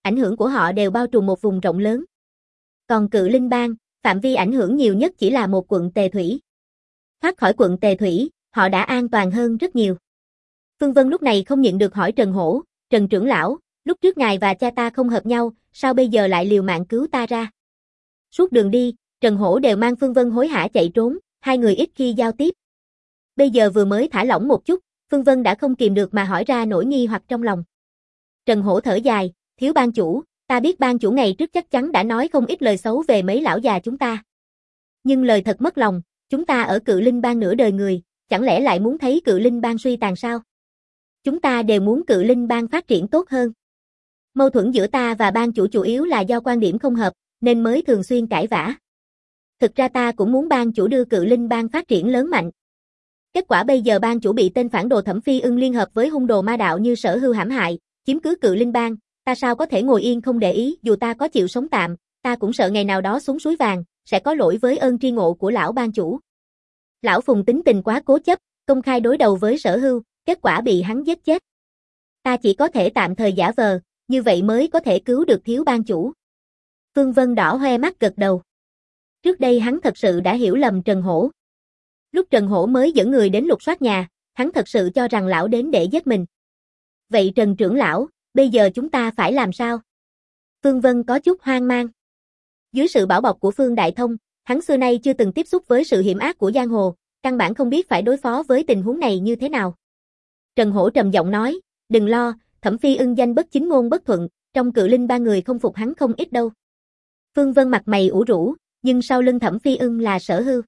ảnh hưởng của họ đều bao trùm một vùng rộng lớn. Còn Cự Linh Bang, phạm vi ảnh hưởng nhiều nhất chỉ là một quận Tề Thủy. Thoát khỏi quận Tề Thủy, họ đã an toàn hơn rất nhiều. Phương Vân lúc này không nhịn được hỏi Trần Hổ, Trần trưởng lão, lúc trước ngài và cha ta không hợp nhau, sao bây giờ lại liều mạng cứu ta ra? Suốt đường đi, Trần Hổ đều mang Phương Vân hối hả chạy trốn, hai người ít khi giao tiếp. Bây giờ vừa mới thả lỏng một chút, Phương Vân đã không kìm được mà hỏi ra nỗi nghi hoặc trong lòng. Trần Hổ thở dài, thiếu ban chủ, ta biết ban chủ ngày trước chắc chắn đã nói không ít lời xấu về mấy lão già chúng ta. Nhưng lời thật mất lòng, chúng ta ở Cự Linh Bang nửa đời người, chẳng lẽ lại muốn thấy Cự Linh Bang suy tàn sao? Chúng ta đều muốn Cự Linh Bang phát triển tốt hơn. Mâu thuẫn giữa ta và ban chủ chủ yếu là do quan điểm không hợp, nên mới thường xuyên cãi vã. Thực ra ta cũng muốn ban chủ đưa Cự Linh Bang phát triển lớn mạnh. Kết quả bây giờ ban chủ bị tên phản đồ Thẩm Phi Ưng liên hợp với hung đồ ma đạo như Sở Hưu hãm hại, chiếm cứ Cự Linh Bang, ta sao có thể ngồi yên không để ý, dù ta có chịu sống tạm, ta cũng sợ ngày nào đó xuống suối vàng, sẽ có lỗi với ơn tri ngộ của lão ban chủ. Lão Phùng tính tình quá cố chấp, công khai đối đầu với Sở Hưu, kết quả bị hắn giết chết. Ta chỉ có thể tạm thời giả vờ, như vậy mới có thể cứu được thiếu ban chủ. Phương Vân đỏ hoe mắt gật đầu. Trước đây hắn thật sự đã hiểu lầm Trần Hổ. Lúc Trần Hổ mới dẫn người đến lục soát nhà, hắn thật sự cho rằng lão đến để giết mình. Vậy Trần trưởng lão, bây giờ chúng ta phải làm sao? Phương Vân có chút hoang mang. Dưới sự bảo bọc của Phương Đại Thông, hắn xưa nay chưa từng tiếp xúc với sự hiểm ác của giang hồ, căn bản không biết phải đối phó với tình huống này như thế nào. Trần Hổ trầm giọng nói, đừng lo, Thẩm Phi Ưng danh bất chính ngôn bất thuận, trong Cự Linh ba người không phục hắn không ít đâu. Phương Vân mặt mày ủ rũ, nhưng sau lưng Thẩm Phi Ưng là Sở Hưu.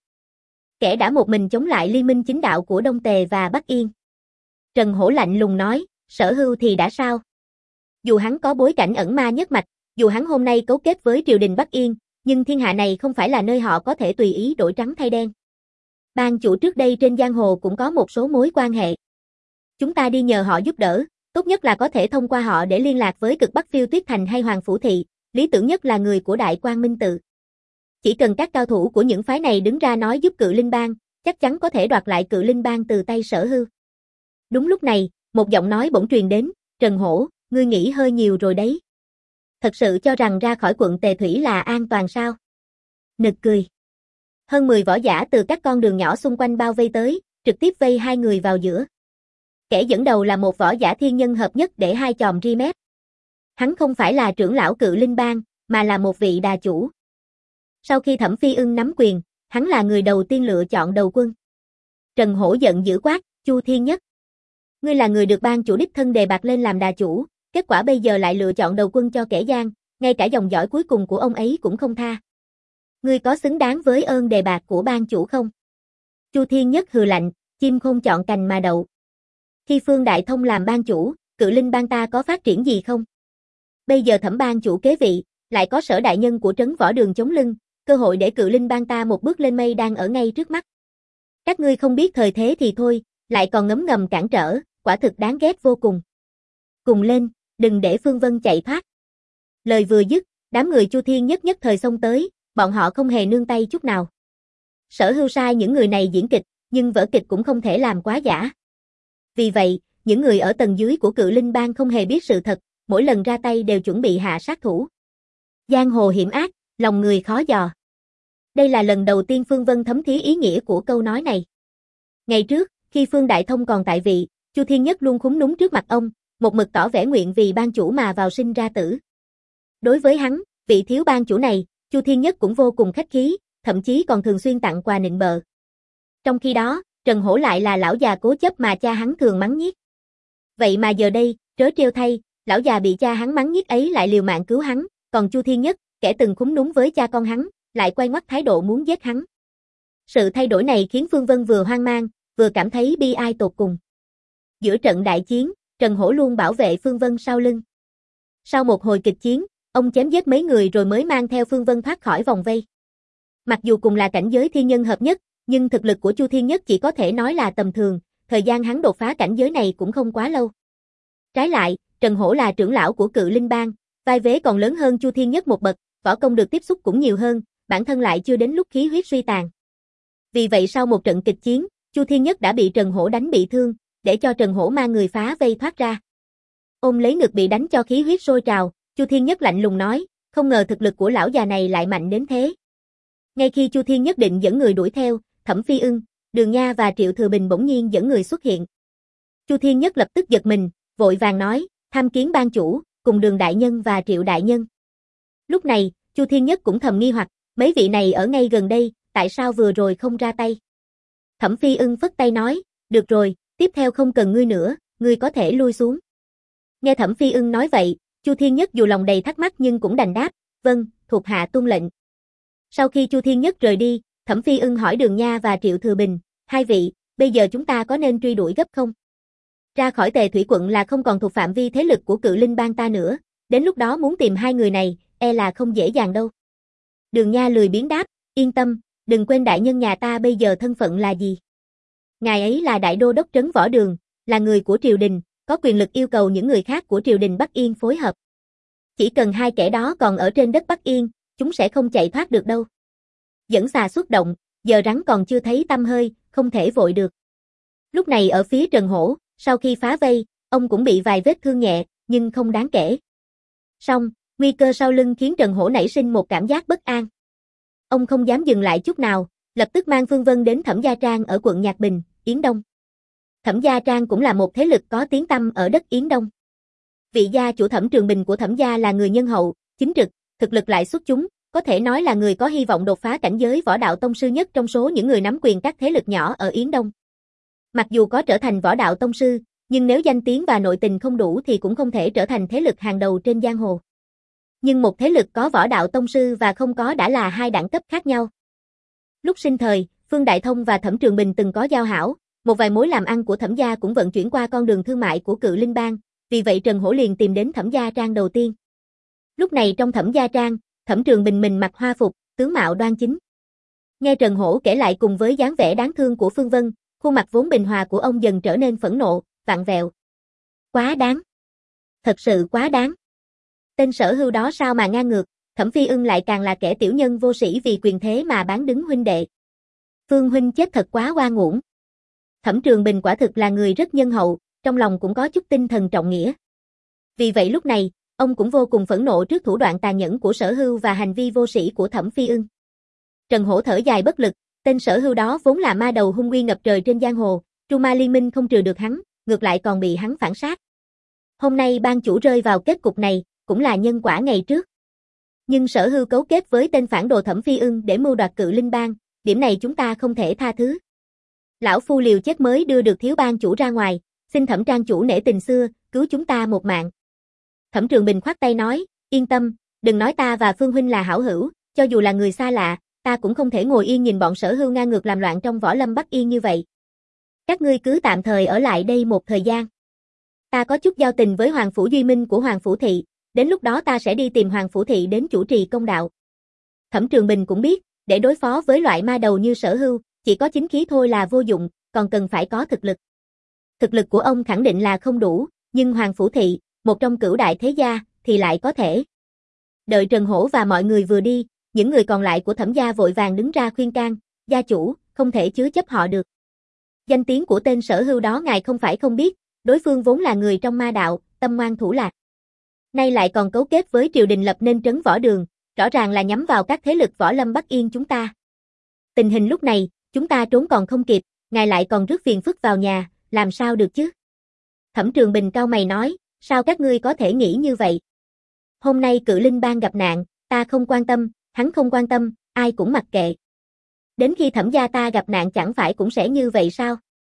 Kẻ đã một mình chống lại liên minh chính đạo của Đông Tề và Bắc Yên. Trần Hổ lạnh lùng nói, Sở Hưu thì đã sao? Dù hắn có bối cảnh ẩn ma nhất mạch, dù hắn hôm nay cấu kết với triều đình Bắc Yên, nhưng thiên hạ này không phải là nơi họ có thể tùy ý đổi trắng thay đen. Ban chủ trước đây trên giang hồ cũng có một số mối quan hệ. Chúng ta đi nhờ họ giúp đỡ, tốt nhất là có thể thông qua họ để liên lạc với Cực Bắc Phiêu Tuyết Thành hay Hoàng Phủ Thị, lý tưởng nhất là người của Đại Quang Minh Tự. Chỉ cần các cao thủ của những phái này đứng ra nói giúp Cự Linh Bang, chắc chắn có thể đoạt lại Cự Linh Bang từ tay Sở Hưu. Đúng lúc này, một giọng nói bỗng truyền đến, Trần Hổ, ngươi nghĩ hơi nhiều rồi đấy. Thật sự cho rằng ra khỏi quận Tề Thủy là an toàn sao? Nực cười. Hơn mười võ giả từ các con đường nhỏ xung quanh bao vây tới, trực tiếp vây hai người vào giữa. Kẻ dẫn đầu là một võ giả thiên nhân hợp nhất để hai chòm ri mép. Hắn không phải là trưởng lão Cự Linh Bang, mà là một vị đà chủ. Sau khi Thẩm Phi Ưng nắm quyền, hắn là người đầu tiên lựa chọn đầu quân. Trần Hổ giận dữ quát, Chu Thiên Nhất. Ngươi là người được ban chủ đích thân đề bạt lên làm đà chủ, kết quả bây giờ lại lựa chọn đầu quân cho kẻ gian, ngay cả dòng dõi cuối cùng của ông ấy cũng không tha. Ngươi có xứng đáng với ơn đề bạt của ban chủ không? Chu Thiên Nhất hừ lạnh, chim không chọn cành mà đậu. Khi Phương Đại Thông làm ban chủ, Cự Linh Bang ta có phát triển gì không? Bây giờ Thẩm ban chủ kế vị, lại có Sở đại nhân của trấn võ đường chống lưng, cơ hội để Cự Linh Bang ta một bước lên mây đang ở ngay trước mắt. Các ngươi không biết thời thế thì thôi, lại còn ngấm ngầm cản trở, quả thực đáng ghét vô cùng. Cùng lên, đừng để Phương Vân chạy thoát. Lời vừa dứt, đám người Chu Thiên Nhất nhất thời xông tới, bọn họ không hề nương tay chút nào. Sở Hưu sai những người này diễn kịch, nhưng vở kịch cũng không thể làm quá giả. Vì vậy, những người ở tầng dưới của Cự Linh Bang không hề biết sự thật, mỗi lần ra tay đều chuẩn bị hạ sát thủ. Giang hồ hiểm ác, lòng người khó dò. Đây là lần đầu tiên Phương Vân thấm thía ý nghĩa của câu nói này. Ngày trước, khi Phương Đại Thông còn tại vị, Chu Thiên Nhất luôn khúm núm trước mặt ông, một mực tỏ vẻ nguyện vì ban chủ mà vào sinh ra tử. Đối với hắn, vị thiếu ban chủ này, Chu Thiên Nhất cũng vô cùng khách khí, thậm chí còn thường xuyên tặng quà nịnh bợ. Trong khi đó, Trần Hổ lại là lão già cố chấp mà cha hắn thường mắng nhiếc. Vậy mà giờ đây, trớ trêu thay, lão già bị cha hắn mắng nhiếc ấy lại liều mạng cứu hắn, còn Chu Thiên Nhất, kẻ từng khúm núm với cha con hắn, lại quay ngoắt thái độ muốn giết hắn. Sự thay đổi này khiến Phương Vân vừa hoang mang, vừa cảm thấy bi ai tột cùng. Giữa trận đại chiến, Trần Hổ luôn bảo vệ Phương Vân sau lưng. Sau một hồi kịch chiến, ông chém giết mấy người rồi mới mang theo Phương Vân thoát khỏi vòng vây. Mặc dù cùng là cảnh giới thiên nhân hợp nhất, nhưng thực lực của Chu Thiên Nhất chỉ có thể nói là tầm thường, thời gian hắn đột phá cảnh giới này cũng không quá lâu. Trái lại, Trần Hổ là trưởng lão của Cự Linh Bang, vai vế còn lớn hơn Chu Thiên Nhất một bậc, võ công được tiếp xúc cũng nhiều hơn, bản thân lại chưa đến lúc khí huyết suy tàn. Vì vậy sau một trận kịch chiến, Chu Thiên Nhất đã bị Trần Hổ đánh bị thương, để cho Trần Hổ mang người phá vây thoát ra. Ôm lấy ngực bị đánh cho khí huyết sôi trào, Chu Thiên Nhất lạnh lùng nói, không ngờ thực lực của lão già này lại mạnh đến thế. Ngay khi Chu Thiên Nhất định dẫn người đuổi theo, Thẩm Phi Ưng, Đường Nha và Triệu Thừa Bình bỗng nhiên dẫn người xuất hiện. Chu Thiên Nhất lập tức giật mình, vội vàng nói, tham kiến ban chủ, cùng Đường đại nhân và Triệu đại nhân. Lúc này, Chu Thiên Nhất cũng thầm nghi hoặc, mấy vị này ở ngay gần đây, tại sao vừa rồi không ra tay? Thẩm Phi Ưng phất tay nói, được rồi, tiếp theo không cần ngươi nữa, ngươi có thể lui xuống. Nghe Thẩm Phi Ưng nói vậy, Chu Thiên Nhất dù lòng đầy thắc mắc nhưng cũng đành đáp, vâng, thuộc hạ tuân lệnh. Sau khi Chu Thiên Nhất rời đi, Thẩm Phi Ưng hỏi Đường Nha và Triệu Thừa Bình, hai vị, bây giờ chúng ta có nên truy đuổi gấp không? Ra khỏi Tề Thủy quận là không còn thuộc phạm vi thế lực của Cự Linh bang ta nữa, đến lúc đó muốn tìm hai người này, e là không dễ dàng đâu. Đường Nha lười biếng đáp, yên tâm, đừng quên đại nhân nhà ta bây giờ thân phận là gì. Ngài ấy là đại đô đốc trấn Võ Đường, là người của triều đình, có quyền lực yêu cầu những người khác của triều đình Bắc Yên phối hợp. Chỉ cần hai kẻ đó còn ở trên đất Bắc Yên, chúng sẽ không chạy thoát được đâu. Dẫn xà xuất động, giờ rắn còn chưa thấy tăm hơi, không thể vội được. Lúc này ở phía Trần Hổ, sau khi phá vây, ông cũng bị vài vết thương nhẹ, nhưng không đáng kể. Song, nguy cơ sau lưng khiến Trần Hổ nảy sinh một cảm giác bất an. Ông không dám dừng lại chút nào, lập tức mang Phương Vân đến Thẩm Gia Trang ở quận Nhạc Bình, Yến Đông. Thẩm Gia Trang cũng là một thế lực có tiếng tăm ở đất Yến Đông. Vị gia chủ Thẩm Trường Bình của Thẩm Gia là người nhân hậu, chính trực, thực lực lại xuất chúng, có thể nói là người có hy vọng đột phá cảnh giới võ đạo tông sư nhất trong số những người nắm quyền các thế lực nhỏ ở Yến Đông. Mặc dù có trở thành võ đạo tông sư, nhưng nếu danh tiếng và nội tình không đủ thì cũng không thể trở thành thế lực hàng đầu trên giang hồ. Nhưng một thế lực có võ đạo tông sư và không có đã là hai đẳng cấp khác nhau. Lúc sinh thời, Phương Đại Thông và Thẩm Trường Bình từng có giao hảo, một vài mối làm ăn của Thẩm Gia cũng vận chuyển qua con đường thương mại của Cự Linh bang, vì vậy Trần Hổ liền tìm đến Thẩm Gia Trang đầu tiên. Lúc này trong Thẩm Gia Trang, Thẩm Trường Bình mình mặc hoa phục, tướng mạo đoan chính. Nghe Trần Hổ kể lại cùng với dáng vẻ đáng thương của Phương Vân, khuôn mặt vốn bình hòa của ông dần trở nên phẫn nộ, vặn vẹo. Quá đáng. Thật sự quá đáng. Tên Sở Hưu đó sao mà ngang ngược, Thẩm Phi Ưng lại càng là kẻ tiểu nhân vô sĩ vì quyền thế mà bán đứng huynh đệ. Phương huynh chết thật quá oan uổng. Thẩm Trường Bình quả thực là người rất nhân hậu, trong lòng cũng có chút tinh thần trọng nghĩa. Vì vậy lúc này, ông cũng vô cùng phẫn nộ trước thủ đoạn tàn nhẫn của Sở Hưu và hành vi vô sĩ của Thẩm Phi Ưng. Trần Hổ thở dài bất lực, tên Sở Hưu đó vốn là ma đầu hung uy ngập trời trên giang hồ, Tru Ma Liên Minh không trừ được hắn, ngược lại còn bị hắn phản sát. Hôm nay ban chủ rơi vào kết cục này, cũng là nhân quả ngày trước. Nhưng Sở Hưu cấu kết với tên phản đồ Thẩm Phi Ưng để mưu đoạt Cự Linh bang, điểm này chúng ta không thể tha thứ. Lão phu liều chết mới đưa được thiếu ban chủ ra ngoài, xin Thẩm trang chủ nể tình xưa, cứu chúng ta một mạng. Thẩm Trường Bình khoát tay nói, yên tâm, đừng nói ta và Phương huynh là hảo hữu, cho dù là người xa lạ, ta cũng không thể ngồi yên nhìn bọn Sở Hưu ngang ngược làm loạn trong võ lâm Bắc Yên như vậy. Các ngươi cứ tạm thời ở lại đây một thời gian. Ta có chút giao tình với Hoàng Phủ Duy Minh của Hoàng Phủ Thị, đến lúc đó ta sẽ đi tìm Hoàng Phủ Thị đến chủ trì công đạo. Thẩm Trường Bình cũng biết, để đối phó với loại ma đầu như Sở Hưu, chỉ có chính khí thôi là vô dụng, còn cần phải có thực lực. Thực lực của ông khẳng định là không đủ, nhưng Hoàng Phủ Thị, một trong cửu đại thế gia, thì lại có thể. Đợi Trần Hổ và mọi người vừa đi, những người còn lại của Thẩm gia vội vàng đứng ra khuyên can, gia chủ, không thể chứa chấp họ được. Danh tiếng của tên Sở Hưu đó ngài không phải không biết, đối phương vốn là người trong ma đạo, tâm ngoan thủ lạc. Nay lại còn cấu kết với triều đình lập nên trấn Võ Đường, rõ ràng là nhắm vào các thế lực võ lâm Bắc Yên chúng ta. Tình hình lúc này, chúng ta trốn còn không kịp, ngài lại còn rước phiền phức vào nhà, làm sao được chứ? Thẩm Trường Bình cau mày nói, sao các ngươi có thể nghĩ như vậy? Hôm nay Cự Linh bang gặp nạn, ta không quan tâm, hắn không quan tâm, ai cũng mặc kệ. Đến khi Thẩm gia ta gặp nạn chẳng phải cũng sẽ như vậy sao?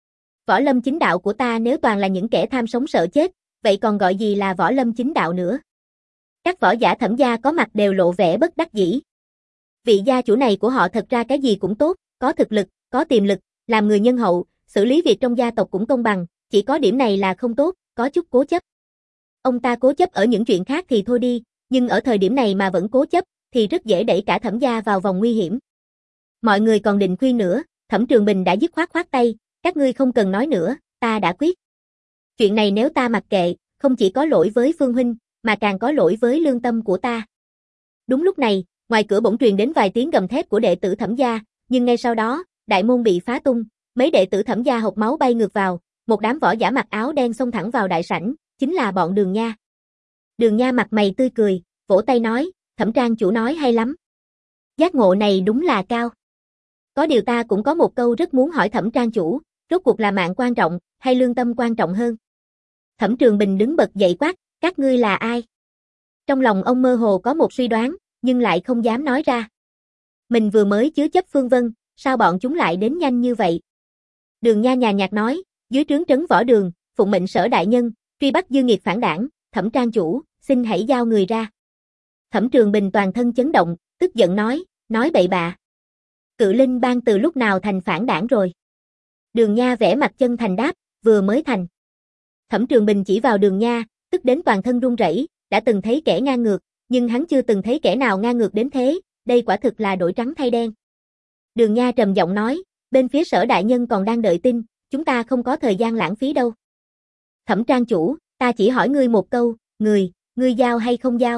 Võ lâm chính đạo của ta nếu toàn là những kẻ tham sống sợ chết, vậy còn gọi gì là võ lâm chính đạo nữa? Các võ giả Thẩm gia có mặt đều lộ vẻ bất đắc dĩ. Vị gia chủ này của họ thật ra cái gì cũng tốt, có thực lực, có tiềm lực, làm người nhân hậu, xử lý việc trong gia tộc cũng công bằng, chỉ có điểm này là không tốt, có chút cố chấp. Ông ta cố chấp ở những chuyện khác thì thôi đi, nhưng ở thời điểm này mà vẫn cố chấp, thì rất dễ đẩy cả Thẩm gia vào vòng nguy hiểm. Mọi người còn định khuyên nữa, Thẩm Trường Bình đã dứt khoát khoát tay, các ngươi không cần nói nữa, ta đã quyết. Chuyện này nếu ta mặc kệ, không chỉ có lỗi với Phương huynh, mà càng có lỗi với lương tâm của ta. Đúng lúc này, ngoài cửa bỗng truyền đến vài tiếng gầm thét của đệ tử Thẩm gia, nhưng ngay sau đó, đại môn bị phá tung, mấy đệ tử Thẩm gia hộc máu bay ngược vào, một đám võ giả mặc áo đen xông thẳng vào đại sảnh, chính là bọn Đường Nha. Đường Nha mặt mày tươi cười, vỗ tay nói, Thẩm trang chủ nói hay lắm. Giác ngộ này đúng là cao. Có điều ta cũng có một câu rất muốn hỏi Thẩm trang chủ, rốt cuộc là mạng quan trọng, hay lương tâm quan trọng hơn? Thẩm Trường Bình đứng bật dậy quát, các ngươi là ai? Trong lòng ông mơ hồ có một suy đoán, nhưng lại không dám nói ra. Mình vừa mới chứa chấp Phương Vân, sao bọn chúng lại đến nhanh như vậy? Đường Nha nhàn nhạt nói, dưới trướng trấn võ đường, phụng mệnh Sở đại nhân, truy bắt dư nghiệt phản đảng, Thẩm trang chủ, xin hãy giao người ra. Thẩm Trường Bình toàn thân chấn động, tức giận nói, nói bậy bạ. Cự Linh Bang từ lúc nào thành phản đảng rồi? Đường Nha vẽ mặt chân thành đáp, vừa mới thành. Thẩm Trường Bình chỉ vào Đường Nha, tức đến toàn thân run rẩy, đã từng thấy kẻ ngang ngược, nhưng hắn chưa từng thấy kẻ nào ngang ngược đến thế, đây quả thực là đổi trắng thay đen. Đường Nha trầm giọng nói, bên phía Sở đại nhân còn đang đợi tin, chúng ta không có thời gian lãng phí đâu. Thẩm trang chủ, ta chỉ hỏi ngươi một câu, người, ngươi giao hay không giao?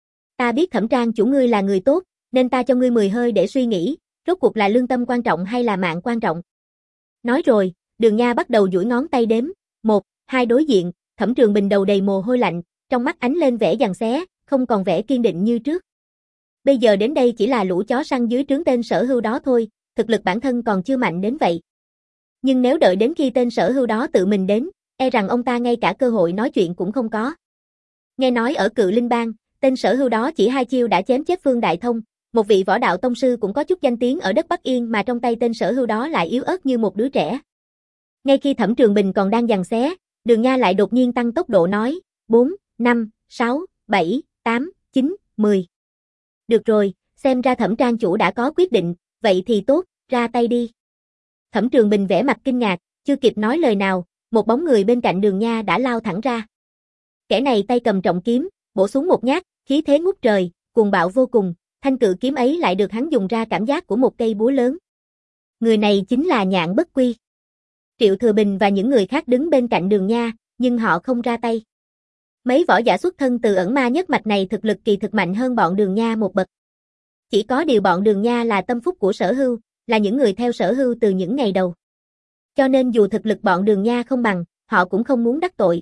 Ta biết Thẩm trang chủ ngươi là người tốt, nên ta cho ngươi mười hơi để suy nghĩ, rốt cuộc là lương tâm quan trọng hay là mạng quan trọng. Nói rồi, Đường Nha bắt đầu duỗi ngón tay đếm, một, hai đối diện, Thẩm Trường Bình đầu đầy mồ hôi lạnh, trong mắt ánh lên vẻ giằng xé, không còn vẻ kiên định như trước. Bây giờ đến đây chỉ là lũ chó săn dưới trướng tên Sở Hưu đó thôi, thực lực bản thân còn chưa mạnh đến vậy. Nhưng nếu đợi đến khi tên Sở Hưu đó tự mình đến, e rằng ông ta ngay cả cơ hội nói chuyện cũng không có. Nghe nói ở Cự Linh Bang, tên Sở Hưu đó chỉ hai chiêu đã chém chết Phương Đại Thông, một vị võ đạo tông sư cũng có chút danh tiếng ở đất Bắc Yên mà trong tay tên Sở Hưu đó lại yếu ớt như một đứa trẻ. Ngay khi Thẩm Trường Bình còn đang giằng xé, Đường Nha lại đột nhiên tăng tốc độ nói, bốn, năm, sáu, bảy, tám, chín, mười. Được rồi, xem ra Thẩm trang chủ đã có quyết định, vậy thì tốt, ra tay đi. Thẩm Trường Bình vẽ mặt kinh ngạc, chưa kịp nói lời nào, một bóng người bên cạnh Đường Nha đã lao thẳng ra. Kẻ này tay cầm trọng kiếm, bổ xuống một nhát, khí thế ngút trời, cuồng bạo vô cùng, thanh cự kiếm ấy lại được hắn dùng ra cảm giác của một cây búa lớn. Người này chính là Nhạn Bất Quy. Triệu Thừa Bình và những người khác đứng bên cạnh Đường Nha, nhưng họ không ra tay. Mấy võ giả xuất thân từ ẩn ma nhất mạch này thực lực kỳ thực mạnh hơn bọn Đường Nha một bậc. Chỉ có điều bọn Đường Nha là tâm phúc của Sở Hưu, là những người theo Sở Hưu từ những ngày đầu. Cho nên dù thực lực bọn Đường Nha không bằng, họ cũng không muốn đắc tội.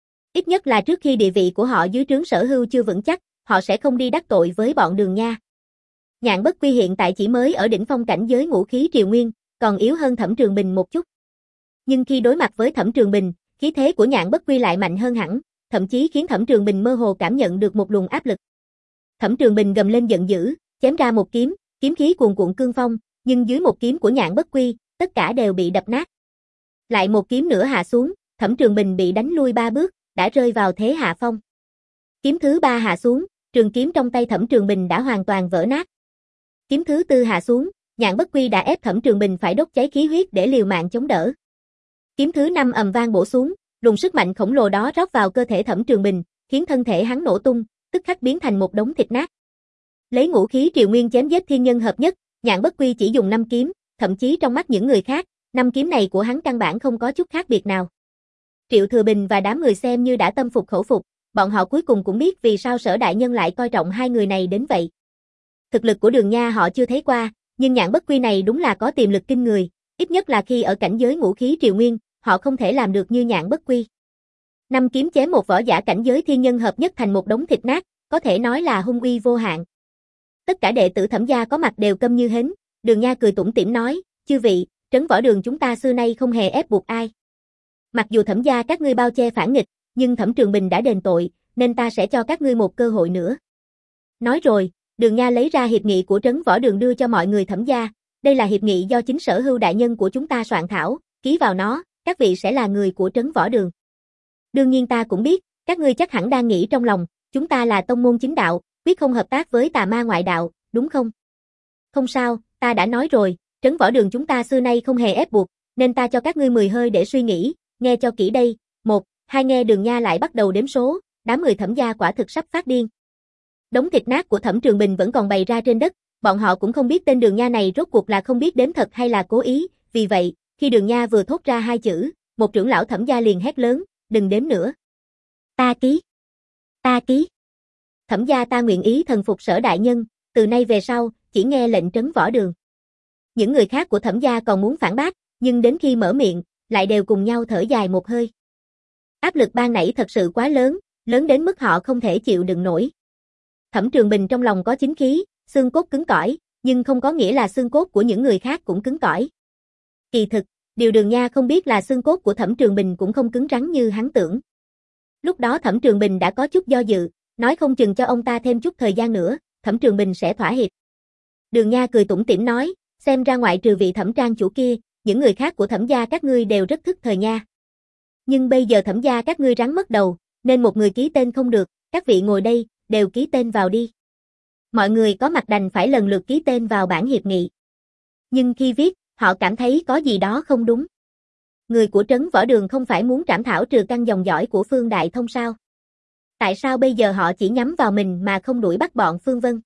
Ít nhất là trước khi địa vị của họ dưới trướng Sở Hưu chưa vững chắc, họ sẽ không đi đắc tội với bọn Đường Nha. Nhạn Bất Quy hiện tại chỉ mới ở đỉnh phong cảnh giới ngũ khí triều nguyên, còn yếu hơn Thẩm Trường Bình một chút. Nhưng khi đối mặt với Thẩm Trường Bình, khí thế của Nhạn Bất Quy lại mạnh hơn hẳn, thậm chí khiến Thẩm Trường Bình mơ hồ cảm nhận được một luồng áp lực. Thẩm Trường Bình gầm lên giận dữ, chém ra một kiếm, kiếm khí cuồn cuộn cương phong, nhưng dưới một kiếm của Nhạn Bất Quy, tất cả đều bị đập nát. Lại một kiếm nữa hạ xuống, Thẩm Trường Bình bị đánh lui ba bước, đã rơi vào thế hạ phong. Kiếm thứ ba hạ xuống, trường kiếm trong tay Thẩm Trường Bình đã hoàn toàn vỡ nát. Kiếm thứ tư hạ xuống, Nhạn Bất Quy đã ép Thẩm Trường Bình phải đốt cháy khí huyết để liều mạng chống đỡ. Kiếm thứ năm ầm vang bổ xuống, luồng sức mạnh khổng lồ đó rót vào cơ thể Thẩm Trường Bình, khiến thân thể hắn nổ tung, tức khắc biến thành một đống thịt nát. Lấy ngũ khí triều nguyên chém giết thiên nhân hợp nhất, Nhạn Bất Quy chỉ dùng năm kiếm, thậm chí trong mắt những người khác, năm kiếm này của hắn căn bản không có chút khác biệt nào. Triệu Thừa Bình và đám người xem như đã tâm phục khẩu phục, bọn họ cuối cùng cũng biết vì sao Sở đại nhân lại coi trọng hai người này đến vậy. Thực lực của Đường Nha họ chưa thấy qua, nhưng Nhạn Bất Quy này đúng là có tiềm lực kinh người, ít nhất là khi ở cảnh giới ngũ khí triều nguyên, họ không thể làm được như Nhạn Bất Quy. Năm kiếm chém một võ giả cảnh giới thiên nhân hợp nhất thành một đống thịt nát, có thể nói là hung uy vô hạn. Tất cả đệ tử Thẩm gia có mặt đều câm như hến, Đường Nha cười tủm tỉm nói, chư vị, trấn võ đường chúng ta xưa nay không hề ép buộc ai. Mặc dù Thẩm gia các ngươi bao che phản nghịch, nhưng Thẩm Trường Bình đã đền tội, nên ta sẽ cho các ngươi một cơ hội nữa. Nói rồi, Đường Nha lấy ra hiệp nghị của trấn võ đường đưa cho mọi người Thẩm gia, đây là hiệp nghị do chính Sở Hưu đại nhân của chúng ta soạn thảo, ký vào nó, các vị sẽ là người của trấn võ đường. Đương nhiên ta cũng biết, các ngươi chắc hẳn đang nghĩ trong lòng, chúng ta là tông môn chính đạo, quyết không hợp tác với tà ma ngoại đạo, đúng không? Không sao, ta đã nói rồi, trấn võ đường chúng ta xưa nay không hề ép buộc, nên ta cho các ngươi mười hơi để suy nghĩ, nghe cho kỹ đây, một, hai nghe Đường Nha lại bắt đầu đếm số, đám người Thẩm gia quả thực sắp phát điên. Đống thịt nát của Thẩm Trường Bình vẫn còn bày ra trên đất, bọn họ cũng không biết tên Đường Nha này rốt cuộc là không biết đếm thật hay là cố ý, vì vậy, khi Đường Nha vừa thốt ra hai chữ, một trưởng lão Thẩm gia liền hét lớn, đừng đếm nữa. Ta ký. Ta ký. Thẩm gia ta nguyện ý thần phục Sở đại nhân, từ nay về sau, chỉ nghe lệnh trấn võ đường. Những người khác của Thẩm gia còn muốn phản bác, nhưng đến khi mở miệng, lại đều cùng nhau thở dài một hơi. Áp lực ban nãy thật sự quá lớn, lớn đến mức họ không thể chịu đựng nổi. Thẩm Trường Bình trong lòng có chính khí, xương cốt cứng cỏi, nhưng không có nghĩa là xương cốt của những người khác cũng cứng cỏi. Kỳ thực, điều Đường Nha không biết là xương cốt của Thẩm Trường Bình cũng không cứng rắn như hắn tưởng. Lúc đó Thẩm Trường Bình đã có chút do dự, nói không chừng cho ông ta thêm chút thời gian nữa, Thẩm Trường Bình sẽ thỏa hiệp. Đường Nha cười tủm tỉm nói, xem ra ngoại trừ vị Thẩm trang chủ kia, những người khác của Thẩm gia các ngươi đều rất thức thời nha. Nhưng bây giờ Thẩm gia các ngươi rắn mất đầu, nên một người ký tên không được, các vị ngồi đây, đều ký tên vào đi. Mọi người có mặt đành phải lần lượt ký tên vào bản hiệp nghị. Nhưng khi viết, họ cảm thấy có gì đó không đúng. Người của Trấn Võ Đường không phải muốn trảm thảo trừ căn dòng dõi của Phương Đại Thông sao? Tại sao bây giờ họ chỉ nhắm vào mình mà không đuổi bắt bọn Phương Vân?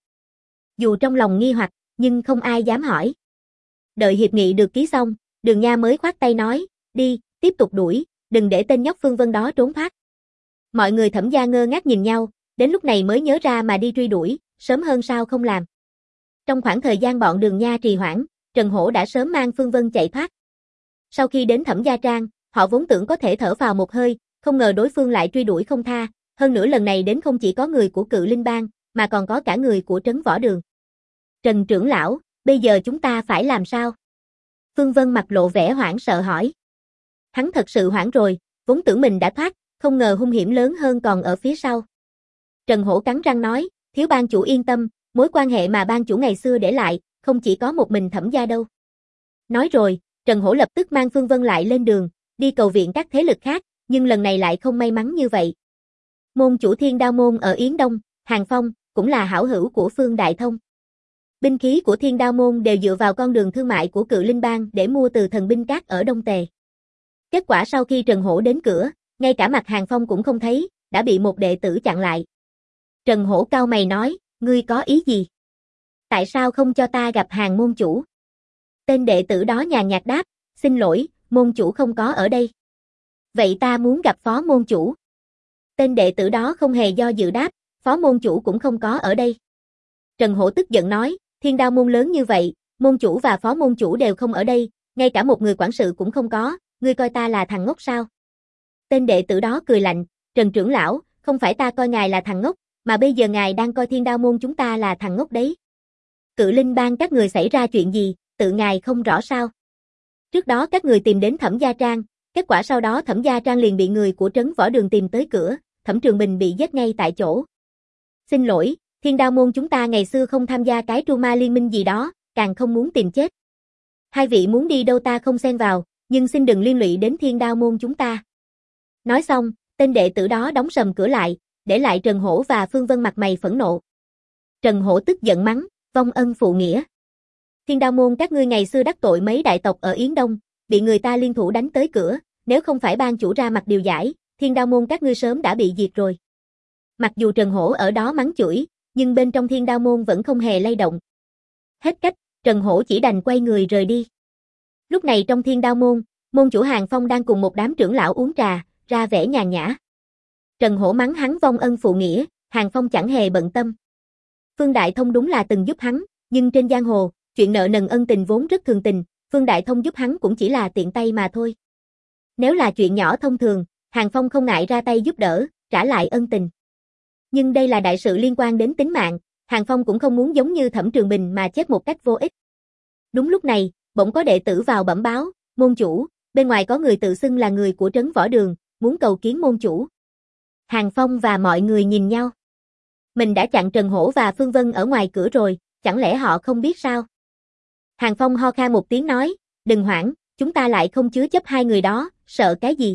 Dù trong lòng nghi hoặc, nhưng không ai dám hỏi. Đợi hiệp nghị được ký xong, Đường Nha mới khoát tay nói, đi, tiếp tục đuổi, đừng để tên nhóc Phương Vân đó trốn thoát. Mọi người Thẩm gia ngơ ngác nhìn nhau, đến lúc này mới nhớ ra mà đi truy đuổi, sớm hơn sao không làm. Trong khoảng thời gian bọn Đường Nha trì hoãn, Trần Hổ đã sớm mang Phương Vân chạy thoát. Sau khi đến Thẩm gia trang, họ vốn tưởng có thể thở vào một hơi, không ngờ đối phương lại truy đuổi không tha, hơn nữa lần này đến không chỉ có người của Cự Linh Bang, mà còn có cả người của Trấn Võ Đường. Trần trưởng lão, bây giờ chúng ta phải làm sao? Phương Vân mặt lộ vẻ hoảng sợ hỏi. Hắn thật sự hoảng rồi, vốn tưởng mình đã thoát, không ngờ hung hiểm lớn hơn còn ở phía sau. Trần Hổ cắn răng nói, thiếu ban chủ yên tâm, mối quan hệ mà ban chủ ngày xưa để lại, không chỉ có một mình Thẩm gia đâu. Nói rồi, Trần Hổ lập tức mang Phương Vân lại lên đường, đi cầu viện các thế lực khác, nhưng lần này lại không may mắn như vậy. Môn chủ Thiên Đao môn ở Yến Đông, Hàng Phong, cũng là hảo hữu của Phương Đại Thông. Binh khí của Thiên Đao môn đều dựa vào con đường thương mại của Cự Linh Bang để mua từ thần binh cát ở Đông Tề. Kết quả sau khi Trần Hổ đến cửa, ngay cả mặt Hàng Phong cũng không thấy, đã bị một đệ tử chặn lại. Trần Hổ cau mày nói, ngươi có ý gì? Tại sao không cho ta gặp Hàng môn chủ? Tên đệ tử đó nhàn nhạt đáp, xin lỗi, môn chủ không có ở đây. Vậy ta muốn gặp phó môn chủ. Tên đệ tử đó không hề do dự đáp, phó môn chủ cũng không có ở đây. Trần Hổ tức giận nói, Thiên Đao môn lớn như vậy, môn chủ và phó môn chủ đều không ở đây, ngay cả một người quản sự cũng không có, ngươi coi ta là thằng ngốc sao? Tên đệ tử đó cười lạnh, Trần trưởng lão, không phải ta coi ngài là thằng ngốc, mà bây giờ ngài đang coi Thiên Đao môn chúng ta là thằng ngốc đấy. Cự Linh Bang các người xảy ra chuyện gì, tự ngài không rõ sao? Trước đó các người tìm đến Thẩm gia trang, kết quả sau đó Thẩm gia trang liền bị người của Trấn Võ Đường tìm tới cửa, Thẩm Trường Bình bị giết ngay tại chỗ. Xin lỗi, Thiên Đao môn chúng ta ngày xưa không tham gia cái Tru Ma liên minh gì đó, càng không muốn tìm chết. Hai vị muốn đi đâu ta không xen vào, nhưng xin đừng liên lụy đến Thiên Đao môn chúng ta. Nói xong, tên đệ tử đó đóng sầm cửa lại, để lại Trần Hổ và Phương Vân mặt mày phẫn nộ. Trần Hổ tức giận mắng, vong ân phụ nghĩa. Thiên Đao môn các ngươi ngày xưa đắc tội mấy đại tộc ở Yến Đông, bị người ta liên thủ đánh tới cửa, nếu không phải ban chủ ra mặt điều giải, Thiên Đao môn các ngươi sớm đã bị diệt rồi. Mặc dù Trần Hổ ở đó mắng chửi, nhưng bên trong Thiên Đao môn vẫn không hề lay động. Hết cách, Trần Hổ chỉ đành quay người rời đi. Lúc này trong Thiên Đao môn, môn chủ Hàng Phong đang cùng một đám trưởng lão uống trà, ra vẻ nhàn nhã. Trần Hổ mắng hắn vong ân phụ nghĩa, Hàng Phong chẳng hề bận tâm. Phương Đại Thông đúng là từng giúp hắn, nhưng trên giang hồ, chuyện nợ nần ân tình vốn rất thường tình, Phương Đại Thông giúp hắn cũng chỉ là tiện tay mà thôi. Nếu là chuyện nhỏ thông thường, Hàng Phong không ngại ra tay giúp đỡ, trả lại ân tình. Nhưng đây là đại sự liên quan đến tính mạng, Hàng Phong cũng không muốn giống như Thẩm Trường Bình mà chết một cách vô ích. Đúng lúc này, bỗng có đệ tử vào bẩm báo, môn chủ, bên ngoài có người tự xưng là người của Trấn Võ Đường, muốn cầu kiến môn chủ. Hàng Phong và mọi người nhìn nhau. Mình đã chặn Trần Hổ và Phương Vân ở ngoài cửa rồi, chẳng lẽ họ không biết sao? Hàng Phong ho kha một tiếng nói, đừng hoảng, chúng ta lại không chứa chấp hai người đó, sợ cái gì?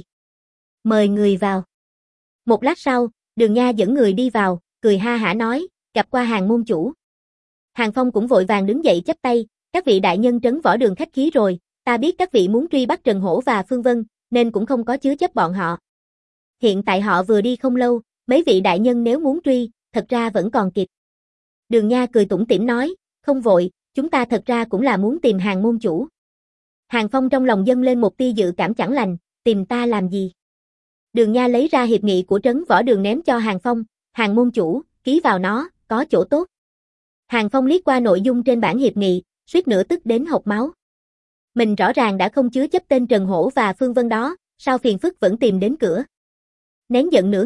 Mời người vào. Một lát sau, Đường Nha dẫn người đi vào, cười ha hả nói, gặp qua Hàng môn chủ. Hàng Phong cũng vội vàng đứng dậy chắp tay, các vị đại nhân Trấn Võ Đường khách khí rồi, ta biết các vị muốn truy bắt Trần Hổ và Phương Vân, nên cũng không có chứa chấp bọn họ. Hiện tại họ vừa đi không lâu, mấy vị đại nhân nếu muốn truy, thật ra vẫn còn kịp. Đường Nha cười tủm tỉm nói, không vội, chúng ta thật ra cũng là muốn tìm Hàng môn chủ. Hàng Phong trong lòng dâng lên một tia dự cảm chẳng lành, tìm ta làm gì? Đường Nha lấy ra hiệp nghị của Trấn Võ Đường ném cho Hàng Phong, Hàng môn chủ, ký vào nó, có chỗ tốt. Hàng Phong liếc qua nội dung trên bản hiệp nghị, suýt nữa tức đến hộc máu. Mình rõ ràng đã không chứa chấp tên Trần Hổ và Phương Vân đó, sao phiền phức vẫn tìm đến cửa. Nén giận nửa ngày,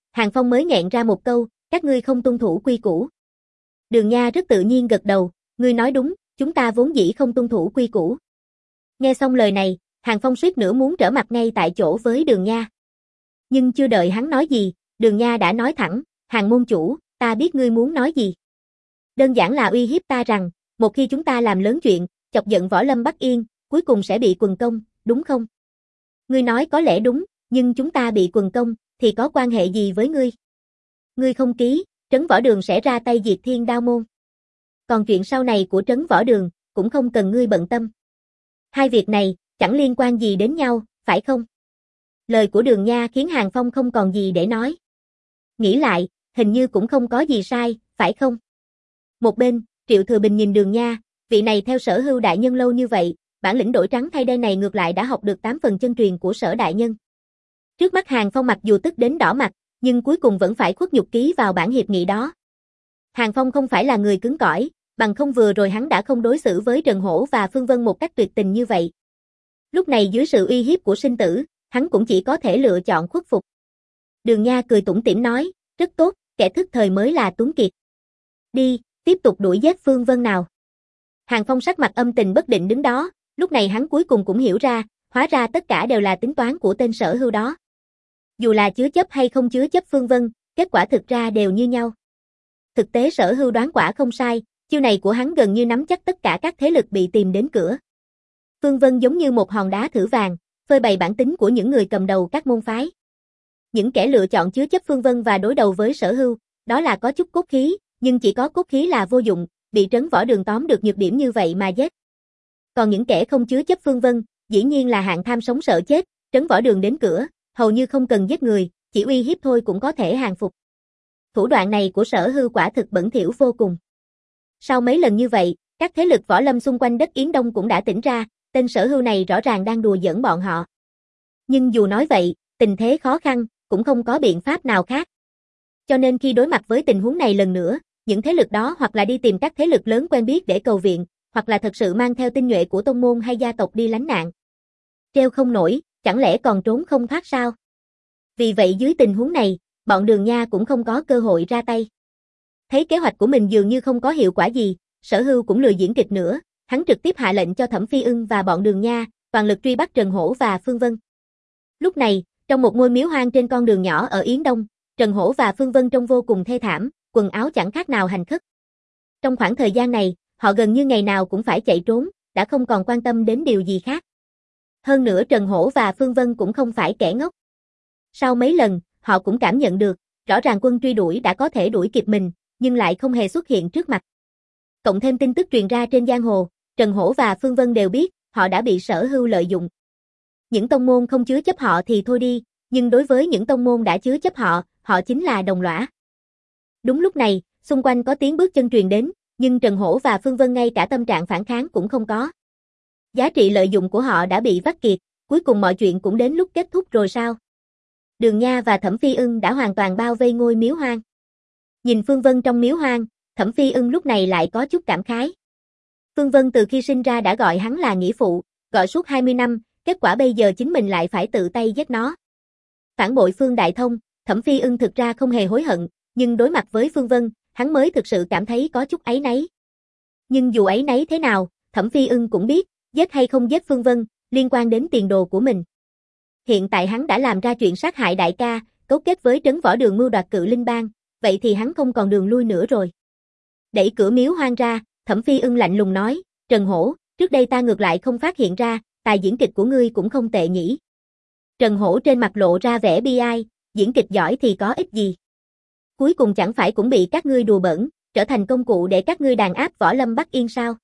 Hàng Phong mới nghẹn ra một câu, các ngươi không tuân thủ quy củ. Đường Nha rất tự nhiên gật đầu, ngươi nói đúng, chúng ta vốn dĩ không tuân thủ quy củ. Nghe xong lời này, Hàng Phong suýt nữa muốn trở mặt ngay tại chỗ với Đường Nha. Nhưng chưa đợi hắn nói gì, Đường Nha đã nói thẳng, Hàng môn chủ, ta biết ngươi muốn nói gì. Đơn giản là uy hiếp ta rằng, một khi chúng ta làm lớn chuyện, chọc giận Võ Lâm Bắc Yên, cuối cùng sẽ bị quần công, đúng không? Ngươi nói có lẽ đúng, nhưng chúng ta bị quần công, thì có quan hệ gì với ngươi? Ngươi không ký, Trấn Võ Đường sẽ ra tay diệt Thiên Đao môn. Còn chuyện sau này của Trấn Võ Đường, cũng không cần ngươi bận tâm. Hai việc này, chẳng liên quan gì đến nhau, phải không? Lời của Đường Nha khiến Hàng Phong không còn gì để nói. Nghĩ lại, hình như cũng không có gì sai, phải không? Một bên, Triệu Thừa Bình nhìn Đường Nha, vị này theo Sở Hưu đại nhân lâu như vậy, bản lĩnh đổi trắng thay đen này ngược lại đã học được tám phần chân truyền của Sở đại nhân. Trước mắt Hàng Phong mặc dù tức đến đỏ mặt, nhưng cuối cùng vẫn phải khuất nhục ký vào bản hiệp nghị đó. Hàng Phong không phải là người cứng cỏi, bằng không vừa rồi hắn đã không đối xử với Trần Hổ và Phương Vân một cách tuyệt tình như vậy. Lúc này dưới sự uy hiếp của sinh tử, hắn cũng chỉ có thể lựa chọn khuất phục. Đường Nha cười tủm tỉm nói, rất tốt, kẻ thức thời mới là Tuấn Kiệt. Đi, tiếp tục đuổi giết Phương Vân nào. Hàng Phong sắc mặt âm tình bất định đứng đó, lúc này hắn cuối cùng cũng hiểu ra, hóa ra tất cả đều là tính toán của tên Sở Hưu đó. Dù là chứa chấp hay không chứa chấp Phương Vân, kết quả thực ra đều như nhau. Thực tế Sở Hưu đoán quả không sai, chiêu này của hắn gần như nắm chắc tất cả các thế lực bị tìm đến cửa. Phương Vân giống như một hòn đá thử vàng, phơi bày bản tính của những người cầm đầu các môn phái. Những kẻ lựa chọn chứa chấp Phương Vân và đối đầu với Sở Hưu, đó là có chút cốt khí, nhưng chỉ có cốt khí là vô dụng, bị Trấn Võ Đường tóm được nhược điểm như vậy mà giết. Còn những kẻ không chứa chấp Phương Vân, dĩ nhiên là hạng tham sống sợ chết, Trấn Võ Đường đến cửa, hầu như không cần giết người, chỉ uy hiếp thôi cũng có thể hàng phục. Thủ đoạn này của Sở Hưu quả thực bẩn thỉu vô cùng. Sau mấy lần như vậy, các thế lực võ lâm xung quanh đất Yến Đông cũng đã tỉnh ra, tên Sở Hưu này rõ ràng đang đùa giỡn bọn họ. Nhưng dù nói vậy, tình thế khó khăn, cũng không có biện pháp nào khác. Cho nên khi đối mặt với tình huống này lần nữa, những thế lực đó hoặc là đi tìm các thế lực lớn quen biết để cầu viện, hoặc là thật sự mang theo tinh nhuệ của tông môn hay gia tộc đi lánh nạn. Treo không nổi, chẳng lẽ còn trốn không thoát sao? Vì vậy dưới tình huống này, bọn Đường Nha cũng không có cơ hội ra tay. Thấy kế hoạch của mình dường như không có hiệu quả gì, Sở Hưu cũng lười diễn kịch nữa, hắn trực tiếp hạ lệnh cho Thẩm Phi Ưng và bọn Đường Nha, toàn lực truy bắt Trần Hổ và Phương Vân. Lúc này, trong một ngôi miếu hoang trên con đường nhỏ ở Yến Đông, Trần Hổ và Phương Vân trông vô cùng thê thảm, quần áo chẳng khác nào hành khất. Trong khoảng thời gian này, họ gần như ngày nào cũng phải chạy trốn, đã không còn quan tâm đến điều gì khác. Hơn nữa Trần Hổ và Phương Vân cũng không phải kẻ ngốc. Sau mấy lần, họ cũng cảm nhận được, rõ ràng quân truy đuổi đã có thể đuổi kịp mình, nhưng lại không hề xuất hiện trước mặt. Cộng thêm tin tức truyền ra trên giang hồ, Trần Hổ và Phương Vân đều biết, họ đã bị Sở Hưu lợi dụng. Những tông môn không chứa chấp họ thì thôi đi, nhưng đối với những tông môn đã chứa chấp họ, họ chính là đồng lõa. Đúng lúc này, xung quanh có tiếng bước chân truyền đến, nhưng Trần Hổ và Phương Vân ngay cả tâm trạng phản kháng cũng không có. Giá trị lợi dụng của họ đã bị vắt kiệt, cuối cùng mọi chuyện cũng đến lúc kết thúc rồi sao? Đường Nha và Thẩm Phi Ưng đã hoàn toàn bao vây ngôi miếu hoang. Nhìn Phương Vân trong miếu hoang, Thẩm Phi Ưng lúc này lại có chút cảm khái. Phương Vân từ khi sinh ra đã gọi hắn là nghĩa phụ, gọi suốt hai mươi năm, kết quả bây giờ chính mình lại phải tự tay giết nó. Phản bội Phương Đại Thông, Thẩm Phi Ưng thực ra không hề hối hận, nhưng đối mặt với Phương Vân, hắn mới thực sự cảm thấy có chút áy náy. Nhưng dù áy náy thế nào, Thẩm Phi Ưng cũng biết, giết hay không giết Phương Vân, liên quan đến tiền đồ của mình. Hiện tại hắn đã làm ra chuyện sát hại đại ca, cấu kết với Trấn Võ Đường mưu đoạt Cự Linh Bang, vậy thì hắn không còn đường lui nữa rồi. Đẩy cửa miếu hoang ra, Thẩm Phi Ưng lạnh lùng nói, Trần Hổ, trước đây ta ngược lại không phát hiện ra, tài diễn kịch của ngươi cũng không tệ nhỉ. Trần Hổ trên mặt lộ ra vẻ bi ai, diễn kịch giỏi thì có ích gì. Cuối cùng chẳng phải cũng bị các ngươi đùa bỡn, trở thành công cụ để các ngươi đàn áp Võ Lâm Bắc Yên sao?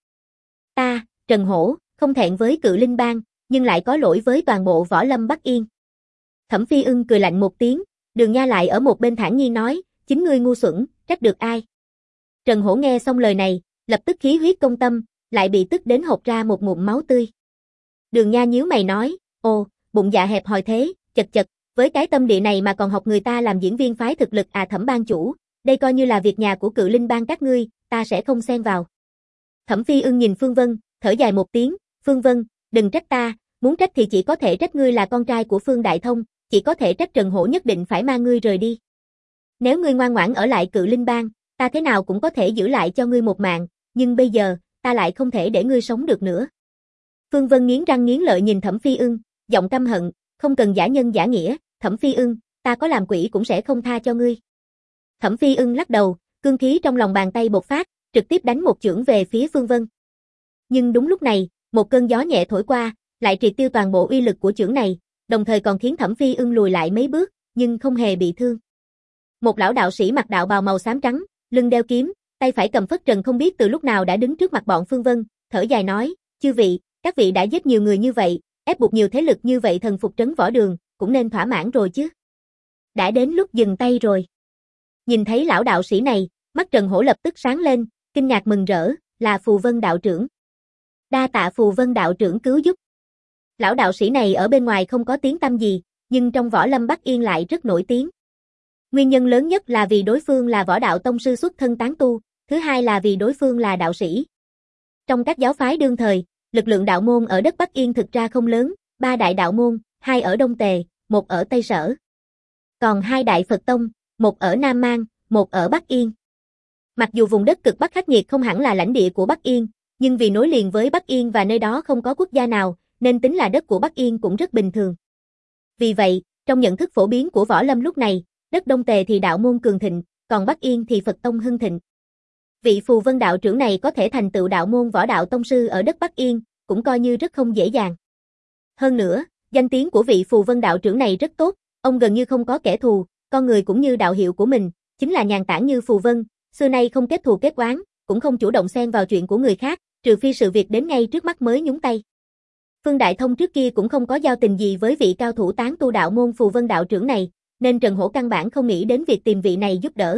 Ta, Trần Hổ, không thẹn với Cự Linh Bang, nhưng lại có lỗi với toàn bộ Võ Lâm Bắc Yên. Thẩm Phi Ưng cười lạnh một tiếng, Đường Nha lại ở một bên thản nhiên nói, chính ngươi ngu xuẩn, trách được ai? Trần Hổ nghe xong lời này, lập tức khí huyết công tâm, lại bị tức đến hộc ra một ngụm máu tươi. Đường Nha nhíu mày nói, ồ, bụng dạ hẹp hòi thế, chật chật, với cái tâm địa này mà còn học người ta làm diễn viên phái thực lực à Thẩm ban chủ, đây coi như là việc nhà của Cự Linh Bang các ngươi, ta sẽ không xen vào. Thẩm Phi Ưng nhìn Phương Vân, thở dài một tiếng, Phương Vân, đừng trách ta, muốn trách thì chỉ có thể trách ngươi là con trai của Phương Đại Thông, chỉ có thể trách Trần Hổ nhất định phải mang ngươi rời đi. Nếu ngươi ngoan ngoãn ở lại Cự Linh Bang, ta thế nào cũng có thể giữ lại cho ngươi một mạng, nhưng bây giờ, ta lại không thể để ngươi sống được nữa. Phương Vân nghiến răng nghiến lợi nhìn Thẩm Phi Ưng, giọng căm hận, không cần giả nhân giả nghĩa, Thẩm Phi Ưng, ta có làm quỷ cũng sẽ không tha cho ngươi. Thẩm Phi Ưng lắc đầu, cương khí trong lòng bàn tay bộc phát, trực tiếp đánh một chưởng về phía Phương Vân. Nhưng đúng lúc này, một cơn gió nhẹ thổi qua, lại triệt tiêu toàn bộ uy lực của chưởng này, đồng thời còn khiến Thẩm Phi Ưng lùi lại mấy bước, nhưng không hề bị thương. Một lão đạo sĩ mặc đạo bào màu xám trắng, lưng đeo kiếm, tay phải cầm phất trần không biết từ lúc nào đã đứng trước mặt bọn Phương Vân, thở dài nói, chư vị, các vị đã giết nhiều người như vậy, ép buộc nhiều thế lực như vậy thần phục trấn Võ Đường, cũng nên thỏa mãn rồi chứ. Đã đến lúc dừng tay rồi. Nhìn thấy lão đạo sĩ này, mắt Trần Hổ lập tức sáng lên, kinh ngạc mừng rỡ, là Phù Vân đạo trưởng. Đa tạ Phù Vân đạo trưởng cứu giúp. Lão đạo sĩ này ở bên ngoài không có tiếng tăm gì, nhưng trong Võ Lâm Bắc Yên lại rất nổi tiếng. Nguyên nhân lớn nhất là vì đối phương là võ đạo tông sư xuất thân tán tu, thứ hai là vì đối phương là đạo sĩ. Trong các giáo phái đương thời, lực lượng đạo môn ở đất Bắc Yên thực ra không lớn, ba đại đạo môn, hai ở Đông Tề, một ở Tây Sở. Còn hai đại Phật tông, một ở Nam Mang, một ở Bắc Yên. Mặc dù vùng đất cực Bắc khắc nghiệt không hẳn là lãnh địa của Bắc Yên, nhưng vì nối liền với Bắc Yên và nơi đó không có quốc gia nào, nên tính là đất của Bắc Yên cũng rất bình thường. Vì vậy, trong nhận thức phổ biến của võ lâm lúc này, đất Đông Tề thì đạo môn cường thịnh, còn Bắc Yên thì Phật tông hưng thịnh. Vị Phù Vân đạo trưởng này có thể thành tựu đạo môn võ đạo tông sư ở đất Bắc Yên, cũng coi như rất không dễ dàng. Hơn nữa, danh tiếng của vị Phù Vân đạo trưởng này rất tốt, ông gần như không có kẻ thù, con người cũng như đạo hiệu của mình, chính là nhàn tản như Phù Vân, xưa nay không kết thù kết oán, cũng không chủ động xen vào chuyện của người khác, trừ phi sự việc đến ngay trước mắt mới nhúng tay. Phương Đại Thông trước kia cũng không có giao tình gì với vị cao thủ tán tu đạo môn Phù Vân đạo trưởng này, nên Trần Hổ căn bản không nghĩ đến việc tìm vị này giúp đỡ.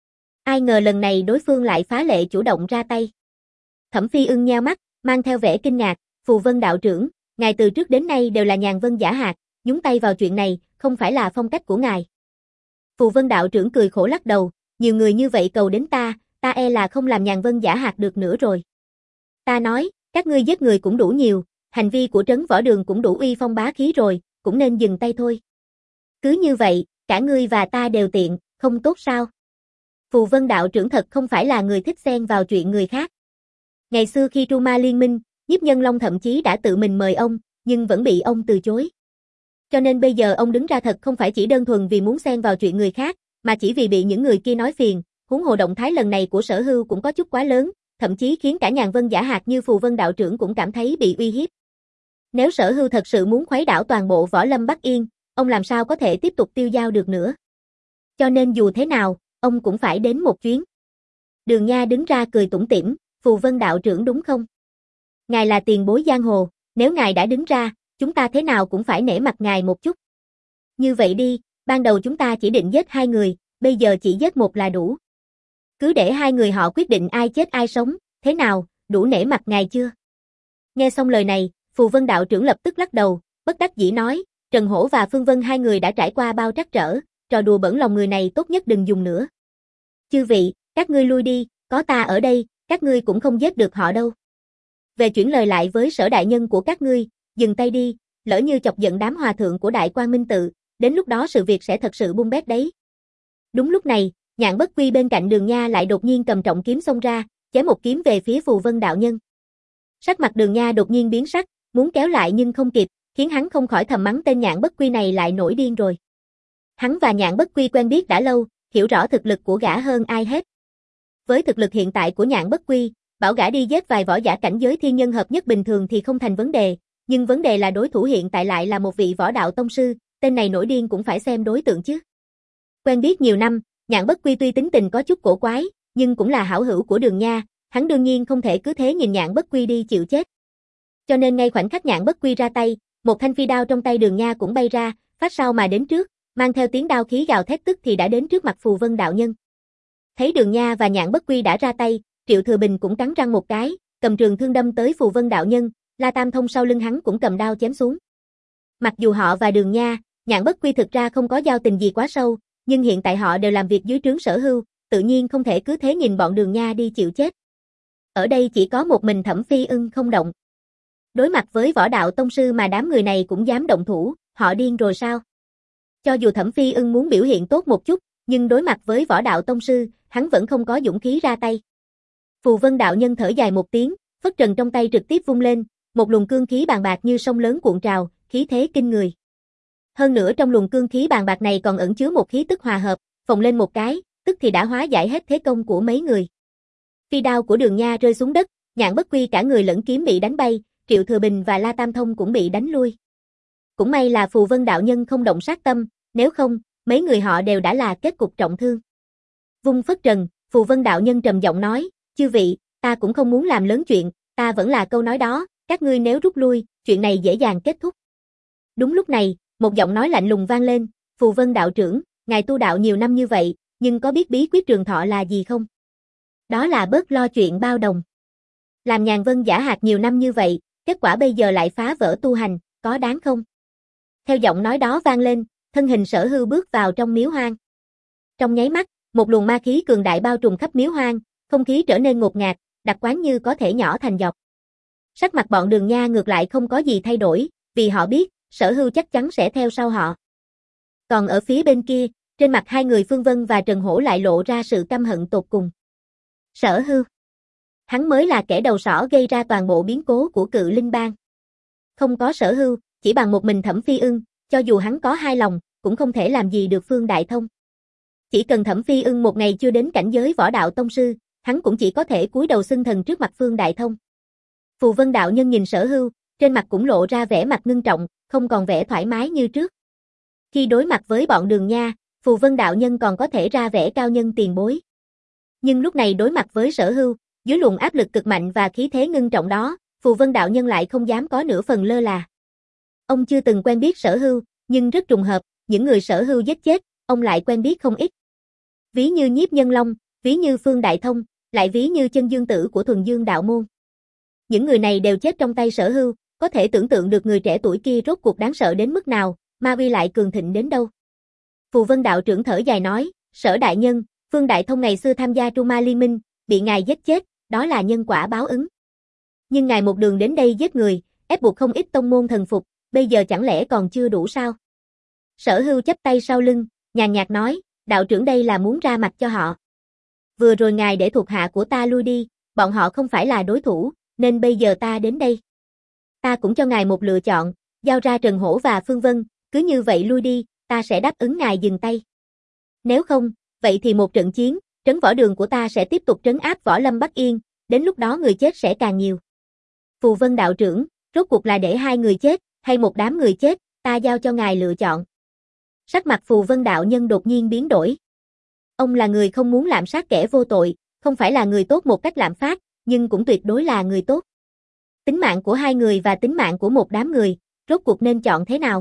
Ai ngờ lần này đối phương lại phá lệ chủ động ra tay. Thẩm Phi Ưng nheo mắt, mang theo vẻ kinh ngạc, Phù Vân đạo trưởng, ngài từ trước đến nay đều là nhàn vân giả hạt, nhúng tay vào chuyện này, không phải là phong cách của ngài. Phù Vân đạo trưởng cười khổ lắc đầu, nhiều người như vậy cầu đến ta, ta e là không làm nhàn vân giả hạt được nữa rồi. Ta nói, các ngươi giết người cũng đủ nhiều, hành vi của trấn Võ Đường cũng đủ uy phong bá khí rồi, cũng nên dừng tay thôi. Cứ như vậy, cả ngươi và ta đều tiện, không tốt sao? Phù Vân đạo trưởng thật không phải là người thích xen vào chuyện người khác. Ngày xưa khi Tru Ma liên minh, Nhiếp Nhân Long thậm chí đã tự mình mời ông, nhưng vẫn bị ông từ chối. Cho nên bây giờ ông đứng ra thật không phải chỉ đơn thuần vì muốn xen vào chuyện người khác, mà chỉ vì bị những người kia nói phiền, huống hồ động thái lần này của Sở Hưu cũng có chút quá lớn, thậm chí khiến cả nhàn vân giả hạt như Phù Vân đạo trưởng cũng cảm thấy bị uy hiếp. Nếu Sở Hưu thật sự muốn khuấy đảo toàn bộ võ lâm Bắc Yên, ông làm sao có thể tiếp tục tiêu dao được nữa. Cho nên dù thế nào, ông cũng phải đến một chuyến. Đường Nha đứng ra cười tủm tỉm, Phù Vân đạo trưởng đúng không? Ngài là tiền bối giang hồ, nếu ngài đã đứng ra, chúng ta thế nào cũng phải nể mặt ngài một chút. Như vậy đi, ban đầu chúng ta chỉ định giết hai người, bây giờ chỉ giết một là đủ. Cứ để hai người họ quyết định ai chết ai sống, thế nào, đủ nể mặt ngài chưa? Nghe xong lời này, Phù Vân đạo trưởng lập tức lắc đầu, bất đắc dĩ nói, Trần Hổ và Phương Vân hai người đã trải qua bao trắc trở, trò đùa bẩn lòng người này tốt nhất đừng dùng nữa. Chư vị, các ngươi lui đi, có ta ở đây, các ngươi cũng không giết được họ đâu. Về chuyển lời lại với Sở đại nhân của các ngươi, dừng tay đi, lỡ như chọc giận đám hòa thượng của Đại Quang Minh tự, đến lúc đó sự việc sẽ thật sự bung bét đấy. Đúng lúc này, Nhạn Bất Quy bên cạnh Đường Nha lại đột nhiên cầm trọng kiếm xông ra, chém một kiếm về phía Phù Vân đạo nhân. Sắc mặt Đường Nha đột nhiên biến sắc, muốn kéo lại nhưng không kịp, khiến hắn không khỏi thầm mắng tên Nhạn Bất Quy này lại nổi điên rồi. Hắn và Nhạn Bất Quy quen biết đã lâu, hiểu rõ thực lực của gã hơn ai hết. Với thực lực hiện tại của Nhạn Bất Quy, bảo gã đi giết vài võ giả cảnh giới thiên nhân hợp nhất bình thường thì không thành vấn đề, nhưng vấn đề là đối thủ hiện tại lại là một vị võ đạo tông sư, tên này nổi điên cũng phải xem đối tượng chứ. Quen biết nhiều năm, Nhạn Bất Quy tuy tính tình có chút cổ quái, nhưng cũng là hảo hữu của Đường Nha, hắn đương nhiên không thể cứ thế nhìn Nhạn Bất Quy đi chịu chết. Cho nên ngay khoảnh khắc Nhạn Bất Quy ra tay, một thanh phi đao trong tay Đường Nha cũng bay ra, phát sau mà đến trước, mang theo tiếng đao khí gào thét tức thì đã đến trước mặt Phù Vân đạo nhân. Thấy Đường Nha và Nhạn Bất Quy đã ra tay, Triệu Thừa Bình cũng cắn răng một cái, cầm trường thương đâm tới Phù Vân đạo nhân, La Tam Thông sau lưng hắn cũng cầm đao chém xuống. Mặc dù họ và Đường Nha, Nhạn Bất Quy thực ra không có giao tình gì quá sâu, nhưng hiện tại họ đều làm việc dưới trướng Sở Hưu, tự nhiên không thể cứ thế nhìn bọn Đường Nha đi chịu chết. Ở đây chỉ có một mình Thẩm Phi Ưng không động. Đối mặt với võ đạo tông sư mà đám người này cũng dám động thủ, họ điên rồi sao? Cho dù Thẩm Phi Ưng muốn biểu hiện tốt một chút, Nhưng đối mặt với võ đạo tông sư, hắn vẫn không có dũng khí ra tay. Phù Vân đạo nhân thở dài một tiếng, phất trần trong tay trực tiếp vung lên, một luồng cương khí bàn bạc như sông lớn cuộn trào, khí thế kinh người. Hơn nữa trong luồng cương khí bàn bạc này còn ẩn chứa một khí tức hòa hợp, phồng lên một cái, tức thì đã hóa giải hết thế công của mấy người. Phi đao của Đường Nha rơi xuống đất, Nhạn Bất Quy cả người lẫn kiếm bị đánh bay, Triệu Thừa Bình và La Tam Thông cũng bị đánh lui. Cũng may là Phù Vân đạo nhân không động sát tâm, nếu không, mấy người họ đều đã là kết cục trọng thương. Vung phất trần, Phù Vân đạo nhân trầm giọng nói, chư vị, ta cũng không muốn làm lớn chuyện, ta vẫn là câu nói đó, các ngươi nếu rút lui, chuyện này dễ dàng kết thúc. Đúng lúc này, một giọng nói lạnh lùng vang lên, Phù Vân đạo trưởng, ngài tu đạo nhiều năm như vậy, nhưng có biết bí quyết trường thọ là gì không? Đó là bớt lo chuyện bao đồng. Làm nhàn vân giả hạt nhiều năm như vậy, kết quả bây giờ lại phá vỡ tu hành, có đáng không? Theo giọng nói đó vang lên, thân hình Sở Hưu bước vào trong miếu hoang. Trong nháy mắt, một luồng ma khí cường đại bao trùm khắp miếu hoang, không khí trở nên ngột ngạt, đặc quán như có thể nhỏ thành dọc. Sắc mặt bọn Đường Nha ngược lại không có gì thay đổi, vì họ biết, Sở Hưu chắc chắn sẽ theo sau họ. Còn ở phía bên kia, trên mặt hai người Phương Vân và Trần Hổ lại lộ ra sự căm hận tột cùng. Sở Hưu. Hắn mới là kẻ đầu sỏ gây ra toàn bộ biến cố của Cự Linh Bang. Không có Sở Hưu, chỉ bằng một mình Thẩm Phi Ưng, cho dù hắn có hai lòng, cũng không thể làm gì được Phương Đại Thông. Chỉ cần Thẩm Phi Ưng một ngày chưa đến cảnh giới võ đạo tông sư, hắn cũng chỉ có thể cúi đầu xưng thần trước mặt Phương Đại Thông. Phù Vân đạo nhân nhìn Sở Hưu, trên mặt cũng lộ ra vẻ mặt ngưng trọng, không còn vẻ thoải mái như trước. Khi đối mặt với bọn Đường Nha, Phù Vân đạo nhân còn có thể ra vẻ cao nhân tiền bối. Nhưng lúc này đối mặt với Sở Hưu, dưới luồng áp lực cực mạnh và khí thế ngưng trọng đó, Phù Vân đạo nhân lại không dám có nửa phần lơ là. Ông chưa từng quen biết Sở Hưu, nhưng rất trùng hợp, những người Sở Hưu giết chết, ông lại quen biết không ít. Ví như Nhiếp Nhân Long, ví như Phương Đại Thông, lại ví như Chân Dương Tử của Thuần Dương đạo môn. Những người này đều chết trong tay Sở Hưu, có thể tưởng tượng được người trẻ tuổi kia rốt cuộc đáng sợ đến mức nào, ma uy lại cường thịnh đến đâu. Phù Vân đạo trưởng thở dài nói, Sở đại nhân, Phương Đại Thông ngày xưa tham gia Tru Ma Liên Minh, bị ngài giết chết, đó là nhân quả báo ứng. Nhưng ngài một đường đến đây giết người, ép buộc không ít tông môn thần phục, bây giờ chẳng lẽ còn chưa đủ sao? Sở Hưu chắp tay sau lưng, nhàn nhạt nói, đạo trưởng đây là muốn ra mặt cho họ. Vừa rồi ngài để thuộc hạ của ta lui đi, bọn họ không phải là đối thủ, nên bây giờ ta đến đây. Ta cũng cho ngài một lựa chọn, giao ra Trần Hổ và Phương Vân, cứ như vậy lui đi, ta sẽ đáp ứng ngài dừng tay. Nếu không, vậy thì một trận chiến, trấn võ đường của ta sẽ tiếp tục trấn áp Võ Lâm Bắc Yên, đến lúc đó người chết sẽ càng nhiều. Phù Vân đạo trưởng, rốt cuộc là để hai người chết, hay một đám người chết, ta giao cho ngài lựa chọn. Sắc mặt Phù Vân đạo nhân đột nhiên biến đổi. Ông là người không muốn lạm sát kẻ vô tội, không phải là người tốt một cách lạm phát, nhưng cũng tuyệt đối là người tốt. Tính mạng của hai người và tính mạng của một đám người, rốt cuộc nên chọn thế nào?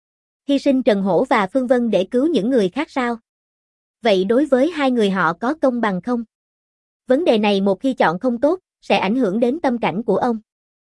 Hy sinh Trần Hổ và Phương Vân để cứu những người khác sao? Vậy đối với hai người họ có công bằng không? Vấn đề này một khi chọn không tốt, sẽ ảnh hưởng đến tâm cảnh của ông.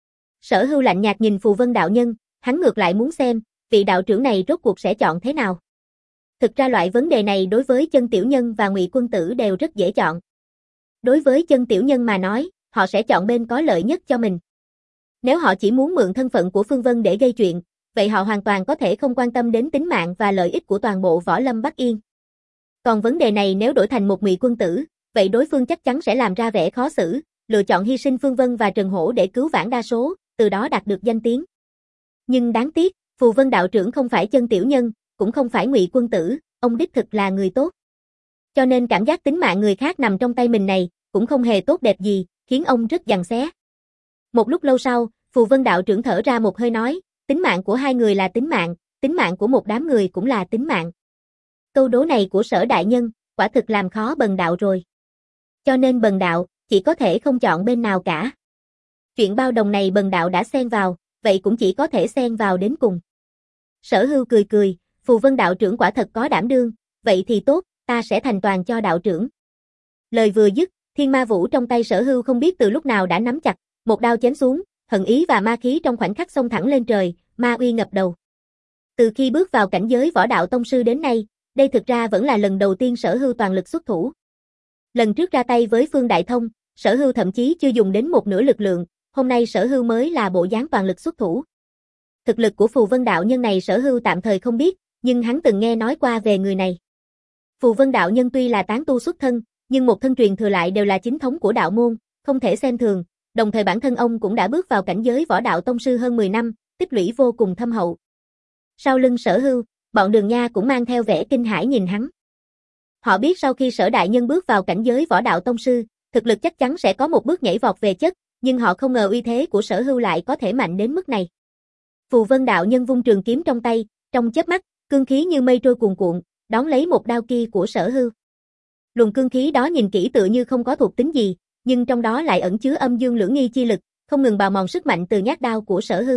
Sở Hưu lạnh nhạt nhìn Phù Vân đạo nhân, hắn ngược lại muốn xem, vị đạo trưởng này rốt cuộc sẽ chọn thế nào. Thực ra loại vấn đề này đối với Chân Tiểu Nhân và Ngụy Quân Tử đều rất dễ chọn. Đối với Chân Tiểu Nhân mà nói, họ sẽ chọn bên có lợi nhất cho mình. Nếu họ chỉ muốn mượn thân phận của Phương Vân để gây chuyện, vậy họ hoàn toàn có thể không quan tâm đến tính mạng và lợi ích của toàn bộ Võ Lâm Bắc Yên. Còn vấn đề này nếu đổi thành một Ngụy Quân Tử, vậy đối phương chắc chắn sẽ làm ra vẻ khó xử, lựa chọn hy sinh Phương Vân và Trần Hổ để cứu vãn đa số, từ đó đạt được danh tiếng. Nhưng đáng tiếc, Phù Vân đạo trưởng không phải Chân Tiểu Nhân, cũng không phải Ngụy Quân Tử, ông đích thực là người tốt. Cho nên cảm giác tính mạng người khác nằm trong tay mình này, cũng không hề tốt đẹp gì, khiến ông rất giằng xé. Một lúc lâu sau, Phù Vân đạo trưởng thở ra một hơi nói, tính mạng của hai người là tính mạng, tính mạng của một đám người cũng là tính mạng. Câu đố này của Sở đại nhân, quả thực làm khó Bần đạo rồi. Cho nên Bần đạo, chỉ có thể không chọn bên nào cả. Chuyện bao đồng này Bần đạo đã xen vào, vậy cũng chỉ có thể xen vào đến cùng. Sở Hưu cười cười, Phù Vân đạo trưởng quả thật có đảm đương, vậy thì tốt, ta sẽ thành toàn cho đạo trưởng. Lời vừa dứt, Thiên Ma Vũ trong tay Sở Hưu không biết từ lúc nào đã nắm chặt, một đao chém xuống, hận ý và ma khí trong khoảnh khắc xông thẳng lên trời, ma uy ngập đầu. Từ khi bước vào cảnh giới võ đạo tông sư đến nay, đây thực ra vẫn là lần đầu tiên Sở Hưu toàn lực xuất thủ. Lần trước ra tay với Phương Đại Thông, Sở Hưu thậm chí chưa dùng đến một nửa lực lượng, hôm nay Sở Hưu mới là bộ dáng toàn lực xuất thủ. Thực lực của Phù Vân đạo nhân này Sở Hưu tạm thời không biết, nhưng hắn từng nghe nói qua về người này. Phù Vân đạo nhân tuy là tán tu xuất thân, nhưng một thân truyền thừa lại đều là chính thống của đạo môn, không thể xem thường, đồng thời bản thân ông cũng đã bước vào cảnh giới võ đạo tông sư hơn mười năm, tích lũy vô cùng thâm hậu. Sau lưng Sở Hưu, bọn Đường Nha cũng mang theo vẻ kinh hãi nhìn hắn. Họ biết sau khi Sở đại nhân bước vào cảnh giới võ đạo tông sư, thực lực chắc chắn sẽ có một bước nhảy vọt về chất, nhưng họ không ngờ uy thế của Sở Hưu lại có thể mạnh đến mức này. Phù Vân đạo nhân vung trường kiếm trong tay, trong chớp mắt, cương khí như mây trôi cuồn cuộn, đón lấy một đao kia của Sở Hưu. Luồng cương khí đó nhìn kỹ tựa như không có thuộc tính gì, nhưng trong đó lại ẩn chứa âm dương lưỡng nghi chi lực, không ngừng bào mòn sức mạnh từ nhát đao của Sở Hưu.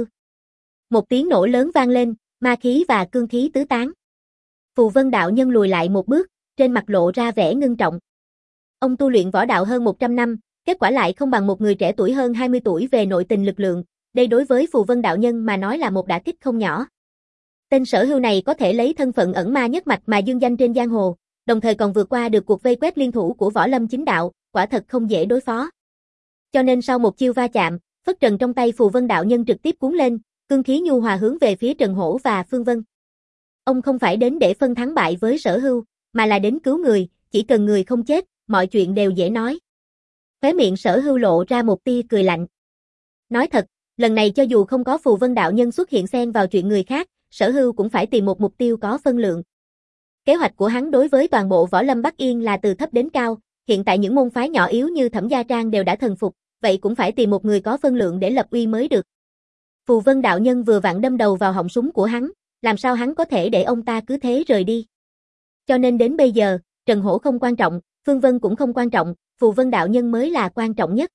Một tiếng nổ lớn vang lên, ma khí và cương khí tứ tán. Phù Vân đạo nhân lùi lại một bước, trên mặt lộ ra vẻ ngưng trọng. Ông tu luyện võ đạo hơn một trăm năm, kết quả lại không bằng một người trẻ tuổi hơn hai mươi tuổi về nội tình lực lượng, đây đối với Phù Vân đạo nhân mà nói là một đả kích không nhỏ. Tên Sở Hưu này có thể lấy thân phận ẩn ma nhất mạch mà dương danh trên giang hồ, đồng thời còn vượt qua được cuộc vây quét liên thủ của Võ Lâm chính đạo, quả thật không dễ đối phó. Cho nên sau một chiêu va chạm, phất trần trong tay Phù Vân đạo nhân trực tiếp cuốn lên, cương khí nhu hòa hướng về phía Trần Hổ và Phương Vân. Ông không phải đến để phân thắng bại với Sở Hưu, mà là đến cứu người, chỉ cần người không chết, mọi chuyện đều dễ nói. Khóe miệng Sở Hưu lộ ra một tia cười lạnh. Nói thật, lần này cho dù không có Phù Vân đạo nhân xuất hiện xen vào chuyện người khác, Sở Hưu cũng phải tìm một mục tiêu có phân lượng. Kế hoạch của hắn đối với toàn bộ Võ Lâm Bắc Yên là từ thấp đến cao, hiện tại những môn phái nhỏ yếu như Thẩm Gia Trang đều đã thần phục, vậy cũng phải tìm một người có phân lượng để lập uy mới được. Phù Vân đạo nhân vừa vặn đâm đầu vào họng súng của hắn, làm sao hắn có thể để ông ta cứ thế rời đi. Cho nên đến bây giờ, Trần Hổ không quan trọng, Phương Vân cũng không quan trọng, Phù Vân đạo nhân mới là quan trọng nhất.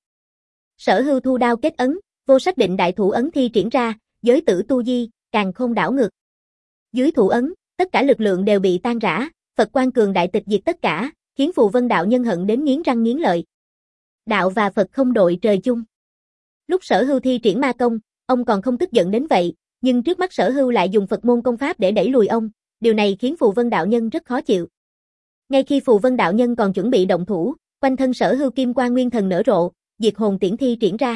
Sở Hưu thu đao kết ấn, vô sách định đại thủ ấn thi triển ra, giới tử tu di, càn khôn đảo ngược. Dưới thủ ấn, tất cả lực lượng đều bị tan rã, Phật quan cường đại tịch diệt tất cả, khiến Phù Vân đạo nhân hận đến nghiến răng nghiến lợi. Đạo và Phật không đội trời chung. Lúc Sở Hưu thi triển ma công, ông còn không tức giận đến vậy, nhưng trước mắt Sở Hưu lại dùng Phật môn công pháp để đẩy lùi ông, điều này khiến Phù Vân đạo nhân rất khó chịu. Ngay khi Phù Vân đạo nhân còn chuẩn bị động thủ, quanh thân Sở Hưu kim quang nguyên thần nở rộ, diệt hồn tiễn thi triển ra.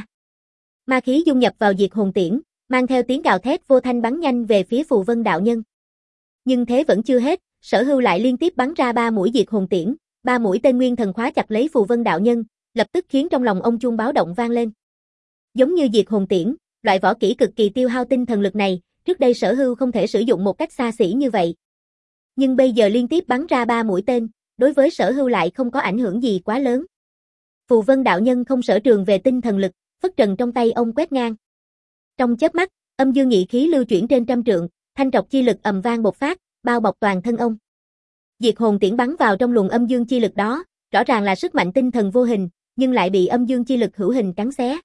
Ma khí dung nhập vào diệt hồn tiễn, mang theo tiếng gào thét vô thanh bắn nhanh về phía Phù Vân đạo nhân. Nhưng thế vẫn chưa hết, Sở Hưu lại liên tiếp bắn ra ba mũi diệt hồn tiễn, ba mũi tên nguyên thần khóa chặt lấy Phù Vân đạo nhân, lập tức khiến trong lòng ông chuông báo động vang lên. Giống như diệt hồn tiễn, loại võ kỹ cực kỳ tiêu hao tinh thần lực này, trước đây Sở Hưu không thể sử dụng một cách xa xỉ như vậy. Nhưng bây giờ liên tiếp bắn ra ba mũi tên, đối với Sở Hưu lại không có ảnh hưởng gì quá lớn. Phù Vân đạo nhân không sở trường về tinh thần lực, phất trần trong tay ông quét ngang. Trong chớp mắt, âm dương nhị khí lưu chuyển trên trăm trượng, thanh trọc chi lực ầm vang bộc phát, bao bọc toàn thân ông. Diệt hồn tiễn bắn vào trong luồng âm dương chi lực đó, rõ ràng là sức mạnh tinh thần vô hình, nhưng lại bị âm dương chi lực hữu hình cắn xé.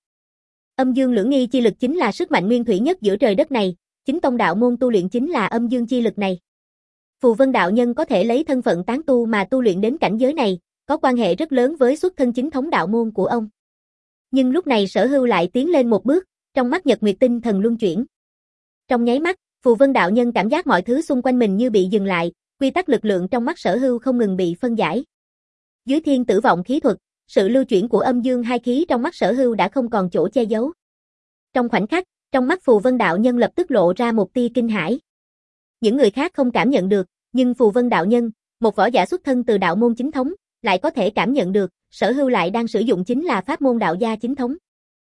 Âm dương lưỡng nghi chi lực chính là sức mạnh nguyên thủy nhất giữa trời đất này, chính tông đạo môn tu luyện chính là âm dương chi lực này. Phù Vân đạo nhân có thể lấy thân phận tán tu mà tu luyện đến cảnh giới này, có quan hệ rất lớn với xuất thân chính thống đạo môn của ông. Nhưng lúc này Sở Hưu lại tiến lên một bước, trong mắt Nhật Nguyệt tinh thần luân chuyển. Trong nháy mắt, Phù Vân đạo nhân cảm giác mọi thứ xung quanh mình như bị dừng lại, quy tắc lực lượng trong mắt Sở Hưu không ngừng bị phân giải. Dưới thiên tử vọng khí thuật, sự lưu chuyển của âm dương hai khí trong mắt Sở Hưu đã không còn chỗ che giấu. Trong khoảnh khắc, trong mắt Phù Vân đạo nhân lập tức lộ ra một tia kinh hãi. Những người khác không cảm nhận được, nhưng Phù Vân đạo nhân, một võ giả xuất thân từ đạo môn chính thống, lại có thể cảm nhận được, Sở Hưu lại đang sử dụng chính là pháp môn đạo gia chính thống.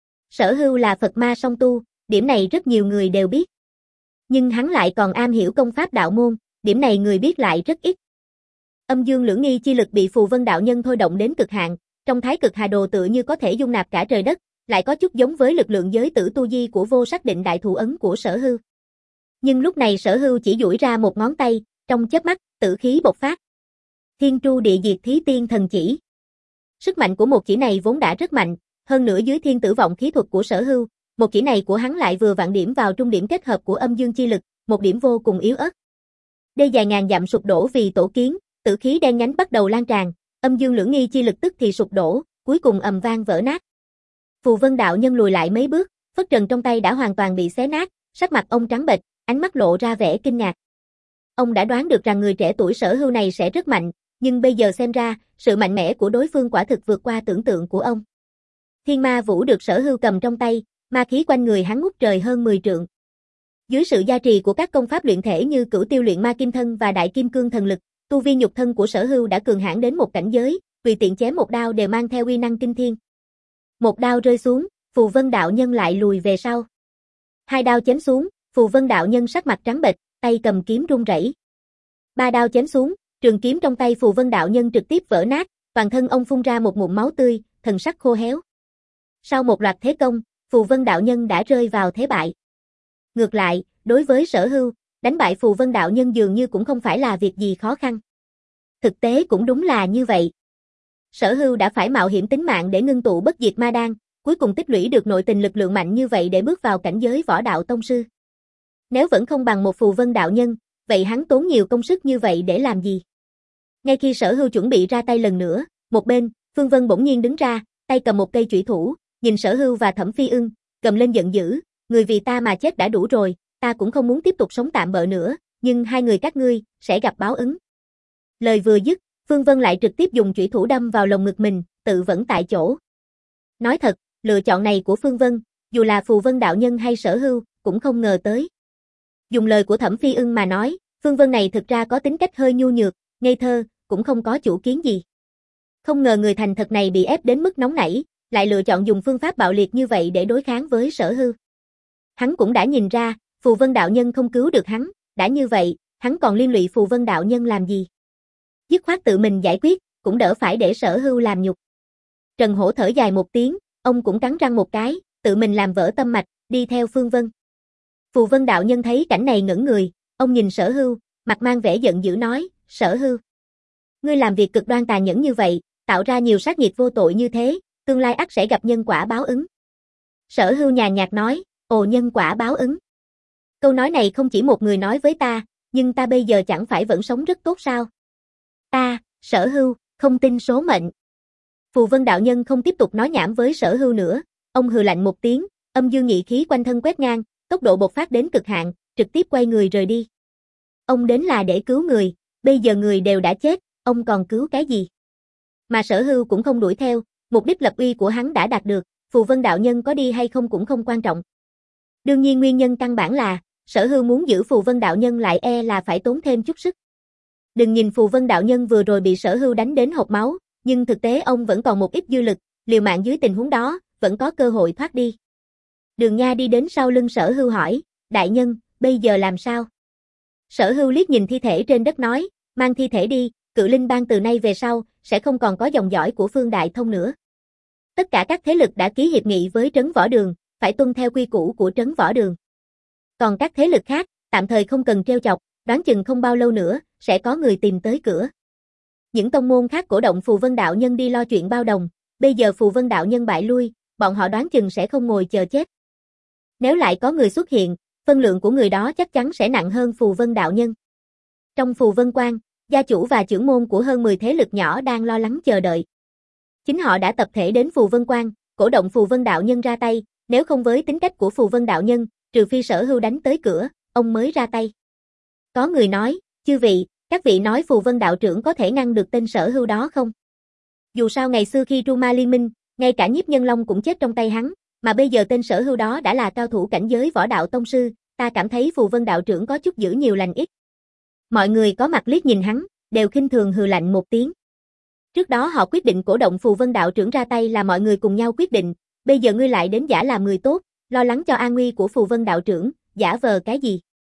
Sở Hưu là Phật ma song tu, điểm này rất nhiều người đều biết. Nhưng hắn lại còn am hiểu công pháp đạo môn, điểm này người biết lại rất ít. Âm dương lưỡng nghi chi lực bị Phù Vân đạo nhân thôi động đến cực hạn, trong thái cực hà đồ tựa như có thể dung nạp cả trời đất, lại có chút giống với lực lượng giới tử tu di của vô sắc định đại thủ ấn của Sở Hưu. Nhưng lúc này Sở Hưu chỉ duỗi ra một ngón tay, trong chớp mắt, tử khí bộc phát. Thiên tru địa diệt thí tiên thần chỉ. Sức mạnh của một chỉ này vốn đã rất mạnh, hơn nữa dưới thiên tử vọng khí thuật của Sở Hưu, một chỉ này của hắn lại vừa vặn điểm vào trung điểm kết hợp của âm dương chi lực, một điểm vô cùng yếu ớt. Đây dài ngàn dặm sụp đổ vì tổ kiến, tử khí đen nhánh bắt đầu lan tràn, âm dương lưỡng nghi chi lực tức thì sụp đổ, cuối cùng ầm vang vỡ nát. Phù Vân đạo nhân lùi lại mấy bước, phất trần trong tay đã hoàn toàn bị xé nát, sắc mặt ông trắng bệch, ánh mắt lộ ra vẻ kinh ngạc. Ông đã đoán được rằng người trẻ tuổi Sở Hưu này sẽ rất mạnh, nhưng bây giờ xem ra, sự mạnh mẽ của đối phương quả thực vượt qua tưởng tượng của ông. Thiên ma vũ được Sở Hưu cầm trong tay, ma khí quanh người hắn ngút trời hơn mười trượng. Dưới sự gia trì của các công pháp luyện thể như Cửu Tiêu luyện ma kim thân và Đại Kim Cương thần lực, Tu vi nhục thân của Sở Hưu đã cường hãn đến một cảnh giới, tùy tiện chém một đao đều mang theo uy năng kinh thiên. Một đao rơi xuống, Phù Vân đạo nhân lại lùi về sau. Hai đao chém xuống, Phù Vân đạo nhân sắc mặt trắng bệch, tay cầm kiếm run rẩy. Ba đao chém xuống, trường kiếm trong tay Phù Vân đạo nhân trực tiếp vỡ nát, toàn thân ông phun ra một ngụm máu tươi, thần sắc khô héo. Sau một loạt thế công, Phù Vân đạo nhân đã rơi vào thế bại. Ngược lại, đối với Sở Hưu, đánh bại Phù Vân đạo nhân dường như cũng không phải là việc gì khó khăn. Thực tế cũng đúng là như vậy. Sở Hưu đã phải mạo hiểm tính mạng để ngưng tụ bất diệt ma đan, cuối cùng tích lũy được nội tình lực lượng mạnh như vậy để bước vào cảnh giới võ đạo tông sư. Nếu vẫn không bằng một Phù Vân đạo nhân, vậy hắn tốn nhiều công sức như vậy để làm gì? Ngay khi Sở Hưu chuẩn bị ra tay lần nữa, một bên, Phương Vân bỗng nhiên đứng ra, tay cầm một cây chủy thủ, nhìn Sở Hưu và Thẩm Phi Ưng, cầm lên giận dữ, người vì ta mà chết đã đủ rồi, ta cũng không muốn tiếp tục sống tạm bợ nữa, nhưng hai người các ngươi sẽ gặp báo ứng. Lời vừa dứt, Phương Vân lại trực tiếp dùng chủy thủ đâm vào lồng ngực mình, tự vẫn tại chỗ. Nói thật, lựa chọn này của Phương Vân, dù là Phù Vân đạo nhân hay Sở Hưu, cũng không ngờ tới. Dùng lời của Thẩm Phi Ưng mà nói, Phương Vân này thực ra có tính cách hơi nhu nhược, ngây thơ, cũng không có chủ kiến gì. Không ngờ người thành thật này bị ép đến mức nóng nảy, lại lựa chọn dùng phương pháp bạo liệt như vậy để đối kháng với Sở Hưu. Hắn cũng đã nhìn ra, Phù Vân đạo nhân không cứu được hắn, đã như vậy, hắn còn liên lụy Phù Vân đạo nhân làm gì? Dứt khoát tự mình giải quyết, cũng đỡ phải để Sở Hưu làm nhục. Trần Hổ thở dài một tiếng, ông cũng cắn răng một cái, tự mình làm vỡ tâm mạch, đi theo Phương Vân. Phù Vân đạo nhân thấy cảnh này ngẩn người, ông nhìn Sở Hưu, mặt mang vẻ giận dữ nói, Sở Hưu, ngươi làm việc cực đoan tàn nhẫn như vậy, tạo ra nhiều sát nghiệt vô tội như thế, tương lai ắt sẽ gặp nhân quả báo ứng. Sở Hưu nhàn nhạt nói, ồ nhân quả báo ứng. Câu nói này không chỉ một người nói với ta, nhưng ta bây giờ chẳng phải vẫn sống rất tốt sao? Ta, Sở Hưu, không tin số mệnh. Phù Vân đạo nhân không tiếp tục nói nhảm với Sở Hưu nữa, ông hừ lạnh một tiếng, âm dương nhị khí quanh thân quét ngang, tốc độ bộc phát đến cực hạn, trực tiếp quay người rời đi. Ông đến là để cứu người, bây giờ người đều đã chết, ông còn cứu cái gì? Mà Sở Hưu cũng không đuổi theo, mục đích lập uy của hắn đã đạt được, Phù Vân đạo nhân có đi hay không cũng không quan trọng. Đương nhiên nguyên nhân căn bản là, Sở Hưu muốn giữ Phù Vân đạo nhân lại e là phải tốn thêm chút sức. Đừng nhìn Phù Vân đạo nhân vừa rồi bị Sở Hưu đánh đến hộc máu, nhưng thực tế ông vẫn còn một ít dư lực, liều mạng dưới tình huống đó, vẫn có cơ hội thoát đi. Đường Nha đi đến sau lưng Sở Hưu hỏi, đại nhân, bây giờ làm sao? Sở Hưu liếc nhìn thi thể trên đất nói, mang thi thể đi, Cự Linh Bang từ nay về sau, sẽ không còn có dòng dõi của Phương Đại Thông nữa. Tất cả các thế lực đã ký hiệp nghị với Trấn Võ Đường, phải tuân theo quy củ của Trấn Võ Đường. Còn các thế lực khác, tạm thời không cần trêu chọc, đoán chừng không bao lâu nữa, sẽ có người tìm tới cửa. Những tông môn khác cổ động Phù Vân đạo nhân đi lo chuyện bao đồng, bây giờ Phù Vân đạo nhân bại lui, bọn họ đoán chừng sẽ không ngồi chờ chết. Nếu lại có người xuất hiện, phân lượng của người đó chắc chắn sẽ nặng hơn Phù Vân đạo nhân. Trong Phù Vân Quan, gia chủ và trưởng môn của hơn mười thế lực nhỏ đang lo lắng chờ đợi. Chính họ đã tập thể đến Phù Vân Quan, cổ động Phù Vân đạo nhân ra tay, nếu không với tính cách của Phù Vân đạo nhân, trừ phi Sở Hưu đánh tới cửa, ông mới ra tay. Có người nói, chư vị, các vị nói Phù Vân đạo trưởng có thể ngăn được tên Sở Hưu đó không? Dù sao ngày xưa khi Tru Ma liên minh, ngay cả Nhiếp Nhân Long cũng chết trong tay hắn, mà bây giờ tên Sở Hưu đó đã là cao thủ cảnh giới võ đạo tông sư, ta cảm thấy Phù Vân đạo trưởng có chút giữ nhiều lành ít. Mọi người có mặt liếc nhìn hắn, đều khinh thường hừ lạnh một tiếng. Trước đó họ quyết định cổ động Phù Vân đạo trưởng ra tay là mọi người cùng nhau quyết định, bây giờ ngươi lại đến giả làm người tốt, lo lắng cho an nguy của Phù Vân đạo trưởng, giả vờ cái gì?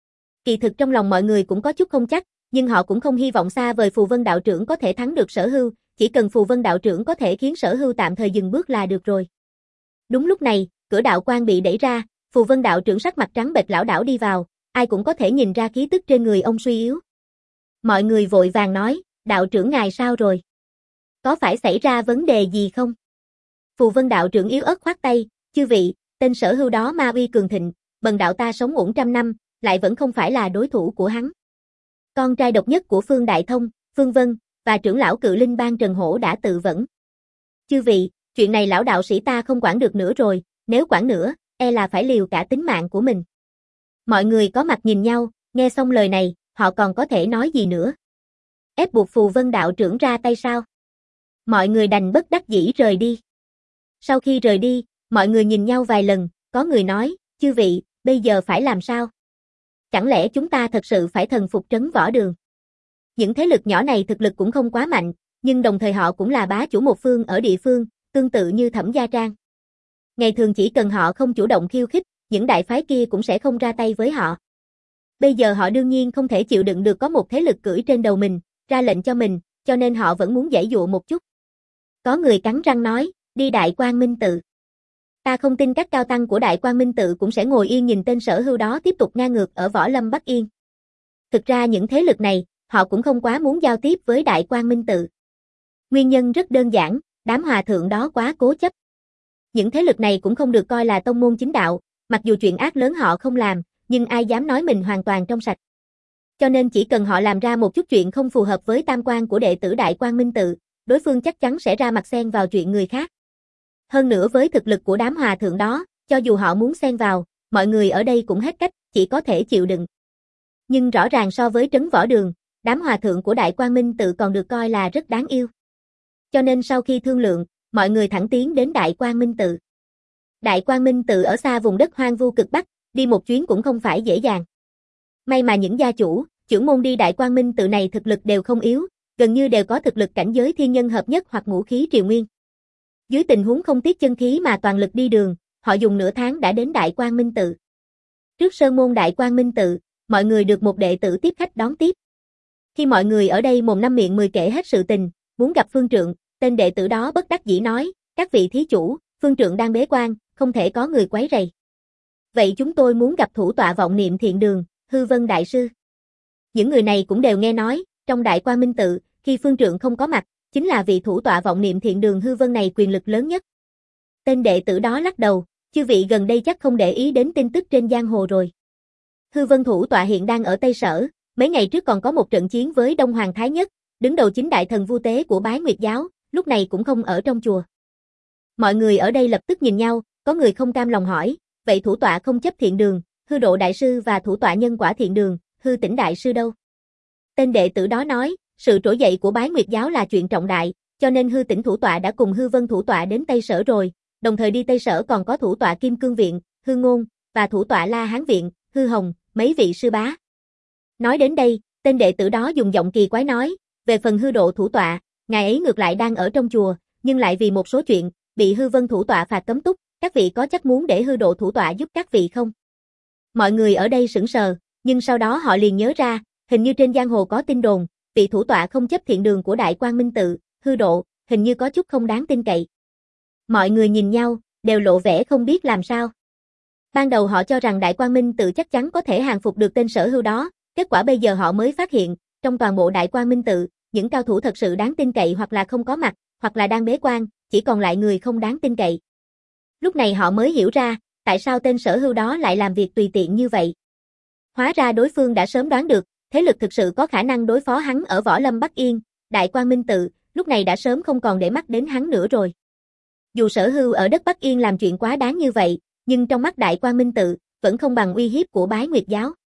Kỳ thực trong lòng mọi người cũng có chút không chắc, nhưng họ cũng không hy vọng xa vời Phù Vân đạo trưởng có thể thắng được Sở Hưu, chỉ cần Phù Vân đạo trưởng có thể khiến Sở Hưu tạm thời dừng bước là được rồi. Đúng lúc này, cửa đạo quan bị đẩy ra, Phù Vân đạo trưởng sắc mặt trắng bệch lảo đảo đi vào, ai cũng có thể nhìn ra khí tức trên người ông suy yếu. Mọi người vội vàng nói, đạo trưởng ngài sao rồi? Có phải xảy ra vấn đề gì không? Phù Vân đạo trưởng yếu ớt khoát tay, chư vị, tên Sở Hưu đó ma uy cường thịnh, bần đạo ta sống ổn trăm năm, lại vẫn không phải là đối thủ của hắn. Con trai độc nhất của Phương Đại Thông, Phương Vân, và trưởng lão Cự Linh Bang Trần Hổ đã tự vẫn. Chư vị, chuyện này lão đạo sĩ ta không quản được nữa rồi, nếu quản nữa, e là phải liều cả tính mạng của mình. Mọi người có mặt nhìn nhau, nghe xong lời này, họ còn có thể nói gì nữa? Ép buộc Phù Vân đạo trưởng ra tay sao? Mọi người đành bất đắc dĩ rời đi. Sau khi rời đi, mọi người nhìn nhau vài lần, có người nói, chư vị, bây giờ phải làm sao? Chẳng lẽ chúng ta thật sự phải thần phục Trấn Võ Đường? Những thế lực nhỏ này thực lực cũng không quá mạnh, nhưng đồng thời họ cũng là bá chủ một phương ở địa phương, tương tự như Thẩm Gia Trang. Ngày thường chỉ cần họ không chủ động khiêu khích, những đại phái kia cũng sẽ không ra tay với họ. Bây giờ họ đương nhiên không thể chịu đựng được có một thế lực cưỡi trên đầu mình, ra lệnh cho mình, cho nên họ vẫn muốn giãy dụa một chút. Có người cắn răng nói, đi Đại Quang Minh Tự. Ta không tin các cao tăng của Đại Quang Minh Tự cũng sẽ ngồi yên nhìn tên Sở Hưu đó tiếp tục ngang ngược ở Võ Lâm Bắc Yên. Thực ra những thế lực này, họ cũng không quá muốn giao tiếp với Đại Quang Minh Tự. Nguyên nhân rất đơn giản, đám hòa thượng đó quá cố chấp. Những thế lực này cũng không được coi là tông môn chính đạo, mặc dù chuyện ác lớn họ không làm, nhưng ai dám nói mình hoàn toàn trong sạch. Cho nên chỉ cần họ làm ra một chút chuyện không phù hợp với tam quan của đệ tử Đại Quang Minh Tự, đối phương chắc chắn sẽ ra mặt xen vào chuyện người khác. Hơn nữa với thực lực của đám hòa thượng đó, cho dù họ muốn xen vào, mọi người ở đây cũng hết cách, chỉ có thể chịu đựng. Nhưng rõ ràng so với Trấn Võ Đường, đám hòa thượng của Đại Quang Minh Tự còn được coi là rất đáng yêu. Cho nên sau khi thương lượng, mọi người thẳng tiến đến Đại Quang Minh Tự. Đại Quang Minh Tự ở xa vùng đất hoang vu cực Bắc, đi một chuyến cũng không phải dễ dàng. May mà những gia chủ, trưởng môn đi Đại Quang Minh Tự này thực lực đều không yếu, gần như đều có thực lực cảnh giới thiên nhân hợp nhất hoặc ngũ khí triều nguyên. Dưới tình huống không tiếc chân khí mà toàn lực đi đường, họ dùng nửa tháng đã đến Đại Quang Minh Tự. Trước sơn môn Đại Quang Minh Tự, mọi người được một đệ tử tiếp khách đón tiếp. Khi mọi người ở đây mồm năm miệng mười kể hết sự tình, muốn gặp Phương Trượng, tên đệ tử đó bất đắc dĩ nói, các vị thí chủ, Phương Trượng đang bế quan, không thể có người quấy rầy. Vậy chúng tôi muốn gặp thủ tọa Vọng Niệm Thiện Đường, Hư Vân Đại Sư. Những người này cũng đều nghe nói, trong Đại Quang Minh Tự, khi Phương Trượng không có mặt, chính là vị thủ tọa Vọng Niệm Thiện Đường Hư Vân này quyền lực lớn nhất. Tên đệ tử đó lắc đầu, chư vị gần đây chắc không để ý đến tin tức trên giang hồ rồi. Hư Vân thủ tọa hiện đang ở Tây Sở, mấy ngày trước còn có một trận chiến với Đông Hoàng Thái Nhất, đứng đầu chính đại thần Vu Tế của Bái Nguyệt giáo, lúc này cũng không ở trong chùa. Mọi người ở đây lập tức nhìn nhau, có người không cam lòng hỏi, vậy thủ tọa không chấp Thiện Đường, Hư Độ Đại Sư và thủ tọa Nhân Quả Thiện Đường, Hư Tĩnh Đại Sư đâu? Tên đệ tử đó nói, sự trỗi dậy của Bái Nguyệt giáo là chuyện trọng đại, cho nên Hư Tĩnh thủ tọa đã cùng Hư Vân thủ tọa đến Tây Sở rồi, đồng thời đi Tây Sở còn có thủ tọa Kim Cương Viện, Hư Ngôn, và thủ tọa La Hán Viện, Hư Hồng, mấy vị sư bá. Nói đến đây, tên đệ tử đó dùng giọng kỳ quái nói, về phần Hư Độ thủ tọa, ngài ấy ngược lại đang ở trong chùa, nhưng lại vì một số chuyện, bị Hư Vân thủ tọa phạt cấm túc, các vị có chắc muốn để Hư Độ thủ tọa giúp các vị không? Mọi người ở đây sững sờ, nhưng sau đó họ liền nhớ ra, hình như trên giang hồ có tin đồn, vị thủ tọa không chấp Thiện Đường của Đại Quang Minh Tự, Hư Độ, hình như có chút không đáng tin cậy. Mọi người nhìn nhau, đều lộ vẻ không biết làm sao. Ban đầu họ cho rằng Đại Quang Minh Tự chắc chắn có thể hàng phục được tên Sở Hưu đó, kết quả bây giờ họ mới phát hiện, trong toàn bộ Đại Quang Minh Tự, những cao thủ thật sự đáng tin cậy hoặc là không có mặt, hoặc là đang bế quan, chỉ còn lại người không đáng tin cậy. Lúc này họ mới hiểu ra, tại sao tên Sở Hưu đó lại làm việc tùy tiện như vậy. Hóa ra đối phương đã sớm đoán được, thế lực thực sự có khả năng đối phó hắn ở Võ Lâm Bắc Yên, Đại Quang Minh Tự, lúc này đã sớm không còn để mắt đến hắn nữa rồi. Dù Sở Hưu ở đất Bắc Yên làm chuyện quá đáng như vậy, nhưng trong mắt Đại Quang Minh Tự, vẫn không bằng uy hiếp của Bái Nguyệt giáo.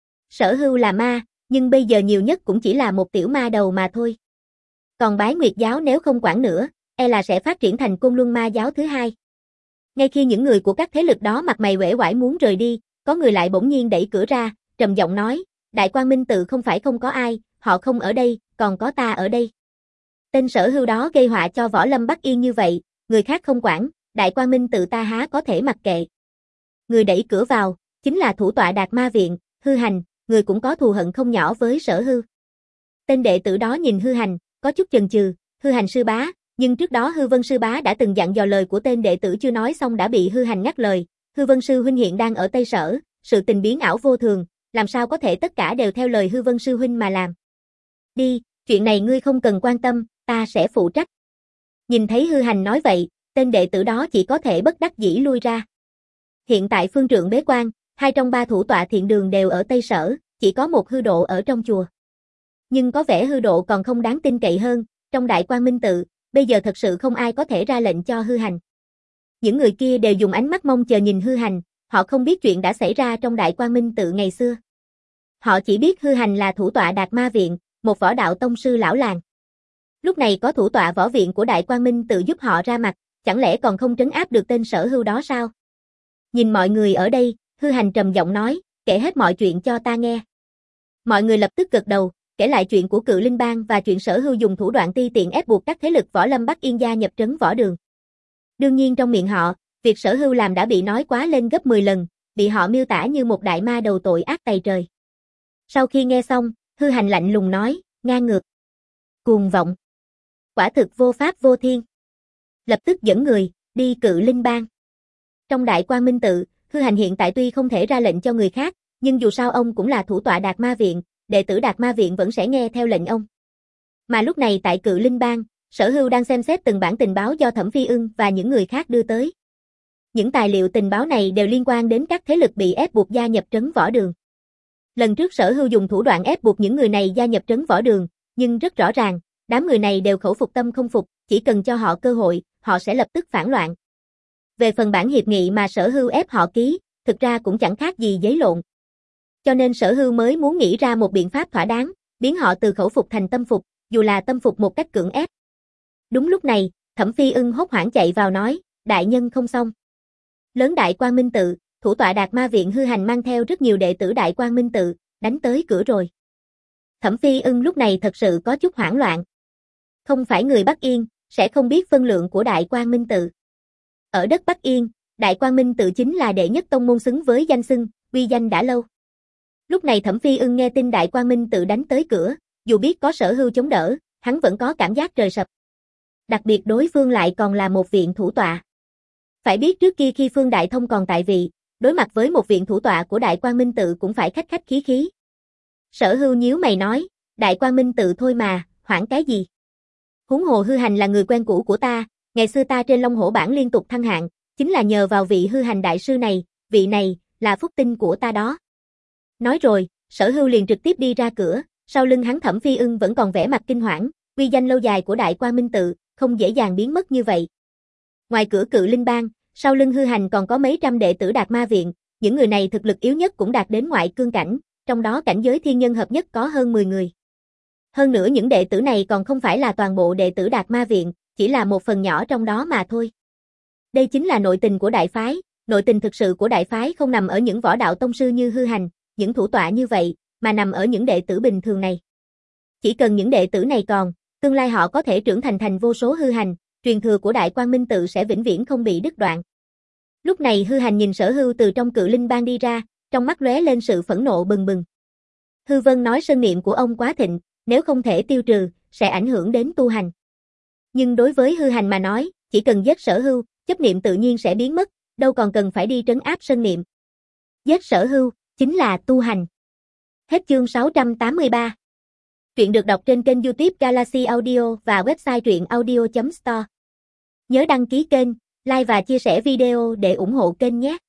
Sở Hưu là ma, nhưng bây giờ nhiều nhất cũng chỉ là một tiểu ma đầu mà thôi. Còn Bái Nguyệt giáo nếu không quản nữa, e là sẽ phát triển thành Côn Luân ma giáo thứ hai. Ngay khi những người của các thế lực đó mặt mày uể oải muốn rời đi, có người lại bỗng nhiên đẩy cửa ra, trầm giọng nói, Đại Quang Minh Tự không phải không có ai, họ không ở đây, còn có ta ở đây. Tên Sở Hưu đó gây họa cho Võ Lâm Bắc Yên như vậy, người khác không quản, Đại Quang Minh Tự ta há có thể mặc kệ. Người đẩy cửa vào, chính là thủ tọa Đạt Ma Viện, Hư Hành, người cũng có thù hận không nhỏ với Sở Hưu. Tên đệ tử đó nhìn Hư Hành, có chút chần chừ, Hư Hành sư bá, nhưng trước đó Hư Vân sư bá đã từng dặn dò lời của tên đệ tử chưa nói xong đã bị Hư Hành ngắt lời, Hư Vân sư huynh hiện đang ở Tây Sở, sự tình biến ảo vô thường, làm sao có thể tất cả đều theo lời Hư Vân sư huynh mà làm. Đi, chuyện này ngươi không cần quan tâm, ta sẽ phụ trách. Nhìn thấy Hư Hành nói vậy, tên đệ tử đó chỉ có thể bất đắc dĩ lui ra. Hiện tại Phương Trượng bế quan, hai trong ba thủ tọa Thiện Đường đều ở Tây Sở, chỉ có một Hư Độ ở trong chùa. Nhưng có vẻ Hư Độ còn không đáng tin cậy hơn, trong Đại Quang Minh Tự, bây giờ thật sự không ai có thể ra lệnh cho Hư Hành. Những người kia đều dùng ánh mắt mong chờ nhìn Hư Hành, họ không biết chuyện đã xảy ra trong Đại Quang Minh Tự ngày xưa. Họ chỉ biết Hư Hành là thủ tọa Đạt Ma Viện, một võ đạo tông sư lão làng. Lúc này có thủ tọa võ viện của Đại Quang Minh Tự giúp họ ra mặt, chẳng lẽ còn không trấn áp được tên Sở Hưu đó sao? Nhìn mọi người ở đây, Hư Hành trầm giọng nói, kể hết mọi chuyện cho ta nghe. Mọi người lập tức gật đầu, kể lại chuyện của Cự Linh Bang và chuyện Sở Hưu dùng thủ đoạn ti tiện ép buộc các thế lực võ lâm Bắc Yên gia nhập trấn Võ Đường. Đương nhiên trong miệng họ, việc Sở Hưu làm đã bị nói quá lên gấp mười lần, bị họ miêu tả như một đại ma đầu tội ác tày trời. Sau khi nghe xong, Hư Hành lạnh lùng nói, ngang ngược, cuồng vọng, quả thực vô pháp vô thiên. Lập tức dẫn người, đi Cự Linh Bang. Trong Đại Quang Minh Tự, Hư Hành hiện tại tuy không thể ra lệnh cho người khác, nhưng dù sao ông cũng là thủ tọa Đạt Ma Viện, đệ tử Đạt Ma Viện vẫn sẽ nghe theo lệnh ông. Mà lúc này tại Cự Linh Bang, Sở Hưu đang xem xét từng bản tình báo do Thẩm Phi Ưng và những người khác đưa tới. Những tài liệu tình báo này đều liên quan đến các thế lực bị ép buộc gia nhập trấn Võ Đường. Lần trước Sở Hưu dùng thủ đoạn ép buộc những người này gia nhập trấn Võ Đường, nhưng rất rõ ràng, đám người này đều khẩu phục tâm không phục, chỉ cần cho họ cơ hội, họ sẽ lập tức phản loạn. Về phần bản hiệp nghị mà Sở Hưu ép họ ký, thực ra cũng chẳng khác gì giấy lộn. Cho nên Sở Hưu mới muốn nghĩ ra một biện pháp thỏa đáng, biến họ từ khẩu phục thành tâm phục, dù là tâm phục một cách cưỡng ép. Đúng lúc này, Thẩm Phi Ưng hốt hoảng chạy vào nói, đại nhân không xong. Lớn Đại Quang Minh Tự, thủ tọa Đạt Ma Viện Hư Hành mang theo rất nhiều đệ tử Đại Quang Minh Tự, đánh tới cửa rồi. Thẩm Phi Ưng lúc này thật sự có chút hoảng loạn. Không phải người Bắc Yên, sẽ không biết phân lượng của Đại Quang Minh Tự. Ở đất Bắc Yên, Đại Quang Minh Tự chính là đệ nhất tông môn xứng với danh xưng, uy danh đã lâu. Lúc này Thẩm Phi Ưng nghe tin Đại Quang Minh Tự đánh tới cửa, dù biết có Sở Hưu chống đỡ, hắn vẫn có cảm giác trời sập. Đặc biệt đối phương lại còn là một viện thủ tọa. Phải biết trước kia khi Phương Đại Thông còn tại vị, đối mặt với một viện thủ tọa của Đại Quang Minh Tự cũng phải khách khách khí khí. Sở Hưu nhíu mày nói, Đại Quang Minh Tự thôi mà, hoảng cái gì? Huống hồ Hư Hành là người quen cũ của ta, ngày xưa ta trên Long Hổ bảng liên tục thăng hạng, chính là nhờ vào vị Hư Hành đại sư này, vị này, là phúc tinh của ta đó. Nói rồi, Sở Hưu liền trực tiếp đi ra cửa, sau lưng hắn Thẩm Phi Ưng vẫn còn vẻ mặt kinh hoảng, uy danh lâu dài của Đại Quang Minh Tự, không dễ dàng biến mất như vậy. Ngoài cửa Cự Linh Bang, sau lưng Hư Hành còn có mấy trăm đệ tử Đạt Ma Viện, những người này thực lực yếu nhất cũng đạt đến ngoại cương cảnh, trong đó cảnh giới thiên nhân hợp nhất có hơn mười người. Hơn nữa những đệ tử này còn không phải là toàn bộ đệ tử Đạt Ma Viện, chỉ là một phần nhỏ trong đó mà thôi. Đây chính là nội tình của đại phái, nội tình thực sự của đại phái không nằm ở những võ đạo tông sư như Hư Hành, những thủ tọa như vậy, mà nằm ở những đệ tử bình thường này. Chỉ cần những đệ tử này còn, tương lai họ có thể trưởng thành thành vô số Hư Hành, truyền thừa của Đại Quang Minh Tự sẽ vĩnh viễn không bị đứt đoạn. Lúc này Hư Hành nhìn Sở Hưu từ trong Cự Linh Bang đi ra, trong mắt lóe lên sự phẫn nộ bừng bừng. Hư Vân nói sơn niệm của ông quá thịnh, nếu không thể tiêu trừ, sẽ ảnh hưởng đến tu hành. Nhưng đối với Hư Hành mà nói, chỉ cần giết Sở Hưu, chấp niệm tự nhiên sẽ biến mất, đâu còn cần phải đi trấn áp sơn niệm. Giết Sở Hưu, chính là tu hành. Hết chương sáu trăm tám mươi ba. Truyện được đọc trên kênh YouTube Galaxy Audio và website truyện audio chấm store. Nhớ đăng ký kênh, like và chia sẻ video để ủng hộ kênh nhé.